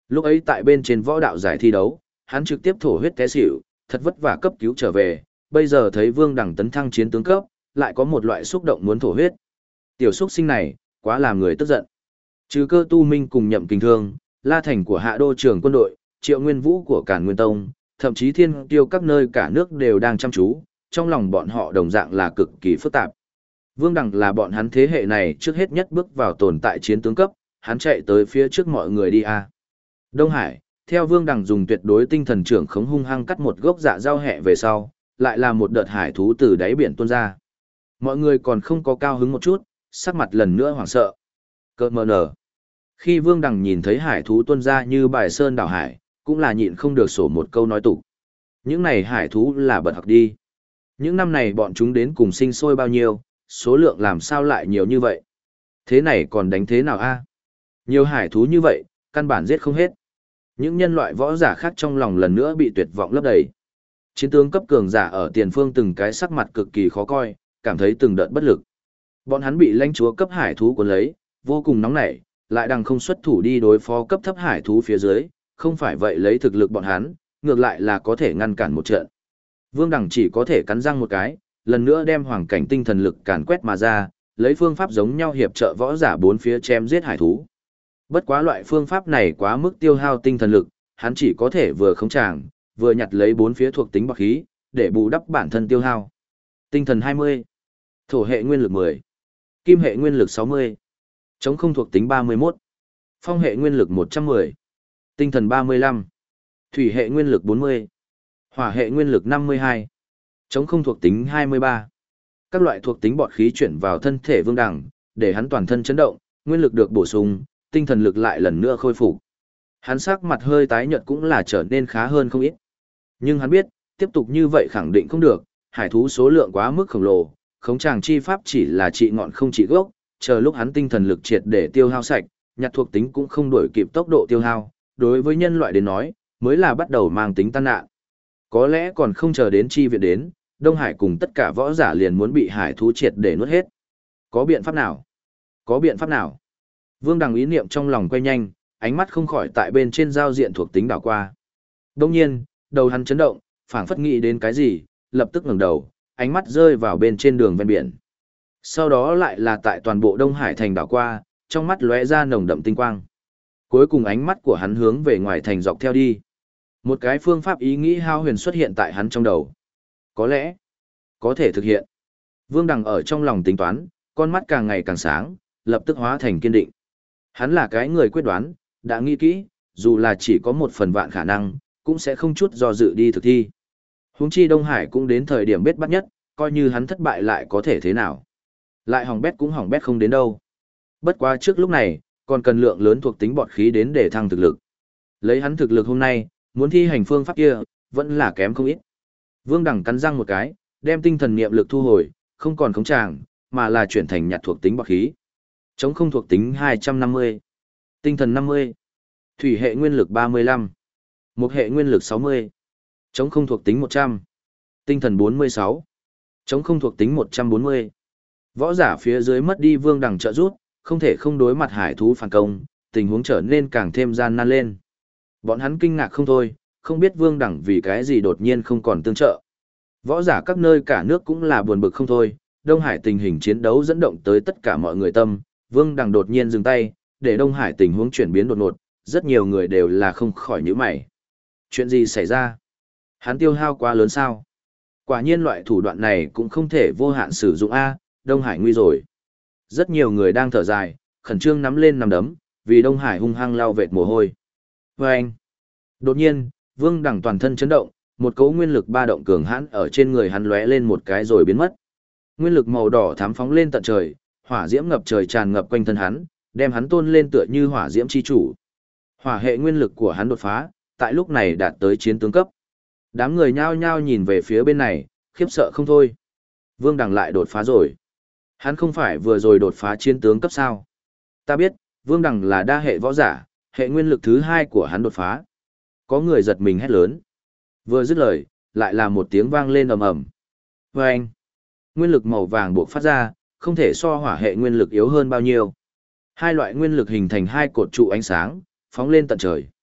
Lúc ấy tại bên trên võ đạo giải thi đấu, hắn trực tiếp thổ huyết té xỉu, thật vất vả cấp cứu trở về, bây giờ thấy Vương Đằng tấn thăng chiến tướng cấp, lại có một loại xúc động muốn thổ huyết. Tiểu xuất sinh này, quá làm người tức giận. Trừ Cơ Tu Minh cùng Nhậm Kình Thương, La Thành của Hạ Đô trưởng quân đội, Triệu Nguyên Vũ của Càn Nguyên Tông, thậm chí Thiên Tiêu các nơi cả nước đều đang chăm chú, trong lòng bọn họ đồng dạng là cực kỳ phức tạp. Vương Đằng là bọn hắn thế hệ này trước hết nhất bước vào tồn tại chiến tướng cấp, hắn chạy tới phía trước mọi người đi a. Đông Hải, theo Vương Đằng dùng tuyệt đối tinh thần trưởng khống hung hăng cắt một gốc dạ giao hẹ về sau, lại là một đợt hải thú từ đáy biển tuôn ra. Mọi người còn không có cao hứng một chút, sắc mặt lần nữa hoảng sợ. Cơ mờ nở. Khi Vương Đằng nhìn thấy hải thú tuôn ra như bài sơn đảo hải, cũng là nhịn không được sổ một câu nói tục. Những này hải thú là bật học đi. Những năm này bọn chúng đến cùng sinh sôi bao nhiêu, số lượng làm sao lại nhiều như vậy? Thế này còn đánh thế nào a? Nhiều hải thú như vậy, căn bản giết không hết. Những nhân loại võ giả khác trong lòng lần nữa bị tuyệt vọng lấp đầy. Chiến tướng cấp cường giả ở tiền phương từng cái sắc mặt cực kỳ khó coi, cảm thấy từng đợt bất lực. Bọn hắn bị lãnh chúa cấp hải thú cuốn lấy, vô cùng nóng nảy, lại đang không xuất thủ đi đối phó cấp thấp hải thú phía dưới, không phải vậy lấy thực lực bọn hắn, ngược lại là có thể ngăn cản một trận. Vương Đằng chỉ có thể cắn răng một cái, lần nữa đem hoàng cảnh tinh thần lực càn quét mà ra, lấy phương pháp giống nhau hiệp trợ võ giả bốn phía chém giết hải thú. Bất quá loại phương pháp này quá mức tiêu hao tinh thần lực, hắn chỉ có thể vừa khống tràng, vừa nhặt lấy bốn phía thuộc tính bạc khí, để bù đắp bản thân tiêu hao. Tinh thần 20, thổ hệ nguyên lực 10, kim hệ nguyên lực 60, chống không thuộc tính 31, phong hệ nguyên lực 110, tinh thần 35, thủy hệ nguyên lực 40, hỏa hệ nguyên lực 52, chống không thuộc tính 23. Các loại thuộc tính bọt khí chuyển vào thân thể Vương Đằng, để hắn toàn thân chấn động, nguyên lực được bổ sung, tinh thần lực lại lần nữa khôi phục. Hắn sắc mặt hơi tái nhợt cũng là trở nên khá hơn không ít. Nhưng hắn biết, tiếp tục như vậy khẳng định không được, hải thú số lượng quá mức khổng lồ, khống tràng chi pháp chỉ là trị ngọn không trị gốc, chờ lúc hắn tinh thần lực triệt để tiêu hao sạch, nhặt thuộc tính cũng không đổi kịp tốc độ tiêu hao, đối với nhân loại đến nói, mới là bắt đầu mang tính tan nạn. Có lẽ còn không chờ đến chi viện đến, Đông Hải cùng tất cả võ giả liền muốn bị hải thú triệt để nuốt hết. Có biện pháp nào? Có biện pháp nào? Vương Đằng ý niệm trong lòng quay nhanh, ánh mắt không khỏi tại bên trên giao diện thuộc tính đảo qua. Đông nhiên, đầu hắn chấn động, phảng phất nghĩ đến cái gì, lập tức ngẩng đầu, ánh mắt rơi vào bên trên đường ven biển. Sau đó lại là tại toàn bộ Đông Hải thành đảo qua, trong mắt lóe ra nồng đậm tinh quang. Cuối cùng ánh mắt của hắn hướng về ngoài thành dọc theo đi. Một cái phương pháp ý nghĩ hao huyền xuất hiện tại hắn trong đầu. Có lẽ, có thể thực hiện. Vương Đằng ở trong lòng tính toán, con mắt càng ngày càng sáng, lập tức hóa thành kiên định. Hắn là cái người quyết đoán, đã nghĩ kỹ, dù là chỉ có một phần vạn khả năng, cũng sẽ không chút do dự đi thực thi. Huống chi Đông Hải cũng đến thời điểm bết bắt nhất, coi như hắn thất bại lại có thể thế nào. Lại hỏng bét cũng hỏng bét không đến đâu. Bất quá trước lúc này, còn cần lượng lớn thuộc tính bọt khí đến để thăng thực lực. Lấy hắn thực lực hôm nay, muốn thi hành phương pháp kia, vẫn là kém không ít. Vương Đằng cắn răng một cái, đem tinh thần niệm lực thu hồi, không còn khống tràng, mà là chuyển thành nhặt thuộc tính bọt khí. Chống không thuộc tính 250, tinh thần 50, thủy hệ nguyên lực 35, mộc hệ nguyên lực 60, chống không thuộc tính 100, tinh thần 46, chống không thuộc tính 140. Võ giả phía dưới mất đi Vương Đằng trợ giúp, không thể không đối mặt hải thú phản công, tình huống trở nên càng thêm gian nan lên. Bọn hắn kinh ngạc không thôi, không biết Vương Đằng vì cái gì đột nhiên không còn tương trợ. Võ giả các nơi cả nước cũng là buồn bực không thôi, Đông Hải tình hình chiến đấu dẫn động tới tất cả mọi người tâm, Vương Đằng đột nhiên dừng tay, để Đông Hải tình huống chuyển biến đột ngột, rất nhiều người đều là không khỏi nhíu mày. Chuyện gì xảy ra? Hắn tiêu hao quá lớn sao? Quả nhiên loại thủ đoạn này cũng không thể vô hạn sử dụng a, Đông Hải nguy rồi. Rất nhiều người đang thở dài, khẩn trương nắm lên nắm đấm, vì Đông Hải hung hăng lau vệt mồ hôi. Và anh, đột nhiên, Vương Đằng toàn thân chấn động, một cỗ nguyên lực ba động cường hãn ở trên người hắn lóe lên một cái rồi biến mất. Nguyên lực màu đỏ thắm phóng lên tận trời, hỏa diễm ngập trời tràn ngập quanh thân hắn, đem hắn tôn lên tựa như hỏa diễm chi chủ. Hỏa hệ nguyên lực của hắn đột phá, tại lúc này đạt tới chiến tướng cấp. Đám người nhao nhao nhìn về phía bên này, khiếp sợ không thôi. Vương Đằng lại đột phá rồi. Hắn không phải vừa rồi đột phá chiến tướng cấp sao? Ta biết, Vương Đằng là đa hệ võ giả, hệ nguyên lực thứ 2 của hắn đột phá. Có người giật mình hét lớn. Vừa dứt lời, lại là một tiếng vang lên ầm ầm. Vâng! Nguyên lực màu vàng buộc phát ra, không thể so hỏa hệ nguyên lực yếu hơn bao nhiêu. Hai loại nguyên lực hình thành hai cột trụ ánh sáng, phóng lên tận trời.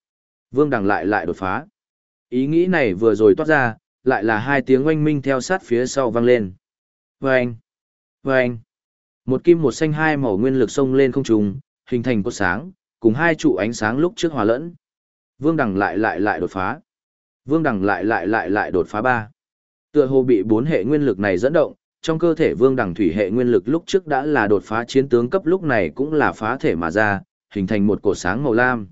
Vương Đằng lại đột phá. Ý nghĩ này vừa rồi toát ra, lại là hai tiếng oanh minh theo sát phía sau vang lên. Vâng! Vâng! Một kim một xanh hai màu nguyên lực xông lên không trung, hình thành cột sáng, cùng hai trụ ánh sáng lúc trước hòa lẫn. Vương Đằng lại đột phá. Vương Đằng lại đột phá 3. Tựa hồ bị 4 hệ nguyên lực này dẫn động, trong cơ thể Vương Đằng thủy hệ nguyên lực lúc trước đã là đột phá chiến tướng cấp, lúc này cũng là phá thể mà ra, hình thành một cột sáng màu lam.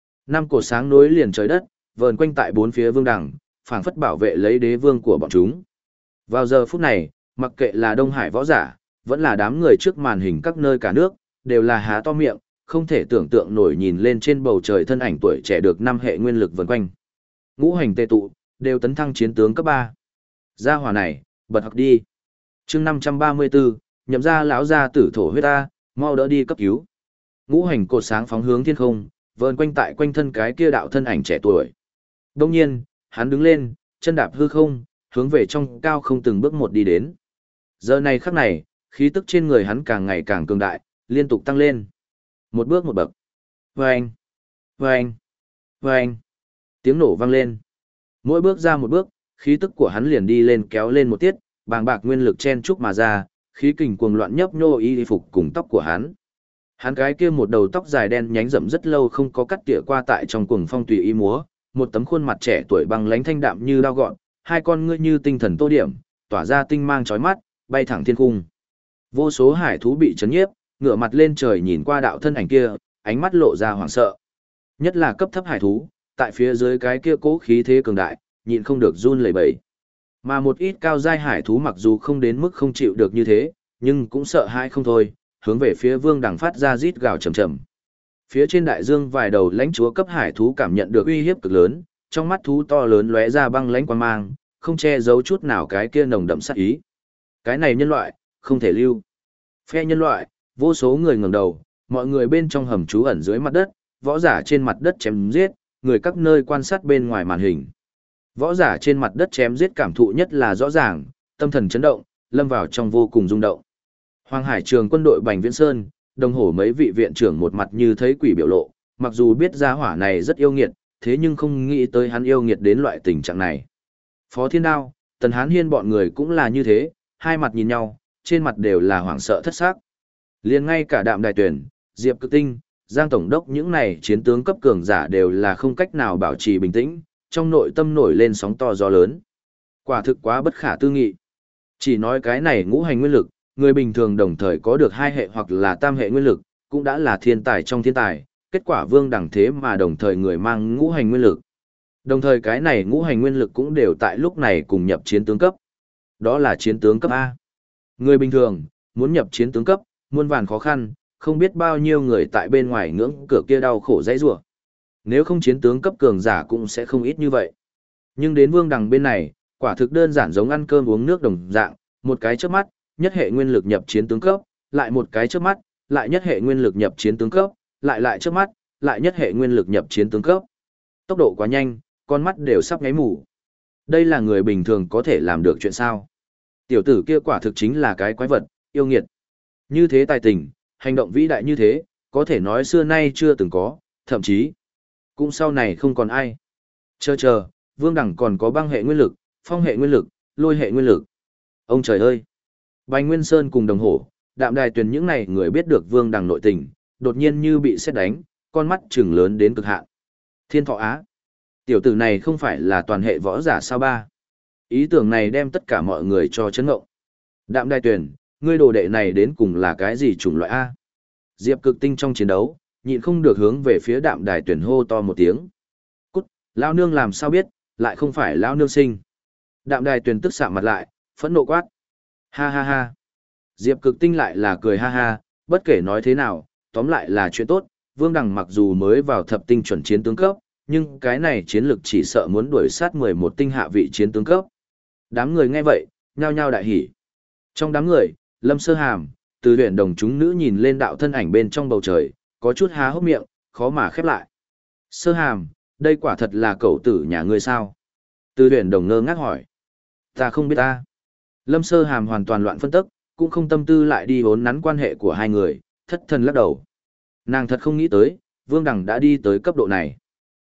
5 cột sáng nối liền trời đất, vờn quanh tại 4 phía Vương Đằng, phảng phất bảo vệ lấy đế vương của bọn chúng. Vào giờ phút này, mặc kệ là Đông Hải võ giả, vẫn là đám người trước màn hình các nơi cả nước, đều là há to miệng, không thể tưởng tượng nổi nhìn lên trên bầu trời thân ảnh tuổi trẻ được 5 hệ nguyên lực vần quanh. Ngũ hành tề tụ, đều tấn thăng chiến tướng cấp 3. Gia hỏa này, bật học đi. Chương 534, nhậm ra lão gia tử thổ huyết ta, mau đỡ đi cấp cứu. Ngũ hành cột sáng phóng hướng thiên không, vờn quanh tại quanh thân cái kia đạo thân ảnh trẻ tuổi. Đông nhiên, hắn đứng lên, chân đạp hư không, hướng về trong cao không từng bước một đi đến. Giờ này khắc này, khí tức trên người hắn càng ngày càng cường đại, liên tục tăng lên. Một bước một bậc. Vâng! Vâng! Vâng! Tiếng nổ vang lên. Mỗi bước ra một bước, khí tức của hắn liền đi lên kéo lên một tiết, bàng bạc nguyên lực chen chúc mà ra, khí kình cuồng loạn nhấp nhô y phục cùng tóc của hắn. Hắn cái kia một đầu tóc dài đen nhánh rậm rất lâu không có cắt tỉa qua tại trong cuồng phong tùy ý múa, một tấm khuôn mặt trẻ tuổi băng lãnh thanh đạm như dao gọn, hai con ngươi như tinh thần tô điểm, tỏa ra tinh mang chói mắt, bay thẳng thiên cung. Vô số hải thú bị chấn nhiếp, ngửa mặt lên trời nhìn qua đạo thân ảnh kia, ánh mắt lộ ra hoảng sợ. Nhất là cấp thấp hải thú, tại phía dưới cái kia cố khí thế cường đại, nhịn không được run lẩy bẩy. Mà một ít cao giai hải thú mặc dù không đến mức không chịu được như thế, nhưng cũng sợ hãi không thôi, hướng về phía Vương Đằng phát ra rít gào trầm trầm. Phía trên đại dương vài đầu lãnh chúa cấp hải thú cảm nhận được uy hiếp cực lớn, trong mắt thú to lớn lóe ra băng lãnh quang mang, không che giấu chút nào cái kia nồng đậm sát ý. Cái này nhân loại, không thể lưu. Phe nhân loại, vô số người ngẩng đầu, mọi người bên trong hầm trú ẩn dưới mặt đất, võ giả trên mặt đất chém giết, người các nơi quan sát bên ngoài màn hình. Võ giả trên mặt đất chém giết cảm thụ nhất là rõ ràng, tâm thần chấn động, lâm vào trong vô cùng rung động. Hoàng Hải Trường quân đội Bành Viễn Sơn, đồng hổ mấy vị viện trưởng một mặt như thấy quỷ biểu lộ, mặc dù biết gia hỏa này rất yêu nghiệt, thế nhưng không nghĩ tới hắn yêu nghiệt đến loại tình trạng này. Phó Thiên Đao, Tần Hán Hiên bọn người cũng là như thế, hai mặt nhìn nhau, trên mặt đều là hoảng sợ thất xác. Liền ngay cả Đạm Đài Tuyển, Diệp Cực Tinh, Giang Tổng đốc những này chiến tướng cấp cường giả đều là không cách nào bảo trì bình tĩnh, trong nội tâm nổi lên sóng to gió lớn. Quả thực quá bất khả tư nghị. Chỉ nói cái này ngũ hành nguyên lực, người bình thường đồng thời có được 2 hệ hoặc là tam hệ nguyên lực, cũng đã là thiên tài trong thiên tài, kết quả Vương Đằng thế mà đồng thời người mang ngũ hành nguyên lực. Đồng thời cái này ngũ hành nguyên lực cũng đều tại lúc này cùng nhập chiến tướng cấp. Đó là chiến tướng cấp A. Người bình thường, muốn nhập chiến tướng cấp, muôn vàn khó khăn, không biết bao nhiêu người tại bên ngoài ngưỡng cửa kia đau khổ dãy rủa. Nếu không chiến tướng cấp cường giả cũng sẽ không ít như vậy. Nhưng đến Vương Đằng bên này, quả thực đơn giản giống ăn cơm uống nước đồng dạng, một cái chớp mắt, nhất hệ nguyên lực nhập chiến tướng cấp, lại một cái chớp mắt, lại nhất hệ nguyên lực nhập chiến tướng cấp, lại chớp mắt, lại nhất hệ nguyên lực nhập chiến tướng cấp. Tốc độ quá nhanh, con mắt đều sắp ngáy mù. Đây là người bình thường có thể làm được chuyện sao? Tiểu tử kia quả thực chính là cái quái vật, yêu nghiệt. Như thế tài tình, hành động vĩ đại như thế, có thể nói xưa nay chưa từng có, thậm chí cũng sau này không còn ai. Chờ, Vương Đằng còn có băng hệ nguyên lực, phong hệ nguyên lực, lôi hệ nguyên lực. Ông trời ơi! Bành Nguyên Sơn cùng đồng hổ, Đạm Đài Tuyền những này người biết được Vương Đằng nội tình, đột nhiên như bị sét đánh, con mắt trừng lớn đến cực hạn. Thiên Thọ Á! Tiểu tử này không phải là toàn hệ võ giả sao ba? Ý tưởng này đem tất cả mọi người cho chấn ngộng. Đạm Đài Tuyền, ngươi đồ đệ này đến cùng là cái gì chủng loại A? Diệp Cực Tinh trong chiến đấu, nhịn không được hướng về phía Đạm Đài Tuyền hô to một tiếng. Cút, lão nương làm sao biết, lại không phải lão nương sinh. Đạm Đài Tuyền tức sạm mặt lại, phẫn nộ quát. Ha ha ha. Diệp Cực Tinh lại là cười ha ha, bất kể nói thế nào, tóm lại là chuyện tốt. Vương Đằng mặc dù mới vào thập tinh chuẩn chiến tướng cấp, nhưng cái này chiến lực chỉ sợ muốn đuổi sát 11 tinh hạ vị chiến tướng cấp. Đám người nghe vậy, nhao nhao đại hỉ. Trong đám người, Lâm Sơ Hàm, Từ Huyền Đồng chúng nữ nhìn lên đạo thân ảnh bên trong bầu trời, có chút há hốc miệng, khó mà khép lại. Sơ Hàm, đây quả thật là cậu tử nhà ngươi sao? Từ Huyền Đồng ngơ ngác hỏi. Ta không biết ta. Lâm Sơ Hàm hoàn toàn loạn phân tức, cũng không tâm tư lại đi vốn nắn quan hệ của hai người, thất thần lắc đầu. Nàng thật không nghĩ tới, Vương Đằng đã đi tới cấp độ này.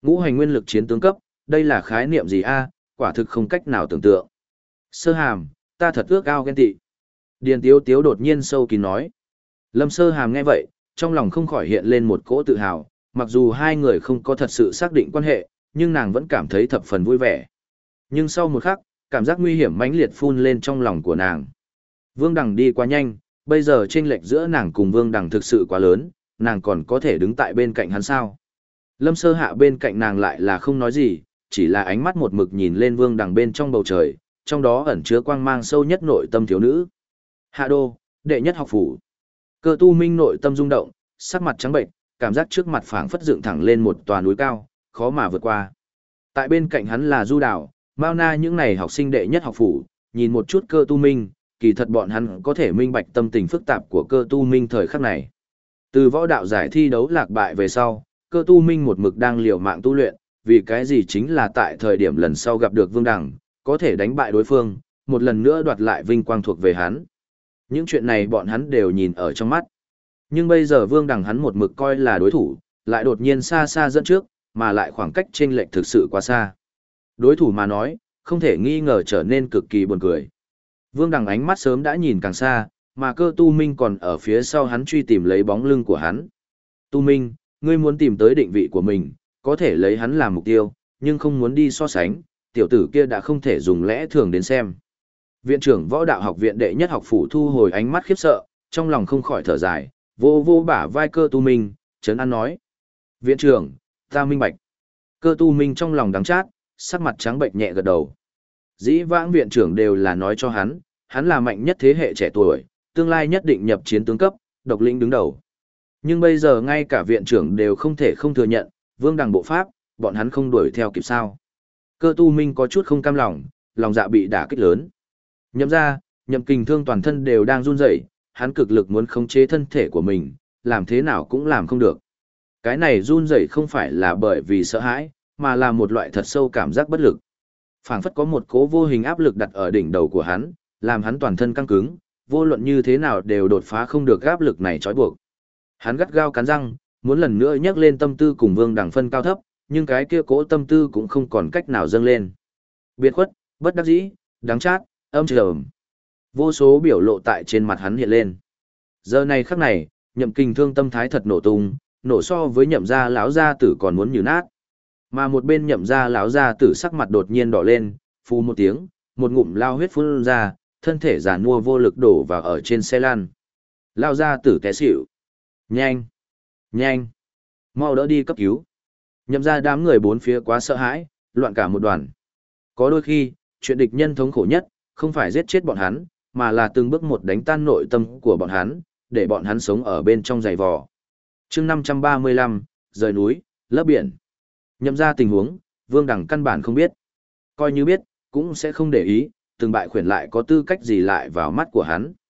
Ngũ hành nguyên lực chiến tướng cấp, đây là khái niệm gì a? Quả thực không cách nào tưởng tượng. Sơ Hàm, ta thật ước ao ghen tị. Điền Tiếu Tiếu đột nhiên sâu kín nói. Lâm Sơ Hàm nghe vậy, trong lòng không khỏi hiện lên một cỗ tự hào, mặc dù hai người không có thật sự xác định quan hệ, nhưng nàng vẫn cảm thấy thập phần vui vẻ. Nhưng sau một khắc, cảm giác nguy hiểm mãnh liệt phun lên trong lòng của nàng. Vương Đằng đi quá nhanh, bây giờ chênh lệch giữa nàng cùng Vương Đằng thực sự quá lớn, nàng còn có thể đứng tại bên cạnh hắn sao? Lâm Sơ Hạ bên cạnh nàng lại là không nói gì, chỉ là ánh mắt một mực nhìn lên Vương Đằng bên trong bầu trời, trong đó ẩn chứa quang mang sâu nhất nội tâm thiếu nữ. Hạ đô, đệ nhất học phủ. Cơ Tu Minh nội tâm rung động, sắc mặt trắng bệnh, cảm giác trước mặt phảng phất dựng thẳng lên một tòa núi cao, khó mà vượt qua. Tại bên cạnh hắn là Du Đào, Mao Na những này học sinh đệ nhất học phủ, nhìn một chút Cơ Tu Minh, kỳ thật bọn hắn có thể minh bạch tâm tình phức tạp của Cơ Tu Minh thời khắc này. Từ võ đạo giải thi đấu lạc bại về sau, Cơ Tu Minh một mực đang liều mạng tu luyện, vì cái gì chính là tại thời điểm lần sau gặp được Vương Đằng, có thể đánh bại đối phương, một lần nữa đoạt lại vinh quang thuộc về hắn. Những chuyện này bọn hắn đều nhìn ở trong mắt. Nhưng bây giờ Vương Đằng hắn một mực coi là đối thủ, lại đột nhiên xa xa dẫn trước, mà lại khoảng cách chênh lệch thực sự quá xa. Đối thủ mà nói, không thể nghi ngờ trở nên cực kỳ buồn cười. Vương Đằng ánh mắt sớm đã nhìn càng xa, mà Cơ Tu Minh còn ở phía sau hắn truy tìm lấy bóng lưng của hắn. Tu Minh, ngươi muốn tìm tới định vị của mình, có thể lấy hắn làm mục tiêu, nhưng không muốn đi so sánh, tiểu tử kia đã không thể dùng lẽ thường đến xem. Viện trưởng võ đạo học viện đệ nhất học phủ thu hồi ánh mắt khiếp sợ, trong lòng không khỏi thở dài, vô vô bả vai Cơ Tu Minh, trấn an nói. Viện trưởng, ta minh bạch. Cơ Tu Minh trong lòng đắng chát, sắc mặt trắng bệnh nhẹ gật đầu. Dĩ vãng viện trưởng đều là nói cho hắn là mạnh nhất thế hệ trẻ tuổi, tương lai nhất định nhập chiến tướng cấp, độc lĩnh đứng đầu. Nhưng bây giờ ngay cả viện trưởng đều không thể không thừa nhận, Vương Đằng bộ pháp, bọn hắn không đuổi theo kịp sao. Cơ Tu Minh có chút không cam lòng dạ bị đả kích lớn. Nhậm ra, Nhậm Kình Thương toàn thân đều đang run rẩy, hắn cực lực muốn khống chế thân thể của mình, làm thế nào cũng làm không được. Cái này run rẩy không phải là bởi vì sợ hãi, mà là một loại thật sâu cảm giác bất lực. Phảng phất có một cố vô hình áp lực đặt ở đỉnh đầu của hắn, làm hắn toàn thân căng cứng, vô luận như thế nào đều đột phá không được áp lực này trói buộc. Hắn gắt gao cắn răng, muốn lần nữa nhắc lên tâm tư cùng Vương Đằng phân cao thấp, nhưng cái kia cố tâm tư cũng không còn cách nào dâng lên. Biệt khuất, bất đắc dĩ, đắng chát, âm trầm. Vô số biểu lộ tại trên mặt hắn hiện lên. Giờ này khắc này, Nhậm Kình Thương tâm thái thật nổ tung, nổ so với Nhậm gia lão gia tử còn muốn nhừ nát. Mà một bên Nhậm gia lão gia tử sắc mặt đột nhiên đỏ lên, phù một tiếng, một ngụm lao huyết phun ra, thân thể giàn mua vô lực đổ vào ở trên xe lăn. Lao gia tử té xỉu. Nhanh! Nhanh! Mau đỡ đi cấp cứu. Nhậm gia đám người bốn phía quá sợ hãi, loạn cả một đoàn. Có đôi khi, chuyện địch nhân thống khổ nhất, không phải giết chết bọn hắn, mà là từng bước một đánh tan nội tâm của bọn hắn, để bọn hắn sống ở bên trong giày vò. chương 535, rời núi, lấp biển. Nhậm ra tình huống, Vương Đằng căn bản không biết. Coi như biết, cũng sẽ không để ý, từng bại khuyển lại có tư cách gì lại vào mắt của hắn.